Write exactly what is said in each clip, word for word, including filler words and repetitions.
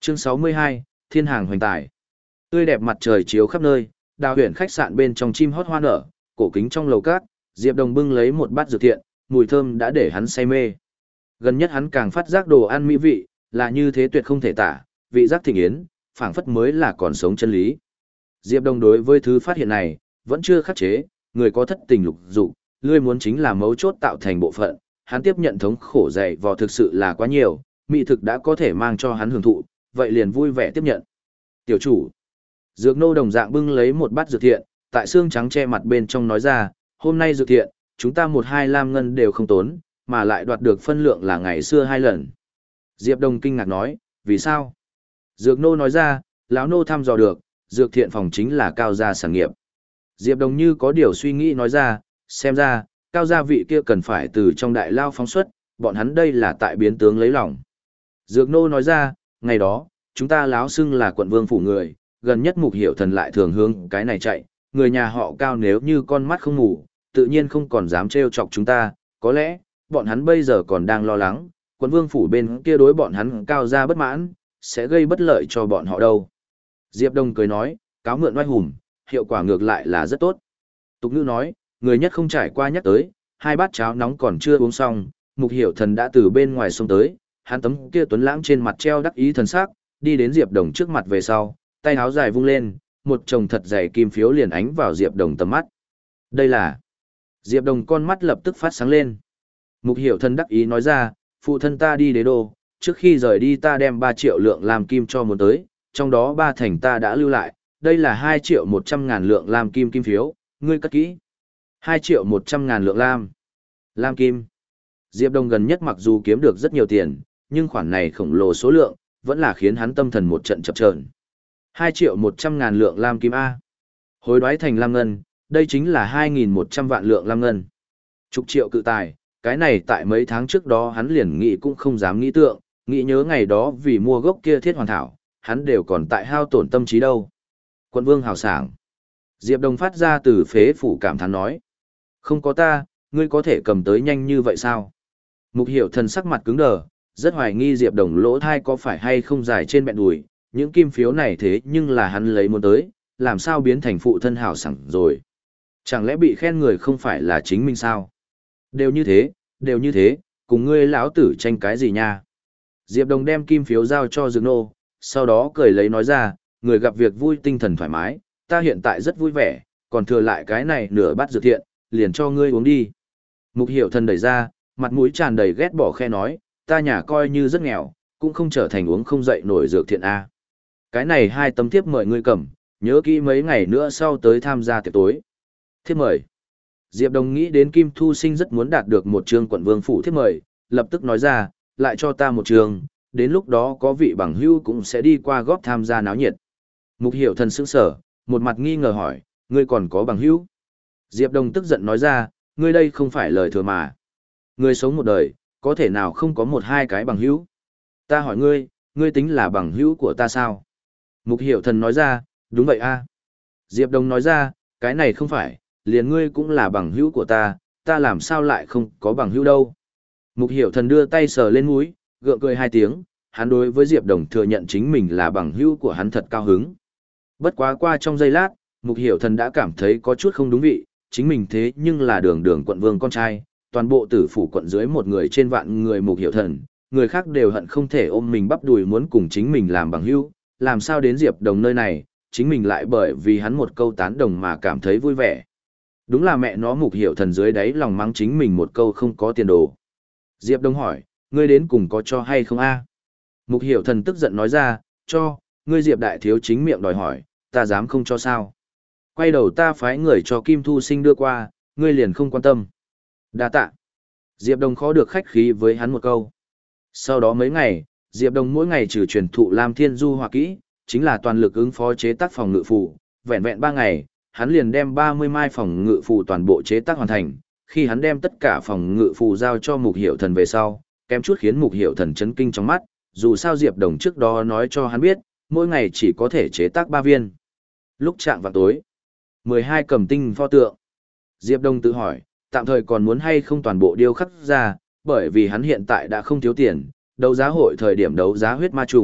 Chương sáu mươi hai, Thiên hàng hoành tài. Tươi đẹp mặt trời chiếu khắp nơi, đào huyền khách sạn bên trong chim hót hoa nở, cổ kính trong lầu cát, Diệp Đồng bưng lấy một bát dược thiện, mùi thơm đã để hắn say mê. Gần nhất hắn càng phát giác đồ ăn mỹ vị, là như thế tuyệt không thể tả, vị giác thịnh yến, phảng phất mới là còn sống chân lý. Diệp Đồng đối với thứ phát hiện này, vẫn chưa khắc chế, người có thất tình lục dục, lươi muốn chính là mấu chốt tạo thành bộ phận, hắn tiếp nhận thống khổ dày vò thực sự là quá nhiều, mỹ thực đã có thể mang cho hắn hưởng thụ, vậy liền vui vẻ tiếp nhận. Tiểu chủ, dược nô đồng dạng bưng lấy một bát dược thiện, tại xương trắng che mặt bên trong nói ra, hôm nay dược thiện, chúng ta một hai lam ngân đều không tốn, mà lại đoạt được phân lượng là ngày xưa hai lần. Diệp Đồng kinh ngạc nói, vì sao? Dược nô nói ra, lão nô thăm dò được, dược thiện phòng chính là cao gia sản nghiệp. Diệp Đồng như có điều suy nghĩ nói ra, xem ra, cao gia vị kia cần phải từ trong đại lao phóng xuất, bọn hắn đây là tại biến tướng lấy lòng. Dược nô nói ra, ngày đó, chúng ta láo xưng là quận vương phủ người, gần nhất mục hiểu thần lại thường hướng cái này chạy, người nhà họ cao nếu như con mắt không ngủ, tự nhiên không còn dám trêu chọc chúng ta, có lẽ, bọn hắn bây giờ còn đang lo lắng, quận vương phủ bên kia đối bọn hắn cao gia bất mãn, sẽ gây bất lợi cho bọn họ đâu. Diệp Đông cười nói, cáo mượn oai hùng, hiệu quả ngược lại là rất tốt. Tục ngữ nói, người nhất không trải qua nhắc tới, hai bát cháo nóng còn chưa uống xong, mục hiểu thần đã từ bên ngoài xông tới, hắn tấm kia tuấn lãng trên mặt treo đắc ý thần sắc, đi đến Diệp Đồng trước mặt về sau, tay áo dài vung lên, một chồng thật dày kim phiếu liền ánh vào Diệp Đồng tầm mắt. Đây là... Diệp Đồng con mắt lập tức phát sáng lên. Mục hiểu thần đắc ý nói ra, phụ thân ta đi đế đô, trước khi rời đi ta đem ba triệu lượng làm kim cho muốn tới, trong đó ba thành ta đã lưu lại, đây là hai triệu một trăm ngàn lượng lam kim kim phiếu, ngươi cất kỹ. hai triệu một trăm ngàn lượng lam. Lam kim. Diệp Đông gần nhất mặc dù kiếm được rất nhiều tiền, nhưng khoản này khổng lồ số lượng, vẫn là khiến hắn tâm thần một trận chập chờn. hai triệu một trăm ngàn lượng lam kim A. Hối đoái thành lam ngân, đây chính là hai nghìn một trăm vạn lượng lam ngân. Chục triệu cự tài, cái này tại mấy tháng trước đó hắn liền nghĩ cũng không dám nghĩ tượng, nghĩ nhớ ngày đó vì mua gốc kia thiết hoàn thảo, hắn đều còn tại hao tổn tâm trí đâu. Quận vương hào sảng. Diệp Đông phát ra từ phế phủ cảm thán nói. Không có ta, ngươi có thể cầm tới nhanh như vậy sao? Mục hiểu thần sắc mặt cứng đờ, rất hoài nghi Diệp Đồng lỗ thai có phải hay không dài trên bẹn đùi, những kim phiếu này thế nhưng là hắn lấy muốn tới, làm sao biến thành phụ thân hào sảng rồi? Chẳng lẽ bị khen người không phải là chính mình sao? Đều như thế, đều như thế, cùng ngươi lão tử tranh cái gì nha? Diệp Đồng đem kim phiếu giao cho Dược Nô, sau đó cười lấy nói ra, người gặp việc vui tinh thần thoải mái, ta hiện tại rất vui vẻ, còn thừa lại cái này nửa bát dược thiện, liền cho ngươi uống đi. Mục hiểu thần đẩy ra, mặt mũi tràn đầy ghét bỏ khe nói, ta nhà coi như rất nghèo, cũng không trở thành uống không dậy nổi dược thiện A. Cái này hai tấm thiếp mời ngươi cầm, nhớ kỹ mấy ngày nữa sau tới tham gia tiệc tối. Thiếp mời. Diệp Đồng nghĩ đến Kim Thu Sinh rất muốn đạt được một trường quận vương phủ thiếp mời, lập tức nói ra, lại cho ta một trường, đến lúc đó có vị bằng hữu cũng sẽ đi qua góp tham gia náo nhiệt. Mục hiểu thần sững sở, một mặt nghi ngờ hỏi, ngươi còn có bằng hữu? Diệp Đồng tức giận nói ra, ngươi đây không phải lời thừa mà. Ngươi sống một đời, có thể nào không có một hai cái bằng hữu? Ta hỏi ngươi, ngươi tính là bằng hữu của ta sao? Mục hiểu thần nói ra, đúng vậy a. Diệp Đồng nói ra, cái này không phải, liền ngươi cũng là bằng hữu của ta, ta làm sao lại không có bằng hữu đâu? Mục hiểu thần đưa tay sờ lên mũi, gượng cười hai tiếng, hắn đối với Diệp Đồng thừa nhận chính mình là bằng hữu của hắn thật cao hứng. Bất quá qua trong giây lát, Mục hiểu thần đã cảm thấy có chút không đúng vị, chính mình thế nhưng là đường đường quận vương con trai, toàn bộ tử phủ quận dưới một người trên vạn người Mục hiểu thần, người khác đều hận không thể ôm mình bắp đùi muốn cùng chính mình làm bằng hữu, làm sao đến Diệp Đồng nơi này, chính mình lại bởi vì hắn một câu tán đồng mà cảm thấy vui vẻ. Đúng là mẹ nó Mục hiểu thần dưới đáy lòng mắng chính mình một câu không có tiền đồ. Diệp Đồng hỏi, ngươi đến cùng có cho hay không a? Mục hiểu thần tức giận nói ra, cho, ngươi Diệp đại thiếu chính miệng đòi hỏi, ta dám không cho sao? Quay đầu ta phái người cho Kim Thu Sinh đưa qua, ngươi liền không quan tâm. Đa tạ. Diệp Đồng khó được khách khí với hắn một câu. Sau đó mấy ngày, Diệp Đồng mỗi ngày trừ truyền thụ Lam Thiên Du họa kỹ, chính là toàn lực ứng phó chế tác phòng ngự phù, vẹn vẹn ba ngày, hắn liền đem ba mươi mai phòng ngự phù toàn bộ chế tác hoàn thành. Khi hắn đem tất cả phòng ngự phù giao cho Mục Hiểu Thần về sau, kém chút khiến Mục Hiểu Thần chấn kinh trong mắt, dù sao Diệp Đồng trước đó nói cho hắn biết, mỗi ngày chỉ có thể chế tác ba viên. Lúc chạng vào tối, mười hai cầm tinh pho tượng. Diệp Đông tự hỏi, tạm thời còn muốn hay không toàn bộ điêu khắc ra, bởi vì hắn hiện tại đã không thiếu tiền, đấu giá hội thời điểm đấu giá huyết ma trùng,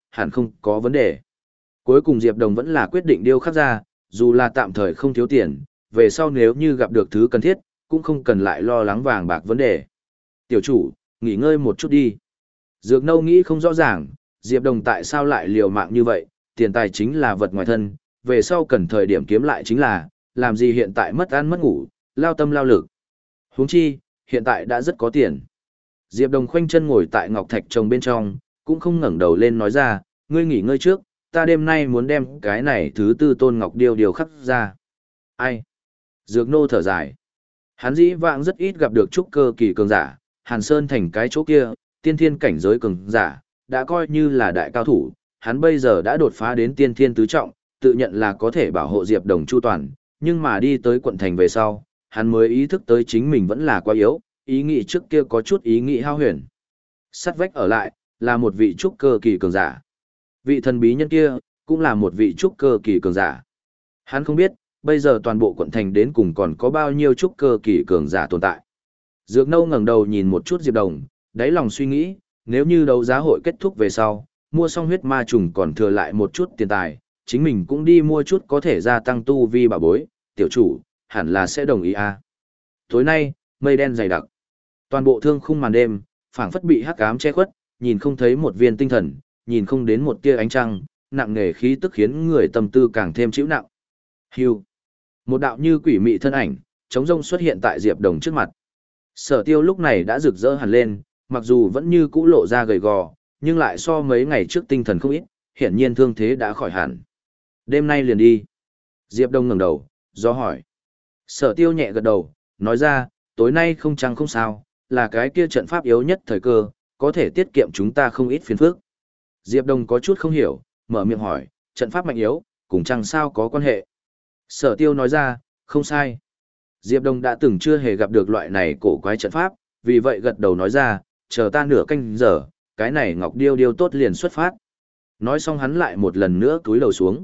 hẳn không có vấn đề. Cuối cùng Diệp Đồng vẫn là quyết định điêu khắc ra, dù là tạm thời không thiếu tiền, về sau nếu như gặp được thứ cần thiết, cũng không cần lại lo lắng vàng bạc vấn đề. Tiểu chủ, nghỉ ngơi một chút đi. Dược Nâu nghĩ không rõ ràng, Diệp Đồng tại sao lại liều mạng như vậy, tiền tài chính là vật ngoài thân, về sau cần thời điểm kiếm lại chính là, làm gì hiện tại mất ăn mất ngủ, lao tâm lao lực. Huống chi, hiện tại đã rất có tiền. Diệp Đồng khoanh chân ngồi tại ngọc thạch trồng bên trong, cũng không ngẩng đầu lên nói ra, ngươi nghỉ ngơi trước, ta đêm nay muốn đem cái này thứ tư tôn ngọc điêu điều khắc ra. Ai? Dược Nô thở dài. Hắn dĩ vãng rất ít gặp được trúc cơ kỳ cường giả, Hàn Sơn thành cái chỗ kia, tiên thiên cảnh giới cường giả, đã coi như là đại cao thủ, hắn bây giờ đã đột phá đến tiên thiên tứ trọng, tự nhận là có thể bảo hộ Diệp Đồng chu toàn, nhưng mà đi tới quận thành về sau, hắn mới ý thức tới chính mình vẫn là quá yếu, ý nghĩ trước kia có chút ý nghĩ hao huyền. Sắt vách ở lại, là một vị trúc cơ kỳ cường giả. Vị thần bí nhân kia, cũng là một vị trúc cơ kỳ cường giả. Hắn không biết, bây giờ toàn bộ quận thành đến cùng còn có bao nhiêu trúc cơ kỳ cường giả tồn tại. Dược Nâu ngẩng đầu nhìn một chút Diệp Đồng, đáy lòng suy nghĩ, nếu như đấu giá hội kết thúc về sau, mua xong huyết ma trùng còn thừa lại một chút tiền tài, chính mình cũng đi mua chút có thể gia tăng tu vi bảo bối, tiểu chủ, hẳn là sẽ đồng ý à. Tối nay, mây đen dày đặc. Toàn bộ thương khung màn đêm, phảng phất bị hắc ám che khuất, nhìn không thấy một viên tinh thần, nhìn không đến một tia ánh trăng, nặng nề khí tức khiến người tâm tư càng thêm chịu nặng. Hưu. Một đạo như quỷ mị thân ảnh, trống rông xuất hiện tại Diệp Đồng trước mặt. Sở Tiêu lúc này đã rực rỡ hẳn lên, mặc dù vẫn như cũ lộ ra gầy gò, nhưng lại so mấy ngày trước tinh thần không ít, hiển nhiên thương thế đã khỏi hẳn. Đêm nay liền đi. Diệp Đông ngẩng đầu, do hỏi. Sở Tiêu nhẹ gật đầu, nói ra, tối nay không chăng không sao, là cái kia trận pháp yếu nhất thời cơ, có thể tiết kiệm chúng ta không ít phiền phức. Diệp Đông có chút không hiểu, mở miệng hỏi, trận pháp mạnh yếu, cùng chăng sao có quan hệ. Sở Tiêu nói ra, không sai. Diệp Đông đã từng chưa hề gặp được loại này cổ quái trận pháp, vì vậy gật đầu nói ra, chờ ta nửa canh giờ, cái này ngọc điêu điêu tốt liền xuất phát. Nói xong hắn lại một lần nữa cúi đầu xuống.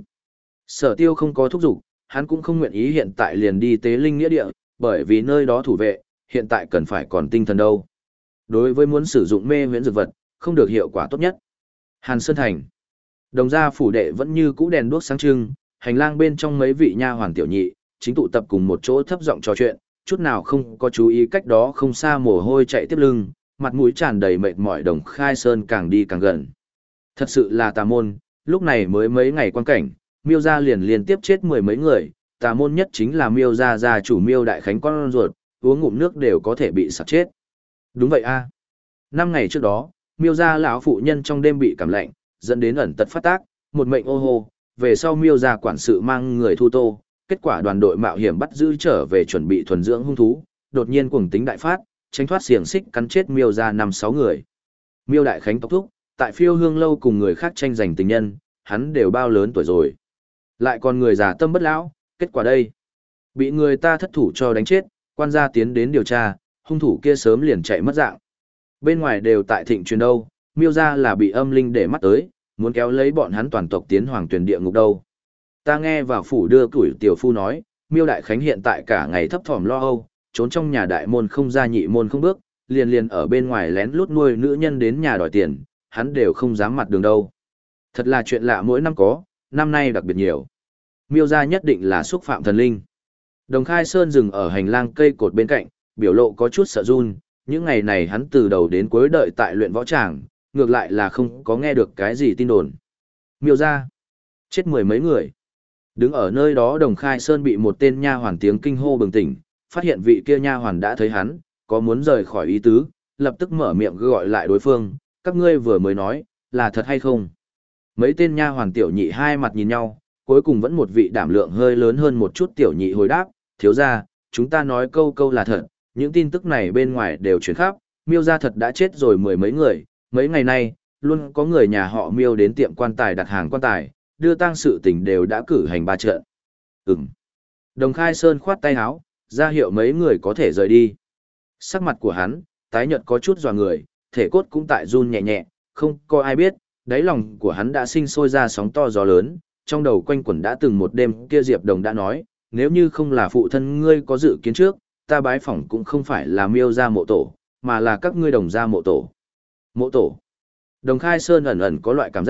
Sở Tiêu không có thúc giục, hắn cũng không nguyện ý hiện tại liền đi tế linh nghĩa địa, bởi vì nơi đó thủ vệ, hiện tại cần phải còn tinh thần đâu. Đối với muốn sử dụng mê huyễn dược vật, không được hiệu quả tốt nhất. Hàn Sơn Thành. Đồng gia phủ đệ vẫn như cũ đèn đuốc sáng trưng, hành lang bên trong mấy vị nha hoàn tiểu nhị, chính tụ tập cùng một chỗ thấp giọng trò chuyện, chút nào không có chú ý cách đó không xa mồ hôi chạy tiếp lưng, mặt mũi tràn đầy mệt mỏi Đồng Khai Sơn càng đi càng gần. Thật sự là tà môn, lúc này mới mấy ngày quan cảnh, Miêu gia liền liên tiếp chết mười mấy người, tà môn nhất chính là Miêu gia gia chủ Miêu Đại Khánh con ruột, uống ngụm nước đều có thể bị sặc chết. Đúng vậy a. Năm ngày trước đó, Miêu gia lão phụ nhân trong đêm bị cảm lạnh, dẫn đến ẩn tật phát tác, một mệnh ô hô, về sau Miêu gia quản sự mang người thu tô, kết quả đoàn đội mạo hiểm bắt giữ trở về chuẩn bị thuần dưỡng hung thú, đột nhiên cuồng tính đại phát, tránh thoát xiềng xích cắn chết Miêu gia năm sáu người. Miêu Đại Khánh tốc thúc, tại Phiêu Hương lâu cùng người khác tranh giành tình nhân, hắn đều bao lớn tuổi rồi. Lại còn người già tâm bất lão, kết quả đây, bị người ta thất thủ cho đánh chết, quan gia tiến đến điều tra, hung thủ kia sớm liền chạy mất dạng. Bên ngoài đều tại thịnh truyền đâu, Miêu gia là bị âm linh để mắt tới, muốn kéo lấy bọn hắn toàn tộc tiến hoàng tuyển địa ngục đâu. Ta nghe vào phủ đưa củi tiểu phu nói, Miêu Đại Khánh hiện tại cả ngày thấp thỏm lo âu, trốn trong nhà đại môn không ra nhị môn không bước, liền liền ở bên ngoài lén lút nuôi nữ nhân đến nhà đòi tiền, hắn đều không dám mặt đường đâu. Thật là chuyện lạ mỗi năm có, năm nay đặc biệt nhiều. Miêu gia nhất định là xúc phạm thần linh. Đồng Khai Sơn dừng ở hành lang cây cột bên cạnh, biểu lộ có chút sợ run, những ngày này hắn từ đầu đến cuối đợi tại luyện võ tràng, ngược lại là không có nghe được cái gì tin đồn. Miêu gia chết mười mấy người. Đứng ở nơi đó Đồng Khai Sơn bị một tên nha hoàn tiếng kinh hô bừng tỉnh, phát hiện vị kia nha hoàn đã thấy hắn, có muốn rời khỏi ý tứ, lập tức mở miệng gọi lại đối phương, các ngươi vừa mới nói, là thật hay không? Mấy tên nha hoàn tiểu nhị hai mặt nhìn nhau, cuối cùng vẫn một vị đảm lượng hơi lớn hơn một chút tiểu nhị hồi đáp, thiếu gia, chúng ta nói câu câu là thật, những tin tức này bên ngoài đều truyền khắp, Miêu gia thật đã chết rồi mười mấy người, mấy ngày nay, luôn có người nhà họ Miêu đến tiệm quan tài đặt hàng quan tài, đưa tang sự tình đều đã cử hành ba trận. Ừm. Đồng Khai Sơn khoát tay áo, ra hiệu mấy người có thể rời đi. Sắc mặt của hắn, tái nhợt có chút dò người, thể cốt cũng tại run nhẹ nhẹ, không có ai biết, đáy lòng của hắn đã sinh sôi ra sóng to gió lớn, trong đầu quanh quẩn đã từng một đêm kia Diệp Đồng đã nói, nếu như không là phụ thân ngươi có dự kiến trước, ta bái phỏng cũng không phải là Miêu gia mộ tổ, mà là các ngươi Đồng gia mộ tổ. Mộ tổ. Đồng Khai Sơn ẩn ẩn có loại cảm giác,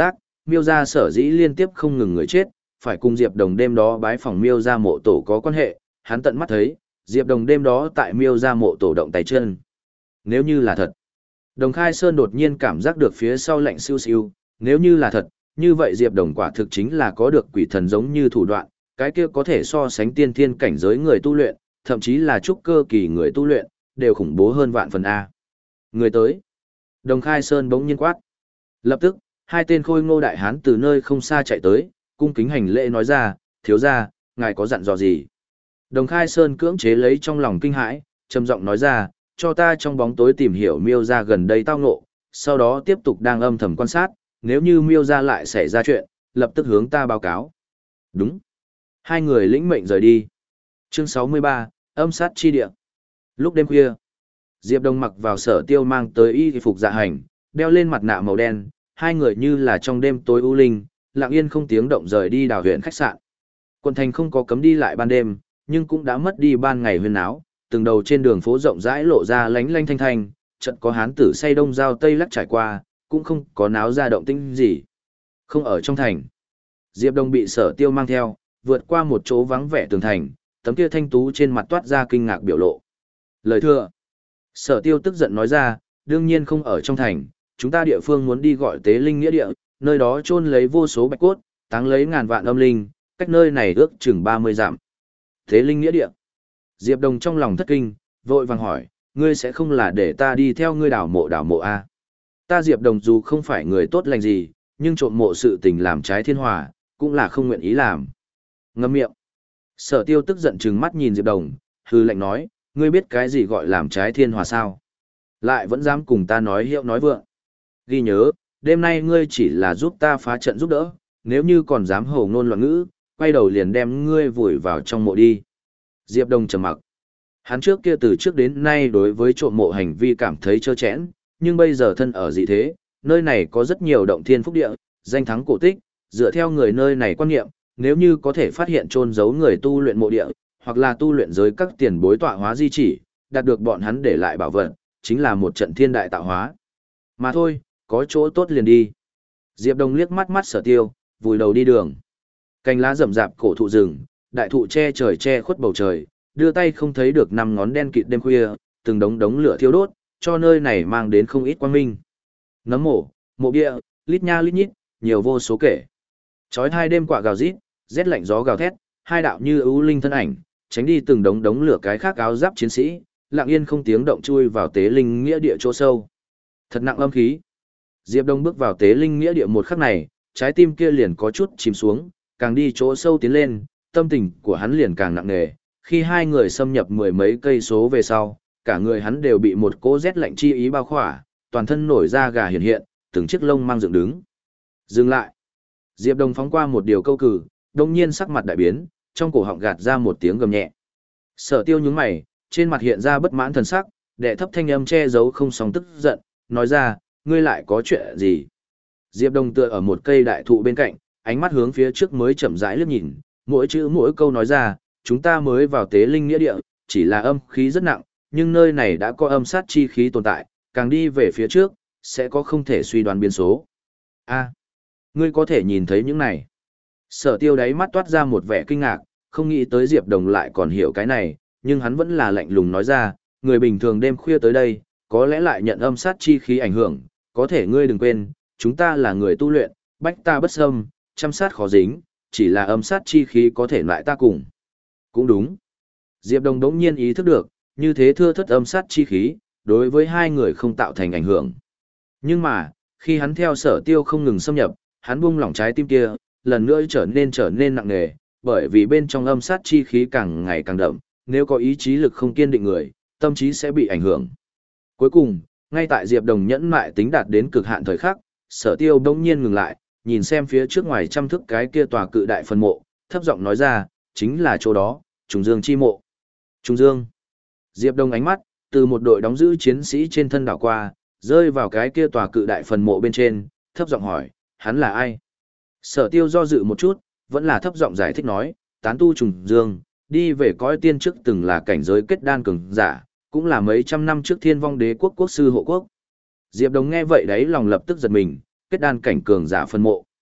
Miêu gia sở dĩ liên tiếp không ngừng người chết, phải cùng Diệp Đồng đêm đó bái phòng Miêu gia mộ tổ có quan hệ, hắn tận mắt thấy, Diệp Đồng đêm đó tại Miêu gia mộ tổ động tay chân. Nếu như là thật, Đồng Khai Sơn đột nhiên cảm giác được phía sau lạnh siêu siêu, nếu như là thật, như vậy Diệp Đồng quả thực chính là có được quỷ thần giống như thủ đoạn, cái kia có thể so sánh tiên thiên cảnh giới người tu luyện, thậm chí là trúc cơ kỳ người tu luyện, đều khủng bố hơn vạn phần A. Người tới. Đồng Khai Sơn bỗng nhiên quát. Lập tức, hai tên khôi ngô đại hán từ nơi không xa chạy tới, cung kính hành lễ nói ra, thiếu gia, ngài có dặn dò gì? Đồng Khai Sơn cưỡng chế lấy trong lòng kinh hãi, trầm giọng nói ra, cho ta trong bóng tối tìm hiểu Miêu gia gần đây tao ngộ, sau đó tiếp tục đang âm thầm quan sát, nếu như Miêu gia lại xảy ra chuyện, lập tức hướng ta báo cáo. Đúng. Hai người lĩnh mệnh rời đi. Chương sáu mươi ba, âm sát chi địa. Lúc đêm khuya, Diệp Đông mặc vào Sở Tiêu mang tới y phục dạ hành, đeo lên mặt nạ màu đen, hai người như là trong đêm tối u linh, lặng yên không tiếng động rời đi đào huyện khách sạn. Quận thành không có cấm đi lại ban đêm, nhưng cũng đã mất đi ban ngày huyên áo, từng đầu trên đường phố rộng rãi lộ ra lánh lánh thanh thanh, chợt có hán tử say đông dao tây lắc trải qua, cũng không có náo ra động tĩnh gì. Không ở trong thành, Diệp Đông bị Sở Tiêu mang theo, vượt qua một chỗ vắng vẻ tường thành, tấm kia thanh tú trên mặt toát ra kinh ngạc biểu lộ. Lời thưa, Sở Tiêu tức giận nói ra, đương nhiên không ở trong thành, chúng ta địa phương muốn đi gọi tế linh nghĩa địa, nơi đó chôn lấy vô số bạch cốt, táng lấy ngàn vạn âm linh, cách nơi này ước chừng ba mươi dặm. Tế linh nghĩa địa. Diệp Đồng trong lòng thất kinh, vội vàng hỏi, ngươi sẽ không là để ta đi theo ngươi đảo mộ đảo mộ a? Ta Diệp Đồng dù không phải người tốt lành gì, nhưng trộm mộ sự tình làm trái thiên hòa, cũng là không nguyện ý làm. Ngậm miệng. Sở Tiêu tức giận trừng mắt nhìn Diệp Đồng, hư lệnh nói, ngươi biết cái gì gọi làm trái thiên hòa sao? Lại vẫn dám cùng ta nói hiệu nói vượng. Ghi nhớ, đêm nay ngươi chỉ là giúp ta phá trận giúp đỡ, nếu như còn dám hồ ngôn loạn ngữ, quay đầu liền đem ngươi vùi vào trong mộ đi. Diệp Đông trầm mặc. Hắn trước kia từ trước đến nay đối với trộm mộ hành vi cảm thấy trơ chẽn, nhưng bây giờ thân ở dị thế, nơi này có rất nhiều động thiên phúc địa, danh thắng cổ tích, dựa theo người nơi này quan niệm, nếu như có thể phát hiện chôn giấu người tu luyện mộ địa, hoặc là tu luyện giới các tiền bối tọa hóa di chỉ, đạt được bọn hắn để lại bảo vật, chính là một trận thiên đại tạo hóa. Mà thôi, có chỗ tốt liền đi. Diệp Đông liếc mắt mắt Sở Tiêu, vùi đầu đi đường. Cành lá rậm rạp cổ thụ rừng, đại thụ che trời che khuất bầu trời, đưa tay không thấy được năm ngón đen kịt đêm khuya, từng đống đống lửa thiêu đốt, cho nơi này mang đến không ít quang minh. Nấm mộ, mộ bia, lít nha lít nhít, nhiều vô số kể. Chói hai đêm quạ gào rít, rét lạnh gió gào thét, hai đạo như ưu linh thân ảnh, tránh đi từng đống đống lửa cái khác áo giáp chiến sĩ, lặng yên không tiếng động chui vào tế linh nghĩa địa chỗ sâu. Thật nặng âm khí. Diệp Đông bước vào tế linh nghĩa địa một khắc này, trái tim kia liền có chút chìm xuống, càng đi chỗ sâu tiến lên, tâm tình của hắn liền càng nặng nề. Khi hai người xâm nhập mười mấy cây số về sau, cả người hắn đều bị một cỗ rét lạnh chi ý bao khỏa, toàn thân nổi da gà hiện hiện, từng chiếc lông mang dựng đứng. Dừng lại. Diệp Đông phóng qua một điều câu cử, đột nhiên sắc mặt đại biến, trong cổ họng gạt ra một tiếng gầm nhẹ. Sở Tiêu nhướng mày, trên mặt hiện ra bất mãn thần sắc, đệ thấp thanh âm che giấu không sóng tức giận, nói ra, ngươi lại có chuyện gì? Diệp Đông tựa ở một cây đại thụ bên cạnh, ánh mắt hướng phía trước mới chậm rãi liếc nhìn, mỗi chữ mỗi câu nói ra, chúng ta mới vào tế linh nghĩa địa, chỉ là âm khí rất nặng, nhưng nơi này đã có âm sát chi khí tồn tại, càng đi về phía trước, sẽ có không thể suy đoán biến số. A, ngươi có thể nhìn thấy những này. Sở Tiêu đáy mắt toát ra một vẻ kinh ngạc, không nghĩ tới Diệp Đồng lại còn hiểu cái này, nhưng hắn vẫn là lạnh lùng nói ra, người bình thường đêm khuya tới đây, có lẽ lại nhận âm sát chi khí ảnh hưởng, có thể ngươi đừng quên, chúng ta là người tu luyện, bách ta bất xâm, chăm sát khó dính, chỉ là âm sát chi khí có thể lại ta cùng. Cũng đúng. Diệp Đồng đống nhiên ý thức được, như thế thưa thất âm sát chi khí, đối với hai người không tạo thành ảnh hưởng. Nhưng mà, khi hắn theo Sở Tiêu không ngừng xâm nhập, hắn buông lỏng trái tim kia, lần nữa trở nên trở nên nặng nề, bởi vì bên trong âm sát chi khí càng ngày càng đậm, nếu có ý chí lực không kiên định người, tâm trí sẽ bị ảnh hưởng. Cuối cùng, ngay tại Diệp Đồng nhẫn mại tính đạt đến cực hạn thời khắc, Sở Tiêu đống nhiên ngừng lại, nhìn xem phía trước ngoài trăm thước cái kia tòa cự đại phân mộ, thấp giọng nói ra, chính là chỗ đó, Trùng Dương chi mộ. Trùng Dương. Diệp Đông ánh mắt, từ một đội đóng giữ chiến sĩ trên thân đảo qua, rơi vào cái kia tòa cự đại phần mộ bên trên, thấp giọng hỏi, hắn là ai? Sở Tiêu do dự một chút, vẫn là thấp giọng giải thích nói, tán tu Trùng Dương, đi về cõi tiên trước từng là cảnh giới kết đan cường giả, cũng là mấy trăm năm trước Thiên Vong Đế quốc quốc sư hộ quốc. Diệp Đông nghe vậy đấy lòng lập tức giật mình, kết đan cảnh cường giả phân mộ.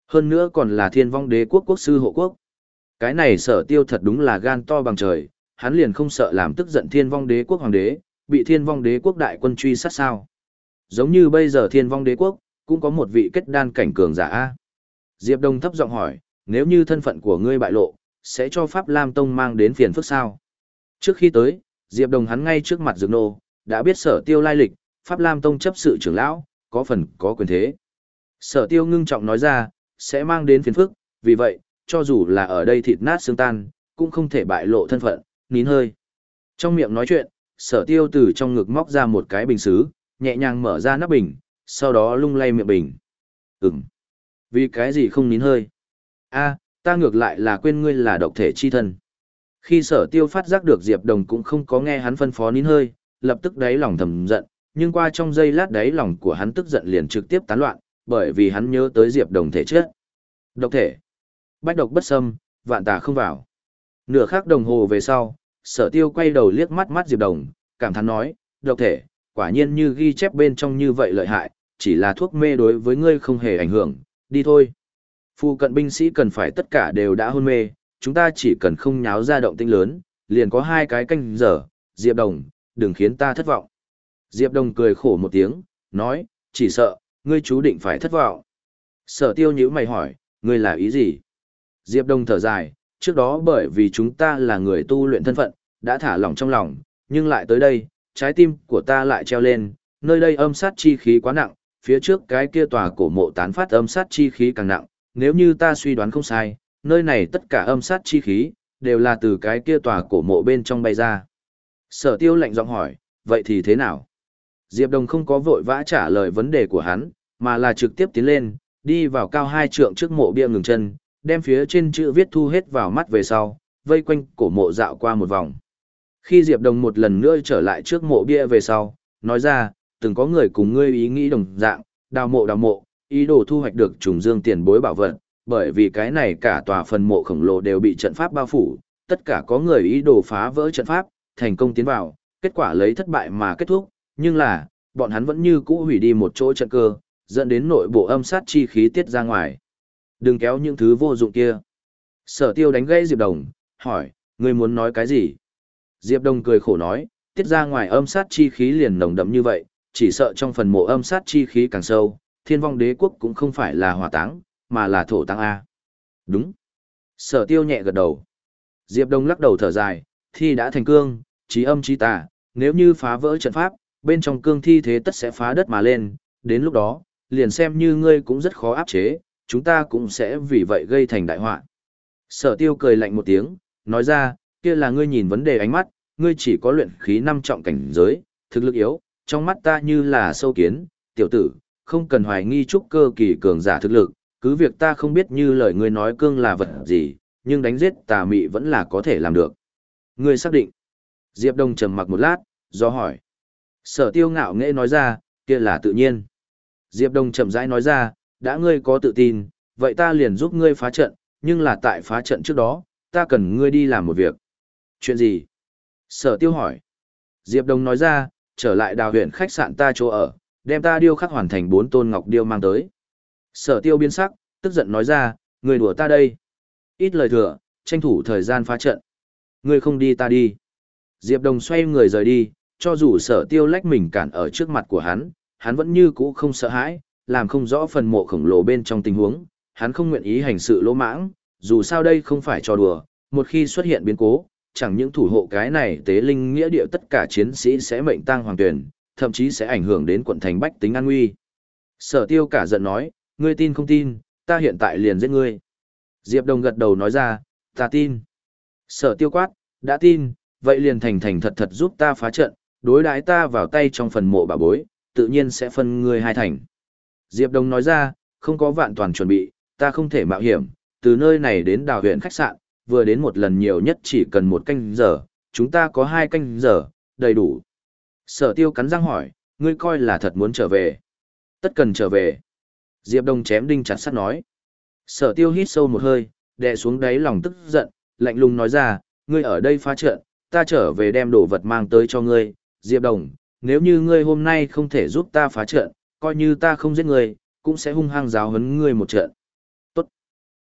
Hơn nữa còn là thiên vong đế quốc quốc sư hộ quốc. Cái này Sở Tiêu thật đúng là gan to bằng trời, hắn liền không sợ làm tức giận thiên vong đế quốc hoàng đế, bị thiên vong đế quốc đại quân truy sát sao. Giống như bây giờ thiên vong đế quốc, cũng có một vị kết đan cảnh cường giả A. Diệp Đông thấp giọng hỏi, nếu như thân phận của ngươi bại lộ, sẽ cho Pháp Lam Tông mang đến phiền phức sao? Trước khi tới, Diệp Đông hắn ngay trước mặt Dược Nô, đã biết Sở Tiêu lai lịch, Pháp Lam Tông chấp sự trưởng lão, có phần có quyền thế. Sở Tiêu ngưng trọng nói ra, sẽ mang đến phiền phức, vì vậy, cho dù là ở đây thịt nát xương tan, cũng không thể bại lộ thân phận, nín hơi. Trong miệng nói chuyện, Sở Tiêu từ trong ngực móc ra một cái bình sứ, nhẹ nhàng mở ra nắp bình, sau đó lung lay miệng bình. Ừm. Vì cái gì không nín hơi? A, ta ngược lại là quên ngươi là độc thể chi thân. Khi Sở Tiêu phát giác được Diệp Đồng cũng không có nghe hắn phân phó nín hơi, lập tức đáy lòng thầm giận, nhưng qua trong giây lát đáy lòng của hắn tức giận liền trực tiếp tán loạn, bởi vì hắn nhớ tới Diệp Đồng thể chất. Độc thể. Bách độc bất xâm, vạn tà không vào. Nửa khắc đồng hồ về sau, Sở Tiêu quay đầu liếc mắt mắt Diệp Đồng, cảm thán nói, độc thể, quả nhiên như ghi chép bên trong như vậy lợi hại, chỉ là thuốc mê đối với ngươi không hề ảnh hưởng, đi thôi. Phu cận binh sĩ cần phải tất cả đều đã hôn mê, chúng ta chỉ cần không nháo ra động tĩnh lớn, liền có hai cái canh giờ, Diệp Đồng, đừng khiến ta thất vọng. Diệp Đồng cười khổ một tiếng, nói, chỉ sợ, ngươi chú định phải thất vọng. Sở Tiêu nhíu mày hỏi, ngươi là ý gì? Diệp Đồng thở dài, trước đó bởi vì chúng ta là người tu luyện thân phận, đã thả lỏng trong lòng, nhưng lại tới đây, trái tim của ta lại treo lên, nơi đây âm sát chi khí quá nặng, phía trước cái kia tòa cổ mộ tán phát âm sát chi khí càng nặng, nếu như ta suy đoán không sai, nơi này tất cả âm sát chi khí, đều là từ cái kia tòa cổ mộ bên trong bay ra. Sở Tiêu lạnh giọng hỏi, vậy thì thế nào? Diệp Đồng không có vội vã trả lời vấn đề của hắn, mà là trực tiếp tiến lên, đi vào cao hai trượng trước mộ bia ngừng chân, đem phía trên chữ viết thu hết vào mắt về sau, vây quanh cổ mộ dạo qua một vòng. Khi Diệp Đồng một lần nữa trở lại trước mộ bia về sau, nói ra, từng có người cùng ngươi ý nghĩ đồng dạng, đào mộ đào mộ, ý đồ thu hoạch được trùng dương tiền bối bảo vật, bởi vì cái này cả tòa phần mộ khổng lồ đều bị trận pháp bao phủ, tất cả có người ý đồ phá vỡ trận pháp, thành công tiến vào, kết quả lấy thất bại mà kết thúc, nhưng là, bọn hắn vẫn như cũ hủy đi một chỗ trận cơ, dẫn đến nội bộ âm sát chi khí tiết ra ngoài. Đừng kéo những thứ vô dụng kia. Sở Tiêu đánh gãy Diệp Đồng, hỏi, ngươi muốn nói cái gì? Diệp Đồng cười khổ nói, tiết ra ngoài âm sát chi khí liền nồng đậm như vậy, chỉ sợ trong phần mộ âm sát chi khí càng sâu, thiên vong đế quốc cũng không phải là hỏa táng, mà là thổ táng A. Đúng. Sở Tiêu nhẹ gật đầu. Diệp Đồng lắc đầu thở dài, thi đã thành cương, trí âm trí tà, nếu như phá vỡ trận pháp, bên trong cương thi thế tất sẽ phá đất mà lên, đến lúc đó, liền xem như ngươi cũng rất khó áp chế, chúng ta cũng sẽ vì vậy gây thành đại họa. Sở Tiêu cười lạnh một tiếng, nói ra, kia là ngươi nhìn vấn đề ánh mắt, ngươi chỉ có luyện khí năm trọng cảnh giới, thực lực yếu, trong mắt ta như là sâu kiến, tiểu tử, không cần hoài nghi trúc cơ kỳ cường giả thực lực, cứ việc ta không biết như lời ngươi nói cương là vật gì, nhưng đánh giết tà mị vẫn là có thể làm được. Ngươi xác định. Diệp Đông trầm mặc một lát, do hỏi. Sở Tiêu ngạo nghễ nói ra, kia là tự nhiên. Diệp Đông chậm rãi nói ra, đã ngươi có tự tin, vậy ta liền giúp ngươi phá trận, nhưng là tại phá trận trước đó, ta cần ngươi đi làm một việc. Chuyện gì? Sở Tiêu hỏi. Diệp Đông nói ra, trở lại đào huyện khách sạn ta chỗ ở, đem ta điêu khắc hoàn thành bốn tôn ngọc điêu mang tới. Sở Tiêu biến sắc, tức giận nói ra, ngươi đùa ta đây. Ít lời thừa, tranh thủ thời gian phá trận. Ngươi không đi ta đi. Diệp Đông xoay người rời đi, cho dù Sở Tiêu lách mình cản ở trước mặt của hắn, hắn vẫn như cũ không sợ hãi, làm không rõ phần mộ khổng lồ bên trong tình huống, hắn không nguyện ý hành sự lỗ mãng, dù sao đây không phải trò đùa, một khi xuất hiện biến cố, chẳng những thủ hộ cái này tế linh nghĩa địa tất cả chiến sĩ sẽ mệnh tang hoàng tuyển, thậm chí sẽ ảnh hưởng đến quận thành bách tính an nguy. Sở Tiêu cả giận nói, ngươi tin không tin, ta hiện tại liền giết ngươi. Diệp Đông gật đầu nói ra, ta tin. Sở Tiêu quát, đã tin, vậy liền thành thành thật thật giúp ta phá trận, đối đãi ta vào tay trong phần mộ bà bối, tự nhiên sẽ phân ngươi hai thành. Diệp Đông nói ra, không có vạn toàn chuẩn bị, ta không thể mạo hiểm, từ nơi này đến đào huyện khách sạn, vừa đến một lần nhiều nhất chỉ cần một canh giờ, chúng ta có hai canh giờ, đầy đủ. Sở Tiêu cắn răng hỏi, ngươi coi là thật muốn trở về. Tất cần trở về. Diệp Đông chém đinh chặt sắt nói. Sở Tiêu hít sâu một hơi, đè xuống đáy lòng tức giận, lạnh lùng nói ra, ngươi ở đây phá trận, ta trở về đem đồ vật mang tới cho ngươi. Diệp Đông, nếu như ngươi hôm nay không thể giúp ta phá trận, coi như ta không giết ngươi, cũng sẽ hung hăng giáo huấn ngươi một trận. Tốt.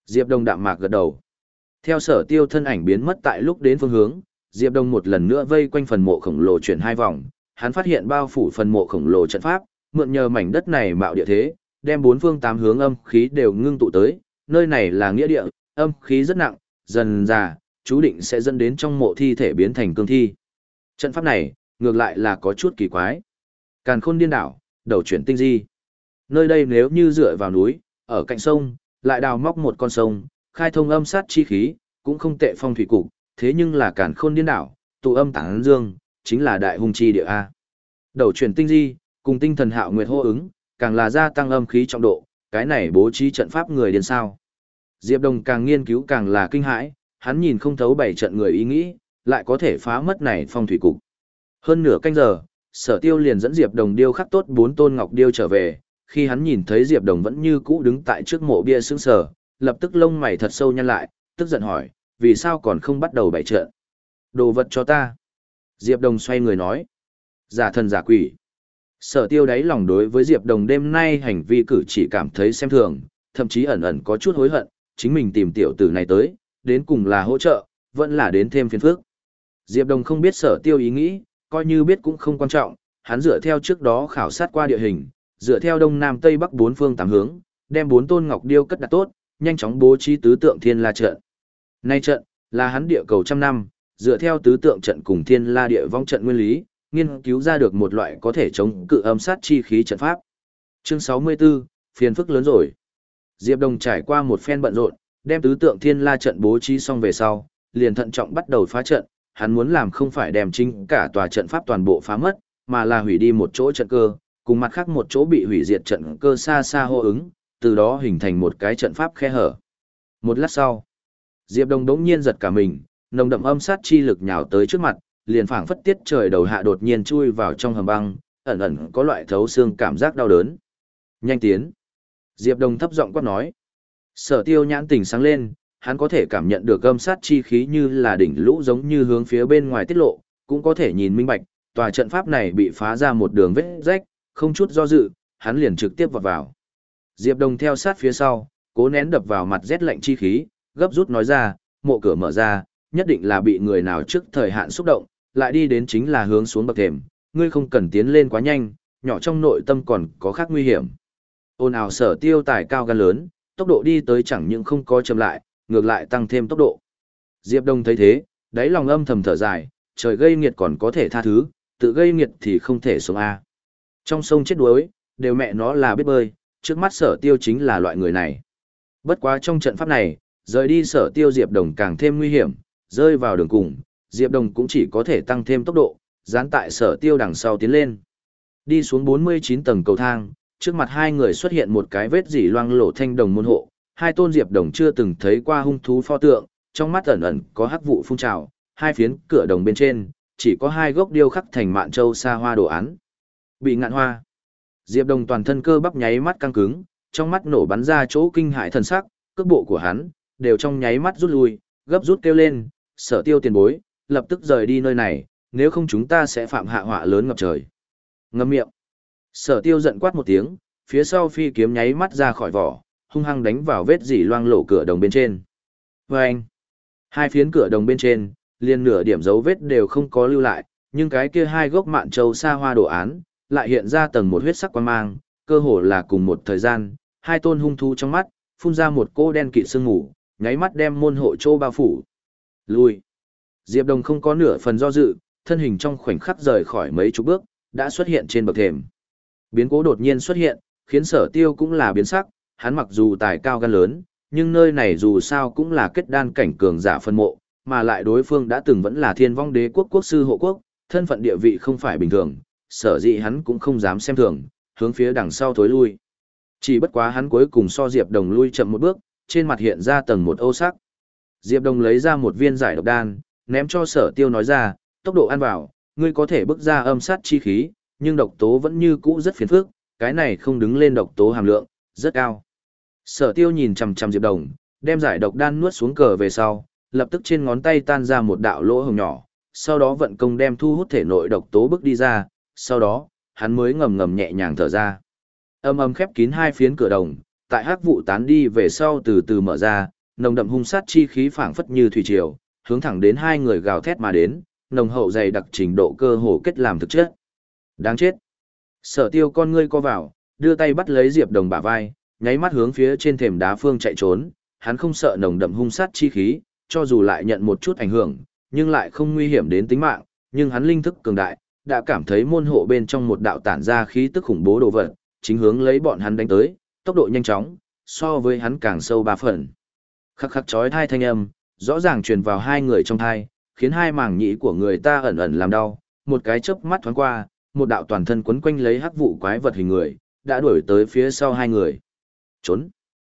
Diệp Đồng đạm mạc gật đầu. Theo Sở Tiêu thân ảnh biến mất tại lúc đến phương hướng, Diệp Đồng một lần nữa vây quanh phần mộ khổng lồ chuyển hai vòng, hắn phát hiện bao phủ phần mộ khổng lồ trận pháp, mượn nhờ mảnh đất này mạo địa thế, đem bốn phương tám hướng âm khí đều ngưng tụ tới, nơi này là nghĩa địa, âm khí rất nặng, dần dà, chú định sẽ dẫn đến trong mộ thi thể biến thành cương thi. Trận pháp này, ngược lại là có chút kỳ quái. Càn Khôn Điên Đảo, đầu chuyển tinh di. Nơi đây nếu như dựa vào núi, ở cạnh sông, lại đào móc một con sông, khai thông âm sát chi khí, cũng không tệ phong thủy cục, thế nhưng là Càn Khôn Điên Đảo, tụ âm tản dương, chính là đại hung chi địa a. Đầu chuyển tinh di, cùng tinh thần hạo nguyệt hô ứng, càng là gia tăng âm khí trọng độ, cái này bố trí trận pháp người điên sao? Diệp Đồng càng nghiên cứu càng là kinh hãi, hắn nhìn không thấu bảy trận người ý nghĩ, lại có thể phá mất này phong thủy cục. Hơn nửa canh giờ, Sở Tiêu liền dẫn Diệp Đồng điêu khắc tốt bốn tôn ngọc điêu trở về, khi hắn nhìn thấy Diệp Đồng vẫn như cũ đứng tại trước mộ bia sững sờ, lập tức lông mày thật sâu nhăn lại, tức giận hỏi, vì sao còn không bắt đầu bảy trận? Đồ vật cho ta. Diệp Đồng xoay người nói, giả thần giả quỷ. Sở Tiêu đáy lòng đối với Diệp Đồng đêm nay hành vi cử chỉ cảm thấy xem thường, thậm chí ẩn ẩn có chút hối hận, chính mình tìm tiểu tử này tới, đến cùng là hỗ trợ, vẫn là đến thêm phiền phức. Diệp Đồng không biết Sở Tiêu ý nghĩ, coi như biết cũng không quan trọng, hắn dựa theo trước đó khảo sát qua địa hình, dựa theo đông nam tây bắc bốn phương tám hướng, đem bốn tôn ngọc điêu cất đặt tốt, nhanh chóng bố trí tứ tượng thiên la trận. Nay trận là hắn địa cầu trăm năm, dựa theo tứ tượng trận cùng thiên la địa vong trận nguyên lý, nghiên cứu ra được một loại có thể chống cự âm sát chi khí trận pháp. Chương sáu mươi tư, phiền phức lớn rồi. Diệp Đồng trải qua một phen bận rộn, đem tứ tượng thiên la trận bố trí xong về sau, liền thận trọng bắt đầu phá trận, hắn muốn làm không phải đem chính cả tòa trận pháp toàn bộ phá mất, mà là hủy đi một chỗ trận cơ, cùng mặt khác một chỗ bị hủy diệt trận cơ xa xa hô ứng, từ đó hình thành một cái trận pháp khe hở. Một lát sau, Diệp Đồng đống nhiên giật cả mình, nồng đậm âm sát chi lực nhào tới trước mặt, liền phảng phất tiết trời đầu hạ đột nhiên chui vào trong hầm băng, ẩn ẩn có loại thấu xương cảm giác đau đớn. Nhanh tiến. Diệp Đồng thấp giọng quát nói. Sở Tiêu nhãn tỉnh sáng lên, hắn có thể cảm nhận được âm sát chi khí như là đỉnh lũ giống như hướng phía bên ngoài tiết lộ, cũng có thể nhìn minh bạch, tòa trận pháp này bị phá ra một đường vết rách, không chút do dự, hắn liền trực tiếp vào vào. Diệp Đồng theo sát phía sau, cố nén đập vào mặt rét lạnh chi khí, gấp rút nói ra, mộ cửa mở ra, nhất định là bị người nào trước thời hạn xúc động, lại đi đến chính là hướng xuống bậc thềm, ngươi không cần tiến lên quá nhanh, nhỏ trong nội tâm còn có khác nguy hiểm. Ôn ào Sở Tiêu tài cao gan lớn, tốc độ đi tới chẳng những không có chậm lại, ngược lại tăng thêm tốc độ. Diệp Đông thấy thế, đáy lòng âm thầm thở dài, trời gây nghiệt còn có thể tha thứ, tự gây nghiệt thì không thể sống a. Trong sông chết đuối, đều mẹ nó là biết bơi, trước mắt Sở Tiêu chính là loại người này. Bất quá trong trận pháp này, rời đi Sở Tiêu Diệp Đồng càng thêm nguy hiểm, rơi vào đường cùng, Diệp Đồng cũng chỉ có thể tăng thêm tốc độ, dán tại Sở Tiêu đằng sau tiến lên. Đi xuống bốn mươi chín tầng cầu thang, trước mặt hai người xuất hiện một cái vết dỉ loang lổ thanh đồng môn hộ, hai tôn Diệp Đồng chưa từng thấy qua hung thú pho tượng, trong mắt ẩn ẩn có hắc vụ phun trào, hai phiến cửa đồng bên trên, chỉ có hai gốc điêu khắc thành mạn châu sa hoa đồ án. Bị ngạn hoa. Diệp Đồng toàn thân cơ bắp nháy mắt căng cứng, trong mắt nổ bắn ra chỗ kinh hãi thần sắc, cước bộ của hắn đều trong nháy mắt rút lui, gấp rút kêu lên, Sở Tiêu tiền bối, lập tức rời đi nơi này, nếu không chúng ta sẽ phạm hạ họa lớn ngập trời. Ngậm miệng. Sở Tiêu giận quát một tiếng, phía sau phi kiếm nháy mắt ra khỏi vỏ, hung hăng đánh vào vết dỉ loang lổ cửa đồng bên trên. Vâng! Hai phiến cửa đồng bên trên, liền nửa điểm dấu vết đều không có lưu lại, nhưng cái kia hai gốc mạn châu sa hoa đồ án, lại hiện ra tầng một huyết sắc quang mang, cơ hồ là cùng một thời gian, hai tôn hung thú trong mắt, phun ra một cô đen kịt sương mù, nháy mắt đem môn hộ châu bao phủ. Lui! Diệp Đồng không có nửa phần do dự, thân hình trong khoảnh khắc rời khỏi mấy chục bước, đã xuất hiện trên bậc thềm. Biến cố đột nhiên xuất hiện, khiến Sở Tiêu cũng là biến sắc, hắn mặc dù tài cao gan lớn, nhưng nơi này dù sao cũng là kết đan cảnh cường giả phân mộ, mà lại đối phương đã từng vẫn là Thiên Vong Đế quốc quốc sư hộ quốc, thân phận địa vị không phải bình thường, sở dĩ hắn cũng không dám xem thường, hướng phía đằng sau thối lui. Chỉ bất quá hắn cuối cùng so Diệp Đồng lui chậm một bước, trên mặt hiện ra tầng một âu sắc. Diệp Đồng lấy ra một viên giải độc đan, ném cho Sở Tiêu nói ra, tốc độ ăn vào, ngươi có thể bức ra âm sát chi khí, nhưng độc tố vẫn như cũ rất phiền phức, cái này không đứng lên độc tố hàm lượng, rất cao. Sở Tiêu nhìn chằm chằm Diệp Đồng, đem giải độc đan nuốt xuống cờ về sau, lập tức trên ngón tay tan ra một đạo lỗ hổng nhỏ, sau đó vận công đem thu hút thể nội độc tố bức đi ra, sau đó, hắn mới ngầm ngầm nhẹ nhàng thở ra. Âm âm khép kín hai phiến cửa đồng, tại hắc vụ tán đi về sau từ từ mở ra, nồng đậm hung sát chi khí phảng phất như thủy triều, hướng thẳng đến hai người gào thét mà đến, nồng hậu dày đặc trình độ cơ hồ kết làm thực chất. Đáng chết. Sở Tiêu con ngươi co vào, đưa tay bắt lấy Diệp Đồng bả vai, nháy mắt hướng phía trên thềm đá phương chạy trốn, hắn không sợ nồng đậm hung sát chi khí, cho dù lại nhận một chút ảnh hưởng, nhưng lại không nguy hiểm đến tính mạng, nhưng hắn linh thức cường đại, đã cảm thấy môn hộ bên trong một đạo tản ra khí tức khủng bố đồ vật, chính hướng lấy bọn hắn đánh tới, tốc độ nhanh chóng, so với hắn càng sâu ba phần. Khắc khắc chói tai thanh âm, rõ ràng truyền vào hai người trong tai, khiến hai màng nhĩ của người ta ẩn ẩn làm đau, một cái chớp mắt thoáng qua, một đạo toàn thân quấn quanh lấy hắc vụ quái vật hình người, đã đuổi tới phía sau hai người. Trốn.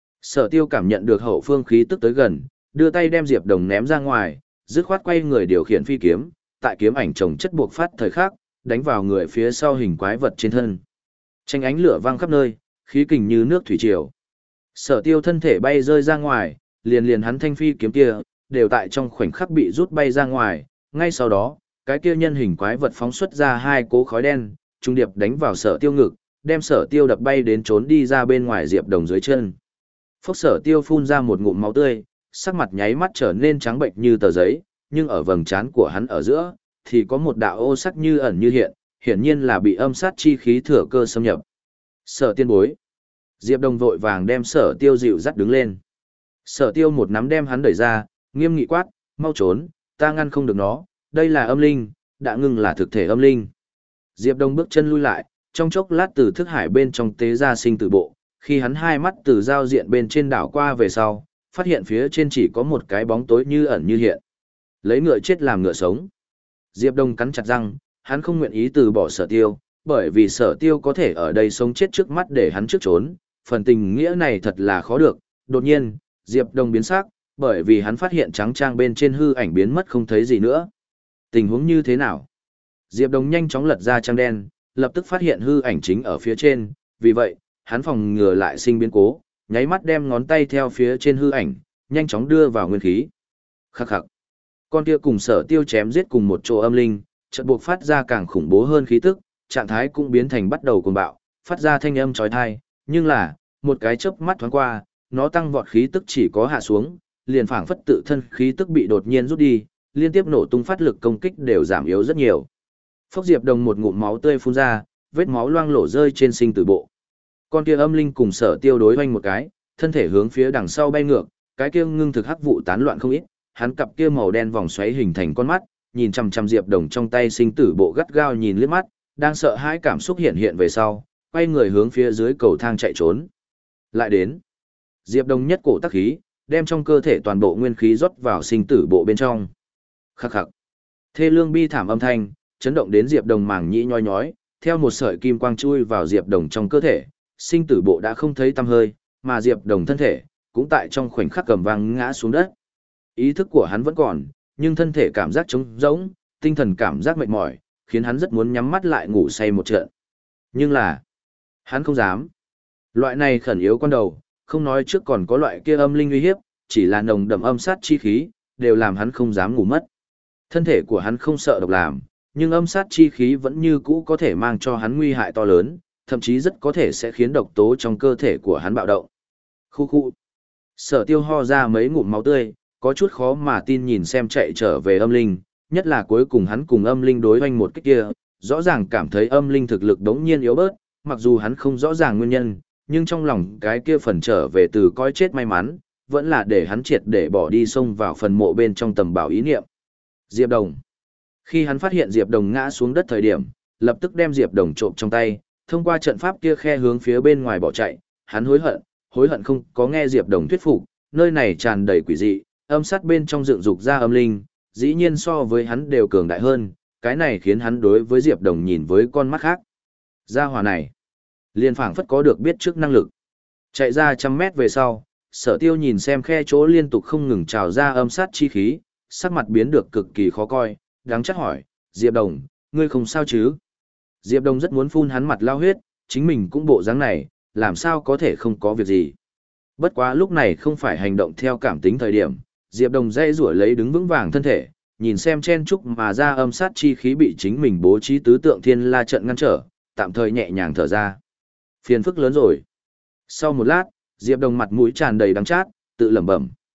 Sở Tiêu cảm nhận được hậu phương khí tức tới gần, đưa tay đem Diệp Đồng ném ra ngoài, dứt khoát quay người điều khiển phi kiếm, tại kiếm ảnh chồng chất buộc phát thời khắc, đánh vào người phía sau hình quái vật trên thân. Tranh ánh lửa vang khắp nơi, khí kình như nước thủy triều. Sở Tiêu thân thể bay rơi ra ngoài, liền liền hắn thanh phi kiếm kia, đều tại trong khoảnh khắc bị rút bay ra ngoài, ngay sau đó, cái kia nhân hình quái vật phóng xuất ra hai cỗ khói đen, trung điệp đánh vào Sở Tiêu ngực, đem Sở Tiêu đập bay đến trốn đi ra bên ngoài Diệp Đồng dưới chân. Phốc Sở Tiêu phun ra một ngụm máu tươi, sắc mặt nháy mắt trở nên trắng bệnh như tờ giấy, nhưng ở vầng trán của hắn ở giữa, thì có một đạo ô sắc như ẩn như hiện, hiển nhiên là bị âm sát chi khí thừa cơ xâm nhập. Sở tiên bối. Diệp Đồng vội vàng đem Sở Tiêu dịu dắt đứng lên. Sở Tiêu một nắm đem hắn đẩy ra, nghiêm nghị quát, mau trốn, ta ngăn không được nó, đây là âm linh, đã ngưng là thực thể âm linh. Diệp Đồng bước chân lui lại, trong chốc lát từ thức hải bên trong tế ra sinh tử bộ, khi hắn hai mắt từ giao diện bên trên đảo qua về sau, phát hiện phía trên chỉ có một cái bóng tối như ẩn như hiện. Lấy ngựa chết làm ngựa sống. Diệp Đông cắn chặt răng, hắn không nguyện ý từ bỏ Sở Tiêu, bởi vì Sở Tiêu có thể ở đây sống chết trước mắt để hắn trước trốn, phần tình nghĩa này thật là khó được. Đột nhiên, Diệp Đông biến sắc, bởi vì hắn phát hiện trắng trang bên trên hư ảnh biến mất không thấy gì nữa. Tình huống như thế nào? Diệp Đông nhanh chóng lật ra trang đen, lập tức phát hiện hư ảnh chính ở phía trên, vì vậy, hắn phòng ngừa lại sinh biến cố, nháy mắt đem ngón tay theo phía trên hư ảnh, nhanh chóng đưa vào nguyên khí. Khắc khắc. Con kia cùng Sở Tiêu chém giết cùng một chỗ âm linh, chợt buộc phát ra càng khủng bố hơn khí tức, trạng thái cũng biến thành bắt đầu cuồng bạo, phát ra thanh âm chói tai, nhưng là, một cái chớp mắt thoáng qua, nó tăng vọt khí tức chỉ có hạ xuống, liền phảng phất tự thân khí tức bị đột nhiên rút đi, liên tiếp nổ tung phát lực công kích đều giảm yếu rất nhiều. Phốc Diệp Đồng một ngụm máu tươi phun ra, vết máu loang lổ rơi trên sinh tử bộ. Con kia âm linh cùng Sở Tiêu đối hoành một cái, thân thể hướng phía đằng sau bay ngược, cái kia ngưng thực hắc vụ tán loạn không ít, hắn cặp kia màu đen vòng xoáy hình thành con mắt, nhìn chằm chằm Diệp Đồng trong tay sinh tử bộ gắt gao nhìn liếc mắt, đang sợ hãi cảm xúc hiện hiện về sau, quay người hướng phía dưới cầu thang chạy trốn. Lại đến, Diệp Đồng nhất cổ tắc khí, đem trong cơ thể toàn bộ nguyên khí rót vào sinh tử bộ bên trong. Khắc khắc. Thê lương bi thảm âm thanh, chấn động đến Diệp Đồng màng nhĩ nhói nhói, theo một sợi kim quang chui vào Diệp Đồng trong cơ thể, sinh tử bộ đã không thấy tăm hơi, mà Diệp Đồng thân thể cũng tại trong khoảnh khắc cầm vang ngã xuống đất. Ý thức của hắn vẫn còn, nhưng thân thể cảm giác trống rỗng, tinh thần cảm giác mệt mỏi, khiến hắn rất muốn nhắm mắt lại ngủ say một trận. Nhưng là, hắn không dám. Loại này khẩn yếu con đầu, không nói trước còn có loại kia âm linh uy hiếp, chỉ là nồng đậm âm sát chi khí, đều làm hắn không dám ngủ mất. Thân thể của hắn không sợ độc làm, nhưng âm sát chi khí vẫn như cũ có thể mang cho hắn nguy hại to lớn, thậm chí rất có thể sẽ khiến độc tố trong cơ thể của hắn bạo động. Khu khu. Sở Tiêu ho ra mấy ngụm máu tươi, có chút khó mà tin nhìn xem chạy trở về âm linh, nhất là cuối cùng hắn cùng âm linh đối hoành một cái kia, rõ ràng cảm thấy âm linh thực lực đống nhiên yếu bớt, mặc dù hắn không rõ ràng nguyên nhân, nhưng trong lòng cái kia phần trở về từ coi chết may mắn, vẫn là để hắn triệt để bỏ đi xông vào phần mộ bên trong tầm bảo ý niệm. Diệp Đồng. Khi hắn phát hiện Diệp Đồng ngã xuống đất thời điểm, lập tức đem Diệp Đồng trộm trong tay, thông qua trận pháp kia khe hướng phía bên ngoài bỏ chạy, hắn hối hận, hối hận không có nghe Diệp Đồng thuyết phục, nơi này tràn đầy quỷ dị, âm sát bên trong dựng dục ra âm linh, dĩ nhiên so với hắn đều cường đại hơn, cái này khiến hắn đối với Diệp Đồng nhìn với con mắt khác. Gia hỏa này, liền phảng phất có được biết trước năng lực. Chạy ra trăm mét về sau, Sở Tiêu nhìn xem khe chỗ liên tục không ngừng trào ra âm sát chi khí, sắc mặt biến được cực kỳ khó coi, đáng chắc hỏi, Diệp Đồng, ngươi không sao chứ? Diệp Đồng rất muốn phun hắn mặt lao huyết, chính mình cũng bộ dáng này, làm sao có thể không có việc gì. Bất quá lúc này không phải hành động theo cảm tính thời điểm, Diệp Đồng dây rủa lấy đứng vững vàng thân thể, nhìn xem chen chúc mà ra âm sát chi khí bị chính mình bố trí tứ tượng thiên la trận ngăn trở, tạm thời nhẹ nhàng thở ra. Phiền phức lớn rồi. Sau một lát, Diệp Đồng mặt mũi tràn đầy đắng chát, tự lẩm bẩm.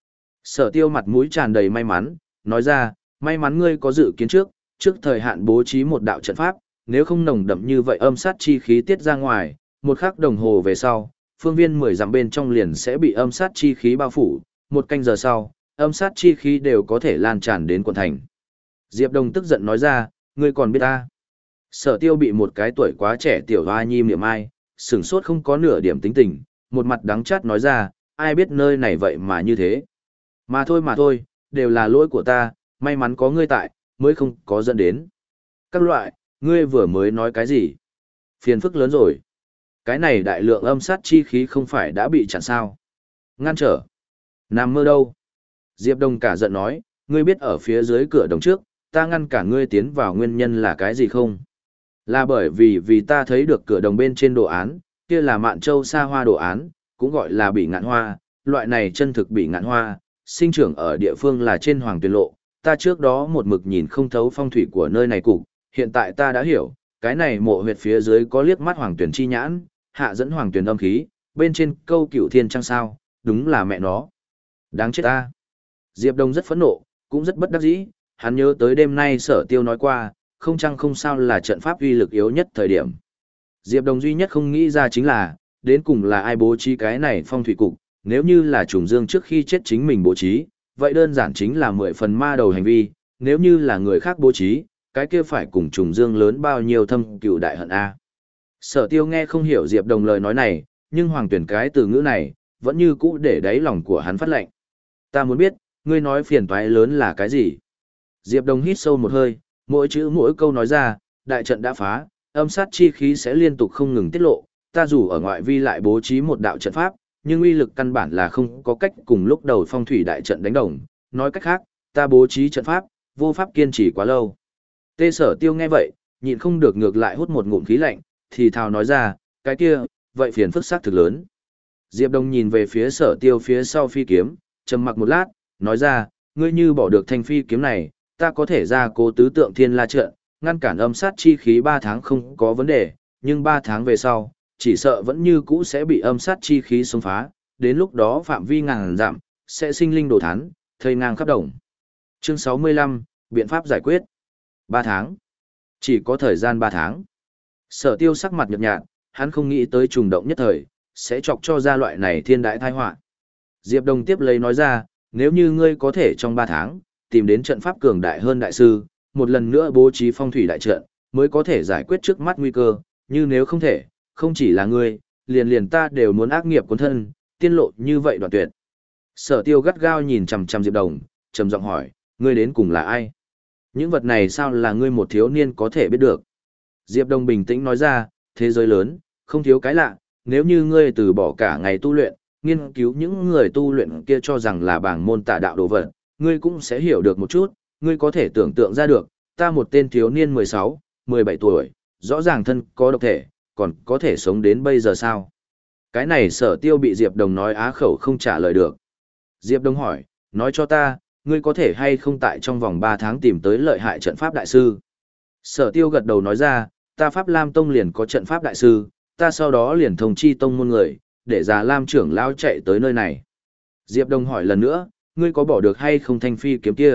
Sở tiêu mặt mũi tràn đầy may mắn, nói ra, may mắn ngươi có dự kiến trước, trước thời hạn bố trí một đạo trận pháp, nếu không nồng đậm như vậy âm sát chi khí tiết ra ngoài, một khắc đồng hồ về sau, phương viên mười dặm bên trong liền sẽ bị âm sát chi khí bao phủ, một canh giờ sau, âm sát chi khí đều có thể lan tràn đến quận thành. Diệp Đồng tức giận nói ra, ngươi còn biết ta. Sở tiêu bị một cái tuổi quá trẻ tiểu hoa nhi miệng ai, sửng sốt không có nửa điểm tính tình, một mặt đắng chát nói ra, ai biết nơi này vậy mà như thế. Mà thôi mà thôi, đều là lỗi của ta, may mắn có ngươi tại, mới không có dẫn đến. Các loại, ngươi vừa mới nói cái gì? Phiền phức lớn rồi. Cái này đại lượng âm sát chi khí không phải đã bị chặn sao? Ngăn trở. Nằm mơ đâu? Diệp Đông cả giận nói, ngươi biết ở phía dưới cửa đồng trước, ta ngăn cả ngươi tiến vào nguyên nhân là cái gì không? Là bởi vì vì ta thấy được cửa đồng bên trên đồ án, kia là mạn châu sa hoa đồ án, cũng gọi là bị ngạn hoa, loại này chân thực bị ngạn hoa, sinh trưởng ở địa phương là trên Hoàng Tuyền Lộ. Ta trước đó một mực nhìn không thấu phong thủy của nơi này cục, hiện tại ta đã hiểu, cái này mộ huyệt phía dưới có liếc mắt Hoàng Tuyền chi nhãn, hạ dẫn Hoàng Tuyền âm khí, bên trên câu cửu thiên trăng sao, đúng là mẹ nó. Đáng chết ta. Diệp Đông rất phẫn nộ, cũng rất bất đắc dĩ, hắn nhớ tới đêm nay Sở Tiêu nói qua, không chăng không sao là trận pháp uy lực yếu nhất thời điểm. Diệp Đông duy nhất không nghĩ ra chính là, đến cùng là ai bố trí cái này phong thủy cục, nếu như là Trùng Dương trước khi chết chính mình bố trí, vậy đơn giản chính là mười phần ma đầu hành vi, nếu như là người khác bố trí, cái kia phải cùng Trùng Dương lớn bao nhiêu thâm cựu đại hận a. Sở Tiêu nghe không hiểu Diệp Đông lời nói này, nhưng Hoàng Tuyển cái từ ngữ này, vẫn như cũ để đáy lòng của hắn phát lệnh. Ta muốn biết, ngươi nói phiền toái lớn là cái gì? Diệp Đông hít sâu một hơi, mỗi chữ mỗi câu nói ra, đại trận đã phá, âm sát chi khí sẽ liên tục không ngừng tiết lộ, ta dù ở ngoại vi lại bố trí một đạo trận pháp, nhưng uy lực căn bản là không có cách cùng lúc đầu phong thủy đại trận đánh đồng, nói cách khác, ta bố trí trận pháp, vô pháp kiên trì quá lâu. Tê Sở Tiêu nghe vậy, nhịn không được ngược lại hút một ngụm khí lạnh, thì thào nói ra, cái kia, vậy phiền phức sát thực lớn. Diệp Đông nhìn về phía Sở Tiêu phía sau phi kiếm, trầm mặc một lát, nói ra, ngươi như bỏ được thanh phi kiếm này, ta có thể ra cố tứ tượng thiên la trận, ngăn cản âm sát chi khí ba tháng không có vấn đề, nhưng ba tháng về sau, chỉ sợ vẫn như cũ sẽ bị âm sát chi khí xông phá, đến lúc đó phạm vi ngàn dặm, sẽ sinh linh đồ thán, thây ngang khắp đồng. Chương sáu mươi lăm, biện pháp giải quyết. ba tháng. Chỉ có thời gian ba tháng. Sở Tiêu sắc mặt nhợt nhạt, hắn không nghĩ tới trùng động nhất thời, sẽ chọc cho ra loại này thiên đại tai họa. Diệp Đông tiếp lấy nói ra, nếu như ngươi có thể trong ba tháng, tìm đến trận pháp cường đại hơn đại sư, một lần nữa bố trí phong thủy đại trận, mới có thể giải quyết trước mắt nguy cơ, như nếu không thể, không chỉ là ngươi, liền liền ta đều muốn ác nghiệp cuốn thân, tiên lộ như vậy đoạn tuyệt. Sở Tiêu gắt gao nhìn chằm chằm Diệp Đồng, trầm giọng hỏi, ngươi đến cùng là ai? Những vật này sao là ngươi một thiếu niên có thể biết được? Diệp Đồng bình tĩnh nói ra, thế giới lớn, không thiếu cái lạ, nếu như ngươi từ bỏ cả ngày tu luyện, nghiên cứu những người tu luyện kia cho rằng là bảng môn tà đạo đồ vật, ngươi cũng sẽ hiểu được một chút, ngươi có thể tưởng tượng ra được, ta một tên thiếu niên mười sáu, mười bảy tuổi, rõ ràng thân có độc thể, còn có thể sống đến bây giờ sao? Cái này Sở Tiêu bị Diệp Đồng nói á khẩu không trả lời được. Diệp Đồng hỏi, nói cho ta, ngươi có thể hay không tại trong vòng ba tháng tìm tới lợi hại trận pháp đại sư? Sở Tiêu gật đầu nói ra, ta Pháp Lam Tông liền có trận pháp đại sư, ta sau đó liền thông chi tông môn người, để già Lam trưởng lão chạy tới nơi này. Diệp Đồng hỏi lần nữa, ngươi có bỏ được hay không thanh phi kiếm kia?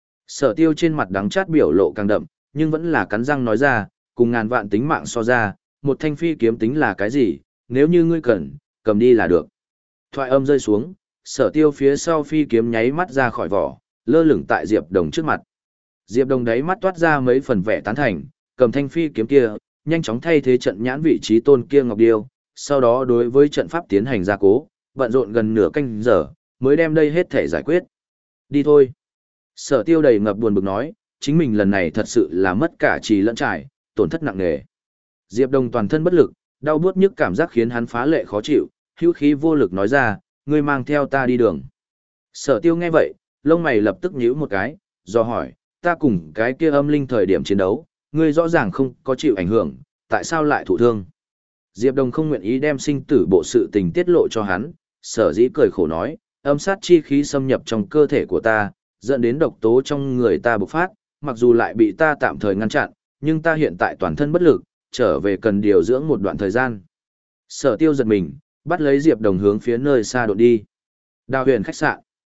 Sở Tiêu trên mặt đắng chát biểu lộ càng đậm, nhưng vẫn là cắn răng nói ra, cùng ngàn vạn tính mạng so ra, một thanh phi kiếm tính là cái gì, nếu như ngươi cần, cầm đi là được. Thoại âm rơi xuống, Sở Tiêu phía sau phi kiếm nháy mắt ra khỏi vỏ, lơ lửng tại Diệp Đồng trước mặt. Diệp Đồng đáy mắt toát ra mấy phần vẻ tán thành, cầm thanh phi kiếm kia, nhanh chóng thay thế trận nhãn vị trí tôn kia ngọc điêu, sau đó đối với trận pháp tiến hành gia cố, bận rộn gần nửa canh giờ, mới đem đây hết thể giải quyết. Đi thôi. Sở Tiêu đầy ngập buồn bực nói, chính mình lần này thật sự là mất cả trì lẫn trải, tổn thất nặng nề. Diệp Đồng toàn thân bất lực, đau buốt nhức cảm giác khiến hắn phá lệ khó chịu, hữu khí vô lực nói ra, ngươi mang theo ta đi đường. Sở Tiêu nghe vậy, lông mày lập tức nhíu một cái, do hỏi, ta cùng cái kia âm linh thời điểm chiến đấu, ngươi rõ ràng không có chịu ảnh hưởng, tại sao lại thụ thương? Diệp Đồng không nguyện ý đem sinh tử bộ sự tình tiết lộ cho hắn, sở dĩ cười khổ nói, âm sát chi khí xâm nhập trong cơ thể của ta, dẫn đến độc tố trong người ta bộc phát, mặc dù lại bị ta tạm thời ngăn chặn, nhưng ta hiện tại toàn thân bất lực, trở về cần điều dưỡng một đoạn thời gian. Sở Tiêu giật mình, bắt lấy Diệp Đồng hướng phía nơi xa đột đi. Đào Huyền khách sạn.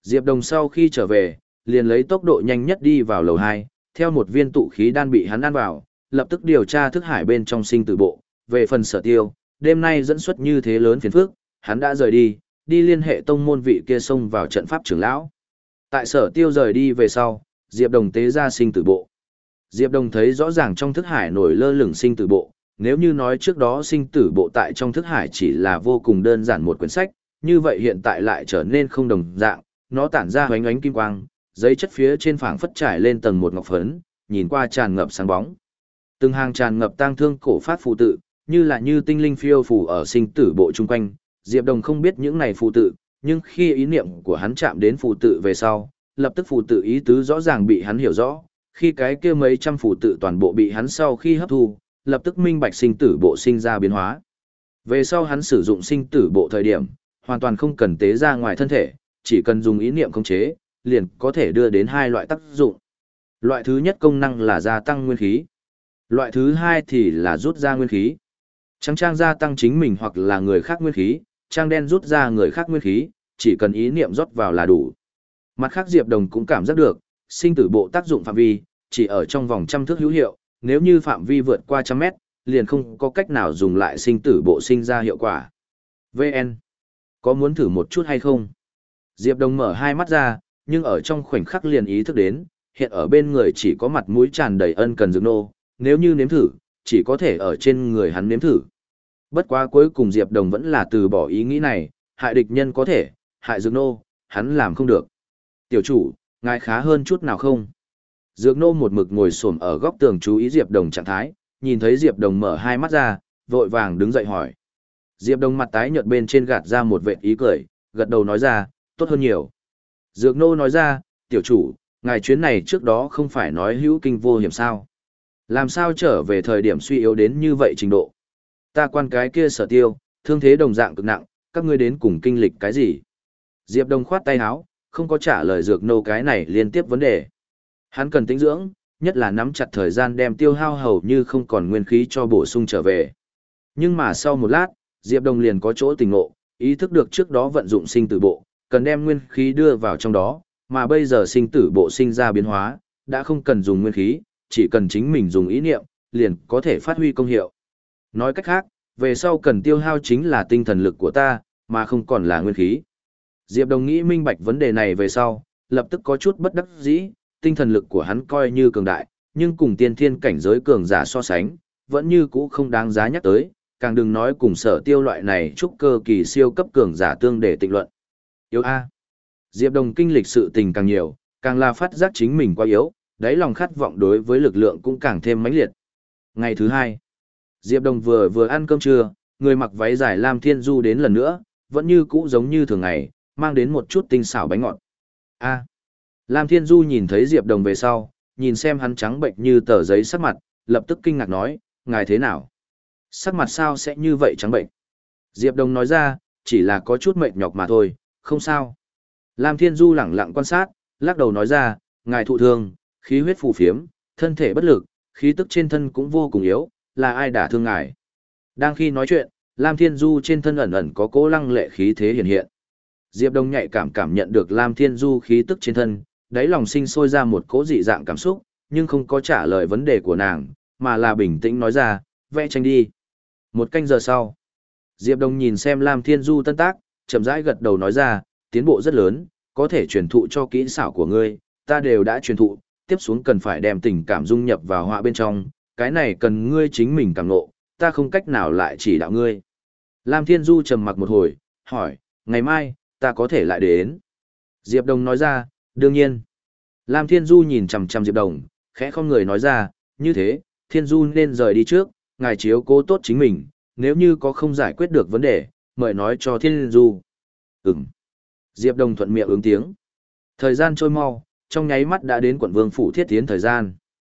Diệp Đồng sau khi trở về, liền lấy tốc độ nhanh nhất đi vào lầu hai, theo một viên tụ khí đan bị hắn ăn vào, lập tức điều tra thức hải bên trong sinh tử bộ. Về phần Sở Tiêu, đêm nay dẫn xuất như thế lớn phiền phức, hắn đã rời đi, đi liên hệ tông môn vị kia xông vào trận pháp trưởng lão. Tại Sở Tiêu rời đi về sau, Diệp Đồng tế ra sinh tử bộ. Diệp Đồng thấy rõ ràng trong thức hải nổi lơ lửng sinh tử bộ, nếu như nói trước đó sinh tử bộ tại trong thức hải chỉ là vô cùng đơn giản một quyển sách, như vậy hiện tại lại trở nên không đồng dạng, nó tản ra hoánh ánh kim quang, giấy chất phía trên phảng phất trải lên tầng một ngọc phấn, nhìn qua tràn ngập sáng bóng. Từng hàng tràn ngập tang thương cổ phát phù tự, như là như tinh linh phiêu phù ở sinh tử bộ chung quanh, Diệp Đồng không biết những này phù tự, nhưng khi ý niệm của hắn chạm đến phù tự về sau, lập tức phù tự ý tứ rõ ràng bị hắn hiểu rõ, khi cái kia mấy trăm phù tự toàn bộ bị hắn sau khi hấp thu, lập tức minh bạch sinh tử bộ sinh ra biến hóa. Về sau hắn sử dụng sinh tử bộ thời điểm, hoàn toàn không cần tế ra ngoài thân thể, chỉ cần dùng ý niệm khống chế, liền có thể đưa đến hai loại tác dụng. Loại thứ nhất công năng là gia tăng nguyên khí. Loại thứ hai thì là rút ra nguyên khí. Trắng trang gia tăng chính mình hoặc là người khác nguyên khí, trang đen rút ra người khác nguyên khí, chỉ cần ý niệm rót vào là đủ. Mặt khác Diệp Đồng cũng cảm giác được, sinh tử bộ tác dụng phạm vi, chỉ ở trong vòng trăm thước hữu hiệu, nếu như phạm vi vượt qua trăm mét, liền không có cách nào dùng lại sinh tử bộ sinh ra hiệu quả. vê en. Có muốn thử một chút hay không? Diệp Đồng mở hai mắt ra, nhưng ở trong khoảnh khắc liền ý thức đến, hiện ở bên người chỉ có mặt mũi tràn đầy ân cần Dược Nô, nếu như nếm thử, chỉ có thể ở trên người hắn nếm thử. Bất quá cuối cùng Diệp Đồng vẫn là từ bỏ ý nghĩ này, hại địch nhân có thể, hại Dược Nô, hắn làm không được. Tiểu chủ, ngài khá hơn chút nào không? Dược Nô một mực ngồi xổm ở góc tường chú ý Diệp Đồng trạng thái, nhìn thấy Diệp Đồng mở hai mắt ra, vội vàng đứng dậy hỏi. Diệp Đồng mặt tái nhợt bên trên gạt ra một vệt ý cười, gật đầu nói ra, tốt hơn nhiều. Dược Nô nói ra, tiểu chủ, ngài chuyến này trước đó không phải nói hữu kinh vô hiểm sao? Làm sao trở về thời điểm suy yếu đến như vậy trình độ? Ta quan cái kia Sở Tiêu, thương thế đồng dạng cực nặng, các ngươi đến cùng kinh lịch cái gì? Diệp Đồng khoát tay áo, không có trả lời Dược Nô cái này liên tiếp vấn đề. Hắn cần tĩnh dưỡng, nhất là nắm chặt thời gian đem tiêu hao hầu như không còn nguyên khí cho bổ sung trở về. Nhưng mà sau một lát, Diệp Đồng liền có chỗ tỉnh ngộ, ý thức được trước đó vận dụng sinh tử bộ, cần đem nguyên khí đưa vào trong đó, mà bây giờ sinh tử bộ sinh ra biến hóa, đã không cần dùng nguyên khí, chỉ cần chính mình dùng ý niệm, liền có thể phát huy công hiệu. Nói cách khác, về sau cần tiêu hao chính là tinh thần lực của ta, mà không còn là nguyên khí. Diệp Đồng nghĩ minh bạch vấn đề này về sau, lập tức có chút bất đắc dĩ, tinh thần lực của hắn coi như cường đại, nhưng cùng tiên thiên cảnh giới cường giả so sánh, vẫn như cũ không đáng giá nhắc tới, càng đừng nói cùng Sở Tiêu loại này trúc cơ kỳ siêu cấp cường giả tương để tịnh luận. Yếu A. Diệp Đồng kinh lịch sự tình càng nhiều, càng là phát giác chính mình quá yếu, đáy lòng khát vọng đối với lực lượng cũng càng thêm mãnh liệt. Ngày thứ hai, Diệp Đồng vừa vừa ăn cơm trưa, người mặc váy dài Lam Thiên Du đến lần nữa, vẫn như cũ giống như thường ngày, mang đến một chút tinh xảo bánh ngọt. A. Lam Thiên Du nhìn thấy Diệp Đồng về sau, nhìn xem hắn trắng bệnh như tờ giấy sắc mặt, lập tức kinh ngạc nói, ngài thế nào? Sắc mặt sao sẽ như vậy trắng bệnh? Diệp Đồng nói ra, chỉ là có chút mệt nhọc mà thôi, không sao. Lam Thiên Du lẳng lặng quan sát, lắc đầu nói ra, ngài thụ thương, khí huyết phù phiếm, thân thể bất lực, khí tức trên thân cũng vô cùng yếu, là ai đả thương ngài? Đang khi nói chuyện, Lam Thiên Du trên thân ẩn ẩn có cỗ lăng lệ khí thế hiện hiện. Diệp Đồng nhạy cảm cảm nhận được Lam Thiên Du khí tức trên thân, đáy lòng sinh sôi ra một cỗ dị dạng cảm xúc, nhưng không có trả lời vấn đề của nàng, mà là bình tĩnh nói ra, vẽ tranh đi. Một canh giờ sau, Diệp Đồng nhìn xem Lam Thiên Du tân tác, chậm rãi gật đầu nói ra, tiến bộ rất lớn, có thể truyền thụ cho kỹ xảo của ngươi, ta đều đã truyền thụ, tiếp xuống cần phải đem tình cảm dung nhập vào họa bên trong, cái này cần ngươi chính mình cảm ngộ, ta không cách nào lại chỉ đạo ngươi. Lam Thiên Du trầm mặc một hồi, hỏi, ngày mai, ta có thể lại đến. Diệp Đồng nói ra, đương nhiên. Lam Thiên Du nhìn chằm chằm Diệp Đồng, khẽ không người nói ra, như thế, Thiên Du nên rời đi trước, ngài chiếu cố tốt chính mình, nếu như có không giải quyết được vấn đề, mời nói cho Thiên Du. Ừm. Diệp Đồng thuận miệng ứng tiếng. Thời gian trôi mau, trong nháy mắt đã đến quận Vương phủ Thiết Tiến thời gian.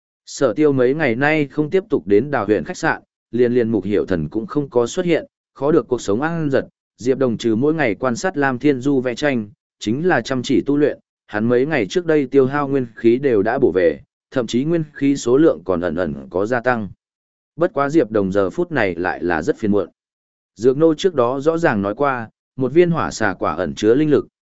Sở Tiêu mấy ngày nay không tiếp tục đến Đào huyện khách sạn, liền liền Mục Hiểu Thần cũng không có xuất hiện, khó được cuộc sống an giật. Diệp Đồng trừ mỗi ngày quan sát Lam Thiên Du vẽ tranh, chính là chăm chỉ tu luyện, hắn mấy ngày trước đây tiêu hao nguyên khí đều đã bổ về, thậm chí nguyên khí số lượng còn ẩn ẩn có gia tăng. Bất quá Diệp Đồng giờ phút này lại là rất phiền muộn. Dược Nô trước đó rõ ràng nói qua, một viên hỏa xà quả ẩn chứa linh lực,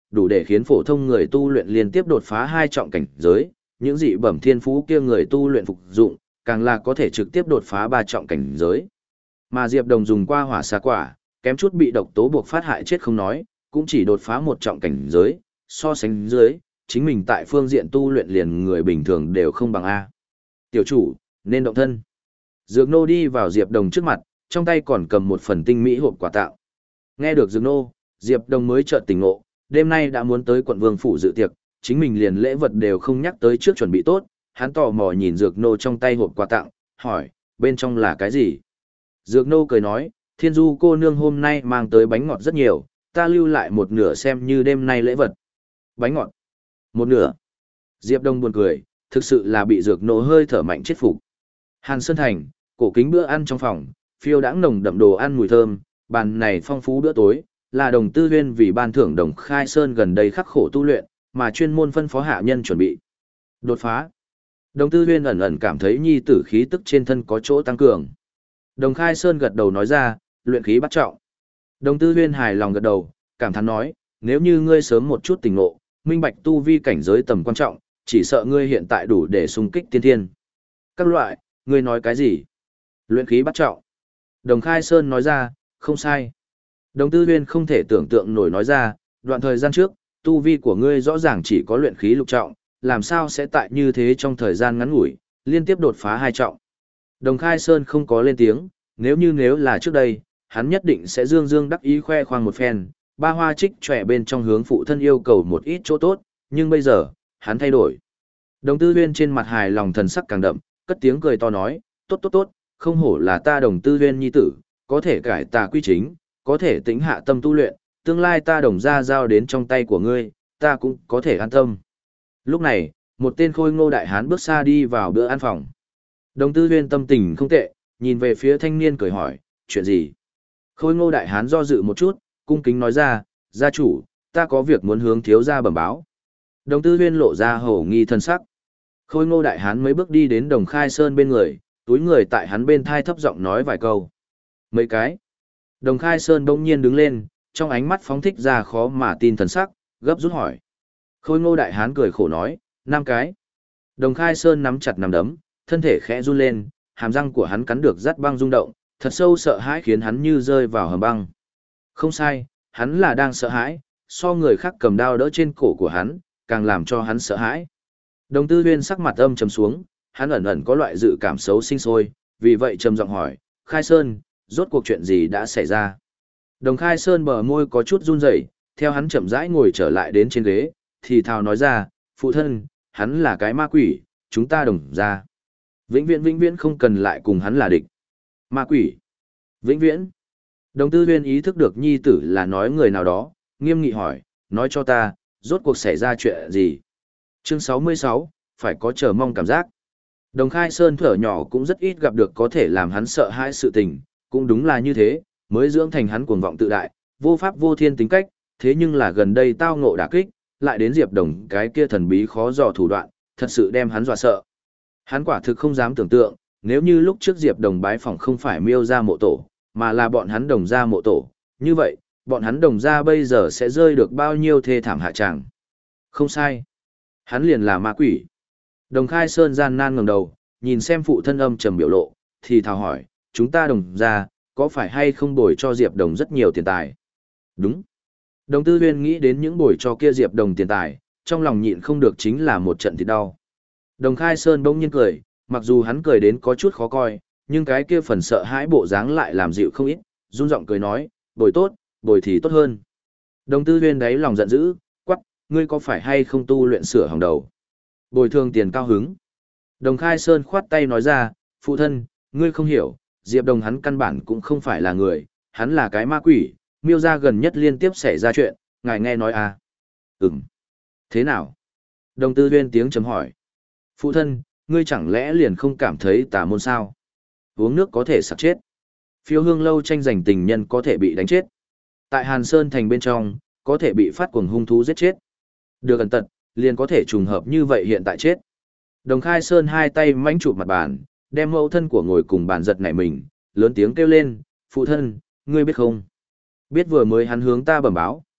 đủ để khiến phổ thông người tu luyện liên tiếp đột phá hai trọng cảnh giới, những dị bẩm thiên phú kia người tu luyện phục dụng, càng là có thể trực tiếp đột phá ba trọng cảnh giới. Mà Diệp Đồng dùng qua hỏa xà quả, kém chút bị độc tố buộc phát hại chết không nói, cũng chỉ đột phá một trọng cảnh giới, so sánh dưới, chính mình tại phương diện tu luyện liền người bình thường đều không bằng A. Tiểu chủ, nên động thân. Dược nô đi vào Diệp Đồng trước mặt, trong tay còn cầm một phần tinh mỹ hộp quà tặng. Nghe được Dược nô, Diệp Đồng mới chợt tỉnh ngộ, đêm nay đã muốn tới quận Vương phủ dự tiệc, chính mình liền lễ vật đều không nhắc tới trước chuẩn bị tốt, hắn tò mò nhìn Dược nô trong tay hộp quà tặng, hỏi, bên trong là cái gì? Dược nô cười nói, Thiên Du cô nương hôm nay mang tới bánh ngọt rất nhiều, ta lưu lại một nửa xem như đêm nay lễ vật. Bánh ngọt? Một nửa? Diệp Đông buồn cười, thực sự là bị Dược nô hơi thở mạnh chết phục. Hàn Sơn Thành, cổ kính bữa ăn trong phòng, phiêu đãng nồng đậm đồ ăn mùi thơm, bàn này phong phú bữa tối, là Đồng Tư Huyên vì ban thưởng Đồng Khai Sơn gần đây khắc khổ tu luyện, mà chuyên môn phân phó hạ nhân chuẩn bị. Đột phá. Đồng Tư Huyên ẩn ẩn cảm thấy nhi tử khí tức trên thân có chỗ tăng cường. Đồng Khai Sơn gật đầu nói ra, luyện khí bắt trọng. Đồng Tư Huyên hài lòng gật đầu, cảm thán nói, nếu như ngươi sớm một chút tỉnh ngộ, minh bạch tu vi cảnh giới tầm quan trọng, chỉ sợ ngươi hiện tại đủ để xung kích tiên thiên. Các loại, ngươi nói cái gì? Luyện khí bắt trọng. Đồng Khai Sơn nói ra, không sai. Đồng Tư Huyên không thể tưởng tượng nổi nói ra, đoạn thời gian trước, tu vi của ngươi rõ ràng chỉ có luyện khí lục trọng, làm sao sẽ tại như thế trong thời gian ngắn ngủi, liên tiếp đột phá hai trọng. Đồng Khai Sơn không có lên tiếng, nếu như nếu là trước đây, hắn nhất định sẽ dương dương đắc ý khoe khoang một phen, ba hoa trích trẻ bên trong hướng phụ thân yêu cầu một ít chỗ tốt, nhưng bây giờ, hắn thay đổi. Đồng Tư Huyên trên mặt hài lòng thần sắc càng đậm, cất tiếng cười to nói, tốt tốt tốt, không hổ là ta Đồng Tư Huyên nhi tử, có thể cải tà quy chính, có thể tĩnh hạ tâm tu luyện, tương lai ta Đồng gia giao đến trong tay của ngươi, ta cũng có thể an tâm. Lúc này, một tên khôi ngô đại hán bước xa đi vào bữa ăn phòng. Đồng Tư Huyên tâm tình không tệ, nhìn về phía thanh niên cười hỏi, chuyện gì? Khôi ngô đại hán do dự một chút, cung kính nói ra, gia chủ, ta có việc muốn hướng thiếu gia bẩm báo. Đồng Tư Huyên lộ ra hổ nghi thân sắc. Khôi ngô đại hán mấy bước đi đến Đồng Khai Sơn bên người, túi người tại hắn bên thai thấp giọng nói vài câu. Mấy cái. Đồng Khai Sơn bỗng nhiên đứng lên, trong ánh mắt phóng thích ra khó mà tin thần sắc, gấp rút hỏi. Khôi ngô đại hán cười khổ nói, năm cái. Đồng Khai Sơn nắm chặt nắm đấm, thân thể khẽ run lên, hàm răng của hắn cắn được rát băng rung động, thật sâu sợ hãi khiến hắn như rơi vào hầm băng. Không sai, hắn là đang sợ hãi, so người khác cầm đao đỡ trên cổ của hắn, càng làm cho hắn sợ hãi. Đồng Tư Huyên sắc mặt âm trầm xuống, hắn ẩn ẩn có loại dự cảm xấu sinh sôi, vì vậy trầm giọng hỏi, Khai Sơn, rốt cuộc chuyện gì đã xảy ra? Đồng Khai Sơn bờ môi có chút run rẩy, theo hắn chậm rãi ngồi trở lại đến trên ghế, thì thào nói ra, phụ thân, hắn là cái ma quỷ, chúng ta Đồng gia vĩnh viễn vĩnh viễn không cần lại cùng hắn là địch. Ma quỷ. Vĩnh viễn. Đồng Tư Huyên ý thức được nhi tử là nói người nào đó, nghiêm nghị hỏi, nói cho ta, rốt cuộc xảy ra chuyện gì? Chương sáu mươi sáu, phải có chờ mong cảm giác. Đồng Khai Sơn thở nhỏ cũng rất ít gặp được có thể làm hắn sợ hãi sự tình, cũng đúng là như thế, mới dưỡng thành hắn cuồng vọng tự đại, vô pháp vô thiên tính cách, thế nhưng là gần đây tao ngộ đả kích, lại đến Diệp Đồng cái kia thần bí khó dò thủ đoạn, thật sự đem hắn dọa sợ. Hắn quả thực không dám tưởng tượng, nếu như lúc trước Diệp Đồng bái phỏng không phải Miêu gia mộ tổ, mà là bọn hắn Đồng gia mộ tổ, như vậy, bọn hắn Đồng gia bây giờ sẽ rơi được bao nhiêu thê thảm hạ tràng. Không sai. Hắn liền là ma quỷ. Đồng Khai Sơn gian nan ngẩng đầu, nhìn xem phụ thân âm trầm biểu lộ, thì thào hỏi, chúng ta Đồng gia, có phải hay không bồi cho Diệp Đồng rất nhiều tiền tài? Đúng. Đồng Tư Huyên nghĩ đến những bồi cho kia Diệp Đồng tiền tài, trong lòng nhịn không được chính là một trận thịt đau. Đồng Khai Sơn bỗng nhiên cười, mặc dù hắn cười đến có chút khó coi, nhưng cái kia phần sợ hãi bộ dáng lại làm dịu không ít, run giọng cười nói, bồi tốt, bồi thì tốt hơn. Đồng Tư Huyên đáy lòng giận dữ, quắc, ngươi có phải hay không tu luyện sửa hỏng đầu? Bồi thường tiền cao hứng. Đồng Khai Sơn khoát tay nói ra, phụ thân, ngươi không hiểu, Diệp Đồng hắn căn bản cũng không phải là người, hắn là cái ma quỷ, Miêu gia gần nhất liên tiếp xảy ra chuyện, ngài nghe nói à? Ừm. Thế nào? Đồng Tư Huyên tiếng chấm hỏi. Phụ thân, ngươi chẳng lẽ liền không cảm thấy tà môn sao? Uống nước có thể sặc chết. Phiêu hương lâu tranh giành tình nhân có thể bị đánh chết. Tại Hàn Sơn thành bên trong, có thể bị phát cuồng hung thú giết chết. Được ẩn tật, liền có thể trùng hợp như vậy hiện tại chết. Đồng Khai Sơn hai tay mãnh chụp mặt bàn, đem mẫu thân của ngồi cùng bàn giật nảy mình, lớn tiếng kêu lên, phụ thân, ngươi biết không? Biết vừa mới hắn hướng ta bẩm báo,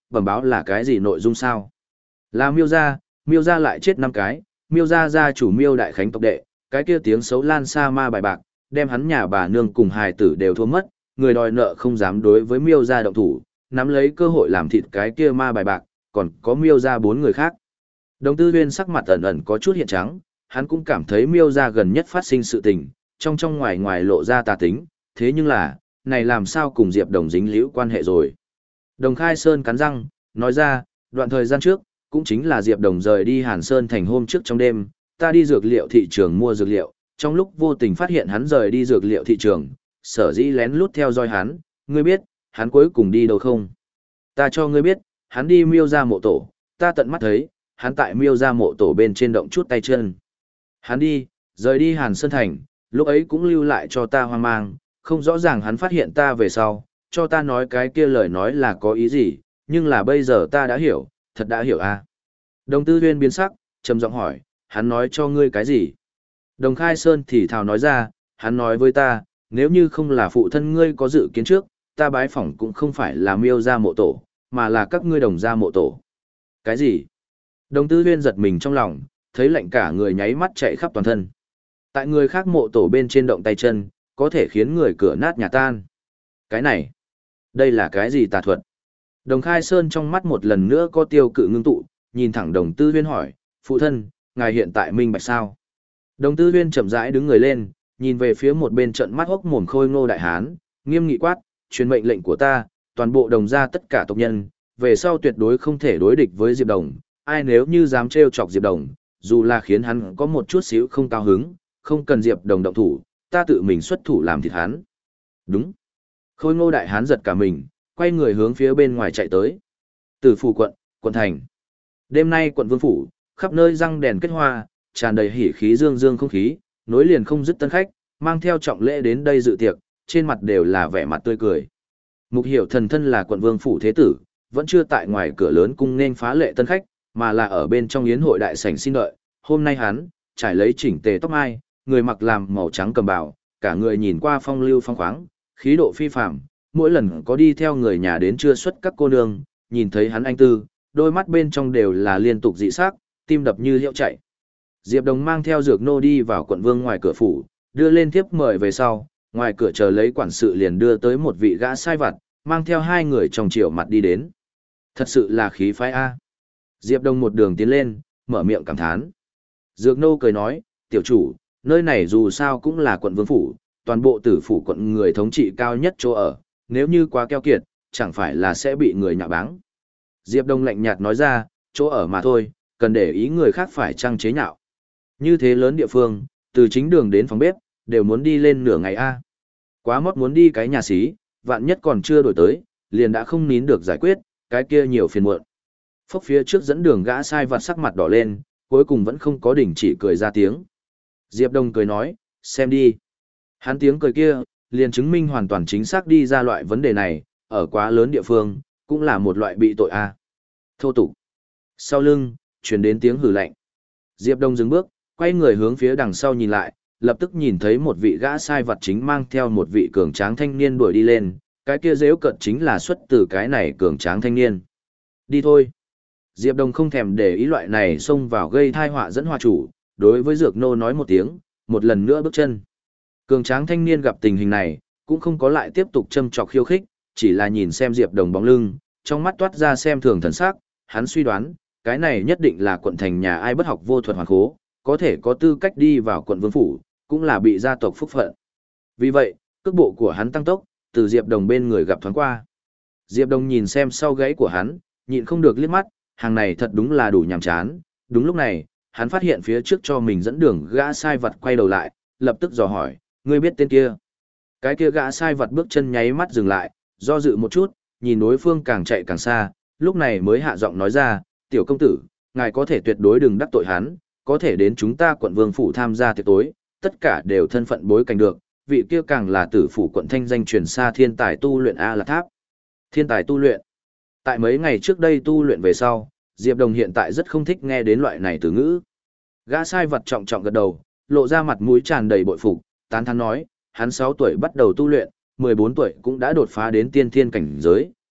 bẩm báo là cái gì nội dung sao? Là Miêu gia, Miêu gia lại chết năm cái, Miêu gia gia chủ Miêu Đại Khánh tộc đệ, cái kia tiếng xấu lan xa ma bài bạc, đem hắn nhà bà nương cùng hài tử đều thua mất, người đòi nợ không dám đối với Miêu gia động thủ, nắm lấy cơ hội làm thịt cái kia ma bài bạc, còn có Miêu gia bốn người khác. Đồng Tư Huyên sắc mặt ẩn ẩn có chút hiện trắng, hắn cũng cảm thấy Miêu gia gần nhất phát sinh sự tình, trong trong ngoài ngoài lộ ra tà tính, thế nhưng là, này làm sao cùng Diệp Đồng dính liễu quan hệ rồi. Đồng Khai Sơn cắn răng, nói ra, đoạn thời gian trước, cũng chính là Diệp Đồng rời đi Hàn Sơn thành hôm trước trong đêm, ta đi dược liệu thị trường mua dược liệu, trong lúc vô tình phát hiện hắn rời đi dược liệu thị trường, sở dĩ lén lút theo dõi hắn, ngươi biết, hắn cuối cùng đi đâu không? Ta cho ngươi biết, hắn đi Miêu gia mộ tổ, ta tận mắt thấy, hắn tại Miêu gia mộ tổ bên trên động chút tay chân. Hắn đi, rời đi Hàn Sơn thành, lúc ấy cũng lưu lại cho ta hoang mang, không rõ ràng hắn phát hiện ta về sau, cho ta nói cái kia lời nói là có ý gì, nhưng là bây giờ ta đã hiểu, thật đã hiểu à. Đồng Tư Huyên biến sắc, trầm giọng hỏi, hắn nói cho ngươi cái gì? Đồng Khai Sơn thì thào nói ra, hắn nói với ta, nếu như không là phụ thân ngươi có dự kiến trước, ta bái phỏng cũng không phải là Miêu gia mộ tổ, mà là các ngươi Đồng gia mộ tổ. Cái gì? Đồng Tư Huyên giật mình trong lòng, thấy lạnh cả người nháy mắt chạy khắp toàn thân. Tại người khác mộ tổ bên trên động tay chân, có thể khiến người cửa nát nhà tan. Cái này, đây là cái gì tà thuật? Đồng Khai Sơn trong mắt một lần nữa có tiêu cự ngưng tụ, nhìn thẳng Đồng Tư Huyên hỏi, phụ thân, ngài hiện tại minh bạch sao? Đồng Tư Huyên chậm rãi đứng người lên, nhìn về phía một bên trận mắt hốc mồm Khôi Ngô đại hán, nghiêm nghị quát, truyền mệnh lệnh của ta, toàn bộ Đồng gia tất cả tộc nhân, về sau tuyệt đối không thể đối địch với Diệp Đồng, ai nếu như dám trêu chọc Diệp Đồng, dù là khiến hắn có một chút xíu không cao hứng, không cần Diệp Đồng động thủ, ta tự mình xuất thủ làm thịt hắn. Đúng. Khôi Ngô đại hán giật cả mình, quay người hướng phía bên ngoài chạy tới. Từ phủ quận, quận thành. Đêm nay quận Vương phủ, khắp nơi răng đèn kết hoa, tràn đầy hỉ khí dương dương không khí, nối liền không dứt tân khách, mang theo trọng lễ đến đây dự tiệc, trên mặt đều là vẻ mặt tươi cười. Mục Hiểu Thần thân là quận Vương phủ thế tử, vẫn chưa tại ngoài cửa lớn cung nên phá lệ tân khách, mà là ở bên trong yến hội đại sảnh xin đợi. Hôm nay hắn trải lấy chỉnh tề tóc mai, người mặc làm màu trắng cầm bào, cả người nhìn qua phong lưu phong khoáng, khí độ phi phàm, mỗi lần có đi theo người nhà đến chưa xuất các cô nương, nhìn thấy hắn anh tư, đôi mắt bên trong đều là liên tục dị sắc, tim đập như liễu chạy. Diệp Đồng mang theo dược nô đi vào quận Vương ngoài cửa phủ, đưa lên thiếp mời về sau, ngoài cửa chờ lấy quản sự liền đưa tới một vị gã sai vặt, mang theo hai người trong chiều mặt đi đến. Thật sự là khí phái A. Diệp Đồng một đường tiến lên, mở miệng cảm thán. Dược nô cười nói, tiểu chủ, nơi này dù sao cũng là quận Vương phủ, toàn bộ tử phủ quận người thống trị cao nhất chỗ ở, nếu như quá keo kiệt, chẳng phải là sẽ bị người nhạ báng. Diệp Đông lạnh nhạt nói ra, chỗ ở mà thôi, cần để ý người khác phải trang chế nhạo. Như thế lớn địa phương, từ chính đường đến phòng bếp, đều muốn đi lên nửa ngày a. Quá mót muốn đi cái nhà xí, vạn nhất còn chưa đổi tới, liền đã không nín được giải quyết, cái kia nhiều phiền muộn. Phốc phía trước dẫn đường gã sai vặt sắc mặt đỏ lên, cuối cùng vẫn không có đỉnh chỉ cười ra tiếng. Diệp Đông cười nói, xem đi. Hắn tiếng cười kia, liền chứng minh hoàn toàn chính xác đi ra loại vấn đề này, ở quá lớn địa phương, cũng là một loại bị tội a. Thô tục. Sau lưng, truyền đến tiếng hừ lạnh. Diệp Đông dừng bước, quay người hướng phía đằng sau nhìn lại, lập tức nhìn thấy một vị gã sai vặt chính mang theo một vị cường tráng thanh niên đuổi đi lên, cái kia giễu cợt chính là xuất từ cái này cường tráng thanh niên. Đi thôi. Diệp Đông không thèm để ý loại này xông vào gây tai họa dẫn hòa chủ, đối với Dược Nô nói một tiếng, một lần nữa bước chân. Cường tráng thanh niên gặp tình hình này, cũng không có lại tiếp tục châm chọc khiêu khích, chỉ là nhìn xem Diệp Đồng bóng lưng, trong mắt toát ra xem thường thần sắc, hắn suy đoán, cái này nhất định là quận thành nhà ai bất học vô thuật hoàn khố, có thể có tư cách đi vào quận Vương phủ, cũng là bị gia tộc phúc phận. Vì vậy, cước bộ của hắn tăng tốc, từ Diệp Đồng bên người gặp thoáng qua. Diệp Đồng nhìn xem sau gáy của hắn, nhịn không được liếc mắt, hàng này thật đúng là đủ nhàm chán. Đúng lúc này, hắn phát hiện phía trước cho mình dẫn đường gã sai vật quay đầu lại, lập tức dò hỏi, ngươi biết tên kia? Cái kia gã sai vật bước chân nháy mắt dừng lại, do dự một chút, nhìn đối phương càng chạy càng xa, lúc này mới hạ giọng nói ra, tiểu công tử, ngài có thể tuyệt đối đừng đắc tội hắn, có thể đến chúng ta quận Vương phủ tham gia tiệc tối, tất cả đều thân phận bối cảnh được, vị kia càng là tử phủ quận thanh danh truyền xa thiên tài tu luyện A Lạc Tháp. Thiên tài tu luyện. Tại mấy ngày trước đây tu luyện về sau, Diệp Đồng hiện tại rất không thích nghe đến loại này từ ngữ. Gã sai vật trọng trọng gật đầu, lộ ra mặt mũi tràn đầy bội phục, tán thán nói, hắn sáu tuổi bắt đầu tu luyện, mười bốn tuổi cũng đã đột phá đến tiên thiên cảnh giới,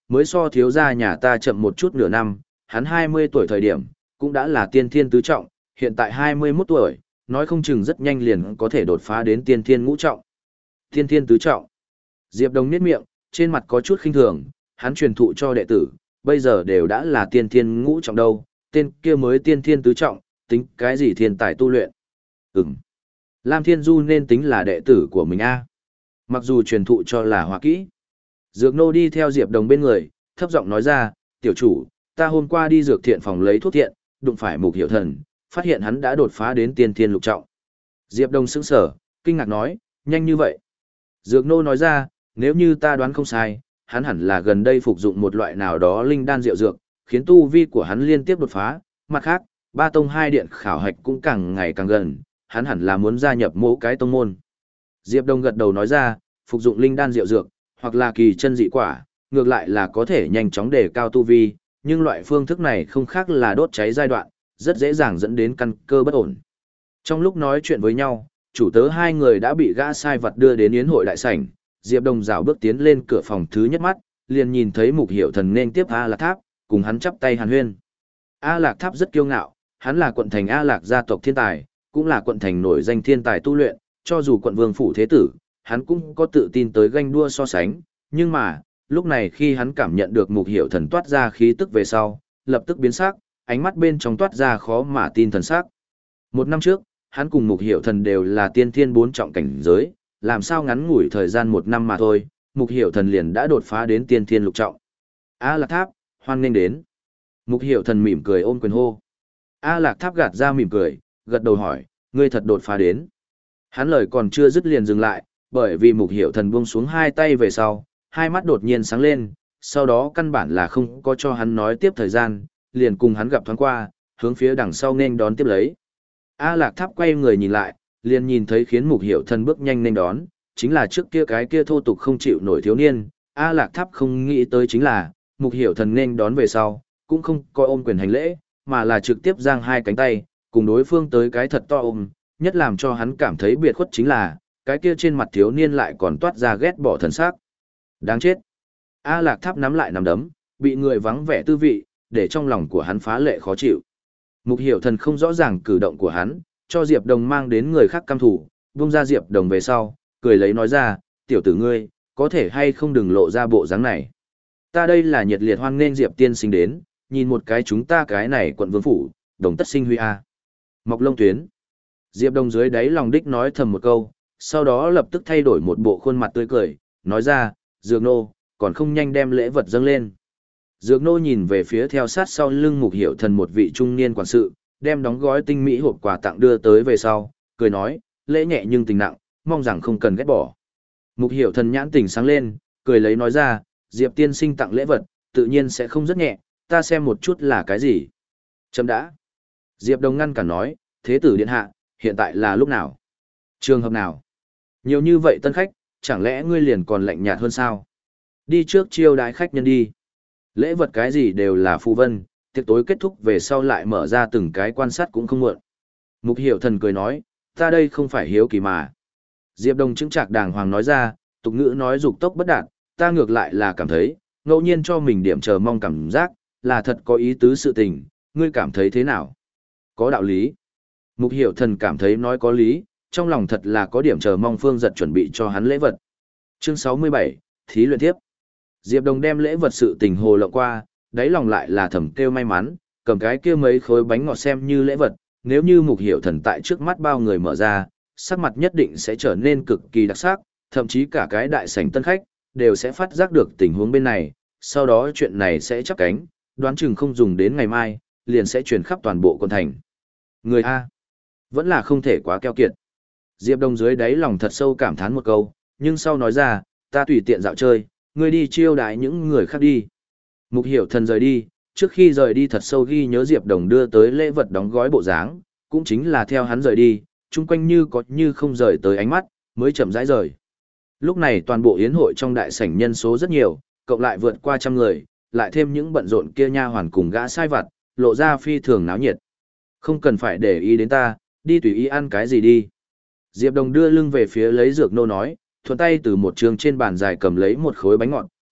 mới so thiếu gia nhà ta chậm một chút nửa năm, hắn hai mươi tuổi thời điểm, cũng đã là tiên thiên tứ trọng, hiện tại hai mươi mốt tuổi, nói không chừng rất nhanh liền có thể đột phá đến tiên thiên ngũ trọng. Tiên thiên tứ trọng. Diệp Đồng nhếch miệng, trên mặt có chút khinh thường, hắn truyền thụ cho đệ tử, bây giờ đều đã là tiên thiên ngũ trọng đâu, tên kia mới tiên thiên tứ trọng, tính cái gì thiên tài tu luyện. Ừm. Lam Thiên Du nên tính là đệ tử của mình a. Mặc dù truyền thụ cho là hoa kỹ. Dược Nô đi theo Diệp Đồng bên người, thấp giọng nói ra, tiểu chủ, ta hôm qua đi dược thiện phòng lấy thuốc thiện, đụng phải Mục Hiểu Thần, phát hiện hắn đã đột phá đến tiên thiên lục trọng. Diệp Đồng sững sờ, kinh ngạc nói, nhanh như vậy. Dược Nô nói ra, nếu như ta đoán không sai, hắn hẳn là gần đây phục dụng một loại nào đó linh đan diệu dược, khiến tu vi của hắn liên tiếp đột phá, mặt khác, ba tông hai điện khảo hạch cũng càng ngày càng gần, hắn hẳn là muốn gia nhập mỗi cái tông môn. Diệp Đông gật đầu nói ra, phục dụng linh đan diệu dược, hoặc là kỳ chân dị quả, ngược lại là có thể nhanh chóng đề cao tu vi, nhưng loại phương thức này không khác là đốt cháy giai đoạn, rất dễ dàng dẫn đến căn cơ bất ổn. Trong lúc nói chuyện với nhau, chủ tớ hai người đã bị gã sai vật đưa đến yến hội đại sảnh, Diệp Đông dạo bước tiến lên cửa phòng thứ nhất mắt, liền nhìn thấy Mục Hiểu Thần nên tiếp A Lạc Tháp, cùng hắn chắp tay hàn huyên. A Lạc Tháp rất kiêu ngạo, hắn là quận thành A Lạc gia tộc thiên tài, cũng là quận thành nổi danh thiên tài tu luyện, cho dù quận vương phủ thế tử, hắn cũng có tự tin tới ganh đua so sánh, nhưng mà, lúc này khi hắn cảm nhận được Mục Hiểu Thần toát ra khí tức về sau, lập tức biến sắc, ánh mắt bên trong toát ra khó mà tin thần sắc. Một năm trước, hắn cùng Mục Hiểu Thần đều là tiên thiên bốn trọng cảnh giới, làm sao ngắn ngủi thời gian một năm mà thôi, Mục Hiểu Thần liền đã đột phá đến tiên thiên lục trọng. A Lạc Tháp, hoan nghênh đến. Mục Hiểu Thần mỉm cười ôm quyền hô. A Lạc Tháp gạt ra mỉm cười, gật đầu hỏi, ngươi thật đột phá đến. Hắn lời còn chưa dứt liền dừng lại, bởi vì Mục Hiểu Thần buông xuống hai tay về sau, hai mắt đột nhiên sáng lên, sau đó căn bản là không có cho hắn nói tiếp thời gian, liền cùng hắn gặp thoáng qua, hướng phía đằng sau nên đón tiếp lấy. A Lạc Tháp quay người nhìn lại, liền nhìn thấy khiến Mục Hiểu Thần bước nhanh nên đón, chính là trước kia cái kia thô tục không chịu nổi thiếu niên. A Lạc Tháp không nghĩ tới chính là, Mục Hiểu Thần nên đón về sau, cũng không coi ôm quyền hành lễ, mà là trực tiếp giang hai cánh tay, cùng đối phương tới cái thật to ôm, nhất làm cho hắn cảm thấy biệt khuất chính là, cái kia trên mặt thiếu niên lại còn toát ra ghét bỏ thần sắc. Đáng chết. A Lạc Tháp nắm lại nắm đấm, bị người vắng vẻ tư vị, để trong lòng của hắn phá lệ khó chịu. Mục Hiểu Thần không rõ ràng cử động của hắn, cho Diệp Đồng mang đến người khác căm thủ, buông ra Diệp Đồng về sau, cười lấy nói ra, tiểu tử ngươi, có thể hay không đừng lộ ra bộ dáng này. Ta đây là nhiệt liệt hoan nghênh Diệp tiên sinh đến, nhìn một cái chúng ta cái này quận vương phủ, đồng tất sinh huy a. Mọc lông tuyến. Diệp Đồng dưới đáy lòng đích nói thầm một câu, sau đó lập tức thay đổi một bộ khuôn mặt tươi cười, nói ra, Dược Nô, còn không nhanh đem lễ vật dâng lên. Dược Nô nhìn về phía theo sát sau lưng Mục Hiểu Thần một vị trung niên quản sự, đem đóng gói tinh mỹ hộp quà tặng đưa tới về sau, cười nói, lễ nhẹ nhưng tình nặng, mong rằng không cần ghét bỏ. Mục Hiểu Thần nhãn tình sáng lên, cười lấy nói ra, Diệp tiên sinh tặng lễ vật, tự nhiên sẽ không rất nhẹ, ta xem một chút là cái gì. Chấm đã. Diệp Đồng ngăn cản nói, thế tử điện hạ, hiện tại là lúc nào? Trường hợp nào? Nhiều như vậy tân khách, chẳng lẽ ngươi liền còn lạnh nhạt hơn sao? Đi trước chiêu đái khách nhân đi. Lễ vật cái gì đều là phù vân, tiệc tối kết thúc về sau lại mở ra từng cái quan sát cũng không muộn. Mục Hiểu Thần cười nói, ta đây không phải hiếu kỳ mà. Diệp Đồng chứng trạc đàng hoàng nói ra, tục ngữ nói dục tốc bất đạt, ta ngược lại là cảm thấy, ngẫu nhiên cho mình điểm chờ mong cảm giác, là thật có ý tứ sự tình, ngươi cảm thấy thế nào? Có đạo lý. Mục Hiểu Thần cảm thấy nói có lý, trong lòng thật là có điểm chờ mong Phương Giật chuẩn bị cho hắn lễ vật. Chương sáu mươi bảy, Thí luyện tiếp. Diệp Đồng đem lễ vật sự tình hồ lộng qua, đáy lòng lại là thầm kêu may mắn, cầm cái kia mấy khối bánh ngọt xem như lễ vật, nếu như Mục Hiểu Thần tại trước mắt bao người mở ra, sắc mặt nhất định sẽ trở nên cực kỳ đặc sắc, thậm chí cả cái đại sảnh tân khách đều sẽ phát giác được tình huống bên này, sau đó chuyện này sẽ chắp cánh, đoán chừng không dùng đến ngày mai, liền sẽ truyền khắp toàn bộ quận thành. Người A, vẫn là không thể quá keo kiệt. Diệp Đông dưới đáy lòng thật sâu cảm thán một câu, nhưng sau nói ra, ta tùy tiện dạo chơi, ngươi đi chiêu đãi những người khác đi. Mục Hiểu Thần rời đi, trước khi rời đi thật sâu ghi nhớ Diệp Đồng đưa tới lễ vật đóng gói bộ dáng, cũng chính là theo hắn rời đi, chung quanh như có như không rời tới ánh mắt, mới chậm rãi rời. Lúc này toàn bộ yến hội trong đại sảnh nhân số rất nhiều, cộng lại vượt qua trăm người, lại thêm những bận rộn kia nha hoàn cùng gã sai vặt, lộ ra phi thường náo nhiệt. Không cần phải để ý đến ta, đi tùy ý ăn cái gì đi. Diệp Đồng đưa lưng về phía lấy Dược Nô nói, thuận tay từ một trường trên bàn dài cầm lấy một khối bánh ngọt,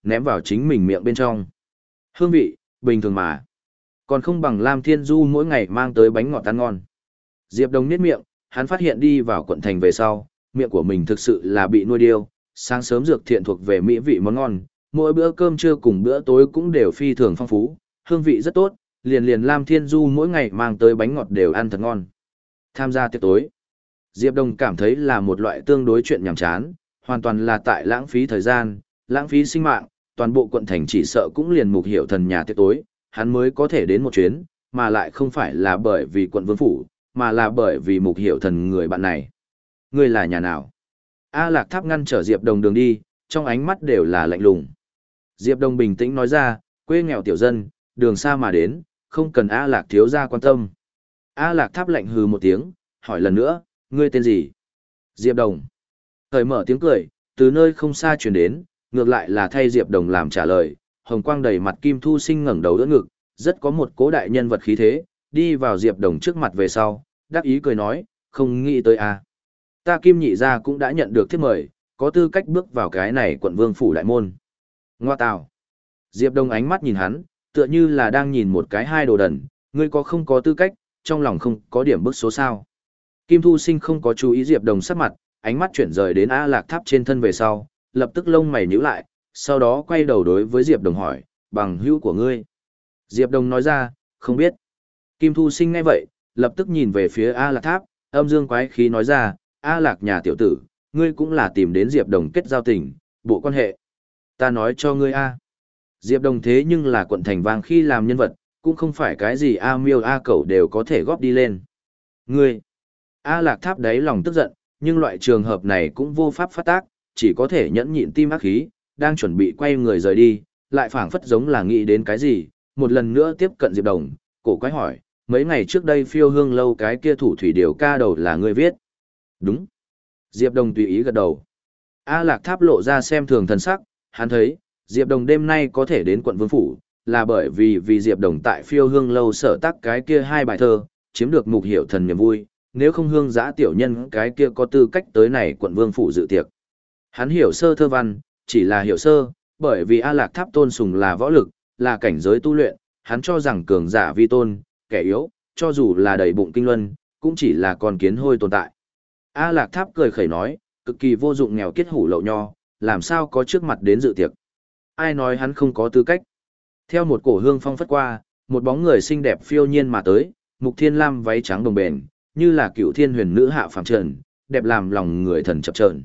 ném vào chính mình miệng bên trong. Hương vị, bình thường mà. Còn không bằng Lam Thiên Du mỗi ngày mang tới bánh ngọt ăn ngon. Diệp Đồng niết miệng, hắn phát hiện đi vào quận thành về sau, miệng của mình thực sự là bị nuôi điêu, sáng sớm dược thiện thuộc về mỹ vị món ngon, mỗi bữa cơm trưa cùng bữa tối cũng đều phi thường phong phú, hương vị rất tốt, liền liền Lam Thiên Du mỗi ngày mang tới bánh ngọt đều ăn thật ngon. Tham gia tiệc tối, Diệp Đồng cảm thấy là một loại tương đối chuyện nhàm chán, hoàn toàn là tại lãng phí thời gian, lãng phí sinh mạng, toàn bộ quận thành chỉ sợ cũng liền Mục Hiểu Thần nhà tiệc tối, hắn mới có thể đến một chuyến, mà lại không phải là bởi vì quận vương phủ, mà là bởi vì Mục Hiểu Thần người bạn này. Ngươi là nhà nào? A Lạc Tháp ngăn trở Diệp Đồng đường đi, trong ánh mắt đều là lạnh lùng. Diệp Đồng bình tĩnh nói ra, quê nghèo tiểu dân, đường xa mà đến, không cần A Lạc thiếu gia quan tâm. A Lạc Tháp lạnh hừ một tiếng, hỏi lần nữa, ngươi tên gì? Diệp Đồng. Thời mở tiếng cười, từ nơi không xa truyền đến, ngược lại là thay Diệp Đồng làm trả lời, hồng quang đầy mặt Kim Thu Sinh ngẩng đầu đỡ ngực, rất có một cố đại nhân vật khí thế, đi vào Diệp Đồng trước mặt về sau, đắc ý cười nói, không nghĩ tới a. Ta Kim nhị gia cũng đã nhận được thiếp mời, có tư cách bước vào cái này quận vương phủ đại môn. Ngoa tào. Diệp Đồng ánh mắt nhìn hắn, tựa như là đang nhìn một cái hai đồ đần, ngươi có không có tư cách, trong lòng không có điểm bức số sao. Kim Thu Sinh không có chú ý Diệp Đồng sắc mặt, ánh mắt chuyển rời đến A Lạc Tháp trên thân về sau, lập tức lông mày nhíu lại, sau đó quay đầu đối với Diệp Đồng hỏi, bằng hữu của ngươi. Diệp Đồng nói ra, không biết. Kim Thu Sinh nghe vậy, lập tức nhìn về phía A Lạc Tháp, âm dương quái khí nói ra, A Lạc nhà tiểu tử, ngươi cũng là tìm đến Diệp Đồng kết giao tình, bộ quan hệ. Ta nói cho ngươi A. Diệp Đồng thế nhưng là quận thành vang khi làm nhân vật, cũng không phải cái gì A miêu A cẩu đều có thể góp đi lên. Ngươi. A Lạc Tháp đáy lòng tức giận, nhưng loại trường hợp này cũng vô pháp phát tác, chỉ có thể nhẫn nhịn tim ác khí, đang chuẩn bị quay người rời đi, lại phảng phất giống là nghĩ đến cái gì, một lần nữa tiếp cận Diệp Đồng, cổ quái hỏi, mấy ngày trước đây phiêu hương lâu cái kia thủ thủy điều ca đầu là ngươi viết. Đúng. Diệp Đồng tùy ý gật đầu. A Lạc Tháp lộ ra xem thường thần sắc, hắn thấy, Diệp Đồng đêm nay có thể đến quận vương phủ, là bởi vì vì Diệp Đồng tại phiêu hương lâu sở tác cái kia hai bài thơ, chiếm được Mục Hiểu Thần niềm vui, nếu không hương giã tiểu nhân cái kia có tư cách tới này quận vương phủ dự tiệc. Hắn hiểu sơ thơ văn, chỉ là hiểu sơ, bởi vì A Lạc Tháp tôn sùng là võ lực, là cảnh giới tu luyện, hắn cho rằng cường giả vi tôn, kẻ yếu, cho dù là đầy bụng kinh luân, cũng chỉ là con kiến hôi tồn tại. A Lạc Tháp cười khẩy nói, cực kỳ vô dụng nghèo kiết hủ lậu nho, làm sao có trước mặt đến dự tiệc. Ai nói hắn không có tư cách. Theo một cổ hương phong phất qua, một bóng người xinh đẹp phiêu nhiên mà tới, Mục Thiên Lam váy trắng đồng bền, như là cựu thiên huyền nữ hạ phàm trần, đẹp làm lòng người thần chập chờn.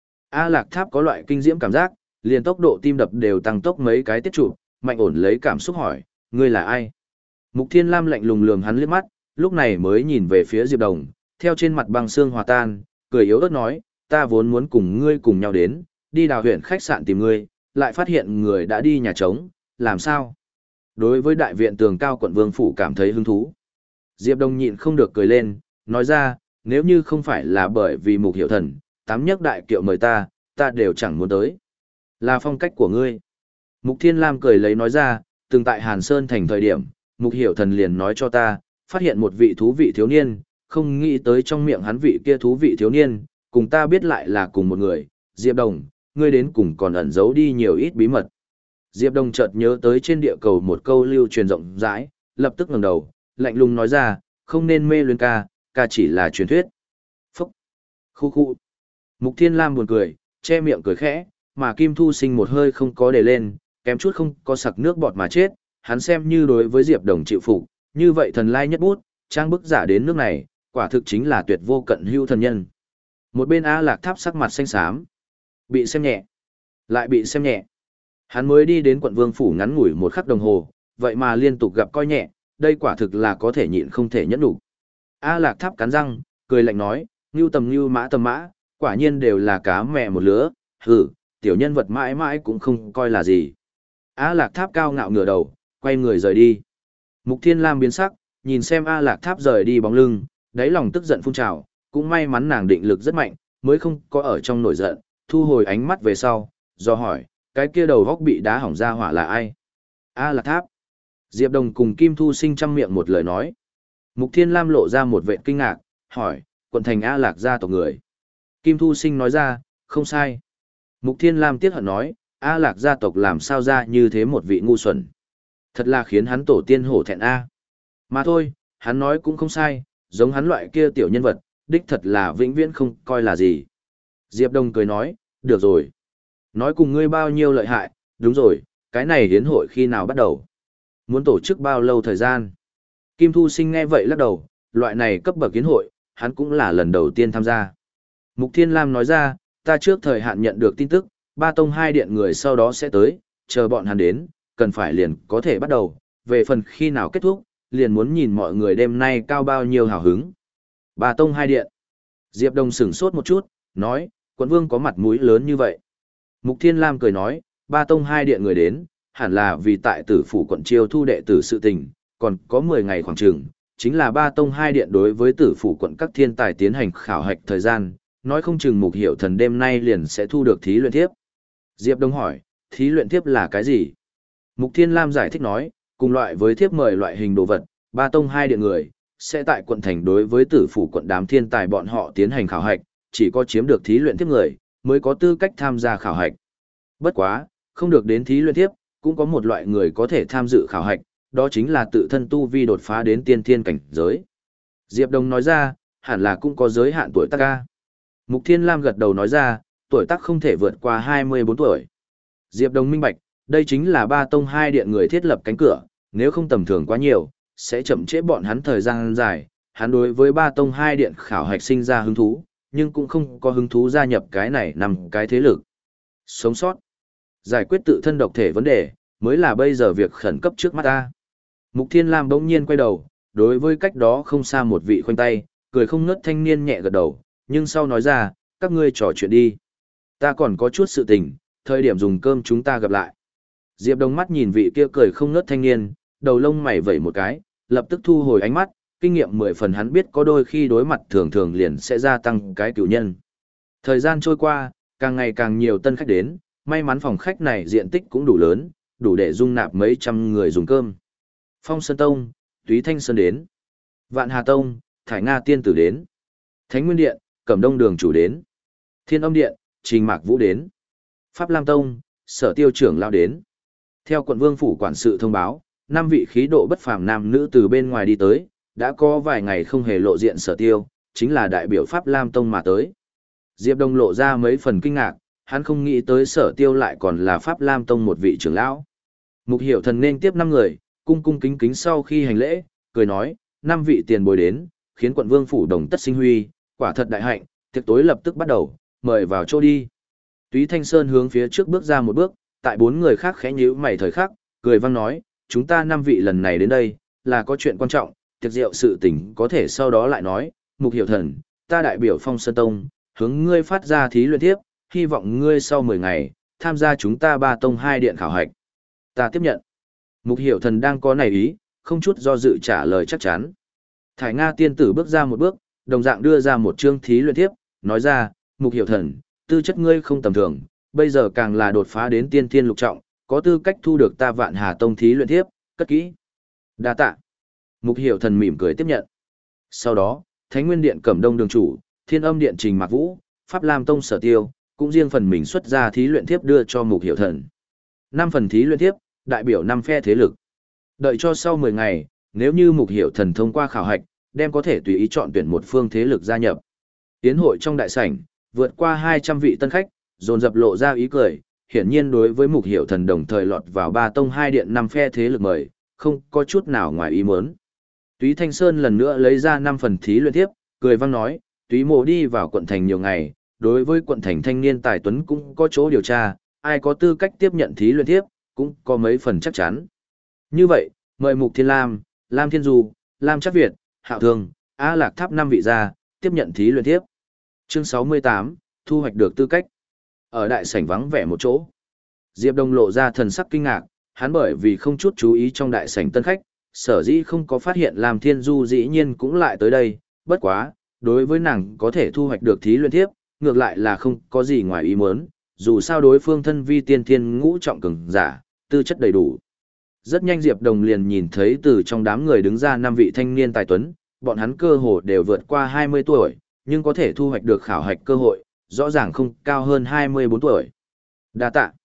A Lạc Tháp có loại kinh diễm cảm giác, liền tốc độ tim đập đều tăng tốc mấy cái tiết trụ, mạnh ổn lấy cảm xúc hỏi, ngươi là ai? Mục Thiên Lam lạnh lùng lườm hắn liếc mắt, lúc này mới nhìn về phía Diệp Đồng, theo trên mặt băng xương hòa tan, cười yếu ớt nói, ta vốn muốn cùng ngươi cùng nhau đến, đi đào huyện khách sạn tìm ngươi, lại phát hiện người đã đi nhà trống, làm sao? Đối với đại viện tường cao quận vương phủ cảm thấy hứng thú. Diệp Đồng nhịn không được cười lên, nói ra, nếu như không phải là bởi vì Mục Hiểu Thần, tám nhất đại kiệu mời ta, ta đều chẳng muốn tới. Là phong cách của ngươi. Mục Thiên Lam cười lấy nói ra, từng tại Hàn Sơn thành thời điểm, Mục Hiểu Thần liền nói cho ta, phát hiện một vị thú vị thiếu niên, không nghĩ tới trong miệng hắn vị kia thú vị thiếu niên, cùng ta biết lại là cùng một người, Diệp Đồng, ngươi đến cùng còn ẩn giấu đi nhiều ít bí mật. Diệp Đồng chợt nhớ tới trên địa cầu một câu lưu truyền rộng rãi, lập tức ngẩng đầu, lạnh lùng nói ra, không nên mê luyến ca, ca chỉ là truyền thuyết. Phúc! Khu khu! Mục Thiên Lam buồn cười, che miệng cười khẽ, mà Kim Thu Sinh một hơi không có để lên, kém chút không có sặc nước bọt mà chết, hắn xem như đối với Diệp Đồng chịu phục, như vậy thần lai nhất bút, trang bức giả đến nước này, quả thực chính là tuyệt vô cận hữu thần nhân. Một bên A Lạc Tháp sắc mặt xanh xám, bị xem nhẹ, lại bị xem nhẹ. Hắn mới đi đến quận vương phủ ngắn ngủi một khắc đồng hồ, vậy mà liên tục gặp coi nhẹ, đây quả thực là có thể nhịn không thể nhẫn đủ. A Lạc Tháp cắn răng, cười lạnh nói, ngưu tầm ngưu mã tầm mã, quả nhiên đều là cá mẹ một lứa, hừ, tiểu nhân vật mãi mãi cũng không coi là gì. A Lạc Tháp cao ngạo ngửa đầu, quay người rời đi. Mục Thiên Lam biến sắc, nhìn xem A Lạc Tháp rời đi bóng lưng, đáy lòng tức giận phun trào, cũng may mắn nàng định lực rất mạnh, mới không có ở trong nổi giận, thu hồi ánh mắt về sau, do hỏi, cái kia đầu góc bị đá hỏng ra hỏa là ai? A Lạc Tháp. Diệp Đồng cùng Kim Thu Sinh trăm miệng một lời nói. Mục Thiên Lam lộ ra một vẻ kinh ngạc, hỏi, quận thành A Lạc gia tộc người. Kim Thu Sinh nói ra, không sai. Mục Thiên Lam tiếc hận nói, A Lạc gia tộc làm sao ra như thế một vị ngu xuẩn. Thật là khiến hắn tổ tiên hổ thẹn A. Mà thôi, hắn nói cũng không sai, giống hắn loại kia tiểu nhân vật, đích thật là vĩnh viễn không coi là gì. Diệp Đông cười nói, được rồi. Nói cùng ngươi bao nhiêu lợi hại, đúng rồi, cái này hiến hội khi nào bắt đầu? Muốn tổ chức bao lâu thời gian? Kim Thu Sinh nghe vậy lắc đầu, loại này cấp bậc hiến hội, hắn cũng là lần đầu tiên tham gia. Mục Thiên Lam nói ra, ta trước thời hạn nhận được tin tức, ba tông hai điện người sau đó sẽ tới, chờ bọn hắn đến, cần phải liền có thể bắt đầu, về phần khi nào kết thúc, liền muốn nhìn mọi người đêm nay cao bao nhiêu hào hứng. Ba tông hai điện. Diệp Đông sửng sốt một chút, nói, quận vương có mặt mũi lớn như vậy. Mục Thiên Lam cười nói, ba tông hai điện người đến, hẳn là vì tại tử phủ quận chiêu thu đệ tử sự tình, còn có mười ngày khoảng chừng, chính là ba tông hai điện đối với tử phủ quận các thiên tài tiến hành khảo hạch thời gian, nói không chừng Mục Hiểu Thần đêm nay liền sẽ thu được thí luyện thiếp. Diệp Đông hỏi, thí luyện thiếp là cái gì? Mục Thiên Lam giải thích nói, cùng loại với thiếp mời loại hình đồ vật, ba tông hai điện người, sẽ tại quận thành đối với tử phủ quận đám thiên tài bọn họ tiến hành khảo hạch, chỉ có chiếm được thí luyện thiếp người, mới có tư cách tham gia khảo hạch. Bất quá, không được đến thí luyện thiếp, cũng có một loại người có thể tham dự khảo hạch, đó chính là tự thân tu vi đột phá đến tiên thiên cảnh giới. Diệp Đông nói ra, hẳn là cũng có giới hạn tuổi tác ca. Mục Thiên Lam gật đầu nói ra, tuổi tác không thể vượt qua hai mươi bốn tuổi. Diệp Đông minh bạch, đây chính là ba tông hai điện người thiết lập cánh cửa, nếu không tầm thường quá nhiều, sẽ chậm trễ bọn hắn thời gian dài. Hắn đối với ba tông hai điện khảo hạch sinh ra hứng thú, nhưng cũng không có hứng thú gia nhập cái này nằm cái thế lực. Sống sót, giải quyết tự thân độc thể vấn đề, mới là bây giờ việc khẩn cấp trước mắt ta. Mục Thiên Lam bỗng nhiên quay đầu, đối với cách đó không xa một vị khoanh tay, cười không ngớt thanh niên nhẹ gật đầu, nhưng sau nói ra, các ngươi trò chuyện đi. Ta còn có chút sự tình, thời điểm dùng cơm chúng ta gặp lại. Diệp Đông mắt nhìn vị kia cười không ngớt thanh niên, đầu lông mày vẩy một cái, lập tức thu hồi ánh mắt, kinh nghiệm mười phần hắn biết có đôi khi đối mặt thường thường liền sẽ gia tăng cái cửu nhân. Thời gian trôi qua, càng ngày càng nhiều tân khách đến, may mắn phòng khách này diện tích cũng đủ lớn, đủ để dung nạp mấy trăm người dùng cơm. Phong Sơn Tông, Túy Thanh Sơn đến. Vạn Hà Tông, Thải Nga Tiên Tử đến. Thánh Nguyên Điện, Cẩm Đông Đường Chủ đến. Thiên Âm Điện, Trình Mạc Vũ đến. Pháp Lam Tông, Sở Tiêu Trưởng Lao đến. Theo quận vương phủ quản sự thông báo, năm vị khí độ bất phàm nam nữ từ bên ngoài đi tới, đã có vài ngày không hề lộ diện Sở Tiêu, chính là đại biểu Pháp Lam Tông mà tới. Diệp Đông lộ ra mấy phần kinh ngạc, hắn không nghĩ tới Sở Tiêu lại còn là Pháp Lam Tông một vị trưởng lão. Mục Hiểu Thần nên tiếp năm người, cung cung kính kính sau khi hành lễ, cười nói, năm vị tiền bối đến, khiến quận vương phủ đồng tất sinh huy, quả thật đại hạnh, tiệc tối lập tức bắt đầu, mời vào chỗ đi. Túy Thanh Sơn hướng phía trước bước ra một bước, tại bốn người khác khẽ nhíu mày thời khắc, cười vang nói, chúng ta năm vị lần này đến đây, là có chuyện quan trọng, tiệc rượu sự tình có thể sau đó lại nói, Mục Hiểu Thần, ta đại biểu Phong Sơn Tông, hướng ngươi phát ra thí luyện thiếp, hy vọng ngươi sau mười ngày, tham gia chúng ta ba tông hai điện khảo hạch. Ta tiếp nhận. Mục Hiểu Thần đang có này ý, không chút do dự trả lời chắc chắn. Thải Nga tiên tử bước ra một bước, đồng dạng đưa ra một chương thí luyện thiếp, nói ra, Mục Hiểu Thần, tư chất ngươi không tầm thường, bây giờ càng là đột phá đến tiên thiên lục trọng, có tư cách thu được ta Vạn Hà Tông thí luyện thiếp, cất kỹ. Đa tạ. Mục Hiểu Thần mỉm cười tiếp nhận. Sau đó, Thánh Nguyên Điện Cẩm Đông Đường Chủ, Thiên Âm Điện Trình Mạc Vũ, Pháp Lam Tông Sở Tiêu, cũng riêng phần mình xuất ra thí luyện thiếp đưa cho Mục Hiểu Thần. Năm phần thí luyện thiếp, đại biểu năm phe thế lực. Đợi cho sau mười ngày, nếu như Mục Hiểu Thần thông qua khảo hạch, đem có thể tùy ý chọn tuyển một phương thế lực gia nhập. Tiến hội trong đại sảnh, vượt qua hai trăm vị tân khách, dồn dập lộ ra ý cười, hiển nhiên đối với Mục Hiểu Thần đồng thời lọt vào ba tông hai điện năm phe thế lực mời, không có chút nào ngoài ý muốn. Túy Thanh Sơn lần nữa lấy ra năm phần thí luyện thiếp, cười vang nói, Túy Mộ đi vào quận thành nhiều ngày, đối với quận thành thanh niên tài tuấn cũng có chỗ điều tra, ai có tư cách tiếp nhận thí luyện thiếp, cũng có mấy phần chắc chắn. Như vậy, mời Mục Thiên Lam, Lam Thiên Du, Lam Trác Việt, Hạo Thương, Á Lạc Tháp năm vị ra, tiếp nhận thí luyện thiếp. Chương sáu mươi tám, thu hoạch được tư cách. Ở đại sảnh vắng vẻ một chỗ, Diệp Đông lộ ra thần sắc kinh ngạc, hắn bởi vì không chút chú ý trong đại sảnh tân khách, sở dĩ không có phát hiện Lam Thiên Du dĩ nhiên cũng lại tới đây, bất quá, đối với nàng có thể thu hoạch được thí luyện thiếp, ngược lại là không có gì ngoài ý muốn, dù sao đối phương thân vi tiên thiên ngũ trọng cường giả, tư chất đầy đủ. Rất nhanh Diệp Đồng liền nhìn thấy từ trong đám người đứng ra năm vị thanh niên tài tuấn, bọn hắn cơ hồ đều vượt qua hai mươi tuổi, nhưng có thể thu hoạch được khảo hạch cơ hội, rõ ràng không cao hơn hai mươi bốn tuổi. Đa tạ.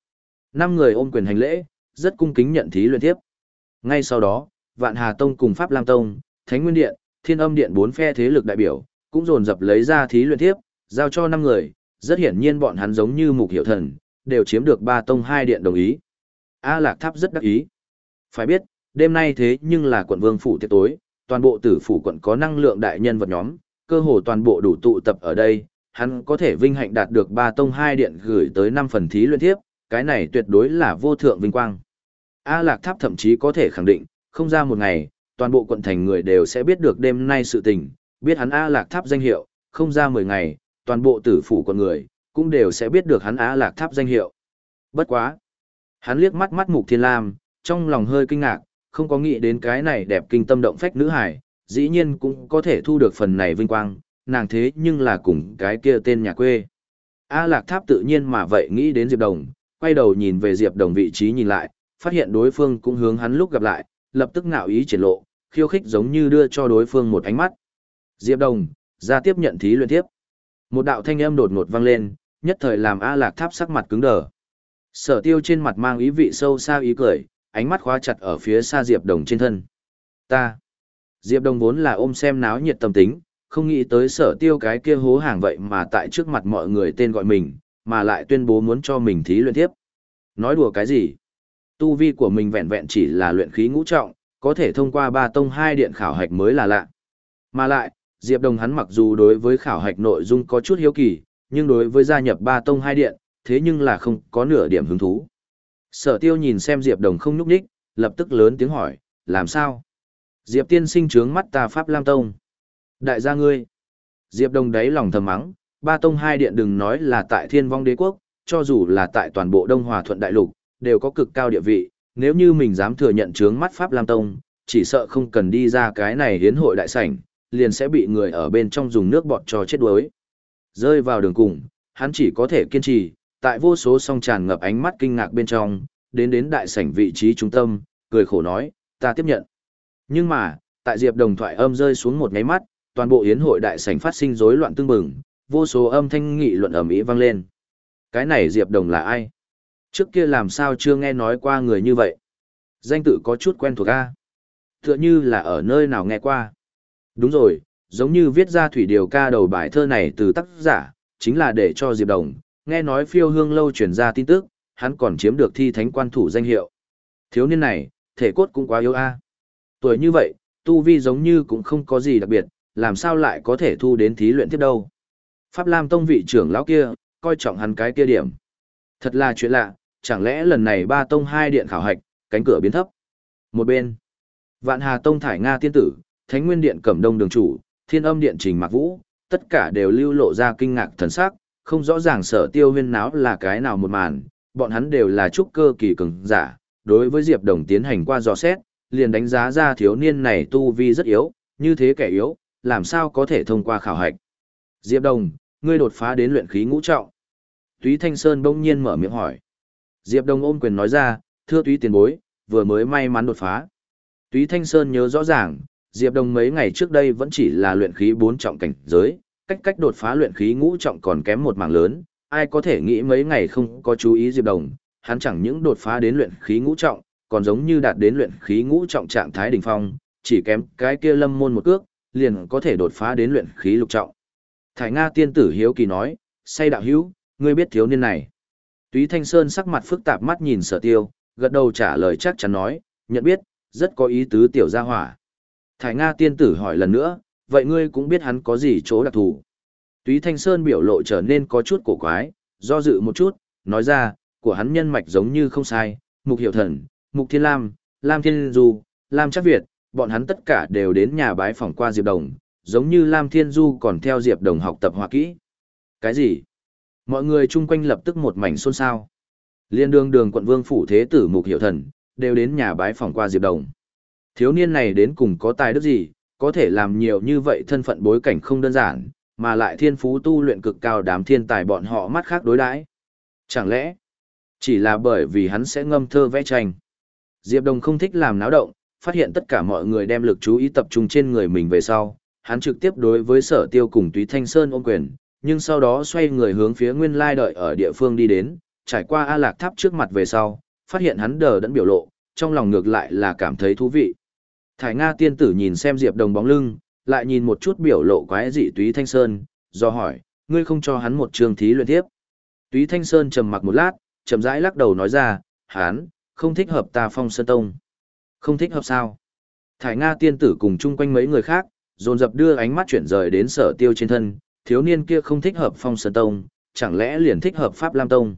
Năm người ôm quyền hành lễ, rất cung kính nhận thí luyện tiếp. Ngay sau đó, Vạn Hà Tông cùng Pháp Lam Tông, Thánh Nguyên Điện, Thiên Âm Điện bốn phe thế lực đại biểu, cũng dồn dập lấy ra thí luyện tiếp, giao cho năm người, rất hiển nhiên bọn hắn giống như Mục Hiểu Thần, đều chiếm được ba tông hai điện đồng ý. A Lạc Tháp rất đắc ý. Phải biết, đêm nay thế nhưng là quận vương phủ tiệc tối, toàn bộ tử phủ quận có năng lượng đại nhân vật nhóm, cơ hồ toàn bộ đủ tụ tập ở đây, hắn có thể vinh hạnh đạt được ba tông hai điện gửi tới năm phần thí luyện tiếp, cái này tuyệt đối là vô thượng vinh quang. A Lạc Tháp thậm chí có thể khẳng định, không ra một ngày, toàn bộ quận thành người đều sẽ biết được đêm nay sự tình, biết hắn A Lạc Tháp danh hiệu, không ra mười ngày, toàn bộ tử phủ quận người, cũng đều sẽ biết được hắn A Lạc Tháp danh hiệu. Bất quá. Hắn liếc mắt mắt Mục Thiên Lam, trong lòng hơi kinh ngạc, không có nghĩ đến cái này đẹp kinh tâm động phách nữ hải, dĩ nhiên cũng có thể thu được phần này vinh quang, nàng thế nhưng là cùng cái kia tên nhà quê. A Lạc Tháp tự nhiên mà vậy nghĩ đến Diệp Đồng, quay đầu nhìn về Diệp Đồng vị trí nhìn lại, phát hiện đối phương cũng hướng hắn lúc gặp lại, lập tức ngạo ý triển lộ, khiêu khích giống như đưa cho đối phương một ánh mắt. Diệp Đồng, ra tiếp nhận thí luyện tiếp. Một đạo thanh âm đột ngột vang lên, nhất thời làm A Lạc Tháp sắc mặt cứng đờ. Sở Tiêu trên mặt mang ý vị sâu xa ý cười, ánh mắt khóa chặt ở phía xa Diệp Đồng trên thân. Ta. Diệp Đồng vốn là ôm xem náo nhiệt tâm tính, không nghĩ tới Sở Tiêu cái kia hố hàng vậy mà tại trước mặt mọi người tên gọi mình, mà lại tuyên bố muốn cho mình thí luyện tiếp. Nói đùa cái gì? Tu vi của mình vẹn vẹn chỉ là luyện khí ngũ trọng, có thể thông qua ba tông hai điện khảo hạch mới là lạ. Mà lại, Diệp Đồng hắn mặc dù đối với khảo hạch nội dung có chút hiếu kỳ, nhưng đối với gia nhập ba tông hai điện, thế nhưng là không có nửa điểm hứng thú. Sở Tiêu nhìn xem Diệp Đồng không nhúc nhích, lập tức lớn tiếng hỏi, làm sao? Diệp tiên sinh trướng mắt ta Pháp Lam Tông. Đại gia ngươi. Diệp Đồng đáy lòng thầm mắng, ba tông hai điện đừng nói là tại Thiên Vong Đế Quốc, cho dù là tại toàn bộ Đông Hòa Thuận Đại Lục, đều có cực cao địa vị, nếu như mình dám thừa nhận trướng mắt Pháp Lam Tông, chỉ sợ không cần đi ra cái này hiến hội đại sảnh, liền sẽ bị người ở bên trong dùng nước bọt cho chết đuối. Rơi vào đường cùng, hắn chỉ có thể kiên trì, tại vô số song tràn ngập ánh mắt kinh ngạc bên trong, đến đến đại sảnh vị trí trung tâm, cười khổ nói, ta tiếp nhận. Nhưng mà, tại Diệp Đồng thoại âm rơi xuống một nháy mắt, toàn bộ yến hội đại sảnh phát sinh rối loạn tương bừng, vô số âm thanh nghị luận ầm ĩ vang lên. Cái này Diệp Đồng là ai? Trước kia làm sao chưa nghe nói qua người như vậy? Danh tự có chút quen thuộc a. Tựa như là ở nơi nào nghe qua. Đúng rồi, giống như viết ra thủy điều ca đầu bài thơ này từ tác giả, chính là để cho Diệp Đồng, nghe nói phiêu hương lâu truyền ra tin tức, hắn còn chiếm được thi thánh quan thủ danh hiệu. Thiếu niên này, thể cốt cũng quá yếu a. Tuổi như vậy, tu vi giống như cũng không có gì đặc biệt, làm sao lại có thể thu đến thí luyện tiếp đâu. Pháp Lam Tông vị trưởng lão kia, coi trọng hắn cái kia điểm. Thật là chuyện lạ, chẳng lẽ lần này ba tông hai điện khảo hạch, cánh cửa biến thấp. Một bên, Vạn Hà Tông Thải Nga tiên tử, Thánh Nguyên Điện Cẩm Đông đường chủ, Thiên Âm Điện Trình Mạc Vũ, tất cả đều lưu lộ ra kinh ngạc thần sắc, không rõ ràng Sở Tiêu huyên náo là cái nào một màn, bọn hắn đều là trúc cơ kỳ cường giả, đối với Diệp Đồng tiến hành qua dò xét, liền đánh giá ra thiếu niên này tu vi rất yếu, như thế kẻ yếu, làm sao có thể thông qua khảo hạch. Diệp Đồng, ngươi đột phá đến luyện khí ngũ trọng. Túy Thanh Sơn bỗng nhiên mở miệng hỏi. Diệp Đồng ôm quyền nói ra, thưa Túy tiền bối, vừa mới may mắn đột phá. Túy Thanh Sơn nhớ rõ ràng, Diệp Đồng mấy ngày trước đây vẫn chỉ là luyện khí bốn trọng cảnh giới, cách cách đột phá luyện khí ngũ trọng còn kém một mảng lớn, ai có thể nghĩ mấy ngày không có chú ý Diệp Đồng, hắn chẳng những đột phá đến luyện khí ngũ trọng, còn giống như đạt đến luyện khí ngũ trọng trạng thái đỉnh phong, chỉ kém cái kia lâm môn một cước, liền có thể đột phá đến luyện khí lục trọng. Thải Nga tiên tử hiếu kỳ nói, say đạo hữu, ngươi biết thiếu niên này. Túy Thanh Sơn sắc mặt phức tạp mắt nhìn Sở Tiêu, gật đầu trả lời chắc chắn nói, nhận biết, rất có ý tứ tiểu gia hỏa. Thải Nga tiên tử hỏi lần nữa, vậy ngươi cũng biết hắn có gì chỗ đặc thù. Túy Thanh Sơn biểu lộ trở nên có chút cổ quái, do dự một chút, nói ra, của hắn nhân mạch giống như không sai, Mục Hiểu Thần, Mục Thiên Lam, Lam Thiên Du, Lam Trác Việt, bọn hắn tất cả đều đến nhà bái phỏng qua Diệp Đồng, giống như Lam Thiên Du còn theo Diệp Đồng học tập hòa kỹ. Cái gì? Mọi người chung quanh lập tức một mảnh xôn xao. Liên đương đường quận vương phủ thế tử Mục Hiểu Thần, đều đến nhà bái phỏng qua Diệp Đồng. Thiếu niên này đến cùng có tài đức gì, có thể làm nhiều như vậy thân phận bối cảnh không đơn giản, mà lại thiên phú tu luyện cực cao đám thiên tài bọn họ mắt khác đối đãi. Chẳng lẽ, chỉ là bởi vì hắn sẽ ngâm thơ vẽ tranh. Diệp Đồng không thích làm náo động, phát hiện tất cả mọi người đem lực chú ý tập trung trên người mình về sau, hắn trực tiếp đối với Sở Tiêu cùng Túy Thanh Sơn ôm quyền, nhưng sau đó xoay người hướng phía nguyên lai đợi ở địa phương đi đến, trải qua A Lạc Tháp trước mặt về sau, phát hiện hắn đờ đẫn biểu lộ, trong lòng ngược lại là cảm thấy thú vị. Thải Nga tiên tử nhìn xem Diệp Đồng bóng lưng, lại nhìn một chút biểu lộ quái dị Túy Thanh Sơn, do hỏi, ngươi không cho hắn một trường thí luyện tiếp. Túy Thanh Sơn trầm mặc một lát, chậm rãi lắc đầu nói ra, hắn, không thích hợp ta Phong Sơn Tông. Không thích hợp sao? Thải Nga tiên tử cùng chung quanh mấy người khác, dồn dập đưa ánh mắt chuyển rời đến Sở Tiêu trên thân, thiếu niên kia không thích hợp Phong Sơn Tông, chẳng lẽ liền thích hợp Pháp Lam Tông?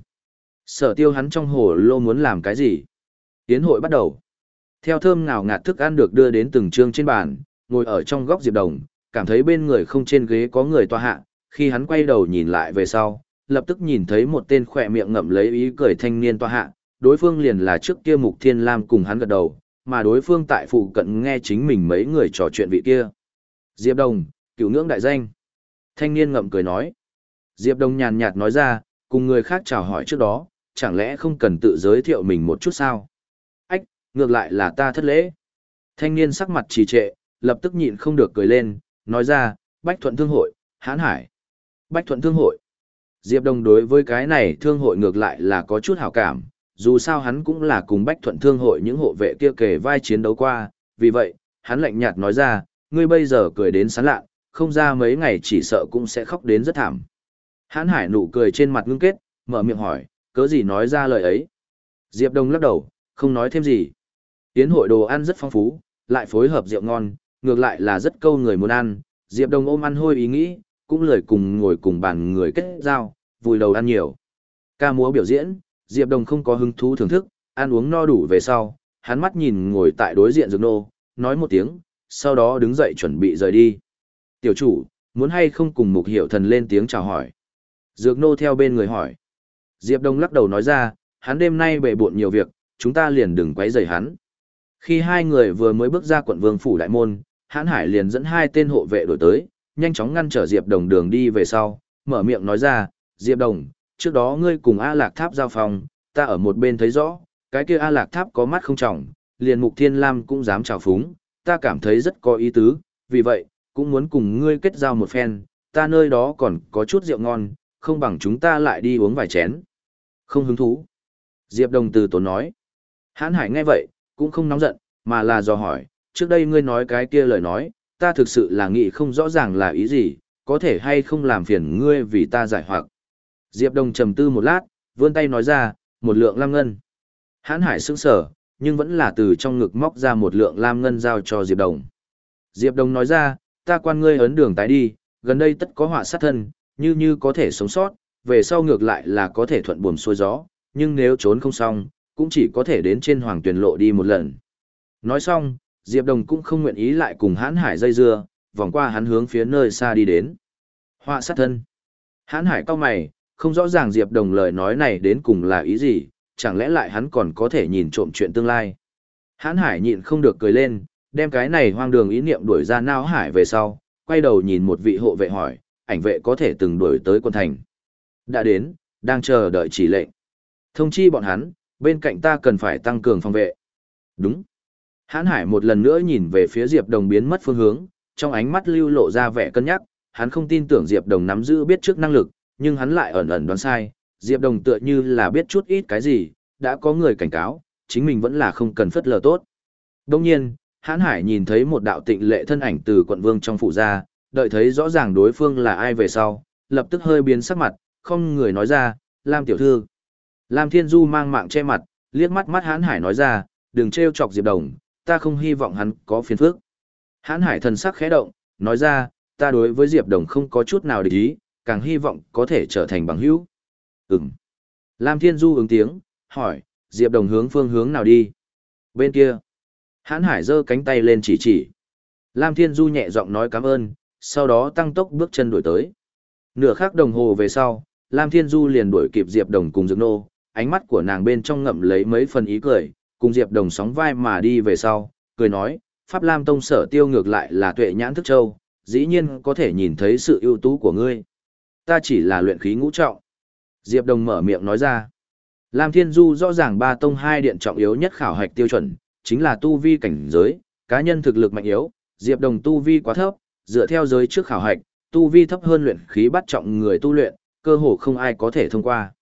Sở Tiêu hắn trong hồ lô muốn làm cái gì? Tiến hội bắt đầu. Theo thơm ngào ngạt thức ăn được đưa đến từng trương trên bàn, ngồi ở trong góc Diệp Đồng, cảm thấy bên người không trên ghế có người tọa hạ, khi hắn quay đầu nhìn lại về sau, lập tức nhìn thấy một tên khỏe miệng ngậm lấy ý cười thanh niên tọa hạ, đối phương liền là trước kia Mục Thiên Lam cùng hắn gật đầu, mà đối phương tại phụ cận nghe chính mình mấy người trò chuyện vị kia. Diệp Đồng, cửu ngưỡng đại danh. Thanh niên ngậm cười nói. Diệp Đồng nhàn nhạt nói ra, cùng người khác chào hỏi trước đó, chẳng lẽ không cần tự giới thiệu mình một chút sao? Ách, ngược lại là ta thất lễ. Thanh niên sắc mặt trì trệ, lập tức nhịn không được cười lên, nói ra, Bách Thuận Thương Hội, Hán Hải. Bách Thuận Thương Hội. Diệp Đồng đối với cái này thương hội ngược lại là có chút hảo cảm, dù sao hắn cũng là cùng Bách Thuận Thương Hội những hộ vệ kia kề vai chiến đấu qua, vì vậy, hắn lạnh nhạt nói ra, ngươi bây giờ cười đến sán lạ, không ra mấy ngày chỉ sợ cũng sẽ khóc đến rất thảm. Hán Hải nụ cười trên mặt ngưng kết, mở miệng hỏi, cớ gì nói ra lời ấy. Diệp Đồng lắc đầu, không nói thêm gì. Tiến hội đồ ăn rất phong phú, lại phối hợp rượu ngon, ngược lại là rất câu người muốn ăn. Diệp Đồng ôm ăn hôi ý nghĩ, cũng lười cùng ngồi cùng bàn người kết giao, vùi đầu ăn nhiều. Ca múa biểu diễn, Diệp Đồng không có hứng thú thưởng thức, ăn uống no đủ về sau, hắn mắt nhìn ngồi tại đối diện Dược Nô, nói một tiếng, sau đó đứng dậy chuẩn bị rời đi. Tiểu chủ, muốn hay không cùng Mục Hiểu Thần lên tiếng chào hỏi. Dược Nô theo bên người hỏi. Diệp Đông lắc đầu nói ra, hắn đêm nay bề bộn nhiều việc, chúng ta liền đừng quấy rầy hắn. Khi hai người vừa mới bước ra quận Vương phủ đại môn, Hán Hải liền dẫn hai tên hộ vệ đổi tới, nhanh chóng ngăn trở Diệp Đồng đường đi về sau, mở miệng nói ra, Diệp Đồng, trước đó ngươi cùng A Lạc Tháp giao phòng, ta ở một bên thấy rõ, cái kia A Lạc Tháp có mắt không trọng, liền Mục Thiên Lam cũng dám trào phúng, ta cảm thấy rất có ý tứ, vì vậy, cũng muốn cùng ngươi kết giao một phen, ta nơi đó còn có chút rượu ngon, không bằng chúng ta lại đi uống vài chén. Không hứng thú. Diệp Đồng từ tốn nói. Hán Hải nghe vậy, cũng không nóng giận, mà là dò hỏi, trước đây ngươi nói cái kia lời nói, ta thực sự là nghĩ không rõ ràng là ý gì, có thể hay không làm phiền ngươi vì ta giải hoặc. Diệp Đồng trầm tư một lát, vươn tay nói ra, một lượng lam ngân. Hán Hải sững sờ, nhưng vẫn là từ trong ngực móc ra một lượng lam ngân giao cho Diệp Đồng. Diệp Đồng nói ra, ta quan ngươi ấn đường tái đi, gần đây tất có họa sát thân, như như có thể sống sót, về sau ngược lại là có thể thuận buồm xuôi gió, nhưng nếu trốn không xong, cũng chỉ có thể đến trên hoàng tuyển lộ đi một lần. Nói xong, Diệp Đồng cũng không nguyện ý lại cùng Hán Hải dây dưa, vòng qua hắn hướng phía nơi xa đi đến. Họa sát thân. Hán Hải cau mày, không rõ ràng Diệp Đồng lời nói này đến cùng là ý gì, chẳng lẽ lại hắn còn có thể nhìn trộm chuyện tương lai. Hán Hải nhịn không được cười lên, đem cái này hoang đường ý niệm đuổi ra não hải về sau, quay đầu nhìn một vị hộ vệ hỏi, ảnh vệ có thể từng đuổi tới quân thành. Đã đến, đang chờ đợi chỉ lệnh. Thông chi bọn hắn, bên cạnh ta cần phải tăng cường phòng vệ. Đúng. Hán Hải một lần nữa nhìn về phía Diệp Đồng biến mất phương hướng, trong ánh mắt lưu lộ ra vẻ cân nhắc, hắn không tin tưởng Diệp Đồng nắm giữ biết trước năng lực, nhưng hắn lại ẩn ẩn đoán sai, Diệp Đồng tựa như là biết chút ít cái gì, đã có người cảnh cáo, chính mình vẫn là không cần phất lờ tốt. Đồng nhiên, Hán Hải nhìn thấy một đạo tịnh lệ thân ảnh từ quận vương trong phủ ra, đợi thấy rõ ràng đối phương là ai về sau, lập tức hơi biến sắc mặt, không người nói ra, Lam tiểu thư. Lam Thiên Du mang mạng che mặt, liếc mắt mắt Hán Hải nói ra, đừng trêu chọc Diệp Đồng, ta không hy vọng hắn có phiền phức. Hán Hải thần sắc khẽ động, nói ra, ta đối với Diệp Đồng không có chút nào địch ý, càng hy vọng có thể trở thành bằng hữu. Ừm. Lam Thiên Du ứng tiếng, hỏi, Diệp Đồng hướng phương hướng nào đi? Bên kia. Hán Hải giơ cánh tay lên chỉ chỉ. Lam Thiên Du nhẹ giọng nói cảm ơn, sau đó tăng tốc bước chân đuổi tới. Nửa khắc đồng hồ về sau, Lam Thiên Du liền đuổi kịp Diệp Đồng cùng Dược Nô, ánh mắt của nàng bên trong ngậm lấy mấy phần ý cười, cùng Diệp Đồng sóng vai mà đi về sau, cười nói, Pháp Lam Tông Sở Tiêu ngược lại là tuệ nhãn thức châu, dĩ nhiên có thể nhìn thấy sự ưu tú của ngươi. Ta chỉ là luyện khí ngũ trọng. Diệp Đồng mở miệng nói ra. Lam Thiên Du rõ ràng ba tông hai điện trọng yếu nhất khảo hạch tiêu chuẩn, chính là tu vi cảnh giới, cá nhân thực lực mạnh yếu, Diệp Đồng tu vi quá thấp, dựa theo giới trước khảo hạch, tu vi thấp hơn luyện khí bắt trọng người tu luyện, cơ hồ không ai có thể thông qua.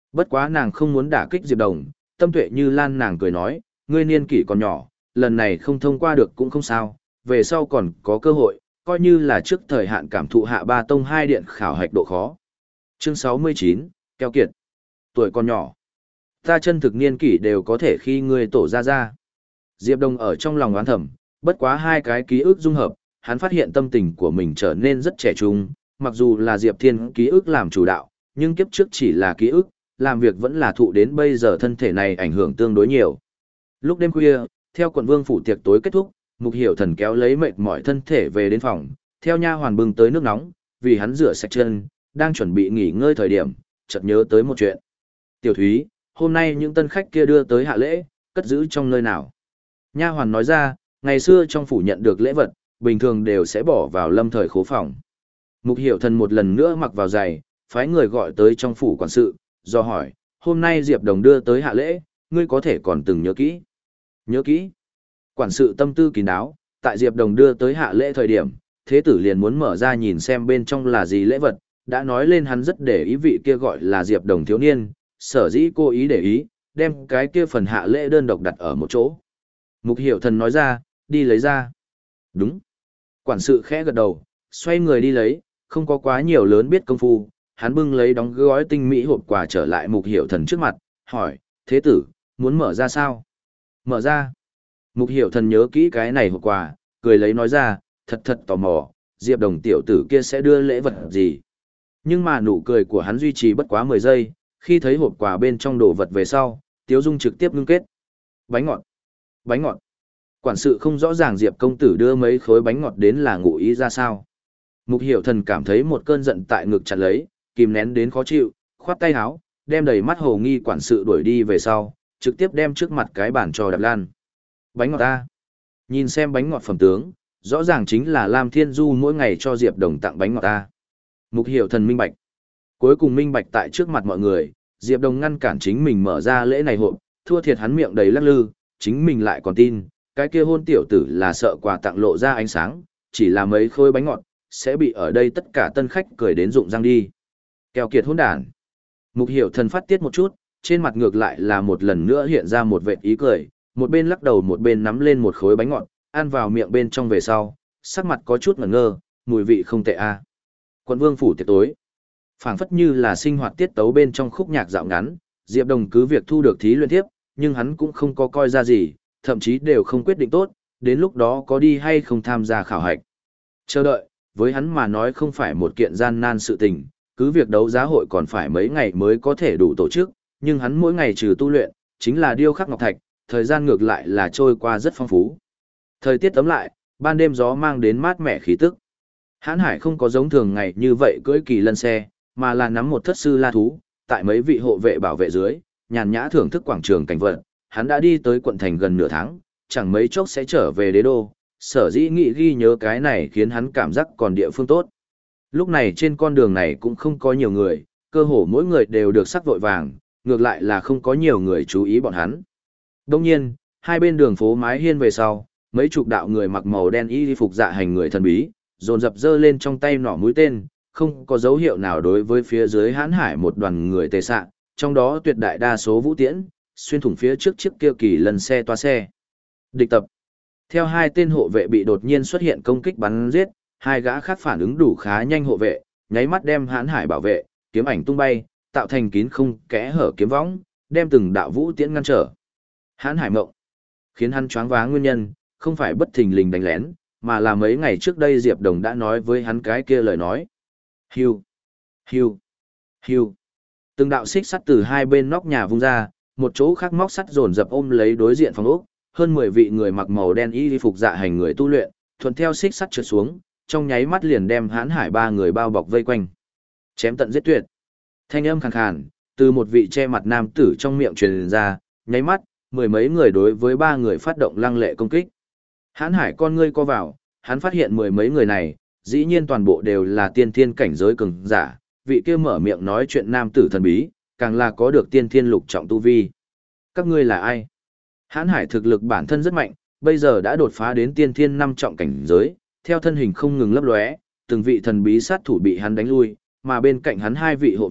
Bất quá nàng không muốn đả kích Diệp Đồng, tâm tuệ như lan nàng cười nói, ngươi niên kỷ còn nhỏ, lần này không thông qua được cũng không sao, về sau còn có cơ hội, coi như là trước thời hạn cảm thụ hạ ba tông hai điện khảo hạch độ khó. Chương sáu mươi chín, keo kiệt. Tuổi còn nhỏ. Ta chân thực niên kỷ đều có thể khi ngươi tổ ra ra. Diệp Đông ở trong lòng oán thầm, bất quá hai cái ký ức dung hợp, hắn phát hiện tâm tình của mình trở nên rất trẻ trung, mặc dù là Diệp Thiên ký ức làm chủ đạo, nhưng kiếp trước chỉ là ký ức, làm việc vẫn là thụ đến bây giờ thân thể này ảnh hưởng tương đối nhiều. Lúc đêm khuya, theo quận vương phủ tiệc tối kết thúc, Mục Hiểu Thần kéo lấy mệt mỏi thân thể về đến phòng, theo nha hoàn bưng tới nước nóng, vì hắn rửa sạch chân, đang chuẩn bị nghỉ ngơi thời điểm, chợt nhớ tới một chuyện. Tiểu Thúy, hôm nay những tân khách kia đưa tới hạ lễ, cất giữ trong nơi nào? Nha hoàn nói ra, ngày xưa trong phủ nhận được lễ vật, bình thường đều sẽ bỏ vào lâm thời khố phòng. Mục Hiểu Thần một lần nữa mặc vào giày, phái người gọi tới trong phủ quản sự, do hỏi, hôm nay Diệp Đồng đưa tới hạ lễ, ngươi có thể còn từng nhớ kỹ? Nhớ kỹ. Quản sự tâm tư kín đáo, tại Diệp Đồng đưa tới hạ lễ thời điểm, thế tử liền muốn mở ra nhìn xem bên trong là gì lễ vật, đã nói lên hắn rất để ý vị kia gọi là Diệp Đồng thiếu niên, sở dĩ cô ý để ý, đem cái kia phần hạ lễ đơn độc đặt ở một chỗ. Mục Hiểu Thần nói ra, đi lấy ra. Đúng. Quản sự khẽ gật đầu, xoay người đi lấy, không có quá nhiều lớn biết công phu, hắn bưng lấy đóng gói tinh mỹ hộp quà trở lại Mục Hiểu Thần trước mặt, hỏi, thế tử, muốn mở ra sao? Mở ra. Mục Hiểu Thần nhớ kỹ cái này hộp quà, cười lấy nói ra, thật thật tò mò, Diệp Đồng tiểu tử kia sẽ đưa lễ vật gì. Nhưng mà nụ cười của hắn duy trì bất quá mười giây, khi thấy hộp quà bên trong đồ vật về sau, Tiếu Dung trực tiếp ngưng kết. Bánh ngọt. Bánh ngọt. Quản sự không rõ ràng Diệp công tử đưa mấy khối bánh ngọt đến là ngụ ý ra sao. Mục Hiểu Thần cảm thấy một cơn giận tại ngực chặt lấy, kìm nén đến khó chịu, khoát tay áo, đem đầy mắt hồ nghi quản sự đuổi đi về sau, trực tiếp đem trước mặt cái bàn cho đạp lan. Bánh ngọt ta. Nhìn xem bánh ngọt phẩm tướng, rõ ràng chính là Lam Thiên Du mỗi ngày cho Diệp Đồng tặng bánh ngọt ta. Mục Hiểu Thần minh bạch. Cuối cùng minh bạch tại trước mặt mọi người, Diệp Đồng ngăn cản chính mình mở ra lễ này hộp, thua thiệt hắn miệng đầy lắc lư, chính mình lại còn tin, cái kia hôn tiểu tử là sợ quà tặng lộ ra ánh sáng, chỉ là mấy khối bánh ngọt, sẽ bị ở đây tất cả tân khách cười đến rụng răng đi. Keo kiệt hỗn đản. Mục Hiểu Thần phát tiết một chút, trên mặt ngược lại là một lần nữa hiện ra một vệt ý cười, một bên lắc đầu một bên nắm lên một khối bánh ngọt, ăn vào miệng bên trong về sau, sắc mặt có chút ngẩn ngơ, mùi vị không tệ a. Quận vương phủ tiệc tối, phảng phất như là sinh hoạt tiết tấu bên trong khúc nhạc dạo ngắn, Diệp Đồng cứ việc thu được thí luyện tiếp, nhưng hắn cũng không có coi ra gì, thậm chí đều không quyết định tốt, đến lúc đó có đi hay không tham gia khảo hạch. Chờ đợi, với hắn mà nói không phải một kiện gian nan sự tình, cứ việc đấu giá hội còn phải mấy ngày mới có thể đủ tổ chức, nhưng hắn mỗi ngày trừ tu luyện, chính là điêu khắc ngọc thạch, thời gian ngược lại là trôi qua rất phong phú. Thời tiết tấm lại, ban đêm gió mang đến mát mẻ khí tức. Hán Hải không có giống thường ngày như vậy cưỡi kỳ lân xe, mà là nắm một thất sư la thú, tại mấy vị hộ vệ bảo vệ dưới, nhàn nhã thưởng thức quảng trường cảnh vật. Hắn đã đi tới quận thành gần nửa tháng, chẳng mấy chốc sẽ trở về đế đô, sở dĩ nghĩ ghi nhớ cái này khiến hắn cảm giác còn địa phương tốt. Lúc này trên con đường này cũng không có nhiều người, cơ hồ mỗi người đều được sắc vội vàng, ngược lại là không có nhiều người chú ý bọn hắn. Đông nhiên, hai bên đường phố mái hiên về sau, mấy chục đạo người mặc màu đen y phục dạ hành người thần bí, dồn dập giơ lên trong tay nỏ mũi tên, không có dấu hiệu nào đối với phía dưới Hán Hải một đoàn người tề xạ, trong đó tuyệt đại đa số vũ tiễn, xuyên thủng phía trước chiếc kia kỳ lần xe toa xe. Địch tập. Theo hai tên hộ vệ bị đột nhiên xuất hiện công kích bắn giết, hai gã khác phản ứng đủ khá nhanh hộ vệ, nháy mắt đem Hán Hải bảo vệ, kiếm ảnh tung bay, tạo thành kín không kẽ hở kiếm võng, đem từng đạo vũ tiễn ngăn trở. Hán Hải mộng. Khiến hắn choáng váng nguyên nhân, không phải bất thình lình đánh lén, mà là mấy ngày trước đây Diệp Đồng đã nói với hắn cái kia lời nói. Hiu, hiu, hiu. Từng đạo xích sắt từ hai bên nóc nhà vung ra, một chỗ khác móc sắt dồn dập ôm lấy đối diện phòng ốc, hơn mười vị người mặc màu đen y phục dạ hành người tu luyện, thuận theo xích sắt trượt xuống, trong nháy mắt liền đem Hán Hải ba người bao bọc vây quanh. Chém tận giết tuyệt. Thanh âm khàn khàn, từ một vị che mặt nam tử trong miệng truyền ra, nháy mắt, mười mấy người đối với ba người phát động lăng lệ công kích. Hán Hải con ngươi co vào, hắn phát hiện mười mấy người này, dĩ nhiên toàn bộ đều là tiên thiên cảnh giới cường giả, vị kia mở miệng nói chuyện nam tử thần bí, càng là có được tiên thiên lục trọng tu vi. Các ngươi là ai? Hán Hải thực lực bản thân rất mạnh, bây giờ đã đột phá đến tiên thiên năm trọng cảnh giới, theo thân hình không ngừng lấp lóe, từng vị thần bí sát thủ bị hắn đánh lui, mà bên cạnh hắn hai vị hộ vệ,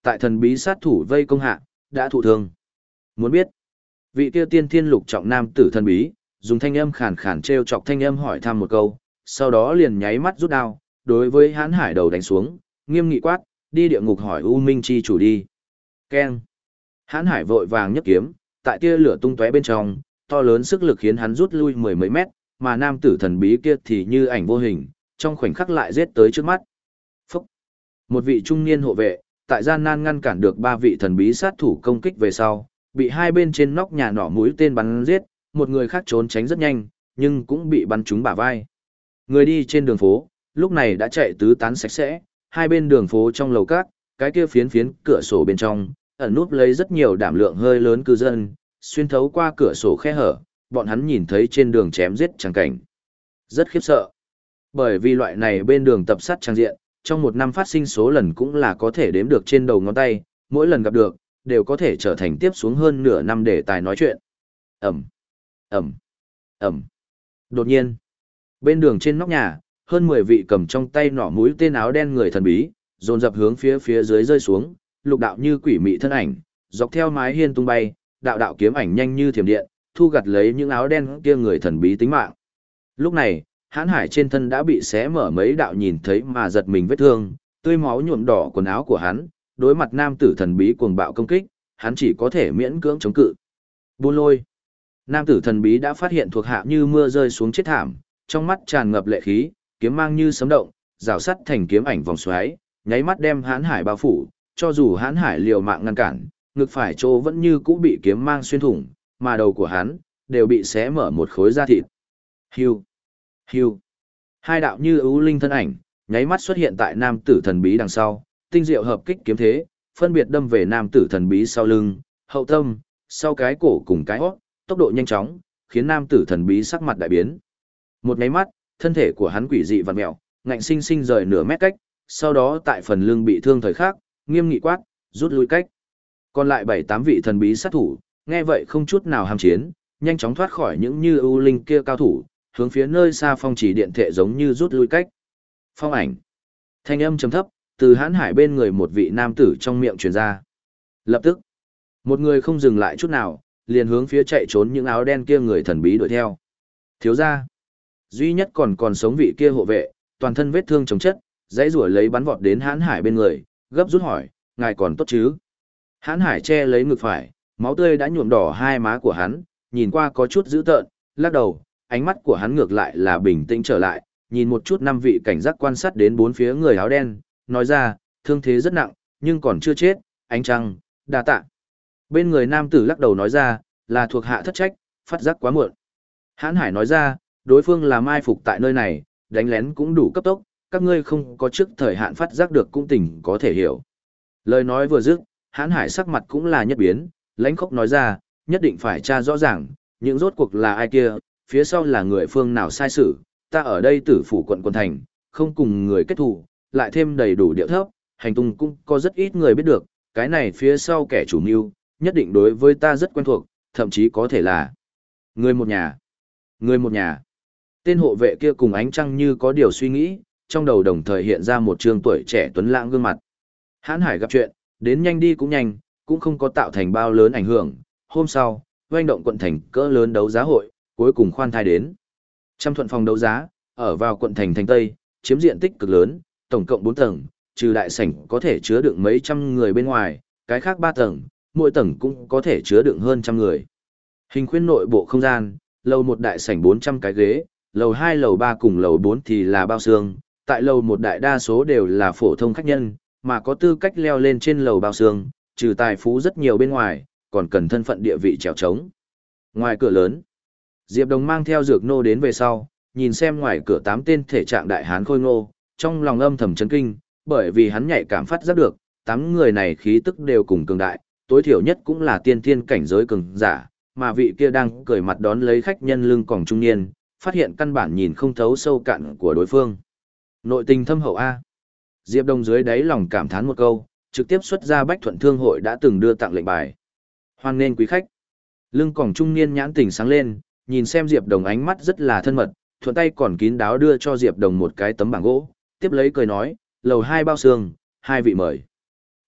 tại thần bí sát thủ vây công hạ, đã thụ thương. Muốn biết, vị kia tiên thiên lục trọng nam tử thần bí, dùng thanh âm khàn khàn treo chọc thanh âm hỏi thăm một câu, sau đó liền nháy mắt rút đao, đối với Hán Hải đầu đánh xuống, nghiêm nghị quát, đi địa ngục hỏi U Minh chi chủ đi. Keng. Hán Hải vội vàng nhấc kiếm, tại tia lửa tung tóe bên trong, to lớn sức lực khiến hắn rút lui mười mấy mét, mà nam tử thần bí kia thì như ảnh vô hình, trong khoảnh khắc lại giết tới trước mắt. Phúc. Một vị trung niên hộ vệ, tại gian nan ngăn cản được ba vị thần bí sát thủ công kích về sau, bị hai bên trên nóc nhà nỏ mũi tên bắn giết, một người khác trốn tránh rất nhanh, nhưng cũng bị bắn trúng bả vai. Người đi trên đường phố, lúc này đã chạy tứ tán sạch sẽ, hai bên đường phố trong lầu cát, cái kia phiến phiến cửa sổ bên trong, ẩn núp lấy rất nhiều đảm lượng hơi lớn cư dân, xuyên thấu qua cửa sổ khe hở, bọn hắn nhìn thấy trên đường chém giết chẳng cảnh. Rất khiếp sợ. Bởi vì loại này bên đường tập sát trang diện, trong một năm phát sinh số lần cũng là có thể đếm được trên đầu ngón tay, mỗi lần gặp được, đều có thể trở thành tiếp xuống hơn nửa năm để tài nói chuyện. Ẩm, Ẩm, Ẩm. Đột nhiên, bên đường trên nóc nhà, hơn mười vị cầm trong tay nỏ mũi tên áo đen người thần bí, dồn dập hướng phía phía dưới rơi xuống, lục đạo như quỷ mị thân ảnh, dọc theo mái hiên tung bay, đạo đạo kiếm ảnh nhanh như thiểm điện, thu gặt lấy những áo đen kia người thần bí tính mạng. Lúc này, Hán Hải trên thân đã bị xé mở mấy đạo nhìn thấy mà giật mình vết thương, tươi máu nhuộm đỏ quần áo của hắn, đối mặt nam tử thần bí cuồng bạo công kích, hắn chỉ có thể miễn cưỡng chống cự. Buôn lôi. Nam tử thần bí đã phát hiện thuộc hạ như mưa rơi xuống chết thảm, trong mắt tràn ngập lệ khí, kiếm mang như sấm động, rào sắt thành kiếm ảnh vòng xoáy, nháy mắt đem Hán Hải bao phủ, cho dù Hán Hải liều mạng ngăn cản, ngực phải chỗ vẫn như cũ bị kiếm mang xuyên thủng, mà đầu của hắn đều bị xé mở một khối da thịt. Hưu, hưu. Hai đạo như ưu linh thân ảnh, nháy mắt xuất hiện tại nam tử thần bí đằng sau, tinh diệu hợp kích kiếm thế, phân biệt đâm về nam tử thần bí sau lưng, hậu tâm, sau cái cổ cùng cái hót, tốc độ nhanh chóng, khiến nam tử thần bí sắc mặt đại biến. Một nháy mắt, thân thể của hắn quỷ dị vặn mèo, ngạnh sinh sinh rời nửa mét cách, sau đó tại phần lưng bị thương thời khắc, nghiêm nghị quát, rút lui cách. Còn lại bảy tám vị thần bí sát thủ, nghe vậy không chút nào ham chiến, nhanh chóng thoát khỏi những như ưu linh kia cao thủ, hướng phía nơi xa phong chỉ điện thệ giống như rút lui cách. Phong ảnh. Thanh âm trầm thấp, từ Hán Hải bên người một vị nam tử trong miệng truyền ra. Lập tức, một người không dừng lại chút nào, liền hướng phía chạy trốn những áo đen kia người thần bí đuổi theo. Thiếu gia, duy nhất còn còn sống vị kia hộ vệ, toàn thân vết thương chồng chất, dãy rủa lấy bắn vọt đến Hán Hải bên người, gấp rút hỏi, ngài còn tốt chứ? Hán Hải che lấy ngực phải, máu tươi đã nhuộm đỏ hai má của hắn, nhìn qua có chút dữ tợn, lắc đầu, ánh mắt của hắn ngược lại là bình tĩnh trở lại, nhìn một chút năm vị cảnh giác quan sát đến bốn phía người áo đen, nói ra, thương thế rất nặng, nhưng còn chưa chết, ánh trăng, đa tạ. Bên người nam tử lắc đầu nói ra, là thuộc hạ thất trách, phát giác quá muộn. Hán Hải nói ra, đối phương là mai phục tại nơi này, đánh lén cũng đủ cấp tốc, các ngươi không có trước thời hạn phát giác được cũng tình có thể hiểu. Lời nói vừa dứt, Hán Hải sắc mặt cũng là nhất biến, lãnh khốc nói ra, nhất định phải tra rõ ràng, những rốt cuộc là ai kia, phía sau là người phương nào sai sự, ta ở đây tử phủ quận quân thành, không cùng người kết thù, lại thêm đầy đủ điệu thấp, hành tung cũng có rất ít người biết được, cái này phía sau kẻ chủ mưu, nhất định đối với ta rất quen thuộc, thậm chí có thể là người một nhà. Người một nhà. Tên hộ vệ kia cùng ánh trăng như có điều suy nghĩ, trong đầu đồng thời hiện ra một trương tuổi trẻ tuấn lãng gương mặt. Hán Hải gặp chuyện, đến nhanh đi cũng nhanh, cũng không có tạo thành bao lớn ảnh hưởng. Hôm sau, doanh động quận thành cỡ lớn đấu giá hội, cuối cùng khoan thai đến. Trăm thuận phòng đấu giá, ở vào quận thành thành Tây, chiếm diện tích cực lớn, tổng cộng bốn tầng, trừ đại sảnh có thể chứa đựng mấy trăm người bên ngoài, cái khác ba tầng, mỗi tầng cũng có thể chứa đựng hơn trăm người. Hình khuyên nội bộ không gian, lầu một đại sảnh bốn trăm cái ghế, lầu hai lầu ba cùng lầu bốn thì là bao xương, tại lầu một đại đa số đều là phổ thông khách nhân, mà có tư cách leo lên trên lầu bao xương, trừ tài phú rất nhiều bên ngoài, còn cần thân phận địa vị trèo trống. Ngoài cửa lớn, Diệp Đồng mang theo dược nô đến về sau, nhìn xem ngoài cửa tám tên thể trạng đại hán khôi ngô, trong lòng âm thầm chấn kinh, bởi vì hắn nhạy cảm phát giác được, tám người này khí tức đều cùng cường đại, tối thiểu nhất cũng là tiên thiên cảnh giới cường giả, mà vị kia đang cười mặt đón lấy khách nhân lưng còng trung niên, phát hiện căn bản nhìn không thấu sâu cạn của đối phương. Nội tình thâm hậu A. Diệp Đông dưới đáy lòng cảm thán một câu, trực tiếp xuất ra Bách Thuận Thương hội đã từng đưa tặng lệnh bài. Hoan nên quý khách. Lưng còng trung niên nhãn tình sáng lên, nhìn xem Diệp Đồng ánh mắt rất là thân mật, thuận tay còn kín đáo đưa cho Diệp Đồng một cái tấm bảng gỗ, tiếp lấy cười nói, lầu hai bao xương, hai vị mời.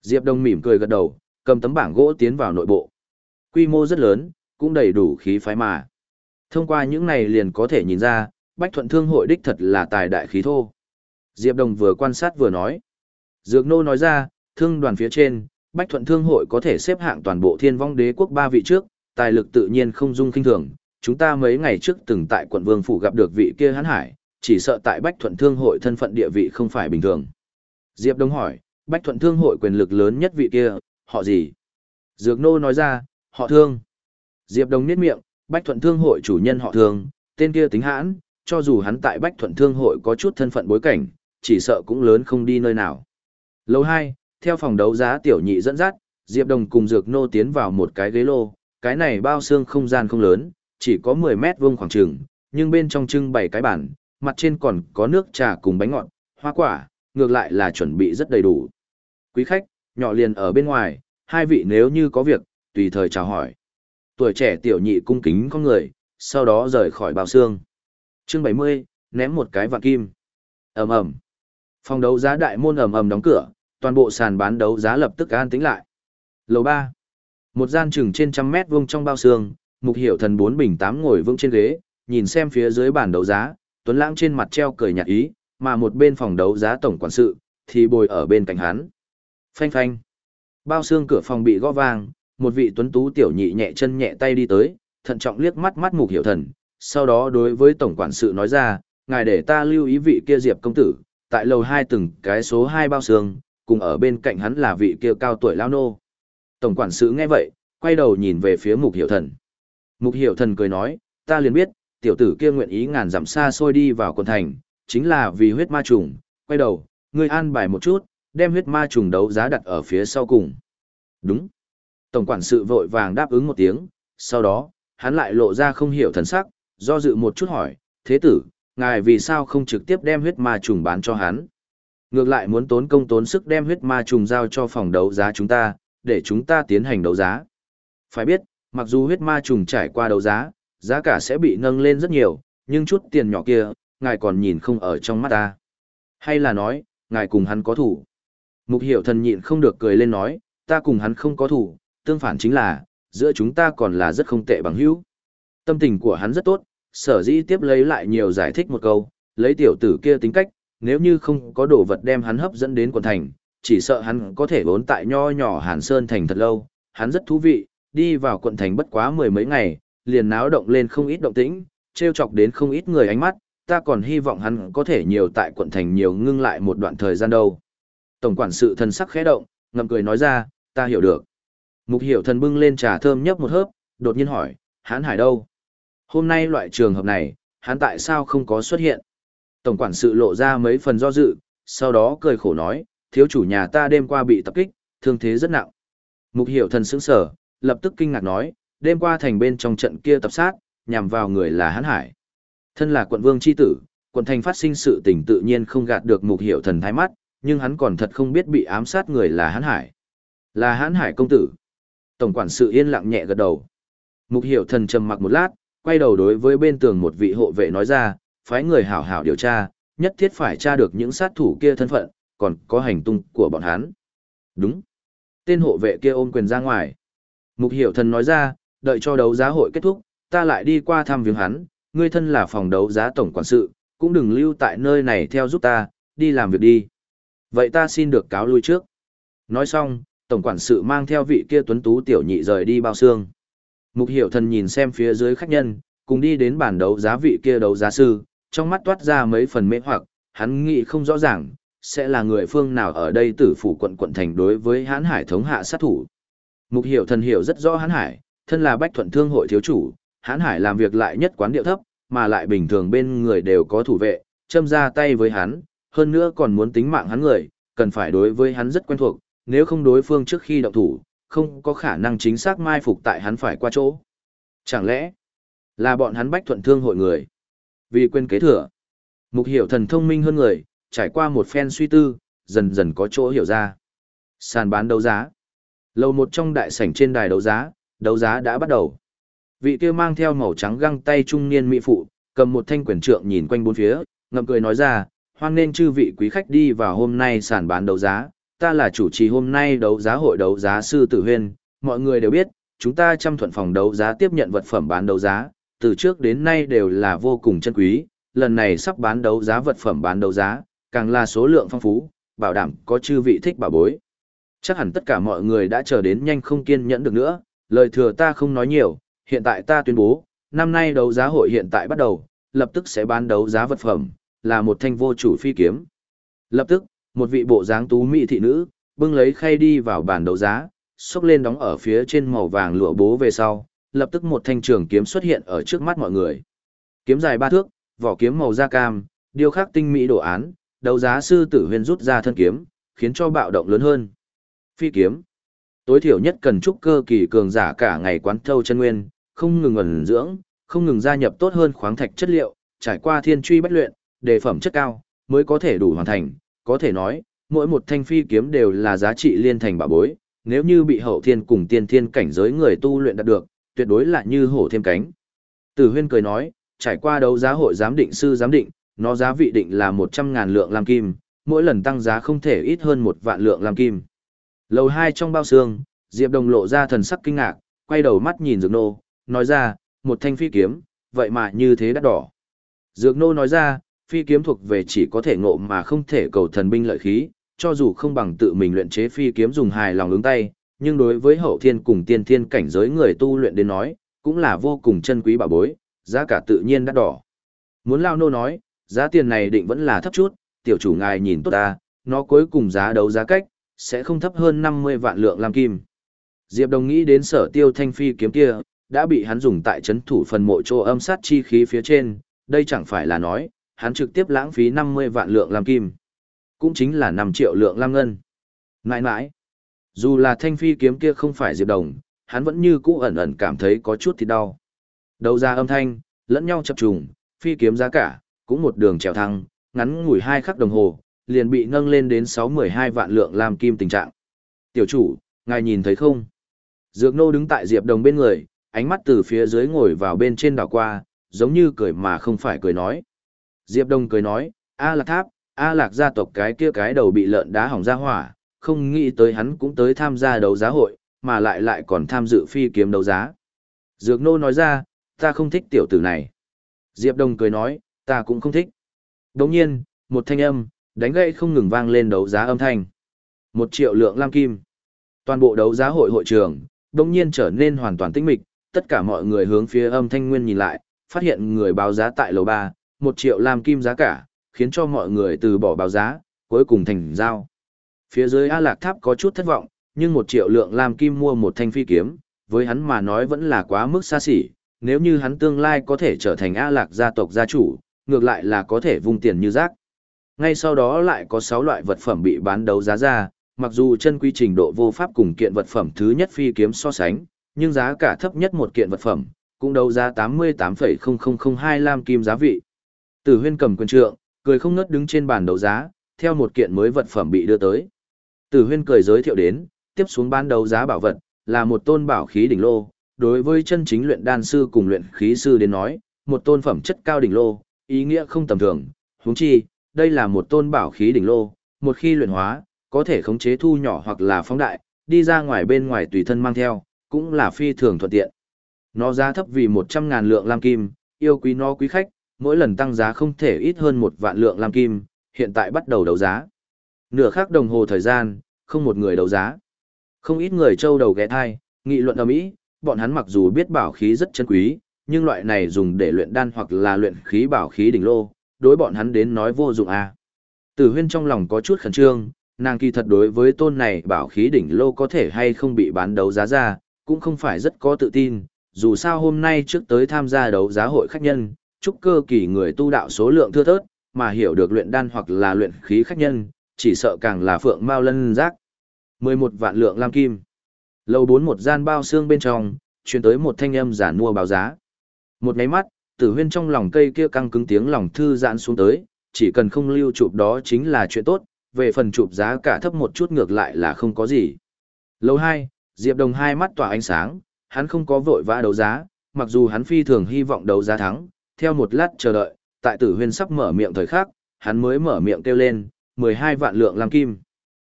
Diệp Đông mỉm cười gật đầu, cầm tấm bảng gỗ tiến vào nội bộ. Quy mô rất lớn, cũng đầy đủ khí phái mà. Thông qua những này liền có thể nhìn ra, Bách Thuận Thương hội đích thật là tài đại khí thô. Diệp Đồng vừa quan sát vừa nói. Dược Nô nói ra, thương đoàn phía trên, Bách Thuận Thương hội có thể xếp hạng toàn bộ Thiên Vong Đế quốc ba vị trước, tài lực tự nhiên không dung kinh thường. Chúng ta mấy ngày trước từng tại quận Vương phủ gặp được vị kia Hán Hải, chỉ sợ tại Bách Thuận Thương hội thân phận địa vị không phải bình thường. Diệp Đông hỏi, Bách Thuận Thương hội quyền lực lớn nhất vị kia, họ gì? Dược Nô nói ra, họ Thương. Diệp Đông niết miệng, Bách Thuận Thương hội chủ nhân họ Thương, tên kia tính hãn, cho dù hắn tại Bách Thuận Thương hội có chút thân phận bối cảnh, chỉ sợ cũng lớn không đi nơi nào. Lầu hai, theo phòng đấu giá tiểu nhị dẫn dắt, Diệp Đồng cùng Dược Nô tiến vào một cái ghế lô, cái này bao xương không gian không lớn, chỉ có mười mét vuông khoảng trường, nhưng bên trong trưng bày cái bàn, mặt trên còn có nước trà cùng bánh ngọt, hoa quả, ngược lại là chuẩn bị rất đầy đủ. Quý khách, nhỏ liền ở bên ngoài, hai vị nếu như có việc, tùy thời chào hỏi. Tuổi trẻ tiểu nhị cung kính con người, sau đó rời khỏi bao xương. Chương bảy mươi, ném một cái vạn kim. Ầm ầm. Phòng đấu giá đại môn ầm ầm đóng cửa, toàn bộ sàn bán đấu giá lập tức an tĩnh lại. Lầu ba, một gian chừng trên trăm mét vuông trong bao xương, Mục Hiểu Thần bốn bình tám ngồi vững trên ghế, nhìn xem phía dưới bàn đấu giá, Tuấn Lãng trên mặt treo cười nhạt ý, mà một bên phòng đấu giá tổng quản sự thì bồi ở bên cạnh hắn. Phanh phanh. Bao xương cửa phòng bị gõ vang, một vị tuấn tú tiểu nhị nhẹ chân nhẹ tay đi tới, thận trọng liếc mắt mắt Mục Hiểu Thần, sau đó đối với tổng quản sự nói ra, ngài để ta lưu ý vị kia Diệp công tử, tại lầu hai từng cái số hai bao xương, cùng ở bên cạnh hắn là vị kia cao tuổi lao nô. Tổng quản sự nghe vậy, quay đầu nhìn về phía Mục Hiểu Thần. Mục Hiểu Thần cười nói, ta liền biết, tiểu tử kia nguyện ý ngàn dặm xa xôi đi vào quận thành, chính là vì huyết ma trùng. Quay đầu, ngươi an bài một chút, đem huyết ma trùng đấu giá đặt ở phía sau cùng. Đúng. Tổng quản sự vội vàng đáp ứng một tiếng, sau đó, hắn lại lộ ra không hiểu thần sắc, do dự một chút hỏi, thế tử, ngài vì sao không trực tiếp đem huyết ma trùng bán cho hắn? Ngược lại muốn tốn công tốn sức đem huyết ma trùng giao cho phòng đấu giá chúng ta, để chúng ta tiến hành đấu giá. Phải biết, mặc dù huyết ma trùng trải qua đấu giá, giá cả sẽ bị nâng lên rất nhiều, nhưng chút tiền nhỏ kia, ngài còn nhìn không ở trong mắt ta. Hay là nói, ngài cùng hắn có thủ? Mục Hiểu Thần nhịn không được cười lên nói, ta cùng hắn không có thủ, tương phản chính là, giữa chúng ta còn là rất không tệ bằng hữu. Tâm tình của hắn rất tốt, sở dĩ tiếp lấy lại nhiều giải thích một câu, lấy tiểu tử kia tính cách, nếu như không có đồ vật đem hắn hấp dẫn đến quận thành, chỉ sợ hắn có thể vốn tại nho nhỏ Hàn Sơn thành thật lâu, hắn rất thú vị, đi vào quận thành bất quá mười mấy ngày, liền náo động lên không ít động tĩnh, trêu chọc đến không ít người ánh mắt, ta còn hy vọng hắn có thể nhiều tại quận thành nhiều ngưng lại một đoạn thời gian đâu. Tổng quản sự thần sắc khẽ động, ngậm cười nói ra, ta hiểu được. Mục Hiểu Thần bưng lên trà thơm nhấp một hớp, đột nhiên hỏi, hắn Hải đâu? Hôm nay loại trường hợp này, hắn tại sao không có xuất hiện? Tổng quản sự lộ ra mấy phần do dự, sau đó cười khổ nói, thiếu chủ nhà ta đêm qua bị tập kích, thương thế rất nặng. Mục Hiểu Thần sững sờ, lập tức kinh ngạc nói, đêm qua thành bên trong trận kia tập sát, nhằm vào người là Hán Hải. Thân là quận vương chi tử, quận thành phát sinh sự tình tự nhiên không gạt được Mục Hiểu Thần thái mắt, nhưng hắn còn thật không biết bị ám sát người là Hán Hải. Là Hán Hải công tử. Tổng quản sự yên lặng nhẹ gật đầu. Mục Hiểu Thần trầm mặc một lát, quay đầu đối với bên tường một vị hộ vệ nói ra, phái người hảo hảo điều tra, nhất thiết phải tra được những sát thủ kia thân phận, còn có hành tung của bọn hắn. Đúng. Tên hộ vệ kia ôm quyền ra ngoài. Mục Hiểu Thần nói ra, đợi cho đấu giá hội kết thúc, ta lại đi qua thăm viếng hắn, ngươi thân là phòng đấu giá tổng quản sự, cũng đừng lưu tại nơi này theo giúp ta, đi làm việc đi. Vậy ta xin được cáo lui trước. Nói xong, tổng quản sự mang theo vị kia tuấn tú tiểu nhị rời đi bao xương. Mục Hiểu Thần nhìn xem phía dưới khách nhân, cùng đi đến bàn đấu giá vị kia đấu giá sư, trong mắt toát ra mấy phần mê hoặc, hắn nghĩ không rõ ràng, sẽ là người phương nào ở đây tử phủ quận quận thành đối với Hán Hải thống hạ sát thủ. Mục Hiểu Thần hiểu rất rõ Hán Hải, thân là Bách Thuận Thương hội thiếu chủ, Hán Hải làm việc lại nhất quán điệu thấp, mà lại bình thường bên người đều có thủ vệ, châm ra tay với hắn, hơn nữa còn muốn tính mạng hắn người, cần phải đối với hắn rất quen thuộc, nếu không đối phương trước khi động thủ, không có khả năng chính xác mai phục tại hắn phải qua chỗ. Chẳng lẽ là bọn hắn Bách Thuận Thương hội người? Vì quên kế thừa. Mục Hiểu Thần thông minh hơn người, trải qua một phen suy tư, dần dần có chỗ hiểu ra. Sàn bán đấu giá. Lầu một trong đại sảnh trên đài đấu giá, đấu giá đã bắt đầu. Vị kia mang theo màu trắng găng tay trung niên mỹ phụ, cầm một thanh quyển trượng nhìn quanh bốn phía, ngậm cười nói ra, hoan nên chư vị quý khách đi vào hôm nay sàn bán đấu giá, ta là chủ trì hôm nay đấu giá hội đấu giá sư Tử Huyên, mọi người đều biết, chúng ta trăm thuận phòng đấu giá tiếp nhận vật phẩm bán đấu giá, từ trước đến nay đều là vô cùng chân quý, lần này sắp bán đấu giá vật phẩm bán đấu giá, càng là số lượng phong phú, bảo đảm có chư vị thích bảo bối. Chắc hẳn tất cả mọi người đã chờ đến nhanh không kiên nhẫn được nữa, lời thừa ta không nói nhiều, hiện tại ta tuyên bố, năm nay đấu giá hội hiện tại bắt đầu, lập tức sẽ bán đấu giá vật phẩm, là một thanh vô chủ phi kiếm. Lập tức, một vị bộ dáng tú mỹ thị nữ, bưng lấy khay đi vào bàn đấu giá, xốc lên đóng ở phía trên màu vàng lụa bố về sau, lập tức một thanh trường kiếm xuất hiện ở trước mắt mọi người. Kiếm dài ba thước, vỏ kiếm màu da cam, điêu khắc tinh mỹ đồ án, đấu giá sư Tử Huyên rút ra thân kiếm, khiến cho bạo động lớn hơn. Phi kiếm, tối thiểu nhất cần trúc cơ kỳ cường giả cả ngày quán thâu chân nguyên, không ngừng ẩn dưỡng, không ngừng gia nhập tốt hơn khoáng thạch chất liệu, trải qua thiên truy bách luyện, đề phẩm chất cao, mới có thể đủ hoàn thành. Có thể nói, mỗi một thanh phi kiếm đều là giá trị liên thành bảo bối, nếu như bị hậu thiên cùng tiên thiên cảnh giới người tu luyện đạt được, tuyệt đối là như hổ thêm cánh. Tử Huyên cười nói, trải qua đấu giá hội giám định sư giám định, nó giá vị định là một trăm ngàn lượng lam kim, mỗi lần tăng giá không thể ít hơn một vạn lượng lam kim. Lầu hai trong bao xương, Diệp Đồng lộ ra thần sắc kinh ngạc, quay đầu mắt nhìn Dược Nô, nói ra, một thanh phi kiếm, vậy mà như thế đắt đỏ. Dược Nô nói ra, phi kiếm thuộc về chỉ có thể ngộ mà không thể cầu thần binh lợi khí, cho dù không bằng tự mình luyện chế phi kiếm dùng hài lòng ứng tay, nhưng đối với hậu thiên cùng tiên thiên cảnh giới người tu luyện đến nói, cũng là vô cùng chân quý bảo bối, giá cả tự nhiên đắt đỏ. Muốn Lao Nô nói, giá tiền này định vẫn là thấp chút, tiểu chủ ngài nhìn tốt ta, nó cuối cùng giá đấu giá cách, sẽ không thấp hơn năm mươi vạn lượng lam kim. Diệp Đồng nghĩ đến Sở Tiêu thanh phi kiếm kia, đã bị hắn dùng tại trấn thủ phần mộ chỗ âm sát chi khí phía trên, đây chẳng phải là nói, hắn trực tiếp lãng phí năm mươi vạn lượng lam kim. Cũng chính là năm triệu lượng lam ngân. Nãi nãi, dù là thanh phi kiếm kia không phải Diệp Đồng, hắn vẫn như cũ ẩn ẩn cảm thấy có chút thì đau. Đầu ra âm thanh, lẫn nhau chập trùng, phi kiếm giá cả, cũng một đường trèo thăng, ngắn ngủi hai khắc đồng hồ, liền bị nâng lên đến sáu mươi hai vạn lượng lam kim tình trạng. Tiểu chủ, ngài nhìn thấy không? Dược Nô đứng tại Diệp Đồng bên người, ánh mắt từ phía dưới ngồi vào bên trên đảo qua, giống như cười mà không phải cười nói. Diệp Đồng cười nói, A Lạc Tháp, A Lạc gia tộc cái kia cái đầu bị lợn đá hỏng ra hỏa, không nghĩ tới hắn cũng tới tham gia đấu giá hội, mà lại lại còn tham dự phi kiếm đấu giá. Dược Nô nói ra, ta không thích tiểu tử này. Diệp Đồng cười nói, ta cũng không thích. Đồng nhiên, một thanh âm, đánh gậy không ngừng vang lên đấu giá âm thanh. Một triệu lượng lam kim. Toàn bộ đấu giá hội hội trường, đồng nhiên trở nên hoàn toàn tĩnh mịch, tất cả mọi người hướng phía âm thanh nguyên nhìn lại, phát hiện người báo giá tại lầu ba, một triệu lam kim giá cả, khiến cho mọi người từ bỏ báo giá, cuối cùng thành giao. Phía dưới A Lạc Tháp có chút thất vọng, nhưng một triệu lượng lam kim mua một thanh phi kiếm, với hắn mà nói vẫn là quá mức xa xỉ, nếu như hắn tương lai có thể trở thành A Lạc gia tộc gia chủ, ngược lại là có thể vung tiền như rác. Ngay sau đó lại có sáu loại vật phẩm bị bán đấu giá ra, mặc dù chân quý trình độ vô pháp cùng kiện vật phẩm thứ nhất phi kiếm so sánh, nhưng giá cả thấp nhất một kiện vật phẩm, cũng đấu giá tám mươi tám phẩy không không không hai lam kim giá vị. Tử Huyên cầm quyền trượng, cười không ngớt đứng trên bàn đấu giá, theo một kiện mới vật phẩm bị đưa tới. Tử Huyên cười giới thiệu đến, tiếp xuống bán đấu giá bảo vật, là một tôn bảo khí đỉnh lô, đối với chân chính luyện đan sư cùng luyện khí sư đến nói, một tôn phẩm chất cao đỉnh lô, ý nghĩa không tầm thường, huống chi, đây là một tôn bảo khí đỉnh lô, một khi luyện hóa, có thể khống chế thu nhỏ hoặc là phóng đại, đi ra ngoài bên ngoài tùy thân mang theo, cũng là phi thường thuận tiện. Nó giá thấp vì một trăm ngàn lượng lam kim, yêu quý nó quý khách, mỗi lần tăng giá không thể ít hơn một vạn lượng lam kim, hiện tại bắt đầu đấu giá. Nửa khắc đồng hồ thời gian, không một người đấu giá. Không ít người trâu đầu ghé thai, nghị luận ầm ĩ, bọn hắn mặc dù biết bảo khí rất chân quý, nhưng loại này dùng để luyện đan hoặc là luyện khí bảo khí đỉnh lô, đối bọn hắn đến nói vô dụng à. Tử Huyên trong lòng có chút khẩn trương, nàng kỳ thật đối với tôn này bảo khí đỉnh lô có thể hay không bị bán đấu giá ra, cũng không phải rất có tự tin, dù sao hôm nay trước tới tham gia đấu giá hội khách nhân, trúc cơ kỳ người tu đạo số lượng thưa thớt, mà hiểu được luyện đan hoặc là luyện khí khách nhân, chỉ sợ càng là phượng mao lân giác. mười một vạn lượng lam kim. Lầu bốn một gian bao xương bên trong, truyền tới một thanh âm giả mua báo giá. Một cái mắt, Tử Huyên trong lòng cây kia căng cứng tiếng lòng thư giãn xuống tới, chỉ cần không lưu chụp đó chính là chuyện tốt, về phần chụp giá cả thấp một chút ngược lại là không có gì. Lầu hai, Diệp Đồng hai mắt tỏa ánh sáng, hắn không có vội vã đấu giá, mặc dù hắn phi thường hy vọng đấu giá thắng, theo một lát chờ đợi, tại Tử Huyên sắp mở miệng thời khắc, hắn mới mở miệng kêu lên, mười hai vạn lượng lam kim.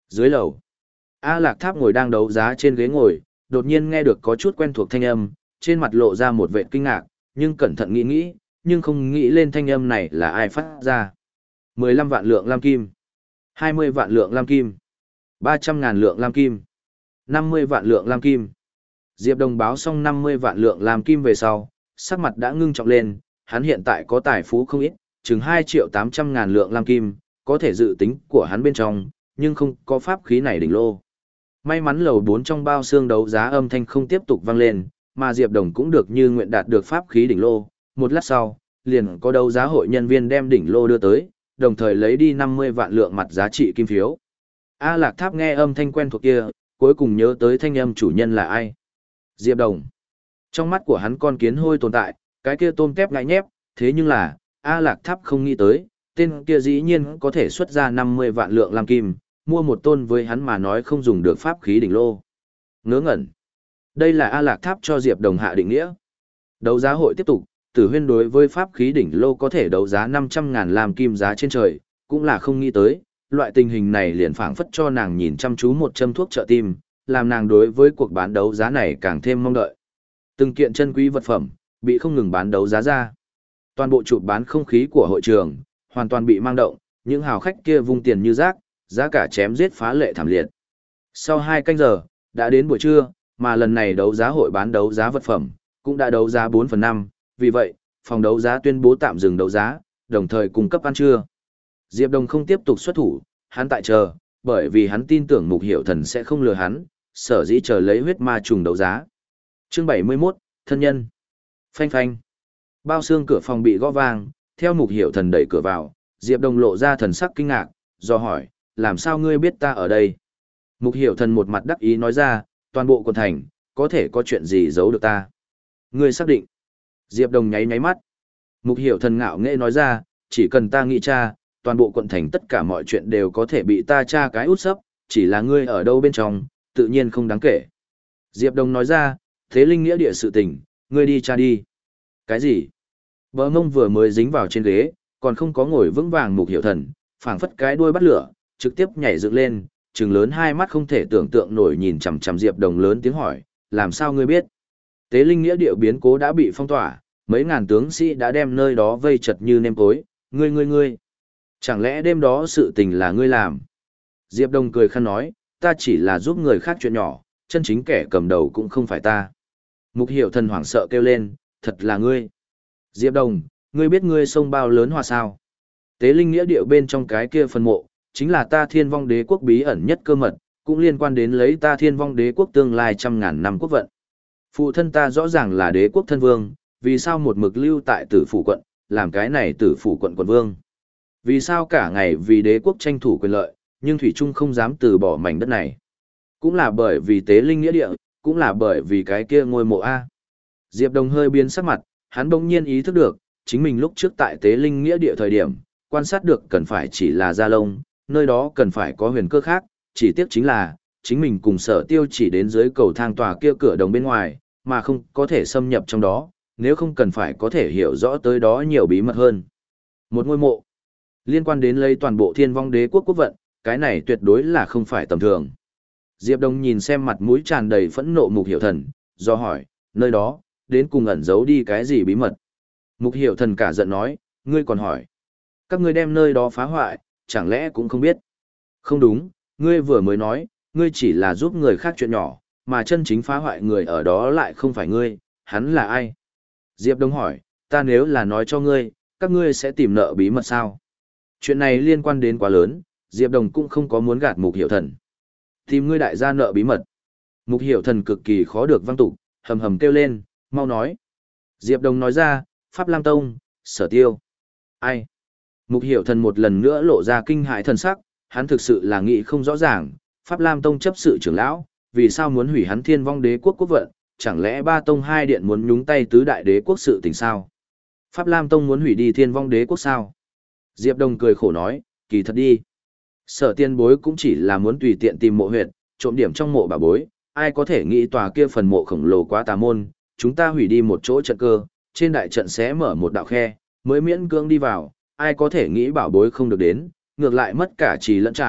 Dưới lầu, A Lạc Tháp ngồi đang đấu giá trên ghế ngồi, đột nhiên nghe được có chút quen thuộc thanh âm, trên mặt lộ ra một vẻ kinh ngạc, nhưng cẩn thận nghĩ nghĩ, nhưng không nghĩ lên thanh âm này là ai phát ra. mười lăm vạn lượng lam kim, hai mươi vạn lượng lam kim, ba trăm ngàn lượng lam kim, năm mươi vạn lượng lam kim. Diệp Đồng báo xong năm mươi vạn lượng lam kim về sau, sắc mặt đã ngưng trọng lên, hắn hiện tại có tài phú không ít, chừng hai triệu tám trăm ngàn lượng lam kim, có thể dự tính của hắn bên trong, nhưng không có pháp khí này đỉnh lô. May mắn lầu bốn trong bao xương đấu giá âm thanh không tiếp tục vang lên, mà Diệp Đồng cũng được như nguyện đạt được pháp khí đỉnh lô. Một lát sau, liền có đấu giá hội nhân viên đem đỉnh lô đưa tới, đồng thời lấy đi năm mươi vạn lượng mặt giá trị kim phiếu. A Lạc Tháp nghe âm thanh quen thuộc kia, cuối cùng nhớ tới thanh âm chủ nhân là ai. Diệp Đồng. Trong mắt của hắn con kiến hôi tồn tại, cái kia tôm tép ngại nhép, thế nhưng là, A Lạc Tháp không nghĩ tới, tên kia dĩ nhiên có thể xuất ra năm mươi vạn lượng lam kim, mua một tôn với hắn mà nói không dùng được pháp khí đỉnh lô. Ngớ ngẩn. Đây là A Lạc Tháp cho Diệp Đồng hạ định nghĩa. Đấu giá hội tiếp tục, Tử Huyên đối với pháp khí đỉnh lô có thể đấu giá năm trăm ngàn lam kim giá trên trời, cũng là không nghĩ tới, loại tình hình này liền phảng phất cho nàng nhìn chăm chú một châm thuốc trợ tim, làm nàng đối với cuộc bán đấu giá này càng thêm mong đợi. Từng kiện chân quý vật phẩm bị không ngừng bán đấu giá ra. Toàn bộ chụp bán không khí của hội trường hoàn toàn bị mang động, những hào khách kia vung tiền như rác, giá cả chém giết phá lệ thảm liệt. Sau hai canh giờ, đã đến buổi trưa, mà lần này đấu giá hội bán đấu giá vật phẩm cũng đã đấu giá bốn phần năm, vì vậy, phòng đấu giá tuyên bố tạm dừng đấu giá, đồng thời cung cấp ăn trưa. Diệp Đồng không tiếp tục xuất thủ, hắn tại chờ, bởi vì hắn tin tưởng Mục Hiểu Thần sẽ không lừa hắn, sở dĩ chờ lấy huyết ma trùng đấu giá. Chương bảy mươi mốt, thân nhân. Phanh phanh. Bao xương cửa phòng bị gõ vang, theo Mục Hiểu Thần đẩy cửa vào, Diệp Đồng lộ ra thần sắc kinh ngạc, do hỏi, làm sao ngươi biết ta ở đây? Mục Hiểu Thần một mặt đắc ý nói ra, toàn bộ quận thành, có thể có chuyện gì giấu được ta? Ngươi xác định. Diệp Đồng nháy nháy mắt. Mục Hiểu Thần ngạo nghễ nói ra, chỉ cần ta nghĩ tra, toàn bộ quận thành tất cả mọi chuyện đều có thể bị ta tra cái út sấp, chỉ là ngươi ở đâu bên trong, tự nhiên không đáng kể. Diệp Đồng nói ra, thế linh nghĩa địa sự tình, ngươi đi tra đi. Cái gì? Bờ mông vừa mới dính vào trên ghế, còn không có ngồi vững vàng Mục Hiểu Thần, phảng phất cái đuôi bắt lửa, trực tiếp nhảy dựng lên, trừng lớn hai mắt không thể tưởng tượng nổi nhìn chằm chằm Diệp Đồng lớn tiếng hỏi, làm sao ngươi biết? Tế linh nghĩa địa biến cố đã bị phong tỏa, mấy ngàn tướng sĩ đã đem nơi đó vây chật như nêm cối, ngươi ngươi ngươi. Chẳng lẽ đêm đó sự tình là ngươi làm? Diệp Đồng cười khăn nói, ta chỉ là giúp người khác chuyện nhỏ, chân chính kẻ cầm đầu cũng không phải ta. Mục Hiểu Thần hoảng sợ kêu lên, thật là ngươi. Diệp Đồng, ngươi biết ngươi sông bao lớn hòa sao? Tế linh nghĩa địa bên trong cái kia phần mộ, chính là ta Thiên Vong Đế quốc bí ẩn nhất cơ mật, cũng liên quan đến lấy ta Thiên Vong Đế quốc tương lai trăm ngàn năm quốc vận. Phụ thân ta rõ ràng là đế quốc thân vương, vì sao một mực lưu tại tử phủ quận, làm cái này tử phủ quận quận vương? Vì sao cả ngày vì đế quốc tranh thủ quyền lợi, nhưng Thủy Trung không dám từ bỏ mảnh đất này? Cũng là bởi vì tế linh nghĩa địa, cũng là bởi vì cái kia ngôi mộ A. Diệp Đồng hơi biến sắc mặt, hắn bỗng nhiên ý thức được, chính mình lúc trước tại tế linh nghĩa địa thời điểm, quan sát được cần phải chỉ là Gia Lông, nơi đó cần phải có huyền cơ khác, chỉ tiếc chính là, chính mình cùng Sở Tiêu chỉ đến dưới cầu thang tòa kia cửa đồng bên ngoài, mà không có thể xâm nhập trong đó, nếu không cần phải có thể hiểu rõ tới đó nhiều bí mật hơn. Một ngôi mộ, liên quan đến lấy toàn bộ Thiên Vong Đế quốc quốc vận, cái này tuyệt đối là không phải tầm thường. Diệp Đông nhìn xem mặt mũi tràn đầy phẫn nộ Mục Hiểu Thần, do hỏi, nơi đó, đến cùng ẩn giấu đi cái gì bí mật? Mục Hiểu Thần cả giận nói, ngươi còn hỏi. Các ngươi đem nơi đó phá hoại, chẳng lẽ cũng không biết? Không đúng, ngươi vừa mới nói, ngươi chỉ là giúp người khác chuyện nhỏ, mà chân chính phá hoại người ở đó lại không phải ngươi, hắn là ai? Diệp Đông hỏi, ta nếu là nói cho ngươi, các ngươi sẽ tìm nợ bí mật sao? Chuyện này liên quan đến quá lớn, Diệp Đồng cũng không có muốn gạt Mục Hiểu Thần. Tìm ngươi đại gia nợ bí mật. Mục Hiểu Thần cực kỳ khó được văng tục, hầm hầm kêu lên, mau nói. Diệp Đồng nói ra, Pháp Lam Tông, Sở Tiêu. Ai? Mục Hiểu Thần một lần nữa lộ ra kinh hãi thần sắc, hắn thực sự là nghĩ không rõ ràng, Pháp Lam Tông chấp sự trưởng lão, vì sao muốn hủy hắn Thiên Vong Đế quốc quốc vận, chẳng lẽ ba tông hai điện muốn nhúng tay tứ đại đế quốc sự tình sao? Pháp Lam Tông muốn hủy đi Thiên Vong Đế quốc sao? Diệp Đồng cười khổ nói, kỳ thật đi. Sở Tiên Bối cũng chỉ là muốn tùy tiện tìm mộ huyệt, trộm điểm trong mộ bà bối, ai có thể nghĩ tòa kia phần mộ khổng lồ quá tà môn, chúng ta hủy đi một chỗ trận cơ, trên đại trận sẽ mở một đạo khe, mới miễn cưỡng đi vào, ai có thể nghĩ bảo bối không được đến, ngược lại mất cả trì lẫn trải,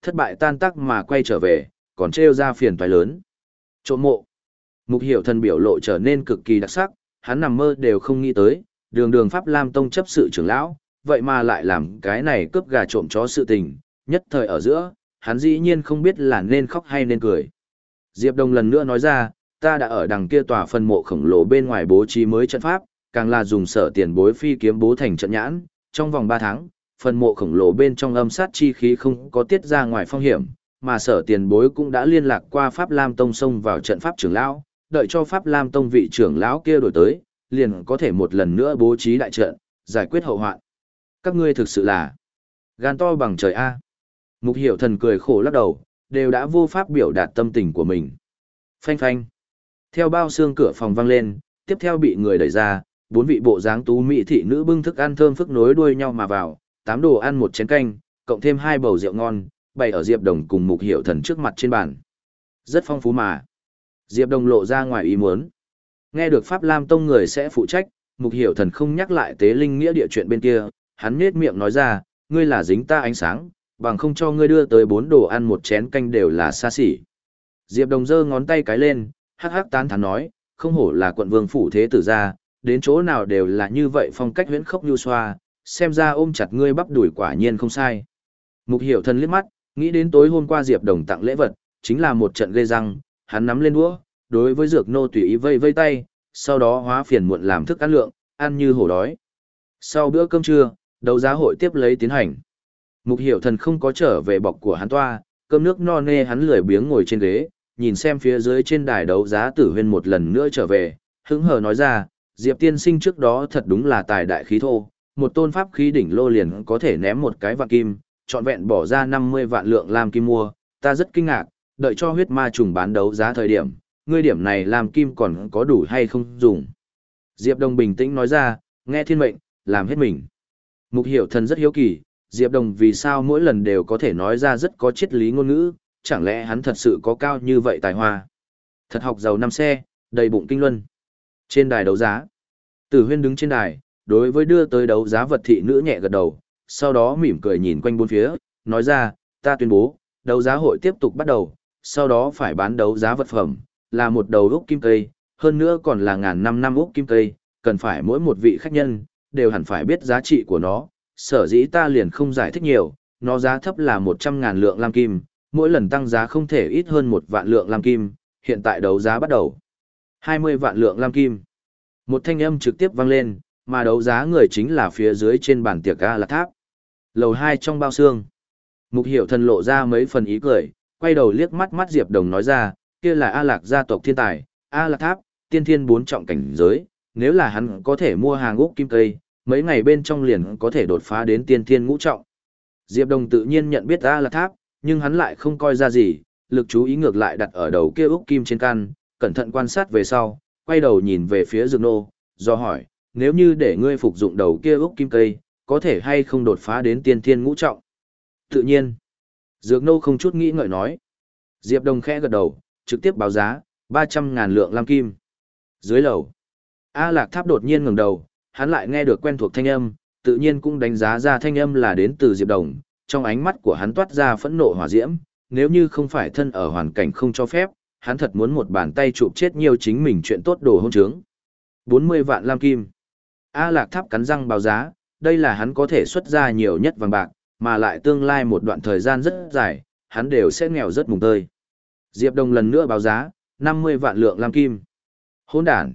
Thất bại tan tác mà quay trở về, còn trêu ra phiền toái lớn. Trộm mộ. Mục Hiểu Thần biểu lộ trở nên cực kỳ đặc sắc, hắn nằm mơ đều không nghĩ tới, đường đường Pháp Lam Tông chấp sự trưởng lão, vậy mà lại làm cái này cướp gà trộm chó sự tình, nhất thời ở giữa, hắn dĩ nhiên không biết là nên khóc hay nên cười. Diệp Đông lần nữa nói ra, ta đã ở đằng kia tòa phân mộ khổng lồ bên ngoài bố trí mới trận pháp, càng là dùng sở tiền bối phi kiếm bố thành trận nhãn, trong vòng ba tháng, phân mộ khổng lồ bên trong âm sát chi khí không có tiết ra ngoài phong hiểm, mà sở tiền bối cũng đã liên lạc qua Pháp Lam Tông xông vào trận pháp trưởng lão, đợi cho Pháp Lam Tông vị trưởng lão kia đổi tới, liền có thể một lần nữa bố trí đại trận, giải quyết hậu hoạn. Các ngươi thực sự là gan to bằng trời A. Mục Hiểu Thần cười khổ lắc đầu, đều đã vô pháp biểu đạt tâm tình của mình. Phanh phanh. Theo bao xương cửa phòng vang lên, tiếp theo bị người đẩy ra, bốn vị bộ dáng tú mỹ thị nữ bưng thức ăn thơm phức nối đuôi nhau mà vào, tám đồ ăn một chén canh, cộng thêm hai bầu rượu ngon, bày ở Diệp Đồng cùng Mục Hiểu Thần trước mặt trên bàn. Rất phong phú mà. Diệp Đồng lộ ra ngoài ý muốn. Nghe được Pháp Lam Tông người sẽ phụ trách, Mục Hiểu Thần không nhắc lại tế linh nghĩa địa chuyện bên kia, hắn nhếch miệng nói ra, ngươi là dính ta ánh sáng, bằng không cho ngươi đưa tới bốn đồ ăn một chén canh đều là xa xỉ. Diệp Đồng giơ ngón tay cái lên, hắc hắc tán thán nói, không hổ là quận vương phủ thế tử gia, đến chỗ nào đều là như vậy phong cách huyễn khốc nhu xoa, xem ra ôm chặt ngươi bắp đuổi quả nhiên không sai. Mục Hiểu Thần liếc mắt, nghĩ đến tối hôm qua Diệp Đồng tặng lễ vật, chính là một trận gây răng, hắn nắm lên đũa, đối với dược nô tùy ý vây vây tay, sau đó hóa phiền muộn làm thức ăn lượng, ăn như hổ đói. Sau bữa cơm trưa, đấu giá hội tiếp lấy tiến hành. Mục Hiểu Thần không có trở về bọc của hắn toa, cơm nước no nê hắn lười biếng ngồi trên ghế, nhìn xem phía dưới trên đài đấu giá Tử Huyên một lần nữa trở về, hứng hờ nói ra, Diệp tiên sinh trước đó thật đúng là tài đại khí thô, một tôn pháp khí đỉnh lô liền có thể ném một cái vạn kim, trọn vẹn bỏ ra năm mươi vạn lượng lam kim mua, ta rất kinh ngạc, đợi cho huyết ma trùng bán đấu giá thời điểm, ngươi điểm này làm kim còn có đủ hay không dùng. Diệp Đồng bình tĩnh nói ra, nghe thiên mệnh, làm hết mình. Mục Hiểu Thần rất hiếu kỳ, Diệp Đồng vì sao mỗi lần đều có thể nói ra rất có triết lý ngôn ngữ, chẳng lẽ hắn thật sự có cao như vậy tài hoa. Thật học giàu năm xe, đầy bụng kinh luân. Trên đài đấu giá, Tử Huyên đứng trên đài, đối với đưa tới đấu giá vật thị nữ nhẹ gật đầu, sau đó mỉm cười nhìn quanh bốn phía, nói ra, ta tuyên bố, đấu giá hội tiếp tục bắt đầu, sau đó phải bán đấu giá vật phẩm, là một đầu úc kim cây, hơn nữa còn là ngàn năm năm úc kim cây, cần phải mỗi một vị khách nhân, đều hẳn phải biết giá trị của nó, sở dĩ ta liền không giải thích nhiều, nó giá thấp là một trăm ngàn lượng lam kim, mỗi lần tăng giá không thể ít hơn một vạn lượng lam kim, hiện tại đấu giá bắt đầu. hai mươi vạn lượng lam kim. Một thanh âm trực tiếp vang lên, mà đấu giá người chính là phía dưới trên bàn tiệc A Lạc Tháp. Lầu hai trong bao xương. Mục Hiểu Thần lộ ra mấy phần ý cười, quay đầu liếc mắt mắt Diệp Đồng nói ra, kia là A Lạc gia tộc thiên tài, A Lạc Tháp, tiên thiên bốn trọng cảnh giới, nếu là hắn có thể mua hàng úc kim cây, mấy ngày bên trong liền có thể đột phá đến tiên thiên ngũ trọng. Diệp Đồng tự nhiên nhận biết A Lạc Tháp, nhưng hắn lại không coi ra gì, lực chú ý ngược lại đặt ở đầu kia úc kim trên căn, cẩn thận quan sát về sau, quay đầu nhìn về phía Dược Nô, do hỏi, nếu như để ngươi phục dụng đầu kia úc kim cây, có thể hay không đột phá đến tiên thiên ngũ trọng? Tự nhiên. Dược Nô không chút nghĩ ngợi nói. Diệp Đồng khẽ gật đầu, trực tiếp báo giá, ba trăm ngàn lượng lam kim. Dưới lầu, A Lạc Tháp đột nhiên ngẩng đầu, hắn lại nghe được quen thuộc thanh âm, tự nhiên cũng đánh giá ra thanh âm là đến từ Diệp Đồng, trong ánh mắt của hắn toát ra phẫn nộ hỏa diễm, nếu như không phải thân ở hoàn cảnh không cho phép, hắn thật muốn một bàn tay chụp chết nhiều chính mình chuyện tốt đồ hôn trướng. bốn mươi vạn lam kim. A Lạc Tháp cắn răng báo giá, đây là hắn có thể xuất ra nhiều nhất vàng bạc, mà lại tương lai một đoạn thời gian rất dài, hắn đều sẽ nghèo rất mùng tơi. Diệp Đồng lần nữa báo giá, năm mươi vạn lượng lam kim. Hỗn đản.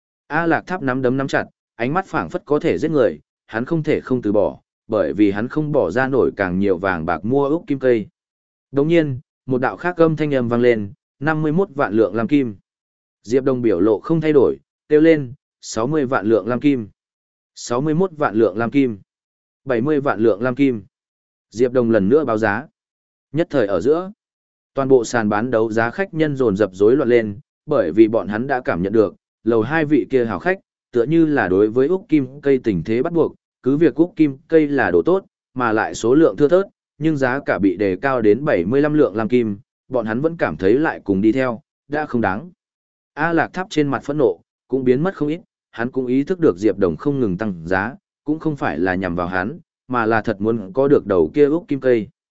A Lạc Tháp nắm đấm nắm chặt, ánh mắt phảng phất có thể giết người, hắn không thể không từ bỏ, bởi vì hắn không bỏ ra nổi càng nhiều vàng bạc mua úc kim cây. Đồng nhiên, một đạo khác âm thanh âm vang lên, năm mươi mốt vạn lượng lam kim. Diệp Đồng biểu lộ không thay đổi, kêu lên, sáu mươi vạn lượng lam kim. sáu mươi mốt vạn lượng lam kim. bảy mươi vạn lượng lam kim. Diệp Đồng lần nữa báo giá. Nhất thời ở giữa, toàn bộ sàn bán đấu giá khách nhân dồn dập rối loạn lên, bởi vì bọn hắn đã cảm nhận được, lầu hai vị kia hảo khách, tựa như là đối với úc kim cây tình thế bắt buộc, cứ việc úc kim cây là đồ tốt, mà lại số lượng thưa thớt, nhưng giá cả bị đề cao đến bảy mươi lăm lượng lam kim, bọn hắn vẫn cảm thấy lại cùng đi theo, đã không đáng. A Lạc Tháp trên mặt phẫn nộ, cũng biến mất không ít, hắn cũng ý thức được Diệp Đồng không ngừng tăng giá, cũng không phải là nhằm vào hắn, mà là thật muốn có được đầu kia úc kim cây.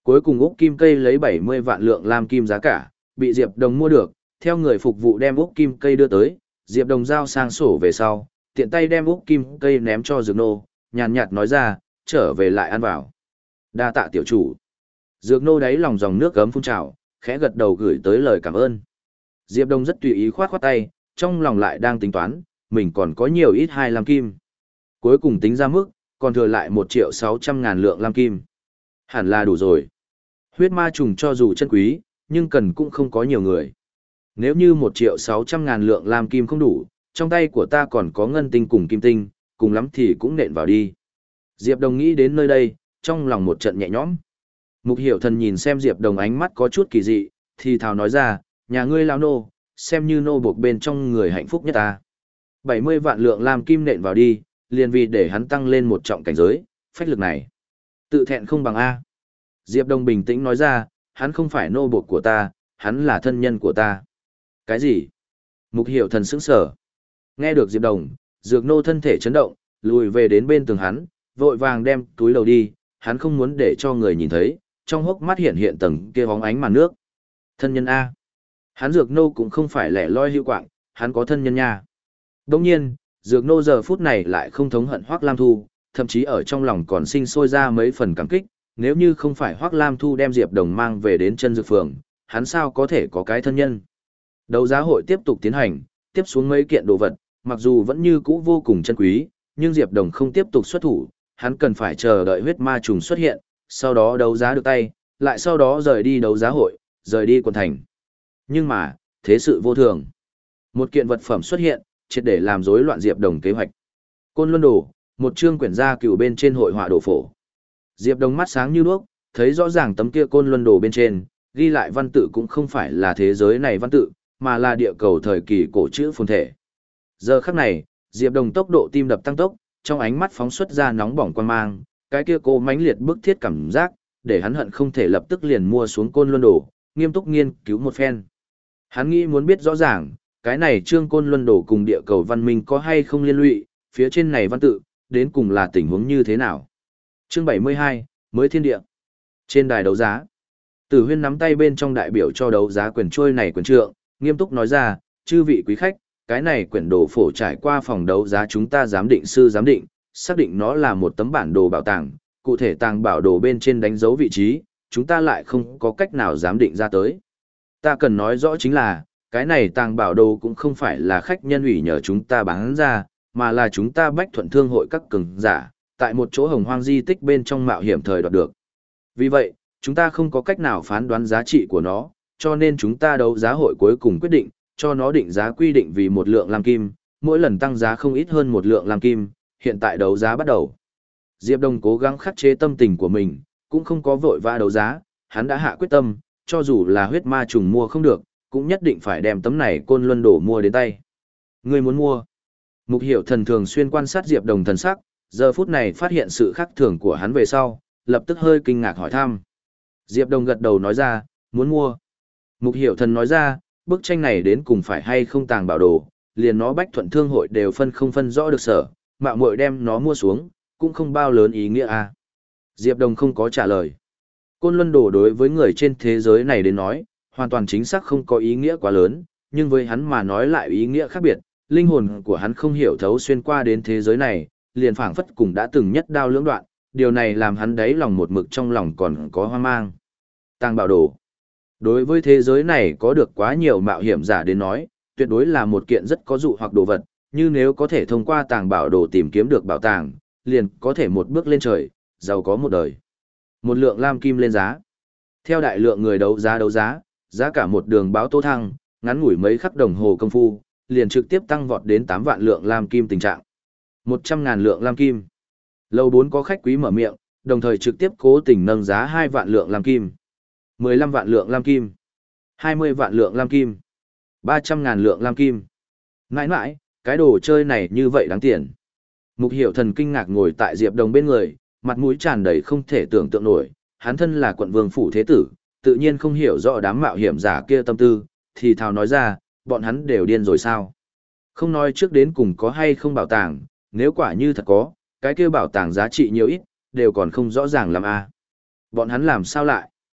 Cuối cùng Úc Kim Cây lấy bảy mươi vạn lượng lam kim giá cả, bị Diệp Đồng mua được, theo người phục vụ đem Úc Kim Cây đưa tới, Diệp Đồng giao sang sổ về sau, tiện tay đem Úc Kim Cây ném cho Dược Nô, nhàn nhạt nói ra, trở về lại ăn vào. Đa tạ tiểu chủ. Dược Nô đáy lòng dòng nước gấm phun trào, khẽ gật đầu gửi tới lời cảm ơn. Diệp Đông rất tùy ý khoát khoát tay, trong lòng lại đang tính toán, mình còn có nhiều ít hai lam kim. Cuối cùng tính ra mức, còn thừa lại một triệu sáu trăm ngàn lượng lam kim. Hẳn là đủ rồi. Huyết ma trùng cho dù chân quý, nhưng cần cũng không có nhiều người. Nếu như một triệu sáu trăm ngàn lượng lam kim không đủ, trong tay của ta còn có ngân tinh cùng kim tinh, cùng lắm thì cũng nện vào đi. Diệp Đồng nghĩ đến nơi đây, trong lòng một trận nhẹ nhõm. Mục Hiểu Thần nhìn xem Diệp Đồng ánh mắt có chút kỳ dị, thì thào nói ra, nhà ngươi lão nô, xem như nô buộc bên trong người hạnh phúc nhất ta. bảy mươi vạn lượng lam kim nện vào đi, liền vì để hắn tăng lên một trọng cảnh giới, phách lực này. Tự thẹn không bằng A. Diệp Đồng bình tĩnh nói ra, hắn không phải nô buộc của ta, hắn là thân nhân của ta. Cái gì? Mục Hiểu Thần sững sờ. Nghe được Diệp Đồng, Dược Nô thân thể chấn động, lùi về đến bên tường hắn, vội vàng đem túi đầu đi, hắn không muốn để cho người nhìn thấy, trong hốc mắt hiện hiện tầng kia bóng ánh màn nước. Thân nhân A. Hắn Dược Nô cũng không phải lẻ loi hữu quạng, hắn có thân nhân nha. Đồng nhiên, Dược Nô giờ phút này lại không thống hận Hoắc Lam Thu, thậm chí ở trong lòng còn sinh sôi ra mấy phần cảm kích, nếu như không phải Hoắc Lam Thu đem Diệp Đồng mang về đến chân dược phường, hắn sao có thể có cái thân nhân. Đấu giá hội tiếp tục tiến hành, tiếp xuống mấy kiện đồ vật, mặc dù vẫn như cũ vô cùng chân quý, nhưng Diệp Đồng không tiếp tục xuất thủ, hắn cần phải chờ đợi huyết ma trùng xuất hiện, sau đó đấu giá được tay, lại sau đó rời đi đấu giá hội, rời đi quần thành. Nhưng mà, thế sự vô thường. Một kiện vật phẩm xuất hiện, triệt để làm rối loạn Diệp Đồng kế hoạch. Côn Luân Đồ, một chương quyển gia cửu bên trên hội họa đồ phổ. Diệp Đồng mắt sáng như đuốc, thấy rõ ràng tấm kia Côn Luân Đồ bên trên, ghi lại văn tự cũng không phải là thế giới này văn tự, mà là địa cầu thời kỳ cổ chữ phồn thể. Giờ khắc này, Diệp Đồng tốc độ tim đập tăng tốc, trong ánh mắt phóng xuất ra nóng bỏng quan mang, cái kia cô mãnh liệt bức thiết cảm giác, để hắn hận không thể lập tức liền mua xuống Côn Luân Đồ, nghiêm túc nghiên cứu một phen. Hắn nghĩ muốn biết rõ ràng, cái này chương Côn Luân Đồ cùng địa cầu văn minh có hay không liên lụy, phía trên này văn tự, đến cùng là tình huống như thế nào. Chương bảy mươi hai, mới thiên địa. Trên đài đấu giá, Tử Huyên nắm tay bên trong đại biểu cho đấu giá quyển trôi này quyển trượng, nghiêm túc nói ra, chư vị quý khách, cái này quyển đồ phổ trải qua phòng đấu giá chúng ta giám định sư giám định, xác định nó là một tấm bản đồ bảo tàng, cụ thể tàng bảo đồ bên trên đánh dấu vị trí, chúng ta lại không có cách nào giám định ra tới. Ta cần nói rõ chính là, cái này tàng bảo đồ cũng không phải là khách nhân ủy nhờ chúng ta bán ra, mà là chúng ta bách thuận thương hội các cường giả, tại một chỗ hồng hoang di tích bên trong mạo hiểm thời đoạt được. Vì vậy, chúng ta không có cách nào phán đoán giá trị của nó, cho nên chúng ta đấu giá hội cuối cùng quyết định, cho nó định giá quy định vì một lượng lam kim, mỗi lần tăng giá không ít hơn một lượng lam kim, hiện tại đấu giá bắt đầu. Diệp Đông cố gắng khắc chế tâm tình của mình, cũng không có vội vã đấu giá, hắn đã hạ quyết tâm, cho dù là huyết ma trùng mua không được, cũng nhất định phải đem tấm này Côn Luân Đồ mua đến tay. Người muốn mua? Mục Hiểu Thần thường xuyên quan sát Diệp Đồng thần sắc, giờ phút này phát hiện sự khác thường của hắn về sau, lập tức hơi kinh ngạc hỏi thăm. Diệp Đồng gật đầu nói ra, muốn mua. Mục Hiểu Thần nói ra, bức tranh này đến cùng phải hay không tàng bảo đồ, liền nó bách thuận thương hội đều phân không phân rõ được sở, mạo muội đem nó mua xuống, cũng không bao lớn ý nghĩa à. Diệp Đồng không có trả lời. Côn Luân Đồ đối với người trên thế giới này đến nói, hoàn toàn chính xác không có ý nghĩa quá lớn, nhưng với hắn mà nói lại ý nghĩa khác biệt, linh hồn của hắn không hiểu thấu xuyên qua đến thế giới này, liền phảng phất cùng đã từng nhất đao lưỡng đoạn, điều này làm hắn đáy lòng một mực trong lòng còn có hoang mang. Tàng bảo đồ. Đối với thế giới này có được quá nhiều mạo hiểm giả đến nói, tuyệt đối là một kiện rất có dụ hoặc đồ vật, như nếu có thể thông qua tàng bảo đồ tìm kiếm được bảo tàng, liền có thể một bước lên trời, giàu có một đời. Một lượng lam kim lên giá. Theo đại lượng người đấu giá đấu giá, giá cả một đường báo tố thăng, ngắn ngủi mấy khắc đồng hồ công phu, liền trực tiếp tăng vọt đến tám vạn lượng lam kim tình trạng. một trăm ngàn lượng lam kim. Lầu bốn có khách quý mở miệng, đồng thời trực tiếp cố tình nâng giá hai vạn lượng lam kim. mười lăm vạn lượng lam kim. hai mươi vạn lượng lam kim. ba trăm ngàn lượng lam kim. Nãi nãi, cái đồ chơi này như vậy đáng tiền. Mục Hiểu Thần kinh ngạc ngồi tại Diệp Đồng bên người, mặt mũi tràn đầy không thể tưởng tượng nổi, hắn thân là quận vương phủ thế tử, tự nhiên không hiểu rõ đám mạo hiểm giả kia tâm tư, thì thào nói ra, bọn hắn đều điên rồi sao? Không nói trước đến cùng có hay không bảo tàng, nếu quả như thật có, cái kia bảo tàng giá trị nhiều ít, đều còn không rõ ràng làm a. Bọn hắn làm sao lại?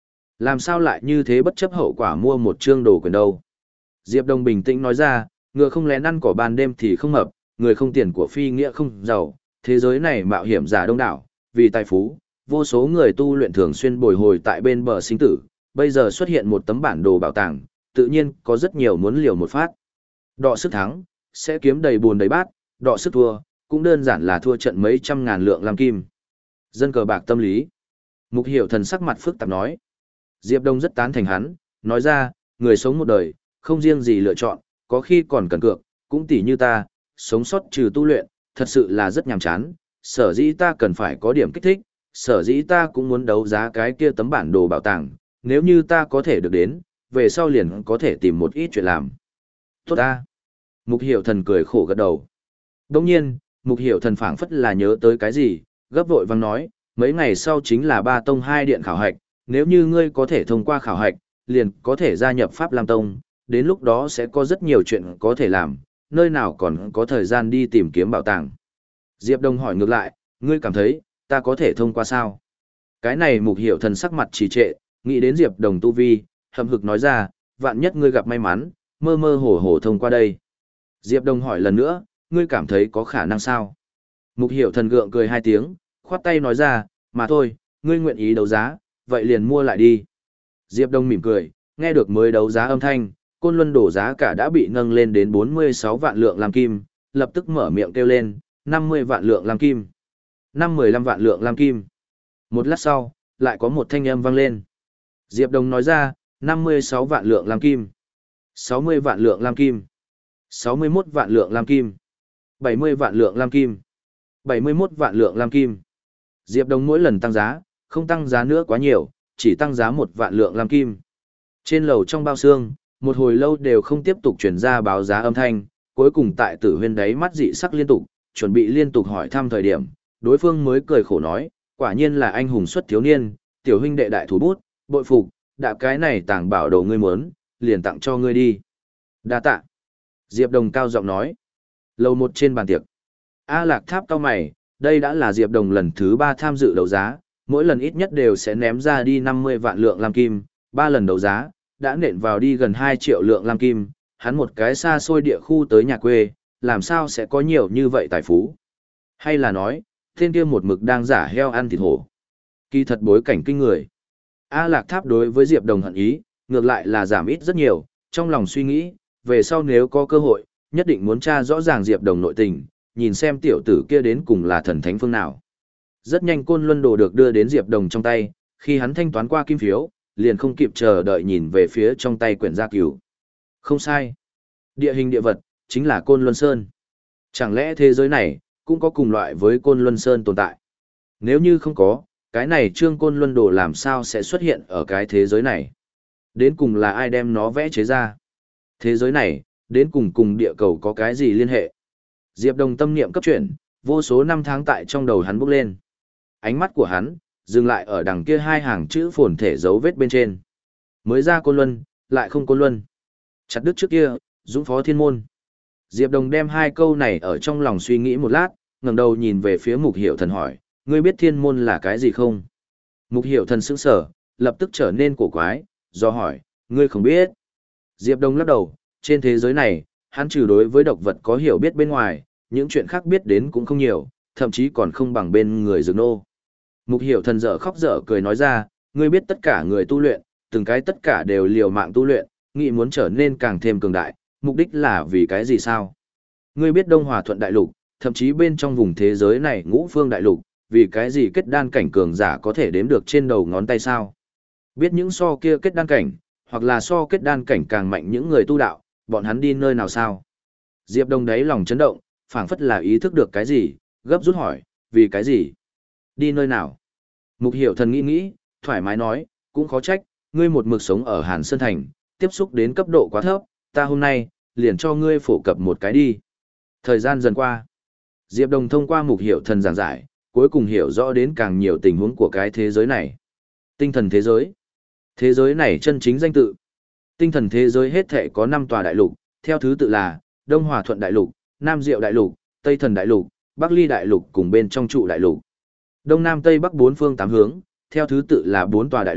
Làm sao lại như thế bất chấp hậu quả mua một chương đồ quyền đâu? Diệp Đông bình tĩnh nói ra, ngựa không lén ăn cỏ ban đêm thì không mập, người không tiền của phi nghĩa không giàu, thế giới này mạo hiểm giả đông đảo, vì tài phú, vô số người tu luyện thường xuyên bồi hồi tại bên bờ sinh tử, bây giờ xuất hiện một tấm bản đồ bảo tàng, tự nhiên có rất nhiều muốn liều một phát. Đọ sức thắng, sẽ kiếm đầy buồn đầy bát, đọ sức thua, cũng đơn giản là thua trận mấy trăm ngàn lượng lam kim. Dân cờ bạc tâm lý. Mục Hiểu Thần sắc mặt phức tạp nói. Diệp Đông rất tán thành hắn, nói ra, người sống một đời, không riêng gì lựa chọn, có khi còn cần cược, cũng tỉ như ta, sống sót trừ tu luyện, thật sự là rất nhàm chán, sở dĩ ta cần phải có điểm kích thích, sở dĩ ta cũng muốn đấu giá cái kia tấm bản đồ bảo tàng, nếu như ta có thể được đến, về sau liền có thể tìm một ít chuyện làm. Tốt ta. Mục Hiểu Thần cười khổ gật đầu. Đồng nhiên, Mục Hiểu Thần phảng phất là nhớ tới cái gì, gấp vội vang nói, mấy ngày sau chính là ba tông hai điện khảo hạch, nếu như ngươi có thể thông qua khảo hạch, liền có thể gia nhập Pháp Lam Tông, đến lúc đó sẽ có rất nhiều chuyện có thể làm, nơi nào còn có thời gian đi tìm kiếm bảo tàng. Diệp Đông hỏi ngược lại, ngươi cảm thấy, ta có thể thông qua sao? Cái này Mục Hiểu Thần sắc mặt trì trệ, nghĩ đến Diệp Đông tu vi, hậm hực nói ra, vạn nhất ngươi gặp may mắn, mơ mơ hồ hồ thông qua đây. Diệp Đông hỏi lần nữa, ngươi cảm thấy có khả năng sao? Mục Hiểu Thần gượng cười hai tiếng, khoát tay nói ra, mà thôi, ngươi nguyện ý đấu giá, vậy liền mua lại đi. Diệp Đông mỉm cười, nghe được mới đấu giá âm thanh, Côn Luân đổ giá cả đã bị nâng lên đến bốn mươi sáu vạn lượng lam kim, lập tức mở miệng kêu lên, năm mươi vạn lượng lam kim, năm mười lăm vạn lượng lam kim. Một lát sau, lại có một thanh âm vang lên. Diệp Đông nói ra, năm mươi sáu vạn lượng lam kim, sáu mươi vạn lượng lam kim, sáu mươi mốt vạn lượng lam kim, bảy mươi vạn lượng lam kim, bảy mươi mốt vạn lượng lam kim. Diệp Đông mỗi lần tăng giá, không tăng giá nữa quá nhiều, chỉ tăng giá một vạn lượng lam kim. Trên lầu trong bao xương, một hồi lâu đều không tiếp tục truyền ra báo giá âm thanh, cuối cùng tại Tử Huyên đáy mắt dị sắc liên tục, chuẩn bị liên tục hỏi thăm thời điểm, đối phương mới cười khổ nói, quả nhiên là anh hùng xuất thiếu niên, tiểu huynh đệ đại thủ bút, bội phục, đã cái này tàng bảo đồ ngươi muốn, liền tặng cho ngươi đi. Đa tạ. Diệp Đông cao giọng nói. Lầu một trên bàn tiệc. A Lạc Tháp cao mày, đây đã là Diệp Đông lần thứ ba tham dự đấu giá, mỗi lần ít nhất đều sẽ ném ra đi năm mươi vạn lượng lam kim, ba lần đấu giá, đã nện vào đi gần hai triệu lượng lam kim, hắn một cái xa xôi địa khu tới nhà quê, làm sao sẽ có nhiều như vậy tài phú? Hay là nói, tên kia một mực đang giả heo ăn thịt hổ? Kỳ thật bối cảnh kinh người. A Lạc Tháp đối với Diệp Đông hận ý, ngược lại là giảm ít rất nhiều, trong lòng suy nghĩ, về sau nếu có cơ hội, nhất định muốn tra rõ ràng Diệp Đông nội tình, nhìn xem tiểu tử kia đến cùng là thần thánh phương nào. Rất nhanh Côn Luân đồ được đưa đến Diệp Đông trong tay, khi hắn thanh toán qua kim phiếu, liền không kịp chờ đợi nhìn về phía trong tay quyển gia cửu. Không sai. Địa hình địa vật, chính là Côn Luân Sơn. Chẳng lẽ thế giới này, cũng có cùng loại với Côn Luân Sơn tồn tại? Nếu như không có, cái này trương Côn Luân đồ làm sao sẽ xuất hiện ở cái thế giới này? Đến cùng là ai đem nó vẽ chế ra? Thế giới này, đến cùng cùng địa cầu có cái gì liên hệ? Diệp Đông tâm niệm cấp chuyển, vô số năm tháng tại trong đầu hắn bốc lên. Ánh mắt của hắn, dừng lại ở đằng kia hai hàng chữ phồn thể dấu vết bên trên. Mới ra Côn Luân, lại không Côn Luân. Chặt đứt trước kia, dũng phó thiên môn. Diệp Đông đem hai câu này ở trong lòng suy nghĩ một lát, ngẩng đầu nhìn về phía Mục Hiểu Thần hỏi, ngươi biết thiên môn là cái gì không? Mục Hiểu Thần sững sờ, lập tức trở nên cổ quái, do hỏi, ngươi không biết. Diệp Đông lắc đầu, trên thế giới này, hắn trừ đối với độc vật có hiểu biết bên ngoài, những chuyện khác biết đến cũng không nhiều, thậm chí còn không bằng bên người dược nô. Mục Hiểu Thần dở khóc dở cười nói ra, ngươi biết tất cả người tu luyện, từng cái tất cả đều liều mạng tu luyện, nghĩ muốn trở nên càng thêm cường đại, mục đích là vì cái gì sao? Ngươi biết Đông Hòa Thuận Đại Lục, thậm chí bên trong vùng thế giới này Ngũ Phương Đại Lục, vì cái gì kết đan cảnh cường giả có thể đếm được trên đầu ngón tay sao? Biết những so kia kết đan cảnh, hoặc là so kết đan cảnh càng mạnh những người tu đạo, bọn hắn đi nơi nào sao? Diệp Đông đáy lòng chấn động, phảng phất là ý thức được cái gì, gấp rút hỏi, vì cái gì? Đi nơi nào? Mục Hiểu Thần nghĩ nghĩ, thoải mái nói, cũng khó trách, ngươi một mực sống ở Hàn Sơn Thành, tiếp xúc đến cấp độ quá thấp, ta hôm nay, liền cho ngươi phổ cập một cái đi. Thời gian dần qua, Diệp Đông thông qua Mục Hiểu Thần giảng giải, cuối cùng hiểu rõ đến càng nhiều tình huống của cái thế giới này. Tinh thần thế giới. Thế giới này chân chính danh tự. Tinh thần thế giới hết thảy có năm tòa đại lục, theo thứ tự là Đông Hòa Thuận Đại Lục, Nam Diệu Đại Lục, Tây Thần Đại Lục, Bắc Ly Đại Lục cùng bên trong trụ đại lục. Đông Nam Tây Bắc bốn phương tám hướng, theo thứ tự là bốn tòa đại lục,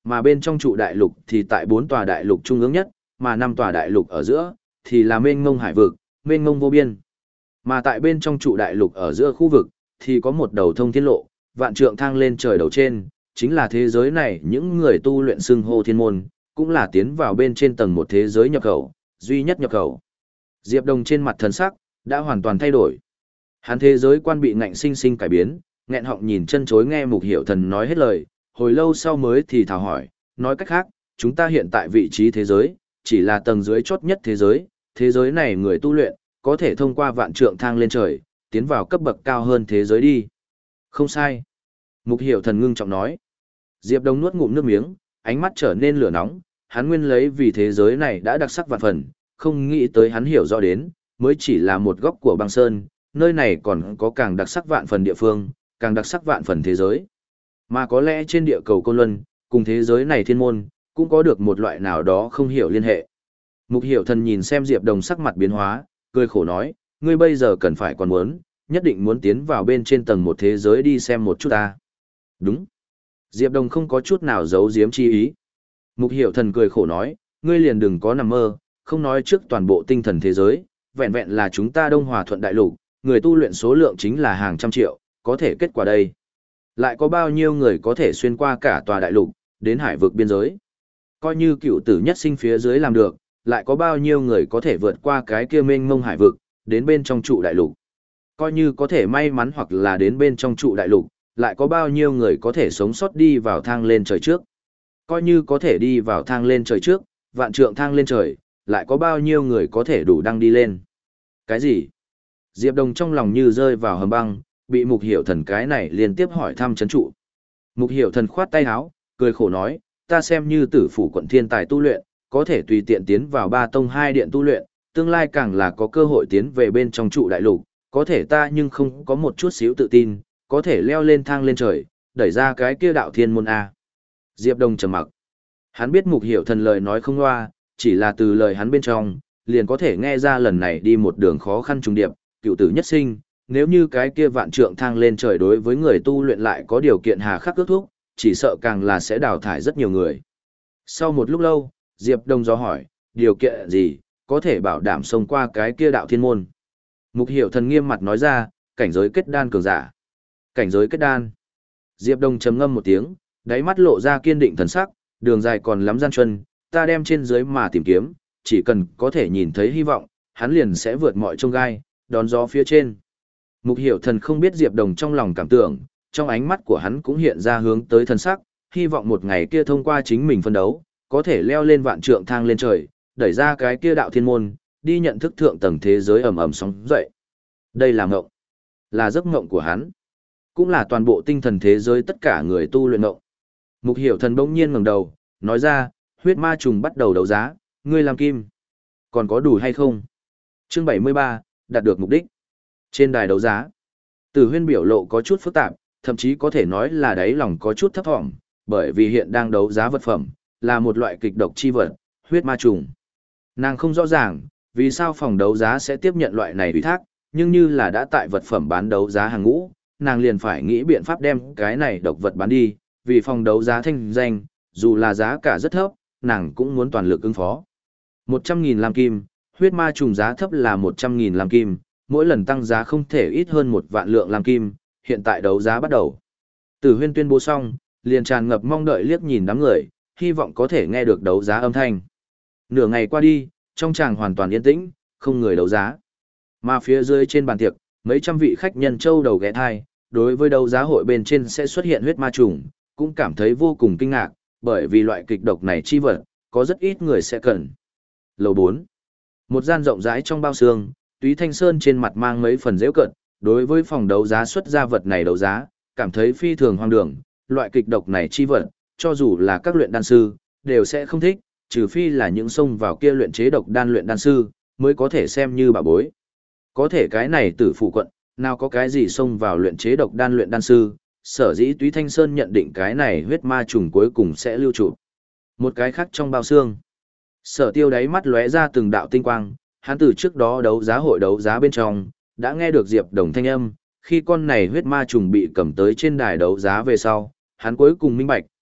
mà bên trong trụ đại lục thì tại bốn tòa đại lục trung ương nhất, mà năm tòa đại lục ở giữa thì là mênh mông hải vực, mênh mông vô biên. Mà tại bên trong trụ đại lục ở giữa khu vực thì có một đầu thông thiên lộ, vạn trượng thang lên trời đầu trên, chính là thế giới này những người tu luyện xưng hô thiên môn, cũng là tiến vào bên trên tầng một thế giới nhập khẩu, duy nhất nhập khẩu. Diệp Đồng trên mặt thần sắc đã hoàn toàn thay đổi. Hắn thế giới quan bị ngạnh sinh sinh cải biến, nghẹn họng nhìn chân chối nghe Mục Hiểu Thần nói hết lời, hồi lâu sau mới thì thào hỏi, nói cách khác, chúng ta hiện tại vị trí thế giới, chỉ là tầng dưới chót nhất thế giới, thế giới này người tu luyện, có thể thông qua vạn trượng thang lên trời, tiến vào cấp bậc cao hơn thế giới đi. Không sai. Mục Hiểu Thần ngưng trọng nói. Diệp Đông nuốt ngụm nước miếng, ánh mắt trở nên lửa nóng, hắn nguyên lấy vì thế giới này đã đặc sắc vạn phần, không nghĩ tới hắn hiểu rõ đến, mới chỉ là một góc của băng sơn, nơi này còn có càng đặc sắc vạn phần địa phương, càng đặc sắc vạn phần thế giới. Mà có lẽ trên địa cầu Côn Luân, cùng thế giới này thiên môn, cũng có được một loại nào đó không hiểu liên hệ. Mục Hiểu Thần nhìn xem Diệp Đồng sắc mặt biến hóa, cười khổ nói, ngươi bây giờ cần phải còn muốn, nhất định muốn tiến vào bên trên tầng một thế giới đi xem một chút ta. Đúng. Diệp Đồng không có chút nào giấu giếm chi ý. Mục Hiểu Thần cười khổ nói, ngươi liền đừng có nằm mơ, không nói trước toàn bộ tinh thần thế giới, vẹn vẹn là chúng ta Đông Hòa Thuận Đại Lục, người tu luyện số lượng chính là hàng trăm triệu, có thể kết quả đây. Lại có bao nhiêu người có thể xuyên qua cả tòa đại lục, đến hải vực biên giới. Coi như cựu tử nhất sinh phía dưới làm được, lại có bao nhiêu người có thể vượt qua cái kia mênh mông hải vực, đến bên trong trụ đại lục. Coi như có thể may mắn hoặc là đến bên trong trụ đại lục, lại có bao nhiêu người có thể sống sót đi vào thang lên trời trước. Coi như có thể đi vào thang lên trời trước, vạn trượng thang lên trời, lại có bao nhiêu người có thể đủ đăng đi lên. Cái gì? Diệp Đồng trong lòng như rơi vào hầm băng, bị Mục Hiểu Thần cái này liên tiếp hỏi thăm chấn trụ. Mục Hiểu Thần khoát tay áo, cười khổ nói, ta xem như tử phủ quận thiên tài tu luyện, có thể tùy tiện tiến vào ba tông hai điện tu luyện, tương lai càng là có cơ hội tiến về bên trong trụ đại lục, có thể ta nhưng không có một chút xíu tự tin, có thể leo lên thang lên trời, đẩy ra cái kia đạo thiên môn A. Diệp Đông trầm mặc. Hắn biết Mục Hiểu Thần lời nói không loa, chỉ là từ lời hắn bên trong, liền có thể nghe ra lần này đi một đường khó khăn trùng điệp, cựu tử nhất sinh, nếu như cái kia vạn trượng thang lên trời đối với người tu luyện lại có điều kiện hà khắc ước thúc, chỉ sợ càng là sẽ đào thải rất nhiều người. Sau một lúc lâu, Diệp Đông do hỏi, điều kiện gì, có thể bảo đảm xông qua cái kia đạo thiên môn. Mục Hiểu Thần nghiêm mặt nói ra, cảnh giới kết đan cường giả. Cảnh giới kết đan. Diệp Đông trầm ngâm một tiếng, đáy mắt lộ ra kiên định thần sắc, đường dài còn lắm gian truân, ta đem trên dưới mà tìm kiếm, chỉ cần có thể nhìn thấy hy vọng, hắn liền sẽ vượt mọi chông gai, đón gió phía trên. Mục Hiểu Thần không biết Diệp Đồng trong lòng cảm tưởng, trong ánh mắt của hắn cũng hiện ra hướng tới thần sắc, hy vọng một ngày kia thông qua chính mình phân đấu, có thể leo lên vạn trượng thang lên trời, đẩy ra cái kia đạo thiên môn, đi nhận thức thượng tầng thế giới ầm ầm sóng dậy. Đây là ngộng, là giấc ngộng của hắn, cũng là toàn bộ tinh thần thế giới tất cả người tu luyện ngộng. Mục Hiểu Thần bỗng nhiên ngẩng đầu, nói ra, huyết ma trùng bắt đầu đấu giá, ngươi làm kim, còn có đủ hay không? Chương bảy mươi ba, đạt được mục đích. Trên đài đấu giá, Tử Huyên biểu lộ có chút phức tạp, thậm chí có thể nói là đáy lòng có chút thấp thỏm, bởi vì hiện đang đấu giá vật phẩm, là một loại kịch độc chi vật, huyết ma trùng. Nàng không rõ ràng, vì sao phòng đấu giá sẽ tiếp nhận loại này ủy thác, nhưng như là đã tại vật phẩm bán đấu giá hàng ngũ, nàng liền phải nghĩ biện pháp đem cái này độc vật bán đi, vì phòng đấu giá thanh danh, dù là giá cả rất thấp, nàng cũng muốn toàn lực ứng phó. một trăm nghìn lam kim, huyết ma trùng giá thấp là một trăm nghìn lam kim, mỗi lần tăng giá không thể ít hơn một vạn lượng lam kim, hiện tại đấu giá bắt đầu. Tử Huyên tuyên bố xong, liền tràn ngập mong đợi liếc nhìn đám người, hy vọng có thể nghe được đấu giá âm thanh. Nửa ngày qua đi, trong tràng hoàn toàn yên tĩnh, không người đấu giá. Mà phía dưới trên bàn tiệc, mấy trăm vị khách nhân châu đầu ghé thai, đối với đấu giá hội bên trên sẽ xuất hiện huyết ma trùng, cũng cảm thấy vô cùng kinh ngạc, bởi vì loại kịch độc này chi vật, có rất ít người sẽ cần. Lầu bốn. Một gian rộng rãi trong bao xương, Túy Thanh Sơn trên mặt mang mấy phần giễu cợt, đối với phòng đấu giá xuất ra vật này đấu giá, cảm thấy phi thường hoang đường, loại kịch độc này chi vật, cho dù là các luyện đan sư, đều sẽ không thích, trừ phi là những xông vào kia luyện chế độc đan luyện đan sư, mới có thể xem như bà bối. Có thể cái này tử phụ quận, nào có cái gì xông vào luyện chế độc đan luyện đan sư, sở dĩ Túy Thanh Sơn nhận định cái này huyết ma trùng cuối cùng sẽ lưu trụ. Một cái khác trong bao xương, Sở Tiêu đáy mắt lóe ra từng đạo tinh quang, hắn từ trước đó đấu giá hội đấu giá bên trong, đã nghe được Diệp Đồng thanh âm, khi con này huyết ma trùng bị cầm tới trên đài đấu giá về sau, hắn cuối cùng minh bạch,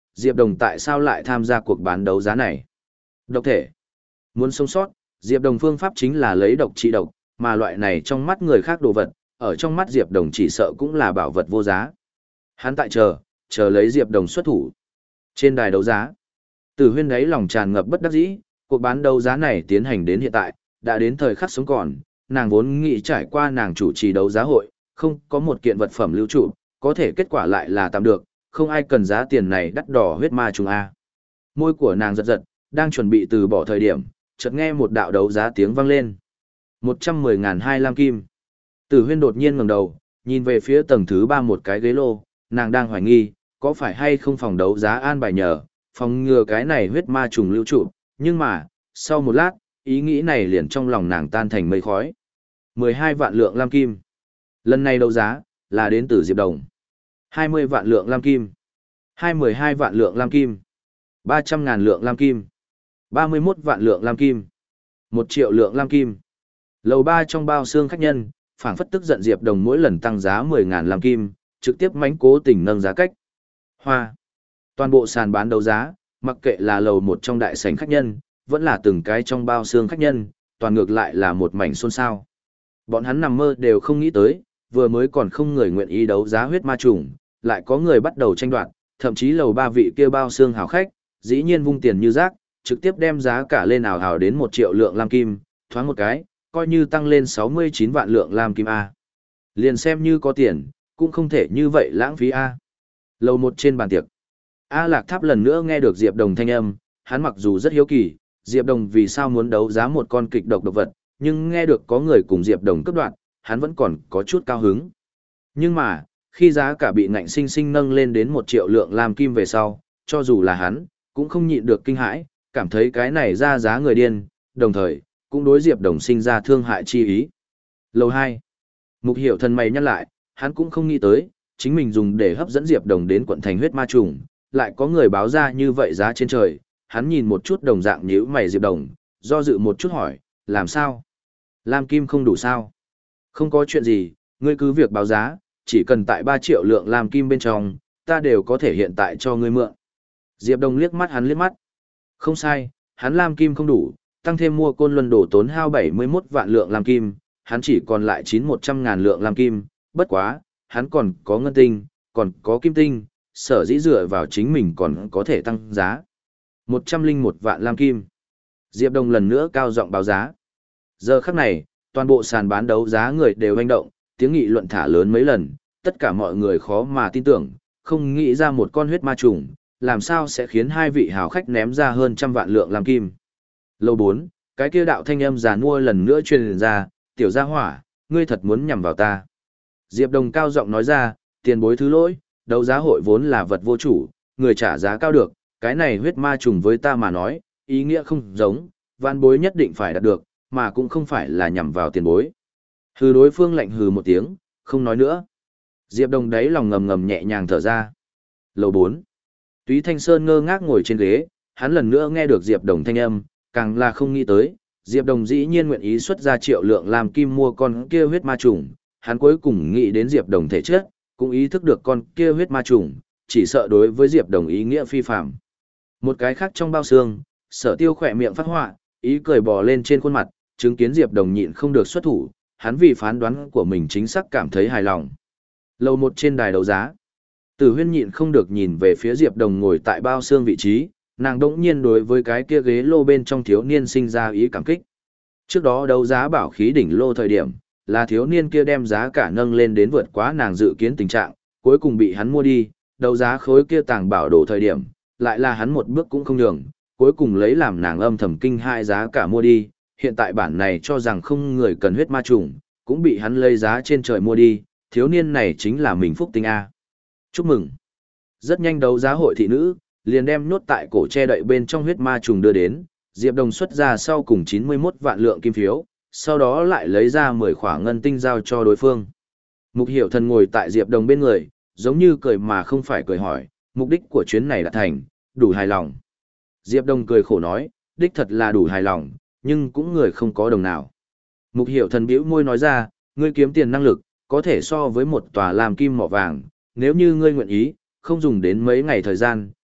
Diệp Đồng tại sao lại tham gia cuộc bán đấu giá này? Độc thể. Muốn sống sót, Diệp Đồng phương pháp chính là lấy độc trị độc, mà loại này trong mắt người khác đồ vật, ở trong mắt Diệp Đồng chỉ sợ cũng là bảo vật vô giá. Hắn tại chờ, chờ lấy Diệp Đồng xuất thủ. Trên đài đấu giá, Tử Huyên đấy lòng tràn ngập bất đắc dĩ, cuộc bán đấu giá này tiến hành đến hiện tại, đã đến thời khắc sống còn, nàng vốn nghĩ trải qua nàng chủ trì đấu giá hội, không có một kiện vật phẩm lưu trụ, có thể kết quả lại là tạm được, không ai cần giá tiền này đắt đỏ huyết ma trùng a. Môi của nàng giật giật, đang chuẩn bị từ bỏ thời điểm, chợt nghe một đạo đấu giá tiếng vang lên. một trăm mười ngàn hai lam kim. Tử Huyên đột nhiên ngẩng đầu, nhìn về phía tầng thứ ba một cái ghế lô, nàng đang hoài nghi, có phải hay không phòng đấu giá an bài nhờ, phòng ngừa cái này huyết ma trùng lưu trụ, nhưng mà, sau một lát, ý nghĩ này liền trong lòng nàng tan thành mây khói. mười hai vạn lượng lam kim. Lần này đấu giá, là đến từ Diệp Đồng. hai mươi vạn lượng lam kim. hai mươi hai vạn lượng lam kim. ba trăm ngàn lượng lam kim. ba mươi mốt vạn lượng lam kim. một triệu lượng lam kim. Lầu ba trong bao xương khách nhân, phảng phất tức giận Diệp Đồng mỗi lần tăng giá mười ngàn lam kim, trực tiếp mánh cố tình nâng giá cách. Hoa. Toàn bộ sàn bán đấu giá, mặc kệ là lầu một trong đại sảnh khách nhân, vẫn là từng cái trong bao xương khách nhân, toàn ngược lại là một mảnh xôn xao. Bọn hắn nằm mơ đều không nghĩ tới, vừa mới còn không người nguyện ý đấu giá huyết ma trùng, lại có người bắt đầu tranh đoạt, thậm chí lầu ba vị kia bao xương hào khách, dĩ nhiên vung tiền như rác, trực tiếp đem giá cả lên ảo ảo đến một triệu lượng lam kim, thoáng một cái, coi như tăng lên sáu mươi chín vạn lượng lam kim A. Liền xem như có tiền, cũng không thể như vậy lãng phí A. Lầu một trên bàn tiệc. A Lạc Tháp lần nữa nghe được Diệp Đồng thanh âm, hắn mặc dù rất hiếu kỳ, Diệp Đồng vì sao muốn đấu giá một con kịch độc độc vật, nhưng nghe được có người cùng Diệp Đồng cấp đoạn, hắn vẫn còn có chút cao hứng. Nhưng mà, khi giá cả bị ngạnh sinh sinh nâng lên đến một triệu lượng lam kim về sau, cho dù là hắn, cũng không nhịn được kinh hãi, cảm thấy cái này ra giá người điên, đồng thời, cũng đối Diệp Đồng sinh ra thương hại chi ý. Lầu hai. Mục Hiểu Thần mày nhăn lại, hắn cũng không nghĩ tới, chính mình dùng để hấp dẫn Diệp Đồng đến quận thành huyết ma trùng, lại có người báo ra như vậy giá trên trời, hắn nhìn một chút đồng dạng nhíu mày Diệp Đồng, do dự một chút hỏi, làm sao? Lam kim không đủ sao? Không có chuyện gì, ngươi cứ việc báo giá, chỉ cần tại ba triệu lượng lam kim bên trong, ta đều có thể hiện tại cho ngươi mượn. Diệp Đồng liếc mắt hắn liếc mắt. Không sai, hắn lam kim không đủ, tăng thêm mua côn luân đổ tốn hao bảy mươi mốt vạn lượng lam kim, hắn chỉ còn lại chín một trăm ngàn lượng lam kim, bất quá, hắn còn có ngân tinh, còn có kim tinh, sở dĩ dựa vào chính mình còn có thể tăng giá. một trăm lẻ một vạn lam kim. Diệp Đồng lần nữa cao giọng báo giá. Giờ khắc này, toàn bộ sàn bán đấu giá người đều hành động, tiếng nghị luận thả lớn mấy lần, tất cả mọi người khó mà tin tưởng, không nghĩ ra một con huyết ma trùng, làm sao sẽ khiến hai vị hào khách ném ra hơn trăm vạn lượng lam kim. Lầu bốn, cái kia đạo thanh âm giàn mua lần nữa truyền ra, tiểu gia hỏa, ngươi thật muốn nhằm vào ta. Diệp Đồng cao giọng nói ra, tiền bối thứ lỗi, đấu giá hội vốn là vật vô chủ, người trả giá cao được, cái này huyết ma trùng với ta mà nói, ý nghĩa không giống, vạn bối nhất định phải đạt được, mà cũng không phải là nhằm vào tiền bối. Hừ, đối phương lạnh hừ một tiếng, không nói nữa. Diệp Đồng đáy lòng ngầm ngầm nhẹ nhàng thở ra. Lầu bốn. Túy Thanh Sơn ngơ ngác ngồi trên ghế, hắn lần nữa nghe được Diệp Đồng thanh âm, càng là không nghĩ tới, Diệp Đồng dĩ nhiên nguyện ý xuất ra triệu lượng làm kim mua con kia huyết ma trùng, hắn cuối cùng nghĩ đến Diệp Đồng thể chất, cũng ý thức được con kia huyết ma trùng, chỉ sợ đối với Diệp Đồng ý nghĩa phi phàm. Một cái khác trong bao xương, Sở Tiêu khỏe miệng phát họa, ý cười bò lên trên khuôn mặt, chứng kiến Diệp Đồng nhịn không được xuất thủ, hắn vì phán đoán của mình chính xác cảm thấy hài lòng. Lầu một trên đài đấu giá, Tử Huyên nhịn không được nhìn về phía Diệp Đồng ngồi tại bao xương vị trí, nàng đỗng nhiên đối với cái kia ghế lô bên trong thiếu niên sinh ra ý cảm kích. Trước đó đấu giá bảo khí đỉnh lô thời điểm, là thiếu niên kia đem giá cả nâng lên đến vượt quá nàng dự kiến tình trạng, cuối cùng bị hắn mua đi, đấu giá khối kia tàng bảo đồ thời điểm, lại là hắn một bước cũng không nhường, cuối cùng lấy làm nàng âm thầm kinh hai giá cả mua đi, hiện tại bản này cho rằng không người cần huyết ma trùng, cũng bị hắn lấy giá trên trời mua đi, thiếu niên này chính là mình phúc tinh A. Chúc mừng! Rất nhanh đấu giá hội thị nữ, liền đem nhốt tại cổ che đậy bên trong huyết ma trùng đưa đến, Diệp Đồng xuất ra sau cùng chín mươi mốt vạn lượng kim phiếu, sau đó lại lấy ra mười khỏa ngân tinh giao cho đối phương. Mục Hiểu Thần ngồi tại Diệp Đồng bên người, giống như cười mà không phải cười hỏi, mục đích của chuyến này đã thành, đủ hài lòng. Diệp Đồng cười khổ nói, đích thật là đủ hài lòng, nhưng cũng người không có đồng nào. Mục Hiểu Thần bĩu môi nói ra, ngươi kiếm tiền năng lực, có thể so với một tòa làm kim mỏ vàng, nếu như ngươi nguyện ý, không dùng đến mấy ngày thời gian,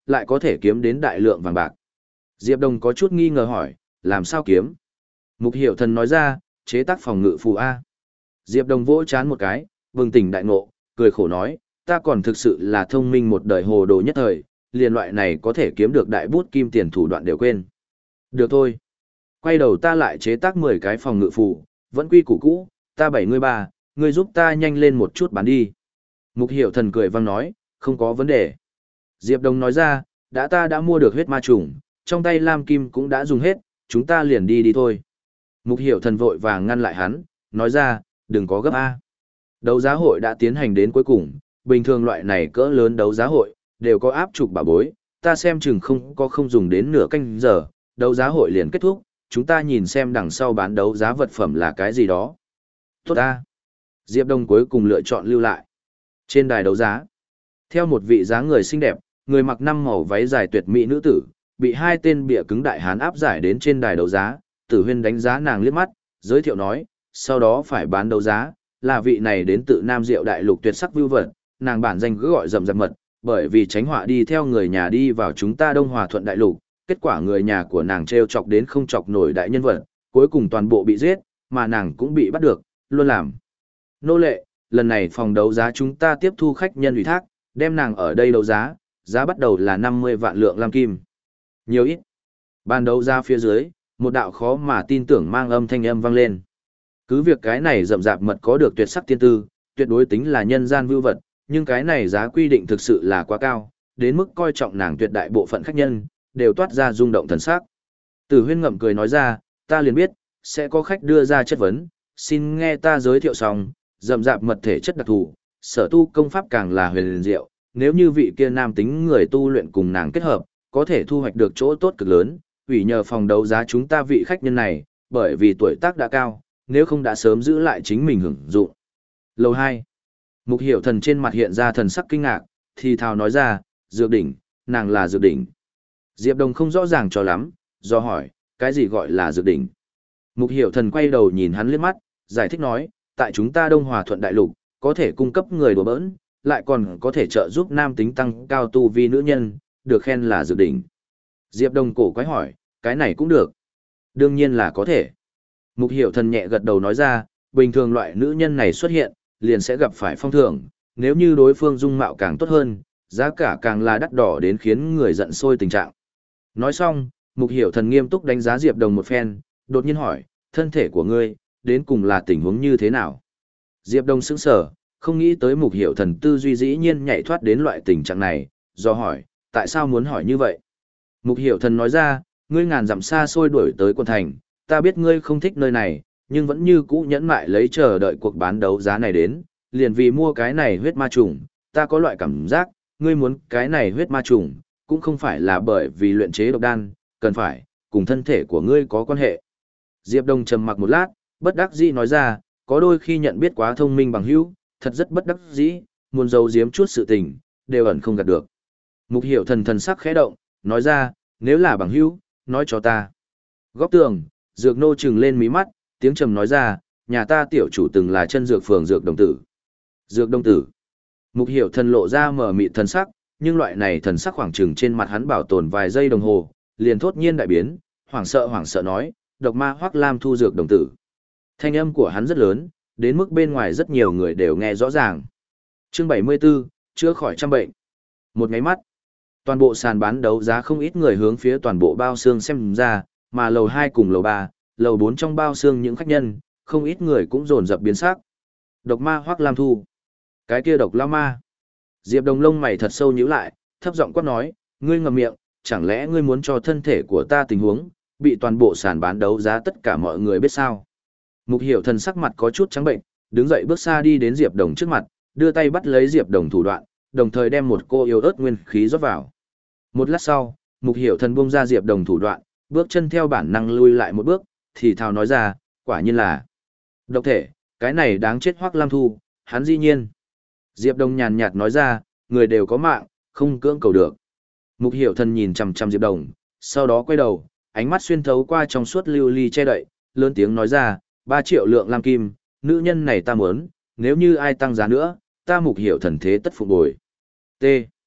lại có thể kiếm đến đại lượng vàng bạc. Diệp Đồng có chút nghi ngờ hỏi, làm sao kiếm? Mục Hiểu Thần nói ra, chế tác phòng ngự phù A. Diệp Đồng vỗ chán một cái, bừng tỉnh đại ngộ, cười khổ nói, ta còn thực sự là thông minh một đời hồ đồ nhất thời, liền loại này có thể kiếm được đại bút kim tiền thủ đoạn đều quên. Được thôi. Quay đầu ta lại chế tác mười cái phòng ngự phù, vẫn quy củ cũ, ta bảy ngươi ba, ngươi giúp ta nhanh lên một chút bán đi. Mục Hiểu Thần cười vang nói, không có vấn đề. Diệp Đồng nói ra, đã ta đã mua được huyết ma trùng, trong tay Lam Kim cũng đã dùng hết, chúng ta liền đi đi thôi. Mục Hiểu Thần vội vàng ngăn lại hắn, nói ra, đừng có gấp A. Đấu giá hội đã tiến hành đến cuối cùng, bình thường loại này cỡ lớn đấu giá hội, đều có áp trục bảo bối, ta xem chừng không có không dùng đến nửa canh giờ, đấu giá hội liền kết thúc, chúng ta nhìn xem đằng sau bán đấu giá vật phẩm là cái gì đó. Tốt A. Diệp Đông cuối cùng lựa chọn lưu lại. Trên đài đấu giá, theo một vị dáng người xinh đẹp, người mặc năm màu váy dài tuyệt mỹ nữ tử, bị hai tên bịa cứng đại hán áp giải đến trên đài đấu giá, Tử Huyên đánh giá nàng liếc mắt, giới thiệu nói, sau đó phải bán đấu giá, là vị này đến từ Nam Diệu đại lục tuyệt sắc vưu vật, nàng bản danh cứ gọi rậm rạp mật, bởi vì tránh họa đi theo người nhà đi vào chúng ta Đông Hòa Thuận đại lục, kết quả người nhà của nàng trêu chọc đến không chọc nổi đại nhân vật, cuối cùng toàn bộ bị giết, mà nàng cũng bị bắt được, luôn làm nô lệ, lần này phòng đấu giá chúng ta tiếp thu khách nhân ủy thác, đem nàng ở đây đấu giá, giá bắt đầu là năm mươi vạn lượng lam kim. Nhiều ít. Ban đấu giá phía dưới, một đạo khó mà tin tưởng mang âm thanh âm vang lên. Cứ việc cái này rậm rạp mật có được tuyệt sắc tiên tư, tuyệt đối tính là nhân gian vưu vật, nhưng cái này giá quy định thực sự là quá cao, đến mức coi trọng nàng tuyệt đại bộ phận khách nhân, đều toát ra rung động thần sắc. Tử Huyên ngậm cười nói ra, ta liền biết, sẽ có khách đưa ra chất vấn, xin nghe ta giới thiệu xong, rậm rạp mật thể chất đặc thù, sở tu công pháp càng là huyền liền diệu, nếu như vị kia nam tính người tu luyện cùng nàng kết hợp, có thể thu hoạch được chỗ tốt cực lớn, ủy nhờ phòng đấu giá chúng ta vị khách nhân này, bởi vì tuổi tác đã cao, nếu không đã sớm giữ lại chính mình hưởng dụng. Lầu hai, Mục Hiểu Thần trên mặt hiện ra thần sắc kinh ngạc, thì thào nói ra, dược đỉnh, nàng là dược đỉnh. Diệp Đồng không rõ ràng cho lắm, do hỏi, cái gì gọi là dược đỉnh? Mục Hiểu Thần quay đầu nhìn hắn liếc mắt, giải thích nói, tại chúng ta Đông Hòa Thuận đại lục, có thể cung cấp người đùa bỡn, lại còn có thể trợ giúp nam tính tăng cao tu vi nữ nhân, được khen là dược đỉnh. Diệp Đồng cổ quái hỏi, cái này cũng được. Đương nhiên là có thể. Mục Hiểu Thần nhẹ gật đầu nói ra, bình thường loại nữ nhân này xuất hiện, liền sẽ gặp phải phong thưởng, nếu như đối phương dung mạo càng tốt hơn, giá cả càng là đắt đỏ đến khiến người giận sôi tình trạng. Nói xong, Mục Hiểu Thần nghiêm túc đánh giá Diệp Đồng một phen, đột nhiên hỏi, thân thể của ngươi, đến cùng là tình huống như thế nào? Diệp Đồng sững sờ, không nghĩ tới Mục Hiểu Thần tư duy dĩ nhiên nhảy thoát đến loại tình trạng này, do hỏi, tại sao muốn hỏi như vậy? Mục Hiểu Thần nói ra, ngươi ngàn dặm xa xôi đuổi tới quận thành, ta biết ngươi không thích nơi này, nhưng vẫn như cũ nhẫn mại lấy chờ đợi cuộc bán đấu giá này đến, liền vì mua cái này huyết ma trùng, ta có loại cảm giác, ngươi muốn cái này huyết ma trùng, cũng không phải là bởi vì luyện chế độc đan, cần phải, cùng thân thể của ngươi có quan hệ. Diệp Đông trầm mặc một lát, bất đắc dĩ nói ra, có đôi khi nhận biết quá thông minh bằng hữu, thật rất bất đắc dĩ, muốn giấu giếm chút sự tình, đều ẩn không gạt được. Mục Hiểu Thần thần sắc khẽ động, nói ra, nếu là bằng hữu, nói cho ta. Góc tường, Dược Nô trừng lên mí mắt, tiếng trầm nói ra, nhà ta tiểu chủ từng là chân dược phường Dược Đồng Tử. Dược Đồng Tử. Mục Hiểu Thần lộ ra mở mịt thần sắc, nhưng loại này thần sắc khoảng chừng trên mặt hắn bảo tồn vài giây đồng hồ, liền thốt nhiên đại biến, hoảng sợ hoảng sợ nói, độc ma Hoắc Lam Thu Dược Đồng Tử. Thanh âm của hắn rất lớn, đến mức bên ngoài rất nhiều người đều nghe rõ ràng. Chương bảy mươi 74, chữa khỏi trăm bệnh. Một ngáy mắt, toàn bộ sàn bán đấu giá không ít người hướng phía toàn bộ bao xương xem ra, mà lầu hai cùng lầu ba, lầu bốn trong bao xương những khách nhân, không ít người cũng dồn dập biến sắc. Độc ma Hoắc Lam Thu. Cái kia độc lao ma. Diệp Đồng lông mày thật sâu nhíu lại, thấp giọng quát nói, ngươi ngậm miệng, chẳng lẽ ngươi muốn cho thân thể của ta tình huống, bị toàn bộ sàn bán đấu giá tất cả mọi người biết sao? Mục Hiểu Thần sắc mặt có chút trắng bệnh, đứng dậy bước xa đi đến Diệp Đồng trước mặt, đưa tay bắt lấy Diệp Đồng thủ đoạn, đồng thời đem một cô yêu ớt nguyên khí rót vào. Một lát sau, Mục Hiểu Thần buông ra Diệp Đồng thủ đoạn, bước chân theo bản năng lui lại một bước, thì thào nói ra, quả nhiên là độc thể, cái này đáng chết Hoắc Lam Thu, hắn dĩ nhiên. Diệp Đồng nhàn nhạt nói ra, người đều có mạng, không cưỡng cầu được. Mục Hiểu Thần nhìn chằm chằm Diệp Đồng, sau đó quay đầu, ánh mắt xuyên thấu qua trong suốt lưu ly che đậy, lớn tiếng nói ra, ba triệu lượng lam kim, nữ nhân này ta muốn, nếu như ai tăng giá nữa, ta Mục Hiểu Thần thế tất phục bồi. T.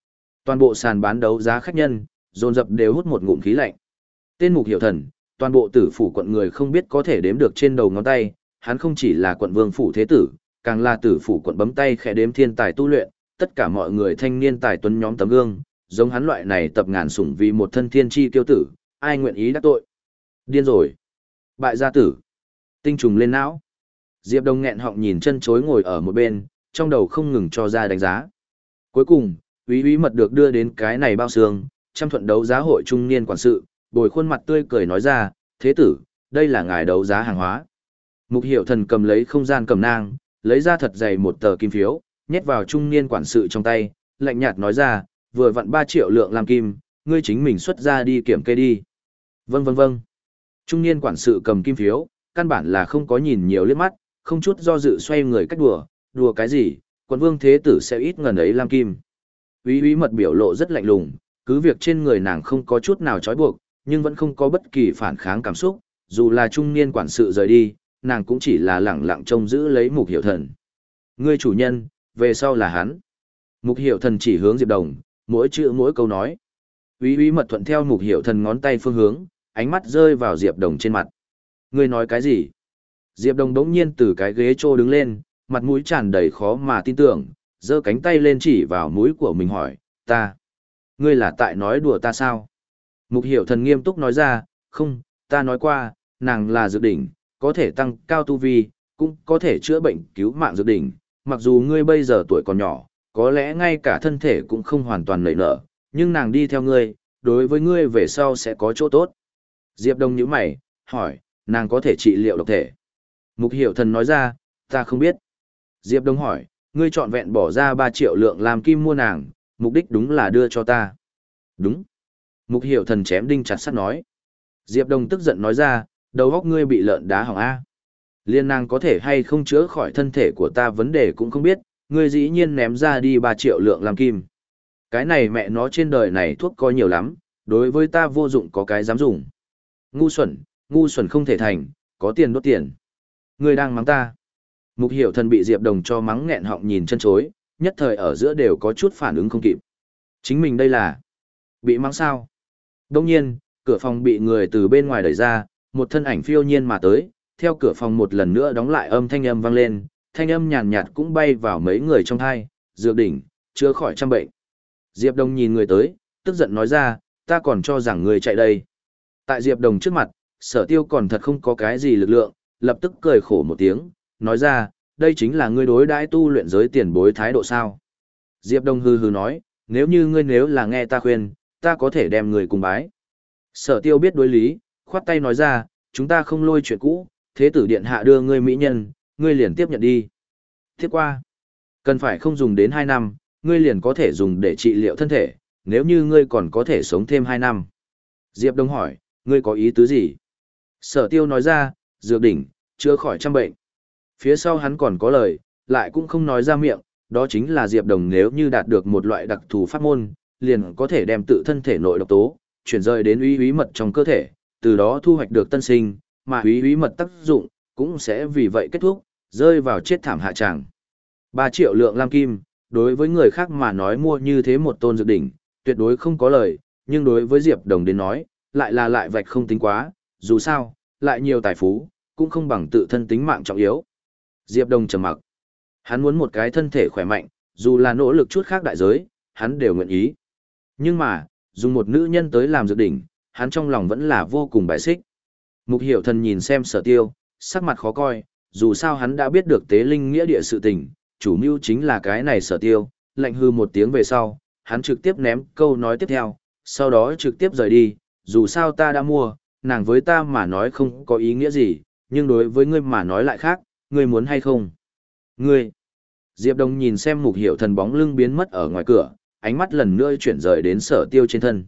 Toàn bộ sàn bán đấu giá khách nhân, dồn dập đều hút một ngụm khí lạnh. Tên Mục Hiểu Thần, toàn bộ tử phủ quận người không biết có thể đếm được trên đầu ngón tay, hắn không chỉ là quận vương phủ thế tử, càng là tử phủ quận bấm tay khẽ đếm thiên tài tu luyện, tất cả mọi người thanh niên tài tuấn nhóm tấm gương, giống hắn loại này tập ngàn sủng vì một thân thiên chi kiêu tử, ai nguyện ý đắc tội. Điên rồi. Bại gia tử. Tinh trùng lên não. Diệp Đông nghẹn họng nhìn chân chối ngồi ở một bên, trong đầu không ngừng cho ra đánh giá. Cuối cùng, Úy Úy Mật được đưa đến cái này bao xương, trăm thuận đấu giá hội trung niên quản sự, bồi khuôn mặt tươi cười nói ra, thế tử, đây là ngài đấu giá hàng hóa. Mục Hiểu Thần cầm lấy không gian cầm nang, lấy ra thật dày một tờ kim phiếu, nhét vào trung niên quản sự trong tay, lạnh nhạt nói ra, vừa vặn ba triệu lượng làm kim, ngươi chính mình xuất ra đi kiểm kê đi. Vâng vâng vâng. Trung niên quản sự cầm kim phiếu, căn bản là không có nhìn nhiều liếc mắt, không chút do dự xoay người cách đùa, đùa cái gì, quận vương thế tử sẽ ít ngần ấy lam kim. Úy Úy Mật biểu lộ rất lạnh lùng, cứ việc trên người nàng không có chút nào trói buộc, nhưng vẫn không có bất kỳ phản kháng cảm xúc, dù là trung niên quản sự rời đi, nàng cũng chỉ là lẳng lặng trông giữ lấy Mục Hiểu Thần. Ngươi chủ nhân, về sau là hắn. Mục Hiểu Thần chỉ hướng Diệp Đồng, mỗi chữ mỗi câu nói. Úy Úy Mật thuận theo Mục Hiểu Thần ngón tay phương hướng, ánh mắt rơi vào Diệp Đồng trên mặt. Ngươi nói cái gì? Diệp Đồng đống nhiên từ cái ghế trô đứng lên, mặt mũi tràn đầy khó mà tin tưởng, giơ cánh tay lên chỉ vào mũi của mình hỏi, ta. Ngươi là tại nói đùa ta sao? Mục Hiểu Thần nghiêm túc nói ra, không, ta nói qua, nàng là dược đỉnh, có thể tăng cao tu vi, cũng có thể chữa bệnh cứu mạng dược đỉnh, mặc dù ngươi bây giờ tuổi còn nhỏ, có lẽ ngay cả thân thể cũng không hoàn toàn nảy nở, nhưng nàng đi theo ngươi, đối với ngươi về sau sẽ có chỗ tốt. Diệp Đông nhíu mày, hỏi, nàng có thể trị liệu độc thể? Mục Hiểu Thần nói ra, ta không biết. Diệp Đông hỏi, ngươi chọn vẹn bỏ ra ba triệu lượng làm kim mua nàng, mục đích đúng là đưa cho ta. Đúng. Mục Hiểu Thần chém đinh chặt sắt nói. Diệp Đông tức giận nói ra, đầu óc ngươi bị lợn đá hỏng a. Liên nàng có thể hay không chữa khỏi thân thể của ta vấn đề cũng không biết, ngươi dĩ nhiên ném ra đi ba triệu lượng làm kim. Cái này mẹ nó trên đời này thuốc có nhiều lắm, đối với ta vô dụng có cái dám dùng. Ngu xuẩn, ngu xuẩn không thể thành, có tiền đốt tiền. Ngươi đang mắng ta. Mục Hiểu Thần bị Diệp Đồng cho mắng nghẹn họng nhìn chân chối, nhất thời ở giữa đều có chút phản ứng không kịp. Chính mình đây là bị mắng sao? Đông nhiên, cửa phòng bị người từ bên ngoài đẩy ra, một thân ảnh phiêu nhiên mà tới, theo cửa phòng một lần nữa đóng lại âm thanh âm vang lên, thanh âm nhàn nhạt cũng bay vào mấy người trong thai, dược đỉnh, chữa khỏi trăm bệnh. Diệp Đồng nhìn người tới, tức giận nói ra, ta còn cho rằng người chạy đây. Tại Diệp Đồng trước mặt, Sở Tiêu còn thật không có cái gì lực lượng, lập tức cười khổ một tiếng, nói ra, đây chính là ngươi đối đãi tu luyện giới tiền bối thái độ sao. Diệp Đồng hừ hừ nói, nếu như ngươi nếu là nghe ta khuyên, ta có thể đem người cùng bái. Sở Tiêu biết đối lý, khoát tay nói ra, chúng ta không lôi chuyện cũ, thế tử điện hạ đưa ngươi mỹ nhân, ngươi liền tiếp nhận đi. Tiếp qua, cần phải không dùng đến hai năm, ngươi liền có thể dùng để trị liệu thân thể, nếu như ngươi còn có thể sống thêm hai năm. Diệp Đông hỏi, ngươi có ý tứ gì? Sở Tiêu nói ra, dược đỉnh, chữa khỏi trăm bệnh. Phía sau hắn còn có lời, lại cũng không nói ra miệng, đó chính là Diệp Đồng nếu như đạt được một loại đặc thù pháp môn, liền có thể đem tự thân thể nội độc tố, chuyển rời đến Úy Úy Mật trong cơ thể, từ đó thu hoạch được tân sinh, mà Úy Úy Mật tác dụng, cũng sẽ vì vậy kết thúc, rơi vào chết thảm hạ tràng. ba triệu lượng lam kim, đối với người khác mà nói mua như thế một tôn dược đỉnh, tuyệt đối không có lời, nhưng đối với Diệp Đồng đến nói, lại là lại vạch không tính quá, dù sao, lại nhiều tài phú, cũng không bằng tự thân tính mạng trọng yếu. Diệp Đồng trầm mặc. Hắn muốn một cái thân thể khỏe mạnh, dù là nỗ lực chút khác đại giới, hắn đều nguyện ý. Nhưng mà, dùng một nữ nhân tới làm dược đỉnh, hắn trong lòng vẫn là vô cùng bài xích. Mục Hiểu Thần nhìn xem Sở Tiêu, sắc mặt khó coi, dù sao hắn đã biết được tế linh nghĩa địa sự tình, chủ mưu chính là cái này Sở Tiêu, lạnh hư một tiếng về sau, hắn trực tiếp ném câu nói tiếp theo, sau đó trực tiếp rời đi, dù sao ta đã mua, nàng với ta mà nói không có ý nghĩa gì, nhưng đối với ngươi mà nói lại khác, ngươi muốn hay không? Ngươi! Diệp Đông nhìn xem Mục Hiểu Thần bóng lưng biến mất ở ngoài cửa, ánh mắt lần nữa chuyển rời đến Sở Tiêu trên thân.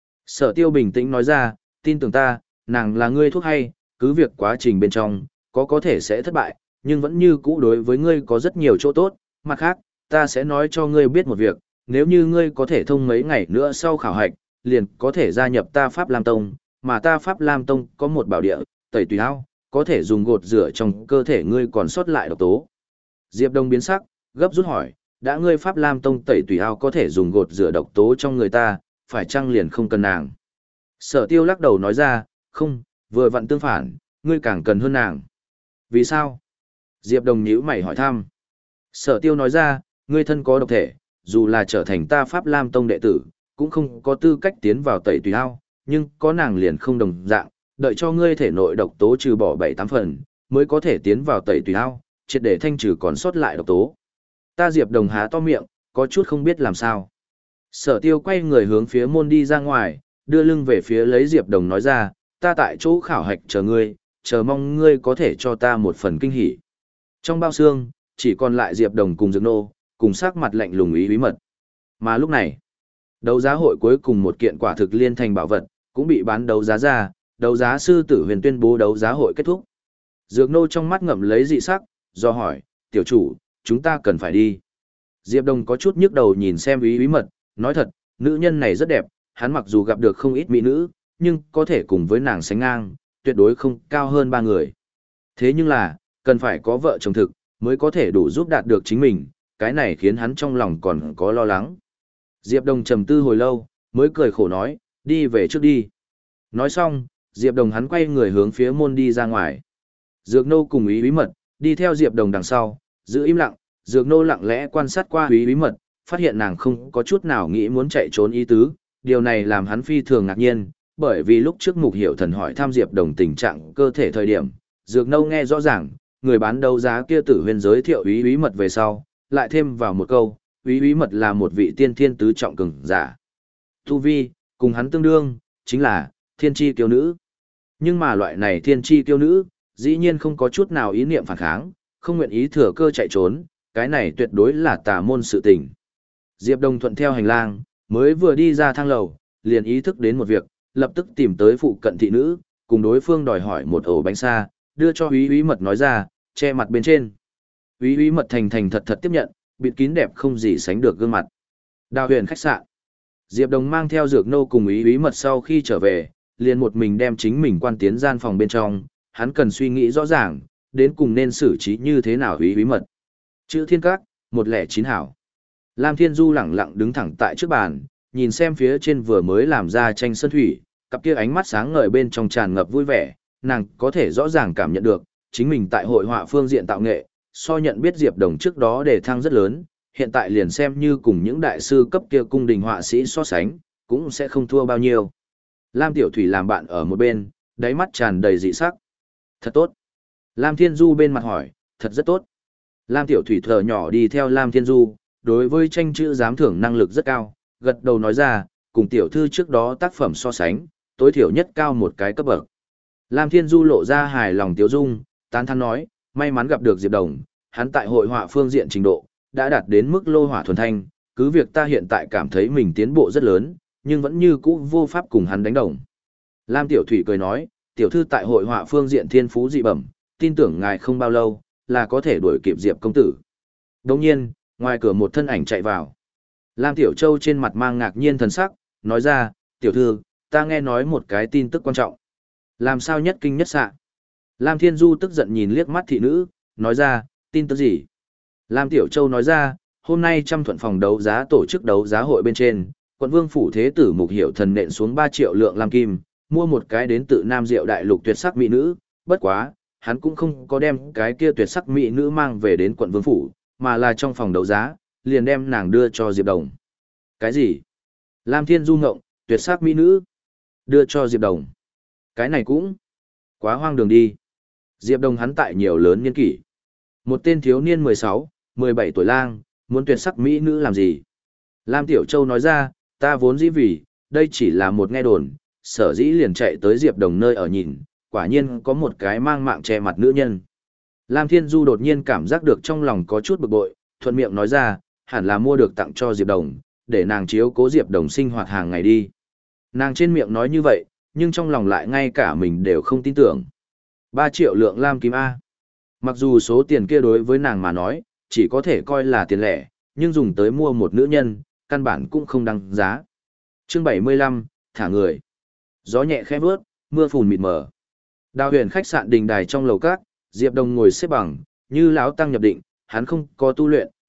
Sở Tiêu bình tĩnh nói ra, tin tưởng ta, nàng là ngươi thuốc hay, cứ việc quá trình bên trong, có có thể sẽ thất bại, nhưng vẫn như cũ đối với ngươi có rất nhiều chỗ tốt, mặt khác, ta sẽ nói cho ngươi biết một việc, nếu như ngươi có thể thông mấy ngày nữa sau khảo hạch, liền có thể gia nhập ta Pháp Lam Tông, mà ta Pháp Lam Tông có một bảo địa, tẩy tùy ao, có thể dùng gột rửa trong cơ thể ngươi còn sót lại độc tố. Diệp Đông biến sắc, gấp rút hỏi, đã ngươi Pháp Lam Tông tẩy tùy ao có thể dùng gột rửa độc tố trong người ta, phải chăng liền không cần nàng? Sở tiêu lắc đầu nói ra, không, vừa vặn tương phản, ngươi càng cần hơn nàng. Vì sao? Diệp Đồng nhíu mày hỏi thăm. Sở tiêu nói ra, ngươi thân có độc thể, dù là trở thành ta Pháp Lam Tông đệ tử, cũng không có tư cách tiến vào tẩy tùy ao, nhưng có nàng liền không đồng dạng, đợi cho ngươi thể nội độc tố trừ bỏ bảy tám phần, mới có thể tiến vào tẩy tùy ao, triệt để thanh trừ còn sót lại độc tố. Ta Diệp Đồng há to miệng, có chút không biết làm sao. Sở tiêu quay người hướng phía môn đi ra ngoài, đưa lưng về phía lấy Diệp Đồng nói ra, ta tại chỗ khảo hạch chờ ngươi, chờ mong ngươi có thể cho ta một phần kinh hỉ. Trong bao xương, chỉ còn lại Diệp Đồng cùng Dược Nô, cùng sắc mặt lạnh lùng ý bí mật. Mà lúc này, đấu giá hội cuối cùng một kiện quả thực liên thành bảo vật, cũng bị bán đấu giá ra, đấu giá sư tử huyền tuyên bố đấu giá hội kết thúc. Dược Nô trong mắt ngậm lấy dị sắc, do hỏi, tiểu chủ, chúng ta cần phải đi. Diệp Đồng có chút nhức đầu nhìn xem ý bí mật, nói thật, nữ nhân này rất đẹp, hắn mặc dù gặp được không ít mỹ nữ, nhưng có thể cùng với nàng sánh ngang, tuyệt đối không cao hơn ba người. Thế nhưng là, cần phải có vợ chồng thực, mới có thể đủ giúp đạt được chính mình, cái này khiến hắn trong lòng còn có lo lắng. Diệp Đồng trầm tư hồi lâu, mới cười khổ nói, đi về trước đi. Nói xong, Diệp Đồng hắn quay người hướng phía môn đi ra ngoài. Dược Nô cùng ý bí mật, đi theo Diệp Đồng đằng sau, giữ im lặng, Dược Nô lặng lẽ quan sát qua ý bí mật, phát hiện nàng không có chút nào nghĩ muốn chạy trốn ý tứ, điều này làm hắn phi thường ngạc nhiên, bởi vì lúc trước Mục Hiểu Thần hỏi thăm Diệp Đồng tình trạng cơ thể thời điểm, Dược Nô nghe rõ ràng, người bán đấu giá kia Tử Huyền giới thiệu ý bí mật về sau, lại thêm vào một câu, ý bí mật là một vị tiên thiên tứ trọng cường giả. Tu vi, cùng hắn tương đương, chính là thiên chi kiêu nữ. Nhưng mà loại này thiên chi kiêu nữ, dĩ nhiên không có chút nào ý niệm phản kháng, không nguyện ý thừa cơ chạy trốn, cái này tuyệt đối là tà môn sự tình. Diệp Đồng thuận theo hành lang, mới vừa đi ra thang lầu, liền ý thức đến một việc, lập tức tìm tới phụ cận thị nữ, cùng đối phương đòi hỏi một ổ bánh xa, đưa cho Úy Úy Mật nói ra, che mặt bên trên. Úy Úy Mật thành thành thật thật tiếp nhận, bịt kín đẹp không gì sánh được gương mặt. Đào Huyền khách sạn. Diệp Đồng mang theo Dược Nô cùng Úy Úy Mật sau khi trở về, liền một mình đem chính mình quan tiến gian phòng bên trong, hắn cần suy nghĩ rõ ràng, đến cùng nên xử trí như thế nào Úy Úy Mật. Chữ Thiên Các, một lẻ chín hảo. Lam Thiên Du lẳng lặng đứng thẳng tại trước bàn, nhìn xem phía trên vừa mới làm ra tranh sơn thủy, cặp kia ánh mắt sáng ngời bên trong tràn ngập vui vẻ, nàng có thể rõ ràng cảm nhận được, chính mình tại hội họa phương diện tạo nghệ, so nhận biết Diệp Đồng trước đó đề thăng rất lớn, hiện tại liền xem như cùng những đại sư cấp kia cung đình họa sĩ so sánh, cũng sẽ không thua bao nhiêu. Lam Tiểu Thủy làm bạn ở một bên, đáy mắt tràn đầy dị sắc. Thật tốt. Lam Thiên Du bên mặt hỏi, thật rất tốt. Lam Tiểu Thủy thở nhỏ đi theo Lam Thiên Du, đối với tranh chữ giám thưởng năng lực rất cao, gật đầu nói ra, cùng tiểu thư trước đó tác phẩm so sánh, tối thiểu nhất cao một cái cấp bậc. Lam Thiên Du lộ ra hài lòng tiếu dung, tán thán nói, may mắn gặp được Diệp Đồng, hắn tại hội họa phương diện trình độ, đã đạt đến mức lô hỏa thuần thanh, cứ việc ta hiện tại cảm thấy mình tiến bộ rất lớn, nhưng vẫn như cũ vô pháp cùng hắn đánh đồng. Lam Tiểu Thủy cười nói, tiểu thư tại hội họa phương diện thiên phú dị bẩm, tin tưởng ngài không bao lâu, là có thể đuổi kịp Diệp công tử. Đồng nhiên, ngoài cửa một thân ảnh chạy vào. Lam Tiểu Châu trên mặt mang ngạc nhiên thần sắc, nói ra, tiểu thư, ta nghe nói một cái tin tức quan trọng. Làm sao nhất kinh nhất xạ? Lam Thiên Du tức giận nhìn liếc mắt thị nữ, nói ra, tin tức gì? Lam Tiểu Châu nói ra, hôm nay trăm thuận phòng đấu giá tổ chức đấu giá hội bên trên, quận vương phủ thế tử Mục Hiểu Thần nện xuống ba triệu lượng lam kim, mua một cái đến tự Nam Diệu đại lục tuyệt sắc mỹ nữ, bất quá, hắn cũng không có đem cái kia tuyệt sắc mỹ nữ mang về đến quận vương phủ, mà là trong phòng đấu giá, liền đem nàng đưa cho Diệp Đồng. Cái gì? Lam Thiên Du ngộng, tuyệt sắc mỹ nữ, đưa cho Diệp Đồng. Cái này cũng quá hoang đường đi. Diệp Đồng hắn tại nhiều lớn niên kỷ. Một tên thiếu niên mười sáu, mười bảy tuổi lang, muốn tuyệt sắc mỹ nữ làm gì? Lam Tiểu Châu nói ra, ta vốn dĩ vì, đây chỉ là một nghe đồn, sở dĩ liền chạy tới Diệp Đồng nơi ở nhìn, quả nhiên có một cái mang mạng che mặt nữ nhân. Lam Thiên Du đột nhiên cảm giác được trong lòng có chút bực bội, thuận miệng nói ra, hẳn là mua được tặng cho Diệp Đồng, để nàng chiếu cố Diệp Đồng sinh hoạt hàng ngày đi. Nàng trên miệng nói như vậy, nhưng trong lòng lại ngay cả mình đều không tin tưởng. Ba triệu lượng lam kim A. Mặc dù số tiền kia đối với nàng mà nói, chỉ có thể coi là tiền lẻ, nhưng dùng tới mua một nữ nhân, căn bản cũng không đăng giá. Chương bảy mươi lăm, thả người. Gió nhẹ khẽ vướt, mưa phùn mịt mờ. Đào Huyền khách sạn đình đài trong lầu các, Diệp Đồng ngồi xếp bằng, như lão tăng nhập định, hắn không có tu luyện,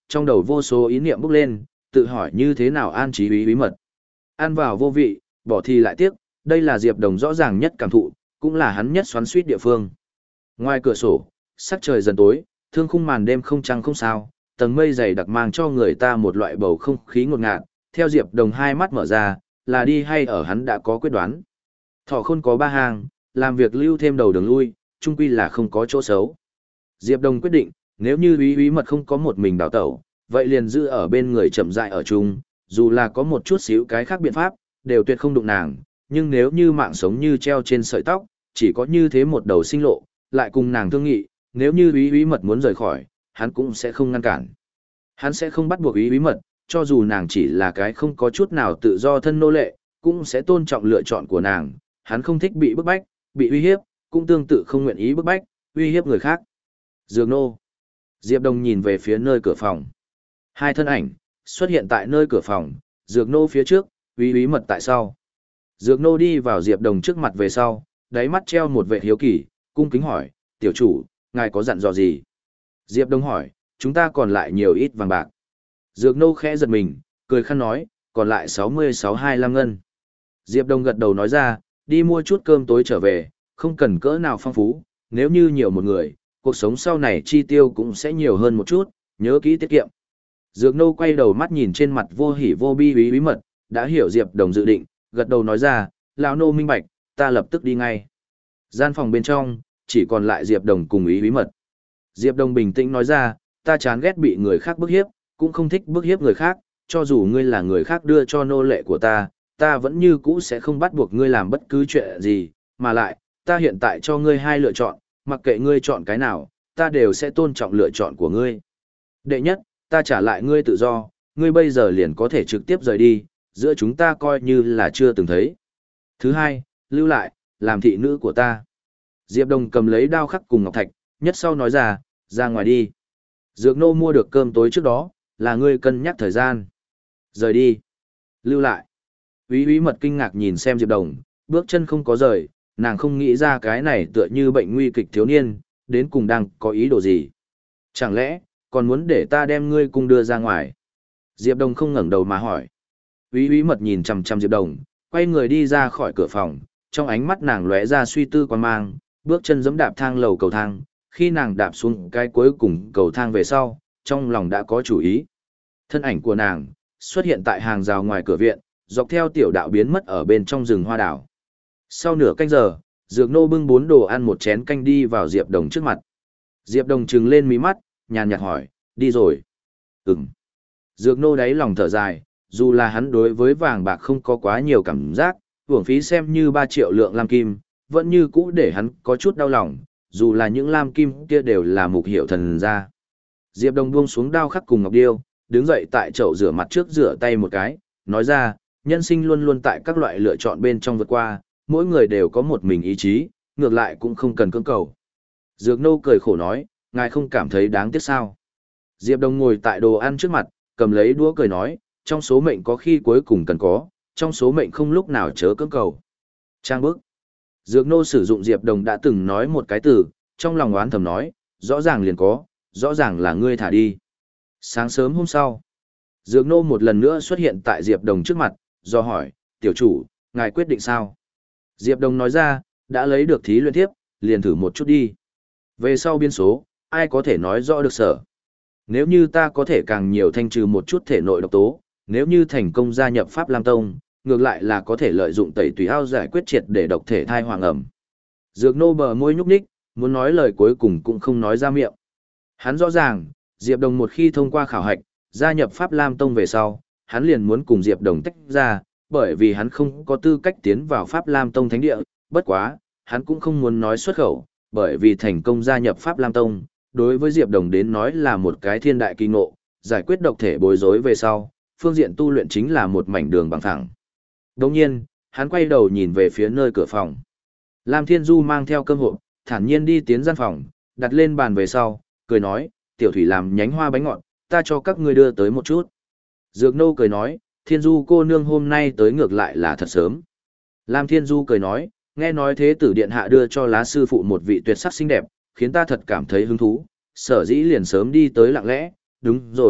trong đầu vô số ý niệm bốc lên, tự hỏi như thế nào an trí úy bí mật. Ăn vào vô vị, bỏ thì lại tiếc, đây là Diệp Đồng rõ ràng nhất cảm thụ, cũng là hắn nhất xoắn xuýt địa phương. Ngoài cửa sổ, sắc trời dần tối, thương khung màn đêm không trăng không sao, tầng mây dày đặc mang cho người ta một loại bầu không khí ngột ngạt, theo Diệp Đồng hai mắt mở ra, là đi hay ở hắn đã có quyết đoán. Thỏ khôn có ba hàng, làm việc lưu thêm đầu đường lui, chung quy là không có chỗ xấu. Diệp Đồng quyết định, nếu như úy úy mật không có một mình đào tẩu, vậy liền giữ ở bên người chậm rãi ở chung, dù là có một chút xíu cái khác biện pháp, đều tuyệt không đụng nàng, nhưng nếu như mạng sống như treo trên sợi tóc, chỉ có như thế một đầu sinh lộ, lại cùng nàng thương nghị, nếu như úy úy mật muốn rời khỏi, hắn cũng sẽ không ngăn cản. Hắn sẽ không bắt buộc úy úy mật, cho dù nàng chỉ là cái không có chút nào tự do thân nô lệ, cũng sẽ tôn trọng lựa chọn của nàng, hắn không thích bị bức bách, bị uy hiếp, cũng tương tự không nguyện ý bức bách, uy hiếp người khác. Dược nô. Diệp Đồng nhìn về phía nơi cửa phòng. Hai thân ảnh xuất hiện tại nơi cửa phòng, Dược nô phía trước, úy úy mật tại sau. Dược nô đi vào Diệp Đồng trước mặt về sau, đáy mắt treo một vẻ hiếu kỳ, cung kính hỏi, tiểu chủ, ngài có dặn dò gì? Diệp Đồng hỏi, chúng ta còn lại nhiều ít vàng bạc. Dược nô khẽ giật mình, cười khăn nói, còn lại sáu mươi sáu hai lăm ngân. Diệp Đồng gật đầu nói ra, đi mua chút cơm tối trở về, không cần cỡ nào phong phú, nếu như nhiều một người, cuộc sống sau này chi tiêu cũng sẽ nhiều hơn một chút, nhớ kỹ tiết kiệm. Dược nô quay đầu mắt nhìn trên mặt vô hỉ vô bi úy úy mật, đã hiểu Diệp Đồng dự định, gật đầu nói ra, lão nô minh bạch, ta lập tức đi ngay. Gian phòng bên trong, chỉ còn lại Diệp Đồng cùng úy úy mật. Diệp Đồng bình tĩnh nói ra, ta chán ghét bị người khác bức hiếp, cũng không thích bức hiếp người khác, cho dù ngươi là người khác đưa cho nô lệ của ta, ta vẫn như cũ sẽ không bắt buộc ngươi làm bất cứ chuyện gì, mà lại, ta hiện tại cho ngươi hai lựa chọn, mặc kệ ngươi chọn cái nào, ta đều sẽ tôn trọng lựa chọn của ngươi. Đệ nhất, ta trả lại ngươi tự do, ngươi bây giờ liền có thể trực tiếp rời đi, giữa chúng ta coi như là chưa từng thấy. Thứ hai, lưu lại, làm thị nữ của ta. Diệp Đồng cầm lấy đao khắc cùng ngọc thạch, nhất sau nói ra, ra ngoài đi. Dược nô mua được cơm tối trước đó, là ngươi cân nhắc thời gian. Rời đi. Lưu lại. Úy úy mật kinh ngạc nhìn xem Diệp Đồng, bước chân không có rời, nàng không nghĩ ra cái này tựa như bệnh nguy kịch thiếu niên, đến cùng đang có ý đồ gì. Chẳng lẽ, còn muốn để ta đem ngươi cung đưa ra ngoài? Diệp Đồng không ngẩng đầu mà hỏi. Úy úy mật nhìn chằm chằm Diệp Đồng, quay người đi ra khỏi cửa phòng, trong ánh mắt nàng lóe ra suy tư quan mang, bước chân giẫm đạp thang lầu cầu thang, khi nàng đạp xuống cái cuối cùng cầu thang về sau, trong lòng đã có chủ ý. Thân ảnh của nàng xuất hiện tại hàng rào ngoài cửa viện, dọc theo tiểu đạo biến mất ở bên trong rừng hoa đảo. Sau nửa canh giờ, Dược nô bưng bốn đồ ăn một chén canh đi vào Diệp Đồng trước mặt. Diệp Đồng trừng lên mí mắt, nhàn nhạt hỏi, đi rồi. Ừm. Dược nô đáy lòng thở dài, dù là hắn đối với vàng bạc không có quá nhiều cảm giác, uổng phí xem như ba triệu lượng lam kim, vẫn như cũ để hắn có chút đau lòng, dù là những lam kim kia đều là mục hiệu thần gia. Diệp Đồng buông xuống đao khắc cùng ngọc điêu, đứng dậy tại chậu rửa mặt trước rửa tay một cái, nói ra, nhân sinh luôn luôn tại các loại lựa chọn bên trong vượt qua, mỗi người đều có một mình ý chí, ngược lại cũng không cần cưỡng cầu. Dược nô cười khổ nói, ngài không cảm thấy đáng tiếc sao? Diệp Đồng ngồi tại đồ ăn trước mặt, cầm lấy đũa cười nói, trong số mệnh có khi cuối cùng cần có, trong số mệnh không lúc nào chớ cưỡng cầu. Trang bức. Dược nô sử dụng Diệp Đồng đã từng nói một cái từ, trong lòng oán thầm nói, rõ ràng liền có, rõ ràng là ngươi thả đi. Sáng sớm hôm sau, Dược nô một lần nữa xuất hiện tại Diệp Đồng trước mặt, do hỏi, tiểu chủ, ngài quyết định sao? Diệp Đồng nói ra, đã lấy được thí luyện thiếp, liền thử một chút đi. Về sau biên số, ai có thể nói rõ được sở. Nếu như ta có thể càng nhiều thanh trừ một chút thể nội độc tố, nếu như thành công gia nhập Pháp Lam Tông, ngược lại là có thể lợi dụng tẩy tùy ao giải quyết triệt để độc thể thai hoàng ẩm. Dược nô bờ môi nhúc nhích, muốn nói lời cuối cùng cũng không nói ra miệng. Hắn rõ ràng, Diệp Đồng một khi thông qua khảo hạch, gia nhập Pháp Lam Tông về sau, hắn liền muốn cùng Diệp Đồng tách ra, bởi vì hắn không có tư cách tiến vào Pháp Lam Tông thánh địa, bất quá, hắn cũng không muốn nói xuất khẩu, bởi vì thành công gia nhập Pháp Lam Tông, đối với Diệp Đồng đến nói là một cái thiên đại kỳ ngộ, giải quyết độc thể bối rối về sau, phương diện tu luyện chính là một mảnh đường bằng thẳng. Đồng nhiên, hắn quay đầu nhìn về phía nơi cửa phòng. Lam Thiên Du mang theo cơm hộp, thản nhiên đi tiến gian phòng, đặt lên bàn về sau, cười nói, tiểu thủy làm nhánh hoa bánh ngọt, ta cho các ngươi đưa tới một chút. Dược nô cười nói, Thiên Du cô nương hôm nay tới ngược lại là thật sớm. Lam Thiên Du cười nói, nghe nói thế tử điện hạ đưa cho lá sư phụ một vị tuyệt sắc xinh đẹp, khiến ta thật cảm thấy hứng thú, sở dĩ liền sớm đi tới lặng lẽ, đúng rồi,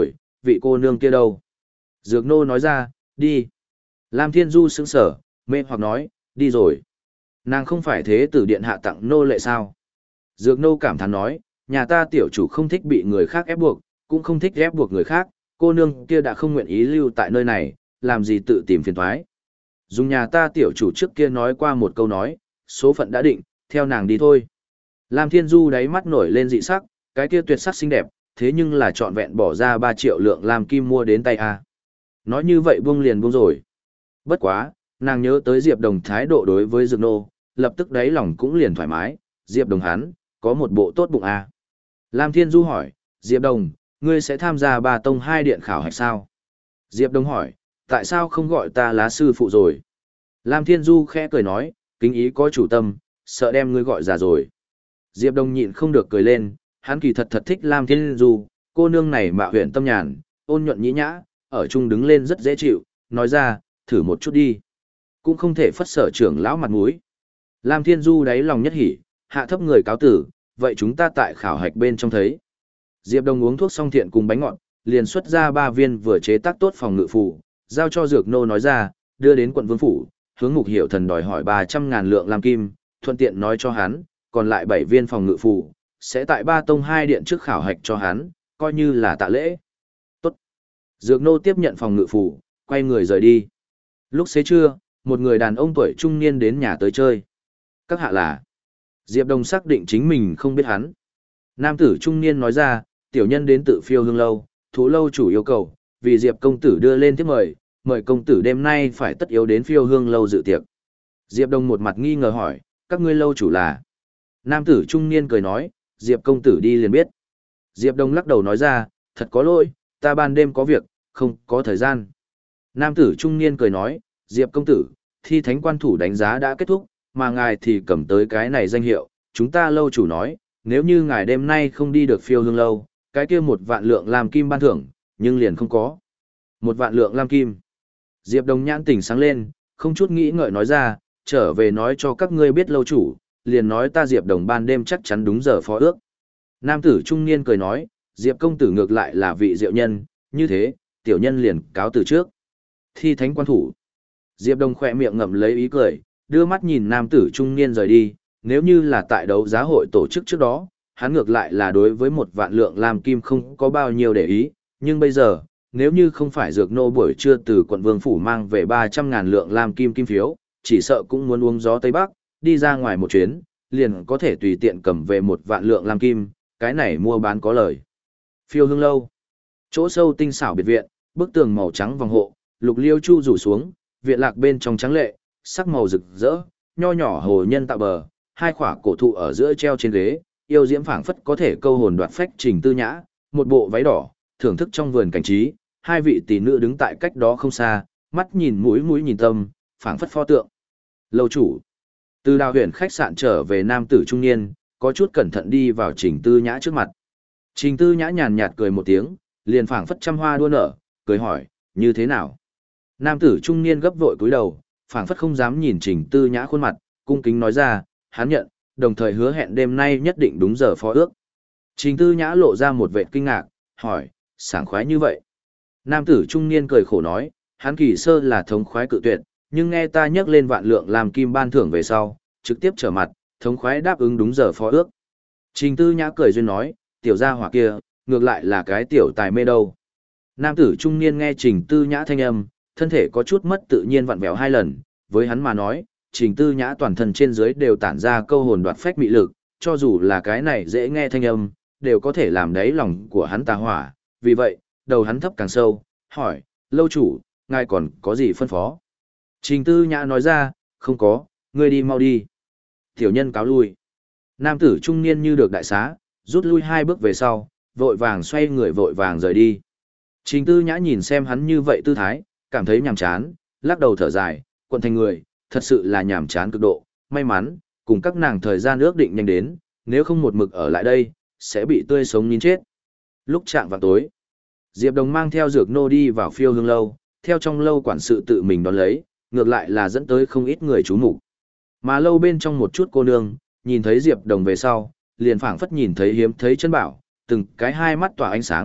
vị cô nương kia đâu? Dược nô nói ra, đi. Lam Thiên Du sững sở, mê hoặc nói, đi rồi. Nàng không phải thế tử điện hạ tặng nô lệ sao? Dược nô cảm thán nói, nhà ta tiểu chủ không thích bị người khác ép buộc, cũng không thích ép buộc người khác, cô nương kia đã không nguyện ý lưu tại nơi này, làm gì tự tìm phiền toái. Dùng nhà ta tiểu chủ trước kia nói qua một câu nói, số phận đã định, theo nàng đi thôi. Lam Thiên Du đáy mắt nổi lên dị sắc, cái kia tuyệt sắc xinh đẹp, thế nhưng là trọn vẹn bỏ ra ba triệu lượng làm kim mua đến tay a. Nói như vậy buông liền buông rồi. Bất quá, nàng nhớ tới Diệp Đồng thái độ đối với Dược Nô, lập tức đáy lòng cũng liền thoải mái, Diệp Đồng hắn, có một bộ tốt bụng a. Lam Thiên Du hỏi, Diệp Đồng, ngươi sẽ tham gia ba tông hai điện khảo hạch sao? Diệp Đồng hỏi, tại sao không gọi ta lá sư phụ rồi? Lam Thiên Du khẽ cười nói, kính ý có chủ tâm, sợ đem ngươi gọi già rồi. Diệp Đồng nhịn không được cười lên, hắn kỳ thật thật thích Lam Thiên Du, cô nương này mạo huyện tâm nhàn, ôn nhuận nhĩ nhã, ở chung đứng lên rất dễ chịu, nói ra, thử một chút đi. Cũng không thể phất sở trưởng lão mặt mũi. Lam Thiên Du đáy lòng nhất hỉ, hạ thấp người cáo tử, vậy chúng ta tại khảo hạch bên trong thấy. Diệp Đồng uống thuốc xong thiện cùng bánh ngọt, liền xuất ra ba viên vừa chế tác tốt phòng ngự phù, giao cho Dược Nô nói ra, đưa đến quận vương phủ, hướng Mục Hiểu Thần đòi hỏi ba trăm ngàn lượng lam kim, thuận tiện nói cho hắn, còn lại bảy viên phòng ngự phù, sẽ tại ba tông hai điện trước khảo hạch cho hắn, coi như là tạ lễ. Tốt. Dược Nô tiếp nhận phòng ngự phù, quay người rời đi. Lúc xế trưa, một người đàn ông tuổi trung niên đến nhà tới chơi. Các hạ là. Diệp Đồng xác định chính mình không biết hắn. Nam tử trung niên nói ra, tiểu nhân đến tự Phiêu Hương lâu, Thú lâu chủ yêu cầu, vì Diệp công tử đưa lên tiếp mời, mời công tử đêm nay phải tất yếu đến Phiêu Hương lâu dự tiệc. Diệp Đồng một mặt nghi ngờ hỏi, các ngươi lâu chủ là? Nam tử trung niên cười nói, Diệp công tử đi liền biết. Diệp Đồng lắc đầu nói ra, thật có lỗi, ta ban đêm có việc, không có thời gian. Nam tử trung niên cười nói, Diệp công tử, thi thánh quan thủ đánh giá đã kết thúc, mà ngài thì cầm tới cái này danh hiệu, chúng ta lâu chủ nói, nếu như ngài đêm nay không đi được Phiêu Hương lâu, cái kia một vạn lượng làm kim ban thưởng, nhưng liền không có. Một vạn lượng lam kim. Diệp Đồng nhãn tỉnh sáng lên, không chút nghĩ ngợi nói ra, trở về nói cho các ngươi biết lâu chủ, liền nói ta Diệp Đồng ban đêm chắc chắn đúng giờ phó ước. Nam tử trung niên cười nói, Diệp công tử ngược lại là vị diệu nhân, như thế, tiểu nhân liền cáo từ trước. Thi thánh quan thủ. Diệp Đồng khỏe miệng ngậm lấy ý cười, đưa mắt nhìn nam tử trung niên rời đi, nếu như là tại đấu giá hội tổ chức trước đó, hắn ngược lại là đối với một vạn lượng lam kim không có bao nhiêu để ý, nhưng bây giờ, nếu như không phải Dược Nô buổi trưa từ quận Vương Phủ mang về ba trăm ngàn lượng lam kim kim phiếu, chỉ sợ cũng muốn uống gió Tây Bắc, đi ra ngoài một chuyến, liền có thể tùy tiện cầm về một vạn lượng lam kim, cái này mua bán có lời. Phiêu Hương lâu, chỗ sâu tinh xảo biệt viện, bức tường màu trắng vòng hộ, lục liêu chu rủ xuống, viện lạc bên trong trắng lệ, sắc màu rực rỡ, nho nhỏ hồ nhân tạo bờ, hai khỏa cổ thụ ở giữa treo trên ghế, yêu diễm phảng phất có thể câu hồn đoạt phách Trình Tư Nhã, một bộ váy đỏ, thưởng thức trong vườn cảnh trí, hai vị tỷ nữ đứng tại cách đó không xa, mắt nhìn mũi mũi nhìn tâm, phảng phất pho tượng. Lâu chủ, từ Đào Huyền khách sạn trở về nam tử trung niên, có chút cẩn thận đi vào Trình Tư Nhã trước mặt. Trình Tư Nhã nhàn nhạt cười một tiếng, liền phảng phất trăm hoa đua nở, cười hỏi, như thế nào? Nam tử trung niên gấp vội cúi đầu, phảng phất không dám nhìn Trình Tư Nhã khuôn mặt, cung kính nói ra, hắn nhận, đồng thời hứa hẹn đêm nay nhất định đúng giờ phó ước. Trình Tư Nhã lộ ra một vẻ kinh ngạc, hỏi, sảng khoái như vậy? Nam tử trung niên cười khổ nói, hắn kỳ sơ là thống khoái cự tuyệt, nhưng nghe ta nhắc lên vạn lượng làm kim ban thưởng về sau, trực tiếp trở mặt, thống khoái đáp ứng đúng giờ phó ước. Trình Tư Nhã cười duyên nói, tiểu gia hỏa kia, ngược lại là cái tiểu tài mê đâu. Nam tử trung niên nghe Trình Tư Nhã thanh âm, thân thể có chút mất tự nhiên vặn vẹo hai lần, với hắn mà nói, Trình Tư Nhã toàn thân trên dưới đều tản ra câu hồn đoạt phách mị lực, cho dù là cái này dễ nghe thanh âm, đều có thể làm đáy lòng của hắn tà hỏa, vì vậy, đầu hắn thấp càng sâu, hỏi, lâu chủ, ngài còn có gì phân phó? Trình Tư Nhã nói ra, không có, ngươi đi mau đi. Tiểu nhân cáo lui. Nam tử trung niên như được đại xá, rút lui hai bước về sau, vội vàng xoay người vội vàng rời đi. Trình Tư Nhã nhìn xem hắn như vậy tư thái, cảm thấy nhàm chán, lắc đầu thở dài, quận thành người, thật sự là nhàm chán cực độ, may mắn, cùng các nàng thời gian ước định nhanh đến, nếu không một mực ở lại đây, sẽ bị tươi sống nín chết. Lúc chạng vào tối, Diệp Đồng mang theo Dược Nô đi vào Phiêu Hương lâu, theo trong lâu quản sự tự mình đón lấy, ngược lại là dẫn tới không ít người chú mục. Mà lâu bên trong một chút cô nương, nhìn thấy Diệp Đồng về sau, liền phảng phất nhìn thấy hiếm thấy chân bảo, từng cái hai mắt tỏa ánh sáng,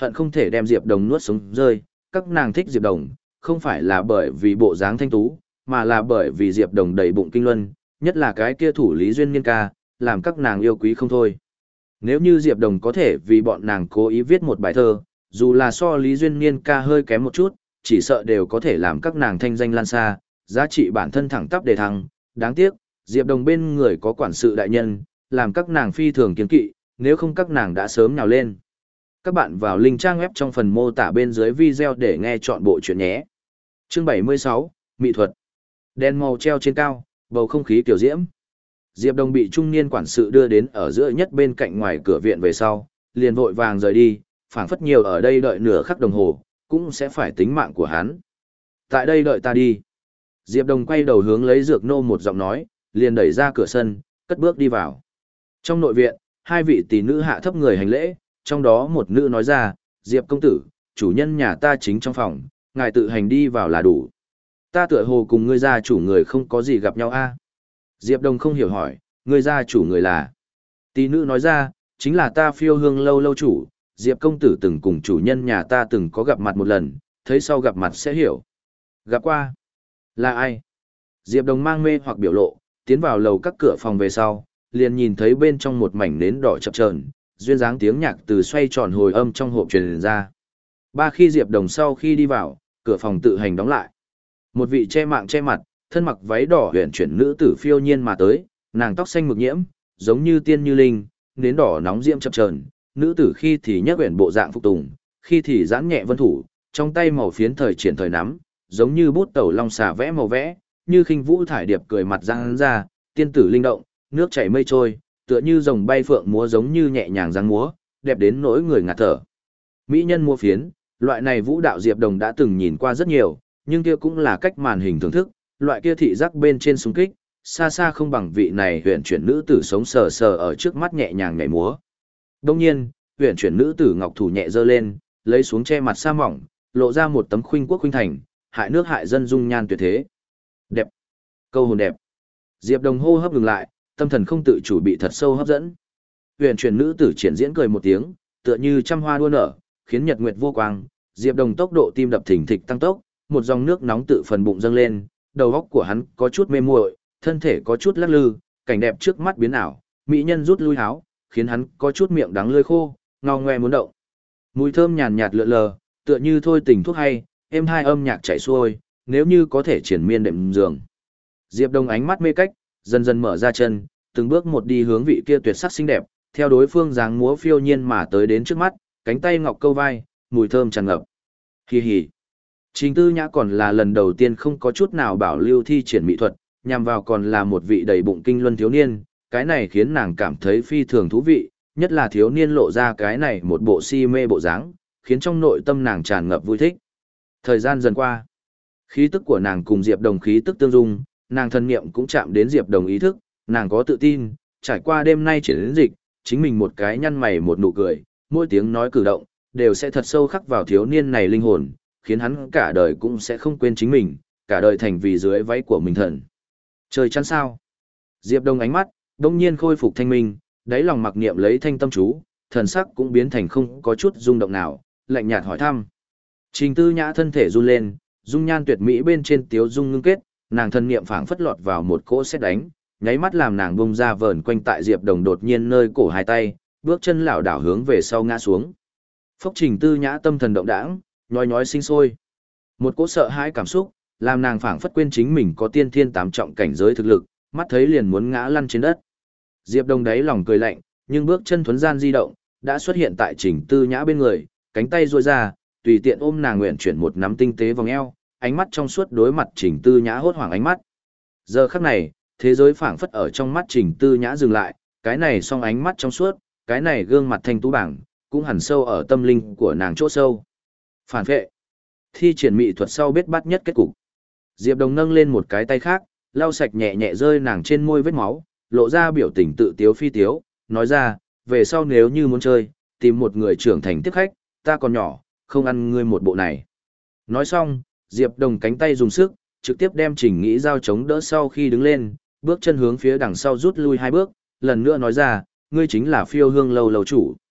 hận không thể đem Diệp Đồng nuốt sống rơi. Các nàng thích Diệp Đồng, không phải là bởi vì bộ dáng thanh tú, mà là bởi vì Diệp Đồng đầy bụng kinh luân, nhất là cái kia thủ Lý Duyên Niên ca, làm các nàng yêu quý không thôi. Nếu như Diệp Đồng có thể vì bọn nàng cố ý viết một bài thơ, dù là so Lý Duyên Niên ca hơi kém một chút, chỉ sợ đều có thể làm các nàng thanh danh lan xa, giá trị bản thân thẳng tắp đề thăng. Đáng tiếc, Diệp Đồng bên người có quản sự đại nhân, làm các nàng phi thường kiêng kỵ, nếu không các nàng đã sớm nhào lên. Các bạn vào link trang web trong phần mô tả bên dưới video để nghe chọn bộ chuyện nhé. Chương bảy mươi sáu, Mỹ thuật. Đèn màu treo trên cao, bầu không khí kiểu diễm. Diệp Đồng bị trung niên quản sự đưa đến ở giữa nhất bên cạnh ngoài cửa viện về sau, liền vội vàng rời đi, phảng phất nhiều ở đây đợi nửa khắc đồng hồ, cũng sẽ phải tính mạng của hắn. Tại đây đợi ta đi. Diệp Đồng quay đầu hướng lấy Dược Nô một giọng nói, liền đẩy ra cửa sân, cất bước đi vào. Trong nội viện, hai vị tỷ nữ hạ thấp người hành lễ, trong đó một nữ nói ra, Diệp công tử, chủ nhân nhà ta chính trong phòng, ngài tự hành đi vào là đủ. Ta tựa hồ cùng ngươi gia chủ người không có gì gặp nhau a. Diệp Đồng không hiểu hỏi, ngươi gia chủ người là? Tỷ nữ nói ra, chính là ta Phiêu Hương lâu lâu chủ, Diệp công tử từng cùng chủ nhân nhà ta từng có gặp mặt một lần, thấy sau gặp mặt sẽ hiểu. Gặp qua? Là ai? Diệp Đồng mang mê hoặc biểu lộ, tiến vào lầu các cửa phòng về sau, liền nhìn thấy bên trong một mảnh nến đỏ chập chờn, duyên dáng tiếng nhạc từ xoay tròn hồi âm trong hộp truyền ra. Ba khi Diệp Đồng sau khi đi vào, cửa phòng tự hành đóng lại. Một vị che mạng che mặt, thân mặc váy đỏ huyền chuyển nữ tử phiêu nhiên mà tới, nàng tóc xanh mực nhiễm, giống như tiên như linh, nến đỏ nóng diễm chập chờn, nữ tử khi thì nhấc huyền bộ dạng phục tùng, khi thì giãn nhẹ vân thủ, trong tay màu phiến thời triển thời nắm, giống như bút tẩu long xà vẽ màu vẽ, như khinh vũ thải điệp cười mặt răng ra, tiên tử linh động, nước chảy mây trôi, tựa như rồng bay phượng múa giống như nhẹ nhàng dáng múa, đẹp đến nỗi người ngạt thở. Mỹ nhân mua phiến, loại này vũ đạo Diệp Đồng đã từng nhìn qua rất nhiều, nhưng kia cũng là cách màn hình thưởng thức, loại kia thị giác bên trên xung kích, xa xa không bằng vị này huyền chuyển nữ tử sống sờ sờ ở trước mắt nhẹ nhàng nhảy múa. Đông nhiên, huyền chuyển nữ tử ngọc thủ nhẹ giơ lên, lấy xuống che mặt sa mỏng, lộ ra một tấm khuynh quốc khuynh thành, hại nước hại dân dung nhan tuyệt thế. Đẹp. Câu hồn đẹp. Diệp Đồng hô hấp ngừng lại, tâm thần không tự chủ bị thật sâu hấp dẫn. Huyền chuyển nữ tử triển diễn cười một tiếng, tựa như trăm hoa đua nở, khiến nhật nguyệt vô quang. Diệp Đồng tốc độ tim đập thình thịch tăng tốc, một dòng nước nóng tự phần bụng dâng lên, đầu óc của hắn có chút mê muội, thân thể có chút lắc lư, cảnh đẹp trước mắt biến ảo, mỹ nhân rút lui háo, khiến hắn có chút miệng đắng lưỡi khô, ngao ngoe muốn động. Mùi thơm nhàn nhạt lượn lờ, tựa như thôi tình thuốc hay, êm hai âm nhạc chảy xuôi, nếu như có thể triển miên đệm giường. Diệp Đồng ánh mắt mê cách, dần dần mở ra chân, từng bước một đi hướng vị kia tuyệt sắc xinh đẹp, theo đối phương dáng múa phiêu nhiên mà tới đến trước mắt, cánh tay ngọc câu vai, mùi thơm tràn ngập. Hi hi. Trình Tư Nhã còn là lần đầu tiên không có chút nào bảo lưu thi triển mỹ thuật, nhằm vào còn là một vị đầy bụng kinh luân thiếu niên, cái này khiến nàng cảm thấy phi thường thú vị, nhất là thiếu niên lộ ra cái này một bộ si mê bộ dáng, khiến trong nội tâm nàng tràn ngập vui thích. Thời gian dần qua, khí tức của nàng cùng Diệp Đồng khí tức tương dung, nàng thân niệm cũng chạm đến Diệp Đồng ý thức, nàng có tự tin, trải qua đêm nay triển đến dịch, chính mình một cái nhăn mày một nụ cười, mỗi tiếng nói cử động, đều sẽ thật sâu khắc vào thiếu niên này linh hồn, khiến hắn cả đời cũng sẽ không quên chính mình, cả đời thành vì dưới váy của mình thần. Trời chắn sao? Diệp Đồng ánh mắt, đông nhiên khôi phục thanh minh, đáy lòng mặc niệm lấy thanh tâm chú, thần sắc cũng biến thành không có chút rung động nào, lạnh nhạt hỏi thăm. Trình Tư Nhã thân thể run lên, dung nhan tuyệt mỹ bên trên tiếu dung ngưng kết, nàng thân niệm phảng phất lọt vào một cỗ sét đánh, nháy mắt làm nàng bung ra vờn quanh tại Diệp Đồng đột nhiên nơi cổ hai tay, bước chân lảo đảo hướng về sau ngã xuống. Phốc Trình Tư Nhã tâm thần động đãng, nhói nhói sinh sôi. Một cỗ sợ hãi cảm xúc, làm nàng phảng phất quên chính mình có tiên thiên tám trọng cảnh giới thực lực, mắt thấy liền muốn ngã lăn trên đất. Diệp Đồng đáy lòng cười lạnh, nhưng bước chân thuấn gian di động, đã xuất hiện tại Trình Tư Nhã bên người, cánh tay duỗi ra, tùy tiện ôm nàng nguyện chuyển một nắm tinh tế vòng eo, ánh mắt trong suốt đối mặt Trình Tư Nhã hốt hoảng ánh mắt. Giờ khắc này, thế giới phảng phất ở trong mắt Trình Tư Nhã dừng lại, cái này song ánh mắt trong suốt, cái này gương mặt thanh tú bảng, cũng hẳn sâu ở tâm linh của nàng chỗ sâu. Phản vệ. Thi triển mỹ thuật sau biết bắt nhất kết cục. Diệp Đồng nâng lên một cái tay khác, lau sạch nhẹ nhẹ rơi nàng trên môi vết máu, lộ ra biểu tình tự tiếu phi tiếu, nói ra, về sau nếu như muốn chơi, tìm một người trưởng thành tiếp khách, ta còn nhỏ, không ăn ngươi một bộ này. Nói xong, Diệp Đồng cánh tay dùng sức, trực tiếp đem Trình Nghĩ giao chống đỡ sau khi đứng lên, bước chân hướng phía đằng sau rút lui hai bước, lần nữa nói ra, ngươi chính là Phiêu Hương lâu lâu chủ.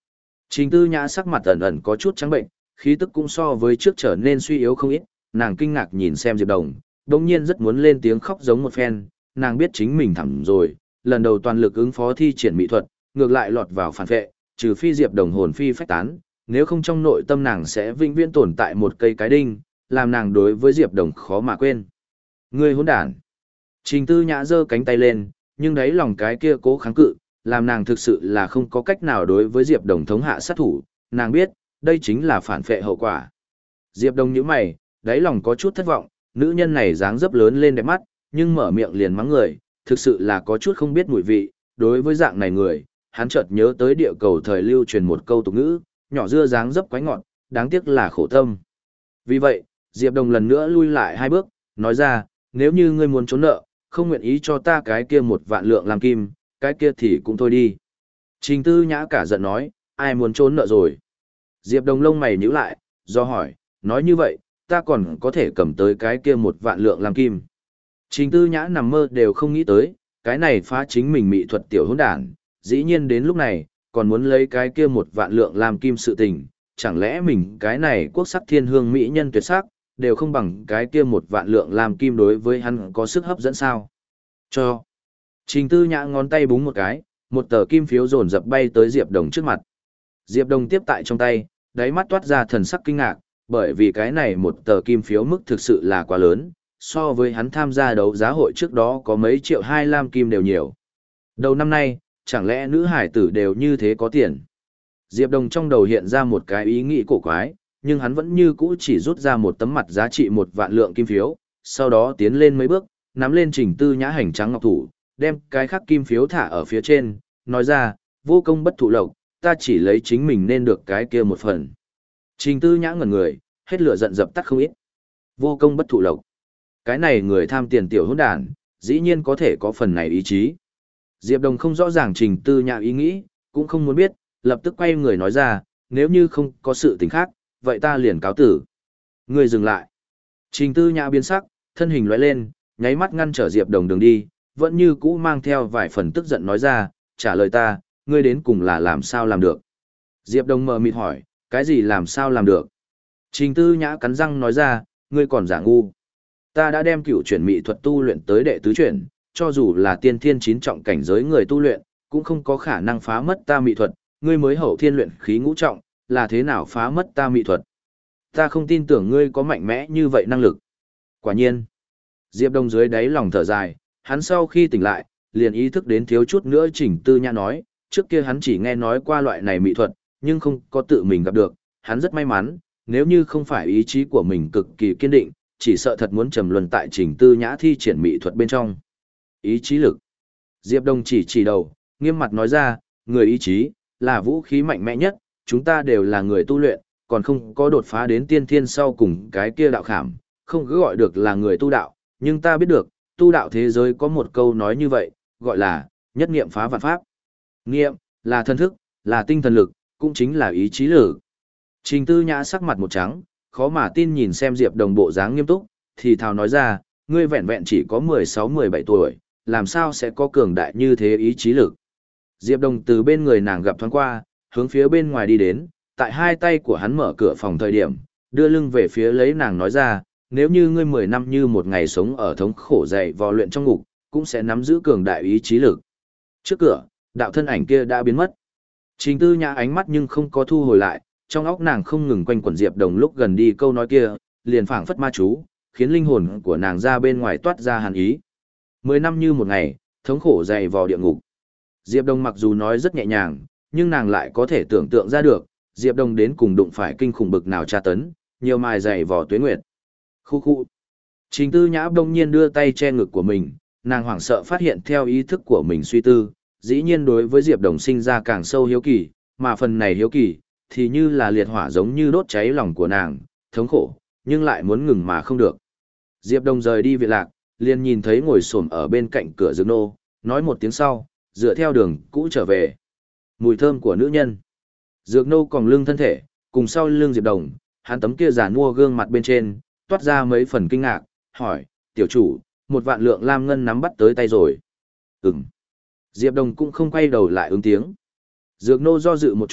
Trình Tư Nhã sắc mặt ẩn ẩn có chút trắng bệnh, khí tức cũng so với trước trở nên suy yếu không ít, nàng kinh ngạc nhìn xem Diệp Đồng, đồng nhiên rất muốn lên tiếng khóc giống một phen, nàng biết chính mình thẳm rồi, lần đầu toàn lực ứng phó thi triển mỹ thuật, ngược lại lọt vào phản vệ, trừ phi Diệp Đồng hồn phi phách tán, nếu không trong nội tâm nàng sẽ vĩnh viễn tồn tại một cây cái đinh, làm nàng đối với Diệp Đồng khó mà quên. Ngươi hỗn đản. Trình Tư Nhã giơ cánh tay lên, nhưng đấy lòng cái kia cố kháng cự, làm nàng thực sự là không có cách nào đối với Diệp Đồng thống hạ sát thủ, nàng biết, đây chính là phản phệ hậu quả. Diệp Đồng nhíu mày, đáy lòng có chút thất vọng, nữ nhân này dáng dấp lớn lên đẹp mắt, nhưng mở miệng liền mắng người, thực sự là có chút không biết mùi vị, đối với dạng này người, hắn chợt nhớ tới địa cầu thời lưu truyền một câu tục ngữ, nhỏ dưa dáng dấp quái ngọt, đáng tiếc là khổ tâm. Vì vậy, Diệp Đồng lần nữa lui lại hai bước, nói ra, nếu như ngươi muốn trốn nợ, không nguyện ý cho ta cái kia một vạn lượng làm kim, cái kia thì cũng thôi đi. Trình Tư Nhã cả giận nói, ai muốn trốn nợ rồi. Diệp Đồng lông mày nhíu lại, do hỏi, nói như vậy, ta còn có thể cầm tới cái kia một vạn lượng làm kim. Trình Tư Nhã nằm mơ đều không nghĩ tới, cái này phá chính mình mỹ thuật tiểu hỗn đản, dĩ nhiên đến lúc này, còn muốn lấy cái kia một vạn lượng làm kim sự tình, chẳng lẽ mình cái này quốc sắc thiên hương mỹ nhân tuyệt sắc, đều không bằng cái kia một vạn lượng làm kim đối với hắn có sức hấp dẫn sao? Cho. Trình Tư Nhã ngón tay búng một cái, một tờ kim phiếu dồn dập bay tới Diệp Đồng trước mặt. Diệp Đồng tiếp tại trong tay, đáy mắt toát ra thần sắc kinh ngạc, bởi vì cái này một tờ kim phiếu mức thực sự là quá lớn, so với hắn tham gia đấu giá hội trước đó có mấy triệu hai lam kim đều nhiều. Đầu năm nay, chẳng lẽ nữ hải tử đều như thế có tiền? Diệp Đồng trong đầu hiện ra một cái ý nghĩ cổ quái, nhưng hắn vẫn như cũ chỉ rút ra một tấm mặt giá trị một vạn lượng kim phiếu, sau đó tiến lên mấy bước, nắm lên Trình Tư Nhã hành trắng ngọc thủ, đem cái khắc kim phiếu thả ở phía trên, nói ra, vô công bất thụ lộc, ta chỉ lấy chính mình nên được cái kia một phần. Trình Tư Nhã ngẩn người, hết lửa giận dập tắt không ít. Vô công bất thụ lộc. Cái này người tham tiền tiểu hỗn đản, dĩ nhiên có thể có phần này ý chí. Diệp Đồng không rõ ràng Trình Tư Nhã ý nghĩ, cũng không muốn biết, lập tức quay người nói ra, nếu như không có sự tình khác, vậy ta liền cáo tử. Người dừng lại. Trình Tư Nhã biến sắc, thân hình lóe lên, nháy mắt ngăn trở Diệp Đồng đường đi, vẫn như cũ mang theo vài phần tức giận nói ra, trả lời ta, ngươi đến cùng là làm sao làm được. Diệp Đồng mờ mịt hỏi, cái gì làm sao làm được. Trình Tư Nhã cắn răng nói ra, ngươi còn giả ngu. Ta đã đem cửu chuyển mỹ thuật tu luyện tới đệ tứ chuyển, cho dù là tiên thiên chín trọng cảnh giới người tu luyện, cũng không có khả năng phá mất ta mỹ thuật, ngươi mới hậu thiên luyện khí ngũ trọng, là thế nào phá mất ta mỹ thuật. Ta không tin tưởng ngươi có mạnh mẽ như vậy năng lực. Quả nhiên. Diệp Đồng dưới đáy lòng thở dài, hắn sau khi tỉnh lại, liền ý thức đến thiếu chút nữa Trình Tư Nhã nói, trước kia hắn chỉ nghe nói qua loại này mỹ thuật, nhưng không có tự mình gặp được, hắn rất may mắn, nếu như không phải ý chí của mình cực kỳ kiên định, chỉ sợ thật muốn trầm luân tại Trình Tư Nhã thi triển mỹ thuật bên trong. Ý chí lực. Diệp Đồng chỉ chỉ đầu, nghiêm mặt nói ra, người ý chí, là vũ khí mạnh mẽ nhất, chúng ta đều là người tu luyện, còn không có đột phá đến tiên thiên sau cùng cái kia đạo khảm, không cứ gọi được là người tu đạo, nhưng ta biết được, tu đạo thế giới có một câu nói như vậy, gọi là, nhất niệm phá vạn pháp. Niệm, là thân thức, là tinh thần lực, cũng chính là ý chí lực. Trình Tư Nhã sắc mặt một trắng, khó mà tin nhìn xem Diệp Đồng bộ dáng nghiêm túc, thì thào nói ra, ngươi vẹn vẹn chỉ có mười sáu mười bảy tuổi, làm sao sẽ có cường đại như thế ý chí lực. Diệp Đồng từ bên người nàng gặp thoáng qua, hướng phía bên ngoài đi đến, tại hai tay của hắn mở cửa phòng thời điểm, đưa lưng về phía lấy nàng nói ra, nếu như ngươi mười năm như một ngày sống ở thống khổ dày vò luyện trong ngục, cũng sẽ nắm giữ cường đại ý chí lực. Trước cửa, đạo thân ảnh kia đã biến mất. Trình Tư Nhã ánh mắt nhưng không có thu hồi lại, trong óc nàng không ngừng quanh quẩn Diệp Đồng lúc gần đi câu nói kia, liền phảng phất ma chú, khiến linh hồn của nàng ra bên ngoài toát ra hàn ý. Mười năm như một ngày, thống khổ dày vò địa ngục. Diệp Đồng mặc dù nói rất nhẹ nhàng, nhưng nàng lại có thể tưởng tượng ra được, Diệp Đồng đến cùng đụng phải kinh khủng bực nào tra tấn, nhiều mài dày vò tuế nguyệt. Khu khu. Trình Tư Nhã bỗng nhiên đưa tay che ngực của mình, nàng hoảng sợ phát hiện theo ý thức của mình suy tư, dĩ nhiên đối với Diệp Đồng sinh ra càng sâu hiếu kỳ, mà phần này hiếu kỳ, thì như là liệt hỏa giống như đốt cháy lòng của nàng, thống khổ, nhưng lại muốn ngừng mà không được. Diệp Đồng rời đi viện lạc, liền nhìn thấy ngồi xổm ở bên cạnh cửa Dược Nô, nói một tiếng sau, dựa theo đường cũ trở về. Mùi thơm của nữ nhân. Dược Nô còng lưng thân thể, cùng sau lưng Diệp Đồng, hắn tấm kia giàn mua gương mặt bên trên, toát ra mấy phần kinh ngạc, hỏi, tiểu chủ, một vạn lượng lam ngân nắm bắt tới tay rồi. Ừm. Diệp Đồng cũng không quay đầu lại ứng tiếng. Dược Nô do dự một chút,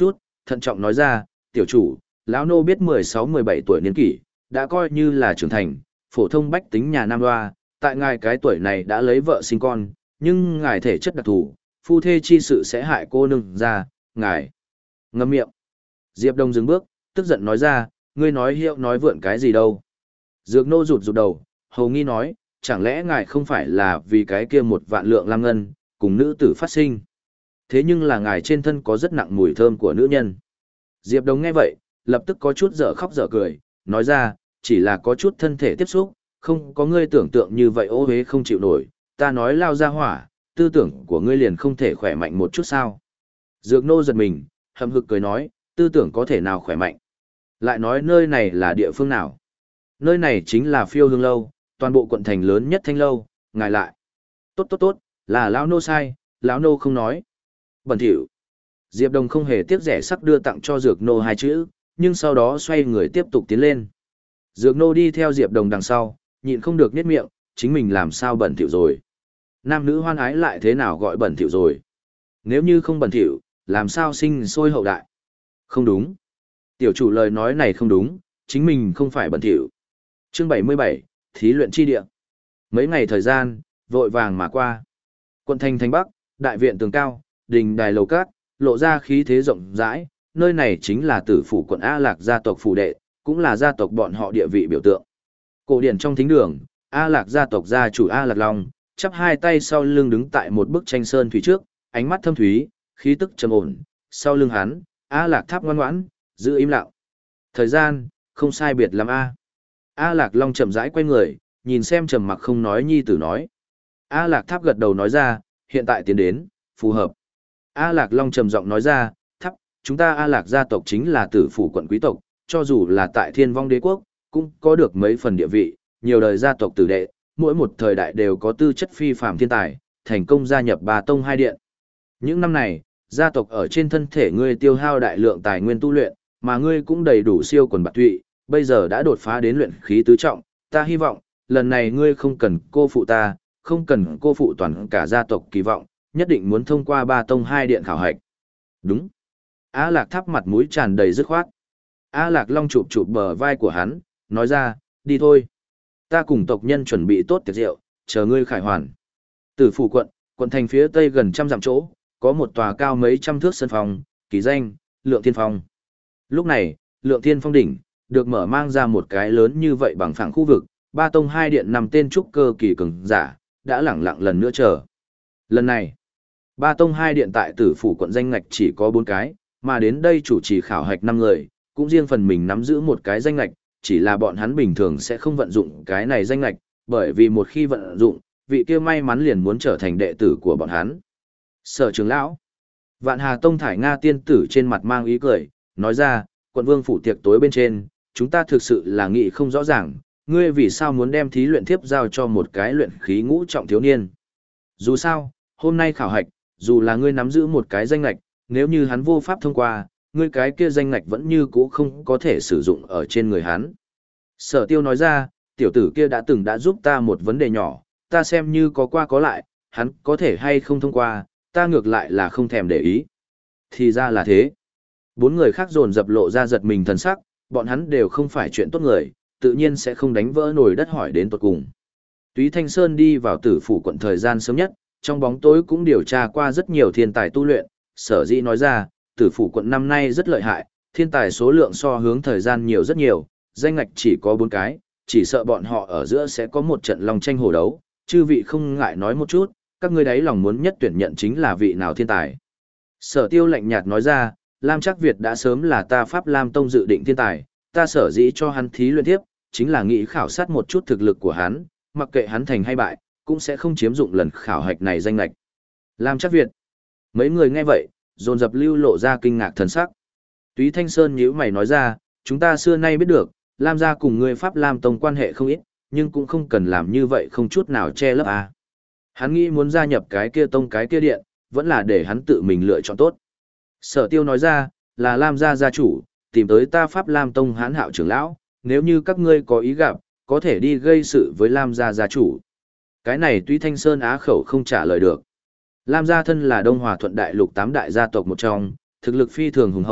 thận trọng nói ra, tiểu chủ, lão nô biết mười sáu mười bảy tuổi niên kỷ, đã coi như là trưởng thành, phổ thông bách tính nhà Nam Hoa, tại ngài cái tuổi này đã lấy vợ sinh con, nhưng ngài thể chất đặc thù, phu thê chi sự sẽ hại cô nương ra, ngài. Ngâm miệng. Diệp Đông dừng bước, tức giận nói ra, ngươi nói hiệu nói vượn cái gì đâu. Dược nô rụt rụt đầu, hầu nghi nói, chẳng lẽ ngài không phải là vì cái kia một vạn lượng lam ngân, cùng nữ tử phát sinh. Thế nhưng là ngài trên thân có rất nặng mùi thơm của nữ nhân. Diệp Đông nghe vậy, lập tức có chút dở khóc dở cười, nói ra, chỉ là có chút thân thể tiếp xúc, không có ngươi tưởng tượng như vậy ô hế không chịu nổi, ta nói lao ra hỏa, tư tưởng của ngươi liền không thể khỏe mạnh một chút sao. Dược nô giật mình, hậm hực cười nói, tư tưởng có thể nào khỏe mạnh. Lại nói nơi này là địa phương nào. Nơi này chính là phiêu hương lâu, toàn bộ quận thành lớn nhất thanh lâu, ngài lại. Tốt tốt tốt, là lão nô sai, lão nô không nói. Bẩn thỉu. Diệp Đông không hề tiếc rẻ sắc đưa tặng cho Dược nô hai chữ, nhưng sau đó xoay người tiếp tục tiến lên. Dược nô đi theo Diệp Đông đằng sau, nhịn không được nhếch miệng, chính mình làm sao bẩn thỉu rồi. Nam nữ hoan ái lại thế nào gọi bẩn thỉu rồi. Nếu như không bẩn thỉu, làm sao sinh sôi hậu đại. Không đúng. Tiểu chủ lời nói này không đúng, chính mình không phải bẩn thỉu. Chương bảy mươi bảy, Thí luyện chi địa. Mấy ngày thời gian, vội vàng mà qua. Quận thành thành Bắc, đại viện tường cao, đình đài lầu cát, lộ ra khí thế rộng rãi, nơi này chính là tử phủ quận A Lạc gia tộc phủ đệ, cũng là gia tộc bọn họ địa vị biểu tượng. Cổ điển trong thính đường, A Lạc gia tộc gia chủ A Lạc Long, chắp hai tay sau lưng đứng tại một bức tranh sơn thủy trước, ánh mắt thâm thúy, khí tức trầm ổn, sau lưng hắn, A Lạc Tháp ngoan ngoãn, giữ im lặng. Thời gian, không sai biệt lắm A. A Lạc Long chậm rãi quay người, nhìn xem trầm mặc không nói nhi tử nói. A Lạc Tháp gật đầu nói ra, hiện tại tiến đến, phù hợp. A Lạc Long trầm giọng nói ra, Tháp, chúng ta A Lạc gia tộc chính là tử phủ quận quý tộc, cho dù là tại Thiên Vong Đế quốc, cũng có được mấy phần địa vị, nhiều đời gia tộc tử đệ, mỗi một thời đại đều có tư chất phi phàm thiên tài, thành công gia nhập Bà Tông hai điện. Những năm này, gia tộc ở trên thân thể ngươi tiêu hao đại lượng tài nguyên tu luyện, mà ngươi cũng đầy đủ siêu quần bạc tụy, bây giờ đã đột phá đến luyện khí tứ trọng, ta hy vọng, lần này ngươi không cần cô phụ ta, không cần cô phụ toàn cả gia tộc kỳ vọng, nhất định muốn thông qua Ba Tông hai điện khảo hạch. Đúng. A Lạc Tháp mặt mũi tràn đầy dứt khoát. A Lạc Long chụp chụp bờ vai của hắn, nói ra, đi thôi. Ta cùng tộc nhân chuẩn bị tốt tiệc rượu, chờ ngươi khải hoàn. Tử phủ quận, quận thành phía tây gần trăm dặm chỗ, có một tòa cao mấy trăm thước sân phòng, kỳ danh, Lượng Thiên Phong. Lúc này, Lượng Thiên Phong đỉnh, được mở mang ra một cái lớn như vậy bằng phẳng khu vực, Ba Tông hai điện nằm tên trúc cơ kỳ cường giả, đã lẳng lặng lần nữa chờ. Lần này, Ba Tông hai điện tại tử phủ quận danh ngạch chỉ có bốn cái, mà đến đây chủ trì khảo hạch năm người, cũng riêng phần mình nắm giữ một cái danh ngạch, chỉ là bọn hắn bình thường sẽ không vận dụng cái này danh ngạch, bởi vì một khi vận dụng, vị kia may mắn liền muốn trở thành đệ tử của bọn hắn. Sở trưởng lão, Vạn Hà Tông thải Nga tiên tử trên mặt mang ý cười, nói ra, quận vương phủ tiệc tối bên trên, chúng ta thực sự là nghĩ không rõ ràng, ngươi vì sao muốn đem thí luyện thiếp giao cho một cái luyện khí ngũ trọng thiếu niên. Dù sao, hôm nay khảo hạch, dù là ngươi nắm giữ một cái danh ngạch, nếu như hắn vô pháp thông qua, ngươi cái kia danh ngạch vẫn như cũ không có thể sử dụng ở trên người hắn. Sở tiêu nói ra, tiểu tử kia đã từng đã giúp ta một vấn đề nhỏ, ta xem như có qua có lại, hắn có thể hay không thông qua, ta ngược lại là không thèm để ý. Thì ra là thế. Bốn người khác dồn dập lộ ra giật mình thần sắc, bọn hắn đều không phải chuyện tốt người, tự nhiên sẽ không đánh vỡ nồi đất hỏi đến tuột cùng. Túy Thanh Sơn đi vào tử phủ quận thời gian sớm nhất, trong bóng tối cũng điều tra qua rất nhiều thiên tài tu luyện, sở dĩ nói ra, tử phủ quận năm nay rất lợi hại, thiên tài số lượng so hướng thời gian nhiều rất nhiều, danh ngạch chỉ có bốn cái, chỉ sợ bọn họ ở giữa sẽ có một trận lòng tranh hổ đấu, chư vị không ngại nói một chút, các ngươi đấy lòng muốn nhất tuyển nhận chính là vị nào thiên tài. Sở tiêu lạnh nhạt nói ra, Lam Trác Việt đã sớm là ta Pháp Lam Tông dự định thiên tài, ta sở dĩ cho hắn thí luyện tiếp, chính là nghĩ khảo sát một chút thực lực của hắn, mặc kệ hắn thành hay bại, cũng sẽ không chiếm dụng lần khảo hạch này danh lệch. Lam Trác Việt. Mấy người nghe vậy, dồn dập lưu lộ ra kinh ngạc thần sắc. Túy Thanh Sơn nhíu mày nói ra, chúng ta xưa nay biết được, Lam gia cùng ngươi Pháp Lam Tông quan hệ không ít, nhưng cũng không cần làm như vậy không chút nào che lấp à. Hắn nghĩ muốn gia nhập cái kia tông cái kia điện, vẫn là để hắn tự mình lựa chọn tốt. Sở tiêu nói ra, là Lam gia gia chủ, tìm tới ta Pháp Lam Tông hán hạo trưởng lão, nếu như các ngươi có ý gặp, có thể đi gây sự với Lam gia gia chủ. Cái này tuy Thanh Sơn á khẩu không trả lời được. Lam gia thân là Đông Hòa Thuận Đại Lục tám đại gia tộc một trong, thực lực phi thường hùng hậu,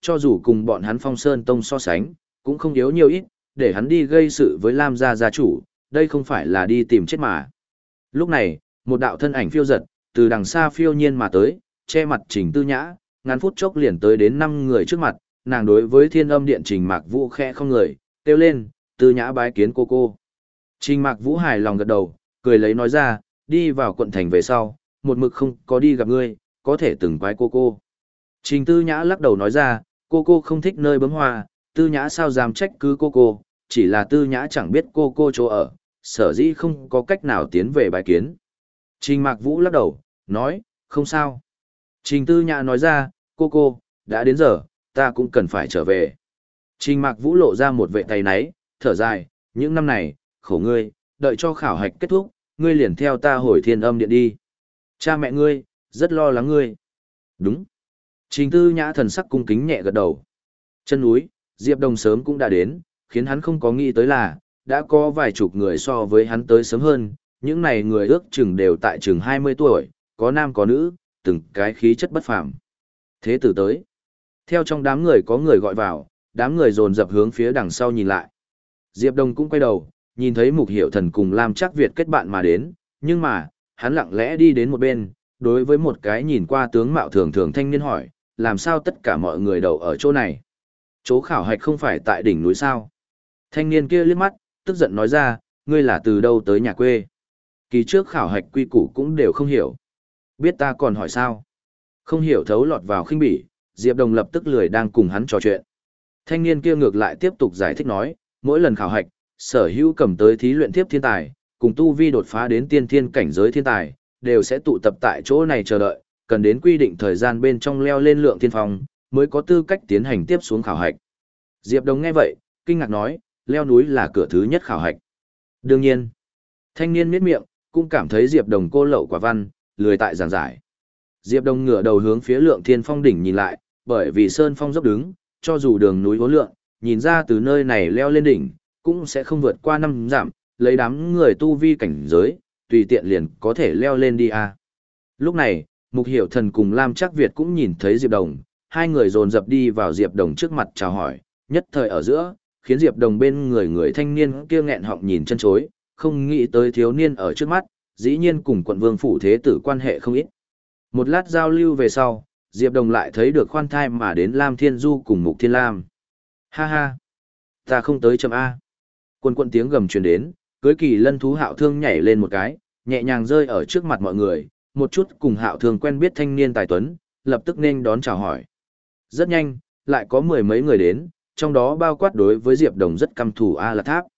cho dù cùng bọn hắn Phong Sơn Tông so sánh, cũng không yếu nhiều ít, để hắn đi gây sự với Lam gia gia chủ, đây không phải là đi tìm chết mà. Lúc này, một đạo thân ảnh phiêu giật, từ đằng xa phiêu nhiên mà tới, che mặt Trình Tư Nhã, ngắn phút chốc liền tới đến năm người trước mặt, nàng đối với Thiên Âm Điện Trình Mạc Vũ khẽ không người, kêu lên, Tư Nhã bái kiến cô cô. Trình Mạc Vũ hài lòng gật đầu, cười lấy nói ra, đi vào quận thành về sau, một mực không có đi gặp ngươi, có thể từng quái cô cô. Trình Tư Nhã lắc đầu nói ra, cô cô không thích nơi bướm hoa, Tư Nhã sao dám trách cứ cô cô, chỉ là Tư Nhã chẳng biết cô cô chỗ ở, sở dĩ không có cách nào tiến về bài kiến. Trình Mạc Vũ lắc đầu, nói, không sao. Trình Tư Nhã nói ra, cô cô, đã đến giờ, ta cũng cần phải trở về. Trình Mạc Vũ lộ ra một vệ tay náy, thở dài, những năm này, khổ ngươi, đợi cho khảo hạch kết thúc, ngươi liền theo ta hồi Thiên Âm Điện đi. Cha mẹ ngươi, rất lo lắng ngươi. Đúng. Trình Tư Nhã thần sắc cung kính nhẹ gật đầu. Chân núi, Diệp Đồng sớm cũng đã đến, khiến hắn không có nghĩ tới là, đã có vài chục người so với hắn tới sớm hơn, những này người ước chừng đều tại chừng hai mươi tuổi, có nam có nữ, từng cái khí chất bất phàm. Thế tử tới. Theo trong đám người có người gọi vào, đám người dồn dập hướng phía đằng sau nhìn lại. Diệp Đồng cũng quay đầu, nhìn thấy Mục Hiểu Thần cùng Lam Trác Việt kết bạn mà đến, nhưng mà, hắn lặng lẽ đi đến một bên, đối với một cái nhìn qua tướng mạo thường thường thanh niên hỏi, làm sao tất cả mọi người đậu ở chỗ này? Chỗ khảo hạch không phải tại đỉnh núi sao? Thanh niên kia liếc mắt, tức giận nói ra, ngươi là từ đâu tới nhà quê? Kỳ trước khảo hạch quy củ cũng đều không hiểu. Biết ta còn hỏi sao? Không hiểu thấu lọt vào khinh bỉ, Diệp Đồng lập tức lười đang cùng hắn trò chuyện. Thanh niên kia ngược lại tiếp tục giải thích nói, mỗi lần khảo hạch, sở hữu cầm tới thí luyện tiếp thiên tài, cùng tu vi đột phá đến tiên thiên cảnh giới thiên tài, đều sẽ tụ tập tại chỗ này chờ đợi, cần đến quy định thời gian bên trong leo lên lượng thiên phong, mới có tư cách tiến hành tiếp xuống khảo hạch. Diệp Đồng nghe vậy, kinh ngạc nói, leo núi là cửa thứ nhất khảo hạch. Đương nhiên, thanh niên miết miệng, cũng cảm thấy Diệp Đồng cô lậu quả văn, lười tại giảng giải. Diệp Đồng ngửa đầu hướng phía lượng thiên phong đỉnh nhìn lại, bởi vì sơn phong dốc đứng, cho dù đường núi vốn lượng, nhìn ra từ nơi này leo lên đỉnh, cũng sẽ không vượt qua năm dặm, lấy đám người tu vi cảnh giới, tùy tiện liền có thể leo lên đi à. Lúc này, Mục Hiểu Thần cùng Lam Trác Việt cũng nhìn thấy Diệp Đồng, hai người dồn dập đi vào Diệp Đồng trước mặt chào hỏi, nhất thời ở giữa, khiến Diệp Đồng bên người người thanh niên kia nghẹn họng nhìn chân chối, không nghĩ tới thiếu niên ở trước mắt, dĩ nhiên cùng quận vương phủ thế tử quan hệ không ít. Một lát giao lưu về sau, Diệp Đồng lại thấy được khoan thai mà đến Lam Thiên Du cùng Mục Thiên Lam. Ha ha, ta không tới chấm A. Quân quân tiếng gầm truyền đến, cưới kỳ lân thú Hạo Thương nhảy lên một cái, nhẹ nhàng rơi ở trước mặt mọi người, một chút cùng Hạo Thương quen biết thanh niên tài tuấn, lập tức nên đón chào hỏi. Rất nhanh, lại có mười mấy người đến, trong đó bao quát đối với Diệp Đồng rất căm thù A Lạc Tháp.